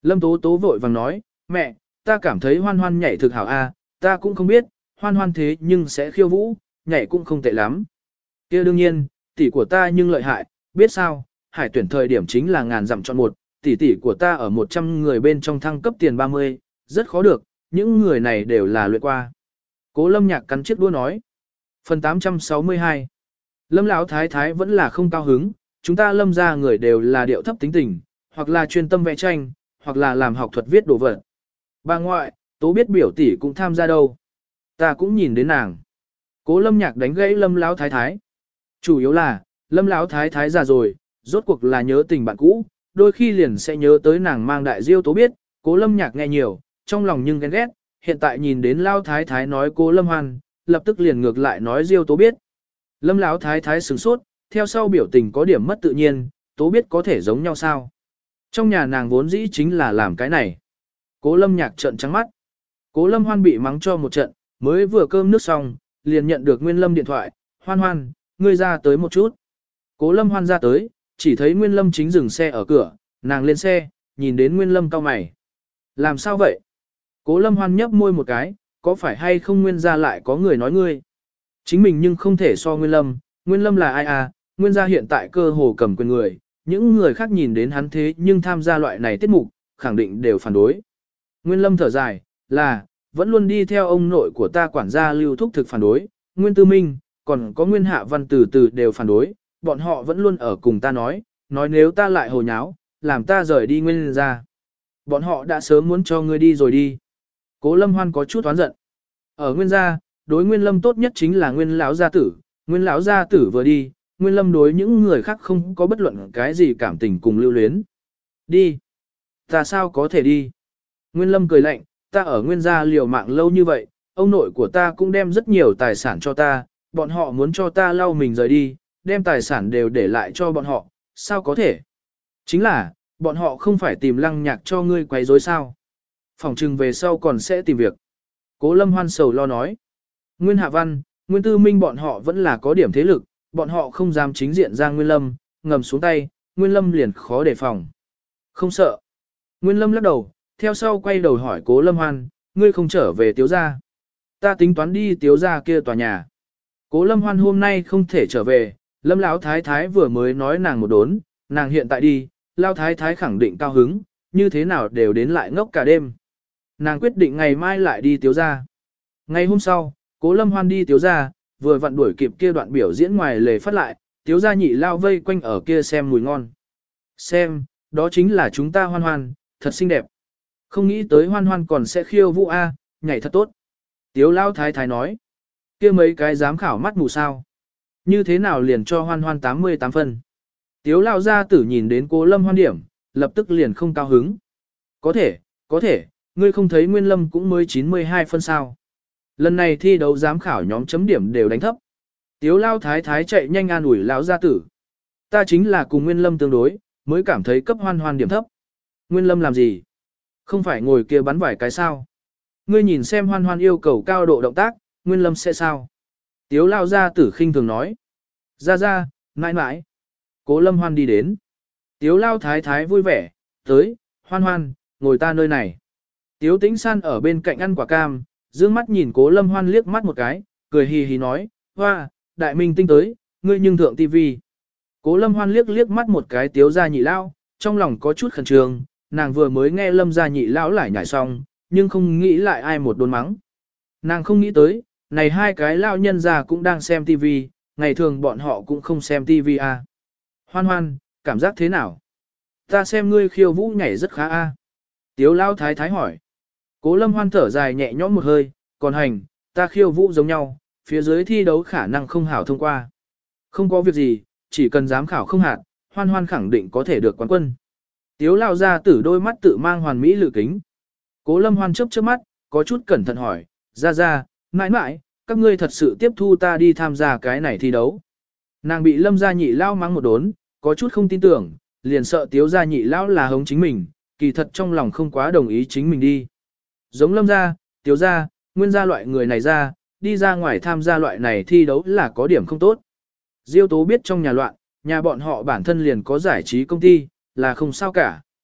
Lâm Tố Tố vội vàng nói, mẹ, ta cảm thấy hoan hoan nhảy thực hảo a, ta cũng không biết, hoan hoan thế nhưng sẽ khiêu vũ, nhảy cũng không tệ lắm. Kia đương nhiên, tỷ của ta nhưng lợi hại, biết sao, hải tuyển thời điểm chính là ngàn dặm chọn một, tỷ tỷ của ta ở một trăm người bên trong thăng cấp tiền ba mươi, rất khó được, những người này đều là luyện qua. Cố Lâm Nhạc cắn chiếc đũa nói. Phần tám trăm sáu mươi hai. Lâm Lão Thái Thái vẫn là không cao hứng, chúng ta Lâm gia người đều là điệu thấp tính tình, hoặc là chuyên tâm vẽ tranh, hoặc là làm học thuật viết đồ vật. Bà ngoại, Tố biết biểu tỷ cũng tham gia đâu. Ta cũng nhìn đến nàng. Cố Lâm Nhạc đánh gãy Lâm Lão Thái Thái. Chủ yếu là, Lâm Lão Thái Thái già rồi, rốt cuộc là nhớ tình bạn cũ, đôi khi liền sẽ nhớ tới nàng mang đại diêu Tố biết, Cố Lâm Nhạc nghe nhiều, trong lòng nhưng ghen ghét, hiện tại nhìn đến Lão Thái Thái nói Cố Lâm Hoan, lập tức liền ngược lại nói diêu Tố biết. Lâm Lão Thái Thái sửng sốt, theo sau biểu tình có điểm mất tự nhiên, Tố biết có thể giống nhau sao? Trong nhà nàng vốn dĩ chính là làm cái này. Cố Lâm Nhạc trợn trắng mắt. Cố Lâm Hoan bị mắng cho một trận, mới vừa cơm nước xong, liền nhận được Nguyên Lâm điện thoại, Hoan Hoan, ngươi ra tới một chút. Cố Lâm Hoan ra tới, chỉ thấy Nguyên Lâm chính dừng xe ở cửa, nàng lên xe, nhìn đến Nguyên Lâm cau mày. Làm sao vậy? Cố Lâm Hoan nhấp môi một cái, có phải hay không Nguyên gia lại có người nói ngươi? Chính mình nhưng không thể so Nguyên Lâm, Nguyên Lâm là ai à, Nguyên gia hiện tại cơ hồ cầm quyền người, những người khác nhìn đến hắn thế nhưng tham gia loại này tiết mục, khẳng định đều phản đối. Nguyên Lâm thở dài, là, vẫn luôn đi theo ông nội của ta quản gia Lưu Thúc thực phản đối, Nguyên Tư Minh, còn có Nguyên Hạ Văn từ từ đều phản đối, bọn họ vẫn luôn ở cùng ta nói, nói nếu ta lại hồ nháo, làm ta rời đi Nguyên gia. Bọn họ đã sớm muốn cho ngươi đi rồi đi. Cố Lâm Hoan có chút oán giận. Ở Nguyên gia, đối Nguyên Lâm tốt nhất chính là Nguyên lão gia tử, Nguyên lão gia tử vừa đi, Nguyên Lâm đối những người khác không có bất luận cái gì cảm tình cùng lưu luyến. Đi. Ta sao có thể đi? Nguyên Lâm cười lạnh, ta ở Nguyên gia liều mạng lâu như vậy, ông nội của ta cũng đem rất nhiều tài sản cho ta, bọn họ muốn cho ta lau mình rời đi, đem tài sản đều để lại cho bọn họ, sao có thể? Chính là, bọn họ không phải tìm Lăng Nhạc cho ngươi quấy rối sao? Phòng trừng về sau còn sẽ tìm việc. Cố Lâm Hoan sầu lo nói. Nguyên Hạ Văn, Nguyên Tư Minh bọn họ vẫn là có điểm thế lực, bọn họ không dám chính diện ra Nguyên Lâm, ngầm xuống tay, Nguyên Lâm liền khó đề phòng. Không sợ. Nguyên Lâm lắc đầu, theo sau quay đầu hỏi Cố Lâm Hoan, ngươi không trở về Tiếu gia. Ta tính toán đi Tiếu gia kia tòa nhà. Cố Lâm Hoan hôm nay không thể trở về, Lâm Lão Thái Thái vừa mới nói nàng một đốn, nàng hiện tại đi, Lão Thái Thái khẳng định cao hứng, như thế nào đều đến lại ngốc cả đêm. Nàng quyết định ngày mai lại đi Tiếu gia. Ngày hôm sau, Cố Lâm Hoan đi Tiếu gia, vừa vặn đuổi kịp kia đoạn biểu diễn ngoài lề phát lại, Tiếu gia nhị lao vây quanh ở kia xem mùi ngon. Xem, đó chính là chúng ta Hoan Hoan, thật xinh đẹp. Không nghĩ tới Hoan Hoan còn sẽ khiêu vũ a, nhảy thật tốt. Tiếu Lão Thái Thái nói, kia mấy cái giám khảo mắt mù sao. Như thế nào liền cho Hoan Hoan tám mươi tám phân. Tiếu Lão gia tử nhìn đến Cố Lâm Hoan điểm, lập tức liền không cao hứng. Có thể, có thể, ngươi không thấy Nguyên Lâm cũng mới chín mươi hai phân sao. Lần này thi đấu giám khảo nhóm chấm điểm đều đánh thấp. Tiếu Lão Thái Thái chạy nhanh an ủi Lão gia tử. Ta chính là cùng Nguyên Lâm tương đối, mới cảm thấy cấp Hoan Hoan điểm thấp. Nguyên Lâm làm gì? Không phải ngồi kia bắn vài cái sao? Ngươi nhìn xem Hoan Hoan yêu cầu cao độ động tác, Nguyên Lâm sẽ sao? Tiếu Lão gia tử khinh thường nói. Ra ra, mãi mãi. Cố Lâm Hoan đi đến. Tiếu Lão Thái Thái vui vẻ, tới, Hoan Hoan, ngồi ta nơi này. Tiếu Tĩnh San ở bên cạnh ăn quả cam, dương mắt nhìn Cố Lâm Hoan liếc mắt một cái, cười hì hì nói, hoa, đại minh tinh tới, ngươi nhưng thượng tivi. Cố Lâm Hoan liếc liếc mắt một cái Tiếu gia nhị lão, trong lòng có chút khẩn trương, nàng vừa mới nghe Lâm gia nhị lão lại nhảy xong, nhưng không nghĩ lại ai một đốn mắng. Nàng không nghĩ tới, này hai cái lão nhân già cũng đang xem tivi, ngày thường bọn họ cũng không xem tivi à. Hoan Hoan, cảm giác thế nào? Ta xem ngươi khiêu vũ nhảy rất khá a. À. Tiếu Lão Thái Thái hỏi. Cố Lâm Hoan thở dài nhẹ nhõm một hơi, còn hành, ta khiêu vũ giống nhau, phía dưới thi đấu khả năng không hảo thông qua. Không có việc gì, chỉ cần giám khảo không hạt, Hoan Hoan khẳng định có thể được quán quân. Tiếu Lão gia tử đôi mắt tự mang hoàn mỹ lự kính. Cố Lâm Hoan chớp chớp mắt, có chút cẩn thận hỏi, ra ra, mãi mãi, các ngươi thật sự tiếp thu ta đi tham gia cái này thi đấu. Nàng bị Lâm gia nhị lão mắng một đốn, có chút không tin tưởng, liền sợ Tiếu gia nhị lão là hống chính mình, kỳ thật trong lòng không quá đồng ý chính mình đi. Giống Lâm gia, Tiếu gia, Nguyên gia loại người này ra, đi ra ngoài tham gia loại này thi đấu là có điểm không tốt. Diêu Tố biết trong nhà loạn, nhà bọn họ bản thân liền có giải trí công ty, là không sao cả.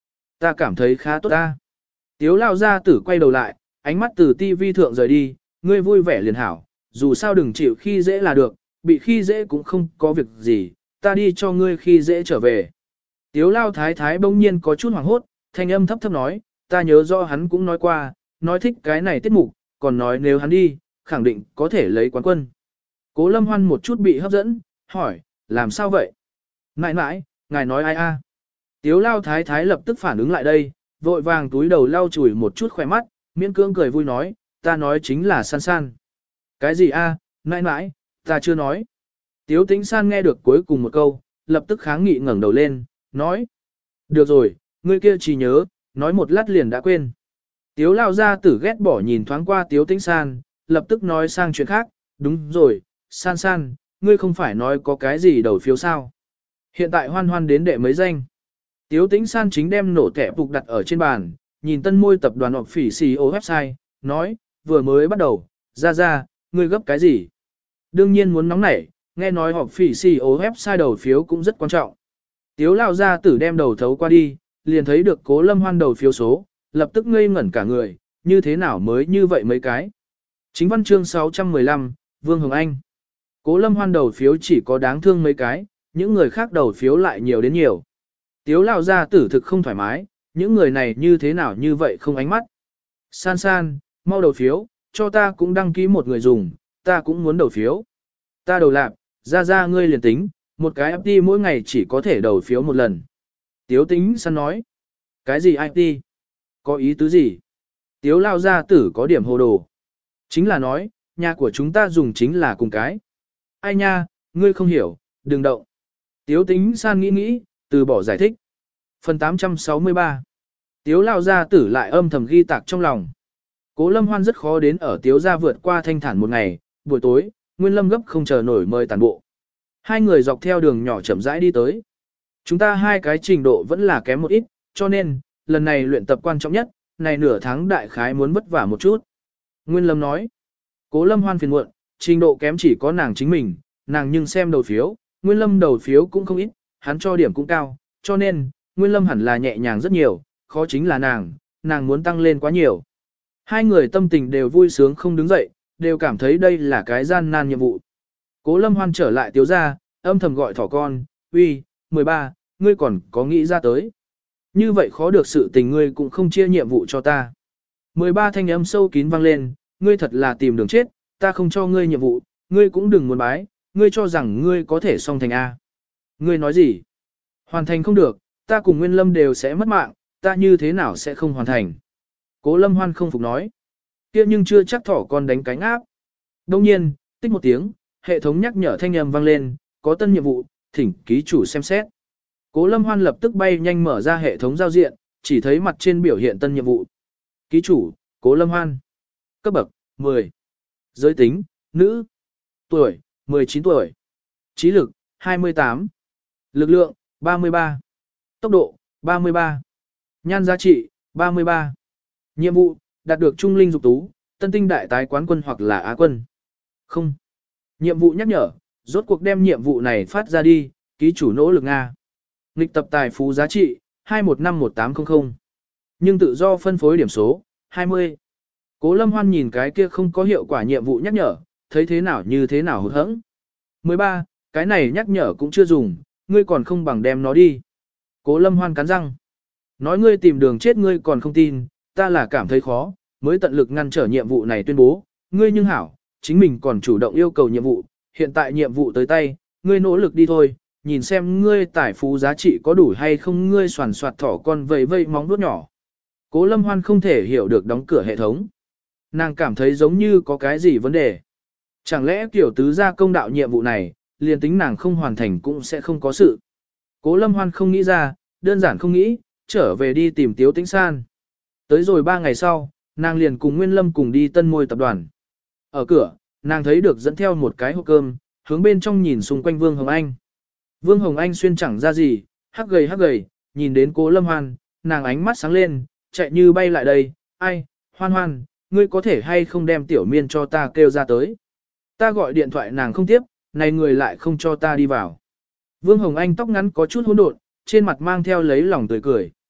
ta cảm thấy khá tốt ta. Tiếu lao gia tử quay đầu lại, ánh mắt từ tivi thượng rời đi, ngươi vui vẻ liền hảo, dù sao đừng chịu khi dễ là được, bị khi dễ cũng không có việc gì, ta đi cho ngươi khi dễ trở về. Tiếu lao thái thái bỗng nhiên có chút hoảng hốt, thanh âm thấp thấp nói, ta nhớ rõ hắn cũng nói qua, nói thích cái này tiết mục, còn nói nếu hắn đi, khẳng định có thể lấy quán quân. Cố Lâm Hoan một chút bị hấp dẫn, hỏi, làm sao vậy? Nãi nãi, ngài nói ai a? Tiếu lao thái thái lập tức phản ứng lại đây, vội vàng túi đầu lau chùi một chút khỏe mắt, miễn cưỡng cười vui nói, ta nói chính là san san. Cái gì a? Nãi nãi, ta chưa nói. Tiếu tĩnh san nghe được cuối cùng một câu, lập tức kháng nghị ngẩng đầu lên, nói. Được rồi, ngươi kia chỉ nhớ, nói một lát liền đã quên. Tiếu lao gia tử ghét bỏ nhìn thoáng qua tiếu tĩnh san, lập tức nói sang chuyện khác, đúng rồi, san san, ngươi không phải nói có cái gì đầu phiếu sao. Hiện tại hoan hoan đến đệ mấy danh. Tiếu tĩnh san chính đem nổ kẻ phục đặt ở trên bàn, nhìn tân môi tập đoàn họp phỉ xì ô website, nói, vừa mới bắt đầu, ra ra, ngươi gấp cái gì? Đương nhiên muốn nóng nảy, nghe nói họp phỉ xì ô website đầu phiếu cũng rất quan trọng. Tiếu lao gia tử đem đầu thấu qua đi, liền thấy được Cố Lâm Hoan đầu phiếu số, lập tức ngây ngẩn cả người, như thế nào mới như vậy mấy cái. Chính văn chương sáu trăm mười lăm, Vương Hồng Anh. Cố Lâm Hoan đầu phiếu chỉ có đáng thương mấy cái, những người khác đầu phiếu lại nhiều đến nhiều. Tiếu lao gia tử thực không thoải mái, những người này như thế nào như vậy không ánh mắt. San san, mau đầu phiếu, cho ta cũng đăng ký một người dùng, ta cũng muốn đầu phiếu. Ta đầu lạp, ra ra ngươi liền tính, một cái ép tê mỗi ngày chỉ có thể đầu phiếu một lần. Tiếu tính san nói. Cái gì ép tê? Có ý tứ gì? Tiếu lao gia tử có điểm hồ đồ. Chính là nói, nhà của chúng ta dùng chính là cùng cái. Ai nha, ngươi không hiểu, đừng động. Tiếu tính san nghĩ nghĩ, từ bỏ giải thích. Phần tám trăm sáu mươi ba. Tiếu lao gia tử lại âm thầm ghi tạc trong lòng. Cố Lâm Hoan rất khó đến ở Tiếu gia vượt qua thanh thản một ngày, buổi tối, Nguyên Lâm gấp không chờ nổi mời tàn bộ. Hai người dọc theo đường nhỏ chậm rãi đi tới. Chúng ta hai cái trình độ vẫn là kém một ít, cho nên, lần này luyện tập quan trọng nhất, này nửa tháng đại khái muốn vất vả một chút. Nguyên Lâm nói. Cố Lâm Hoan phiền muộn, trình độ kém chỉ có nàng chính mình, nàng nhưng xem đầu phiếu, Nguyên Lâm đầu phiếu cũng không ít, hắn cho điểm cũng cao, cho nên, Nguyên Lâm hẳn là nhẹ nhàng rất nhiều, khó chính là nàng, nàng muốn tăng lên quá nhiều. Hai người tâm tình đều vui sướng không đứng dậy, đều cảm thấy đây là cái gian nan nhiệm vụ. Cố Lâm Hoan trở lại Tiếu gia, âm thầm gọi thỏ con, uy, mười ba, ngươi còn có nghĩ ra tới. Như vậy khó được sự tình ngươi cũng không chia nhiệm vụ cho ta. mười ba thanh âm sâu kín vang lên, ngươi thật là tìm đường chết, ta không cho ngươi nhiệm vụ, ngươi cũng đừng muốn bái, ngươi cho rằng ngươi có thể song thành A. Ngươi nói gì? Hoàn thành không được, ta cùng Nguyên Lâm đều sẽ mất mạng, ta như thế nào sẽ không hoàn thành? Cố Lâm Hoan không phục nói. Kia nhưng chưa chắc thỏ con đánh cánh áp. Đông nhiên, tích một tiếng, hệ thống nhắc nhở thanh âm vang lên, có tân nhiệm vụ, thỉnh ký chủ xem xét. Cố Lâm Hoan lập tức bay nhanh mở ra hệ thống giao diện, chỉ thấy mặt trên biểu hiện tân nhiệm vụ. Ký chủ, Cố Lâm Hoan. Cấp bậc, mười. Giới tính, nữ. Tuổi, mười chín tuổi. Trí lực, hai mươi tám. Lực lượng, ba mươi ba. Tốc độ, ba mươi ba. Nhan giá trị, ba mươi ba. Nhiệm vụ, đạt được trung linh dục tú, tân tinh đại tái quán quân hoặc là á quân. Không. Nhiệm vụ nhắc nhở, rốt cuộc đem nhiệm vụ này phát ra đi, ký chủ nỗ lực Nga. Nghịch tập tài phú giá trị, hai một năm một tám không không. Nhưng tự do phân phối điểm số, hai mươi. Cố Lâm Hoan nhìn cái kia không có hiệu quả nhiệm vụ nhắc nhở, thấy thế nào như thế nào hụt hẫng. mười ba, cái này nhắc nhở cũng chưa dùng, ngươi còn không bằng đem nó đi. Cố Lâm Hoan cắn răng. Nói ngươi tìm đường chết ngươi còn không tin, ta là cảm thấy khó, mới tận lực ngăn trở nhiệm vụ này tuyên bố, ngươi nhưng hảo, chính mình còn chủ động yêu cầu nhiệm vụ, hiện tại nhiệm vụ tới tay, ngươi nỗ lực đi thôi, nhìn xem ngươi tài phú giá trị có đủ hay không ngươi soàn soạt thỏ con vầy vây móng vuốt nhỏ. Cố Lâm Hoan không thể hiểu được đóng cửa hệ thống. Nàng cảm thấy giống như có cái gì vấn đề. Chẳng lẽ tiểu tứ gia công đạo nhiệm vụ này, liền tính nàng không hoàn thành cũng sẽ không có sự. Cố Lâm Hoan không nghĩ ra, đơn giản không nghĩ, trở về đi tìm Tiếu Tĩnh San. Tới rồi ba ngày sau, nàng liền cùng Nguyên Lâm cùng đi tân môi tập đoàn. Ở cửa, nàng thấy được dẫn theo một cái hộp cơm, hướng bên trong nhìn xung quanh Vương Hồng Anh. Vương Hồng Anh xuyên chẳng ra gì, hắc gầy hắc gầy, nhìn đến Cố Lâm Hoan, nàng ánh mắt sáng lên, chạy như bay lại đây, ai, Hoan Hoan, ngươi có thể hay không đem tiểu miên cho ta kêu ra tới. Ta gọi điện thoại nàng không tiếp, này người lại không cho ta đi vào. Vương Hồng Anh tóc ngắn có chút hỗn độn, trên mặt mang theo lấy lòng tươi cười.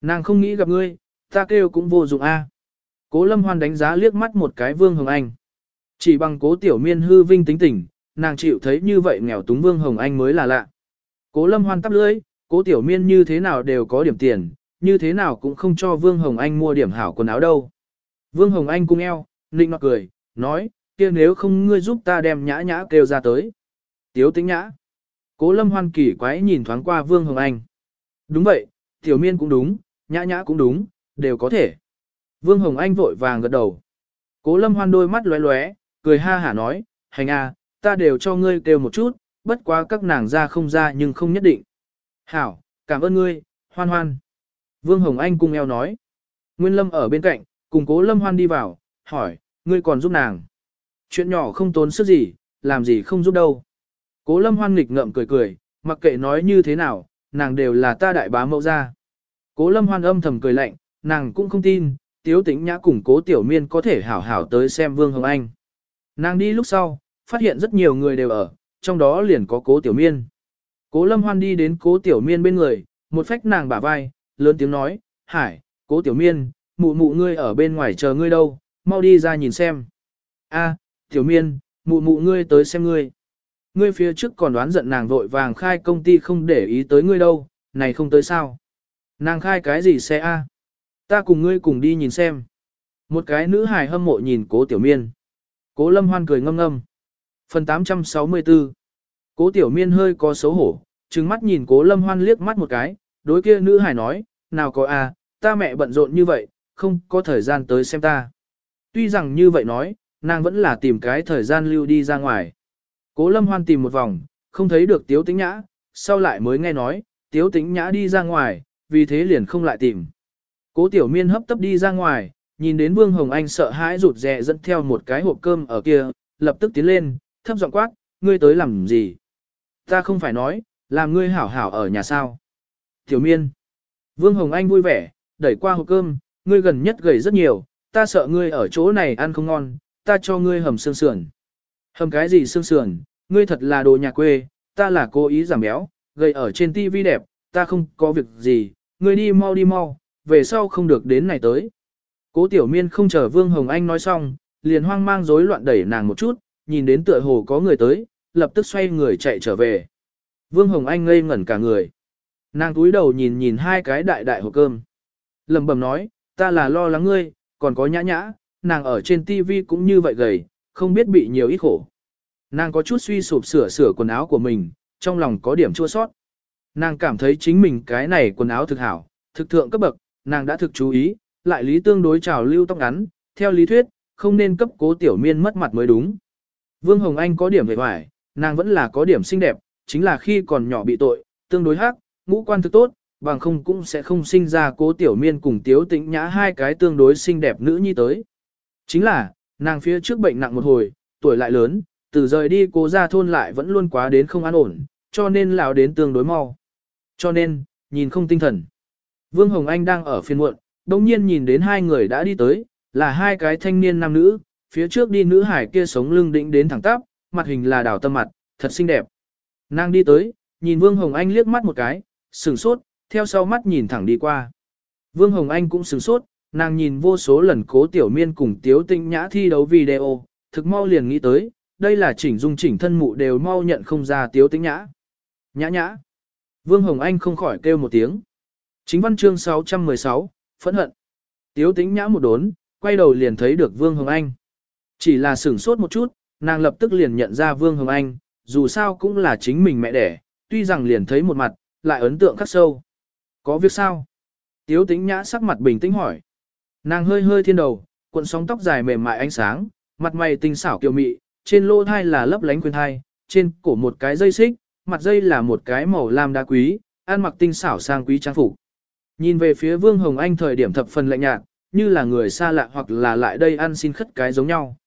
Nàng không nghĩ gặp ngươi, ta kêu cũng vô dụng a. Cố Lâm Hoan đánh giá liếc mắt một cái Vương Hồng Anh. Chỉ bằng Cố Tiểu Miên hư vinh tính tình, nàng chịu thấy như vậy nghèo túng Vương Hồng Anh mới là lạ. Cố Lâm Hoan tắp lưỡi, Cố Tiểu Miên như thế nào đều có điểm tiền, như thế nào cũng không cho Vương Hồng Anh mua điểm hảo quần áo đâu. Vương Hồng Anh cung eo, nịnh nọt cười, nói, kia nếu không ngươi giúp ta đem nhã nhã kêu ra tới. Tiếu Tĩnh Nhã. Cố Lâm Hoan kỳ quái nhìn thoáng qua Vương Hồng Anh. Đúng vậy, Tiểu Miên cũng đúng, nhã nhã cũng đúng, đều có thể. Vương Hồng Anh vội vàng gật đầu. Cố Lâm Hoan đôi mắt lóe lóe, cười ha hả nói, hành a, ta đều cho ngươi kêu một chút, bất quá các nàng ra không ra nhưng không nhất định. Hảo, cảm ơn ngươi, Hoan Hoan. Vương Hồng Anh cung eo nói. Nguyên Lâm ở bên cạnh, cùng Cố Lâm Hoan đi vào, hỏi, ngươi còn giúp nàng. Chuyện nhỏ không tốn sức gì, làm gì không giúp đâu. Cố Lâm Hoan nghịch ngợm cười cười, mặc kệ nói như thế nào, nàng đều là ta đại bá mẫu gia. Cố Lâm Hoan âm thầm cười lạnh, nàng cũng không tin, Tiếu Tĩnh Nhã cùng Cố Tiểu Miên có thể hảo hảo tới xem Vương Hồng Anh. Nàng đi lúc sau, phát hiện rất nhiều người đều ở, trong đó liền có Cố Tiểu Miên. Cố Lâm Hoan đi đến Cố Tiểu Miên bên người, một phách nàng bả vai, lớn tiếng nói, Hải, Cố Tiểu Miên, mụ mụ ngươi ở bên ngoài chờ ngươi đâu, mau đi ra nhìn xem. A, Tiểu Miên, mụ mụ ngươi tới xem ngươi. Ngươi phía trước còn đoán giận nàng vội vàng khai công ty không để ý tới ngươi đâu, này không tới sao. Nàng khai cái gì xe a? Ta cùng ngươi cùng đi nhìn xem. Một cái nữ hài hâm mộ nhìn Cố Tiểu Miên. Cố Lâm Hoan cười ngâm ngâm. Phần tám trăm sáu mươi tư. Cố Tiểu Miên hơi có xấu hổ, trừng mắt nhìn Cố Lâm Hoan liếc mắt một cái, đối kia nữ hài nói, nào có a, ta mẹ bận rộn như vậy, không có thời gian tới xem ta. Tuy rằng như vậy nói, nàng vẫn là tìm cái thời gian lưu đi ra ngoài. Cố Lâm Hoan tìm một vòng, không thấy được Tiếu Tĩnh Nhã, sau lại mới nghe nói, Tiếu Tĩnh Nhã đi ra ngoài, vì thế liền không lại tìm. Cố Tiểu Miên hấp tấp đi ra ngoài, nhìn đến Vương Hồng Anh sợ hãi rụt rè dẫn theo một cái hộp cơm ở kia, lập tức tiến lên, thấp giọng quát, ngươi tới làm gì? Ta không phải nói, làm ngươi hảo hảo ở nhà sao? Tiểu Miên. Vương Hồng Anh vui vẻ, đẩy qua hộp cơm, ngươi gần nhất gầy rất nhiều, ta sợ ngươi ở chỗ này ăn không ngon, ta cho ngươi hầm xương sườn. Hầm cái gì xương sườn, ngươi thật là đồ nhà quê, ta là cố ý giảm béo, gầy ở trên tivi đẹp, ta không có việc gì, ngươi đi mau đi mau, về sau không được đến này tới. Cố Tiểu Miên không chờ Vương Hồng Anh nói xong, liền hoang mang rối loạn đẩy nàng một chút, nhìn đến tựa hồ có người tới, lập tức xoay người chạy trở về. Vương Hồng Anh ngây ngẩn cả người. Nàng cúi đầu nhìn nhìn hai cái đại đại hộp cơm. Lẩm bẩm nói, ta là lo lắng ngươi, còn có nhã nhã, nàng ở trên tivi cũng như vậy gầy, không biết bị nhiều ít khổ. Nàng có chút suy sụp sửa sửa quần áo của mình, trong lòng có điểm chua sót. Nàng cảm thấy chính mình cái này quần áo thực hảo, thực thượng cấp bậc, nàng đã thực chú ý, lại lý tương đối trào lưu tóc ngắn, theo lý thuyết, không nên cấp Cố Tiểu Miên mất mặt mới đúng. Vương Hồng Anh có điểm vẻ vải, nàng vẫn là có điểm xinh đẹp, chính là khi còn nhỏ bị tội, tương đối hắc, ngũ quan thực tốt, bằng không cũng sẽ không sinh ra Cố Tiểu Miên cùng Tiếu Tĩnh Nhã hai cái tương đối xinh đẹp nữ nhi tới. Chính là, nàng phía trước bệnh nặng một hồi, tuổi lại lớn, từ rời đi Cố gia thôn lại vẫn luôn quá đến không an ổn, cho nên lão đến tương đối mau. Cho nên, nhìn không tinh thần. Vương Hồng Anh đang ở phiên muộn, đồng nhiên nhìn đến hai người đã đi tới, là hai cái thanh niên nam nữ, phía trước đi nữ hải kia sống lưng đĩnh đến thẳng tắp, mặt hình là đào tâm mặt, thật xinh đẹp. Nàng đi tới, nhìn Vương Hồng Anh liếc mắt một cái, sửng sốt, theo sau mắt nhìn thẳng đi qua. Vương Hồng Anh cũng sửng sốt, nàng nhìn vô số lần Cố Tiểu Miên cùng Tiếu Tĩnh Nhã thi đấu video, thực mau liền nghĩ tới, đây là chỉnh dung chỉnh thân mụ đều mau nhận không ra Tiếu Tĩnh Nhã. Nhã nhã. Vương Hồng Anh không khỏi kêu một tiếng. Chính văn chương sáu trăm mười sáu, phẫn hận. Tiếu Tĩnh Nhã một đốn, quay đầu liền thấy được Vương Hồng Anh. Chỉ là sửng sốt một chút, nàng lập tức liền nhận ra Vương Hồng Anh, dù sao cũng là chính mình mẹ đẻ, tuy rằng liền thấy một mặt, lại ấn tượng khắc sâu. Có việc sao? Tiếu Tĩnh Nhã sắc mặt bình tĩnh hỏi. Nàng hơi hơi thiên đầu, cuộn sóng tóc dài mềm mại ánh sáng, mặt mày tinh xảo kiều mị, trên lỗ thai là lấp lánh khuyên thai, trên cổ một cái dây xích, mặt dây là một cái màu lam đá quý, ăn mặc tinh xảo sang quý trang phục. Nhìn về phía Vương Hồng Anh thời điểm thập phần lạnh nhạt, như là người xa lạ hoặc là lại đây ăn xin khất cái giống nhau.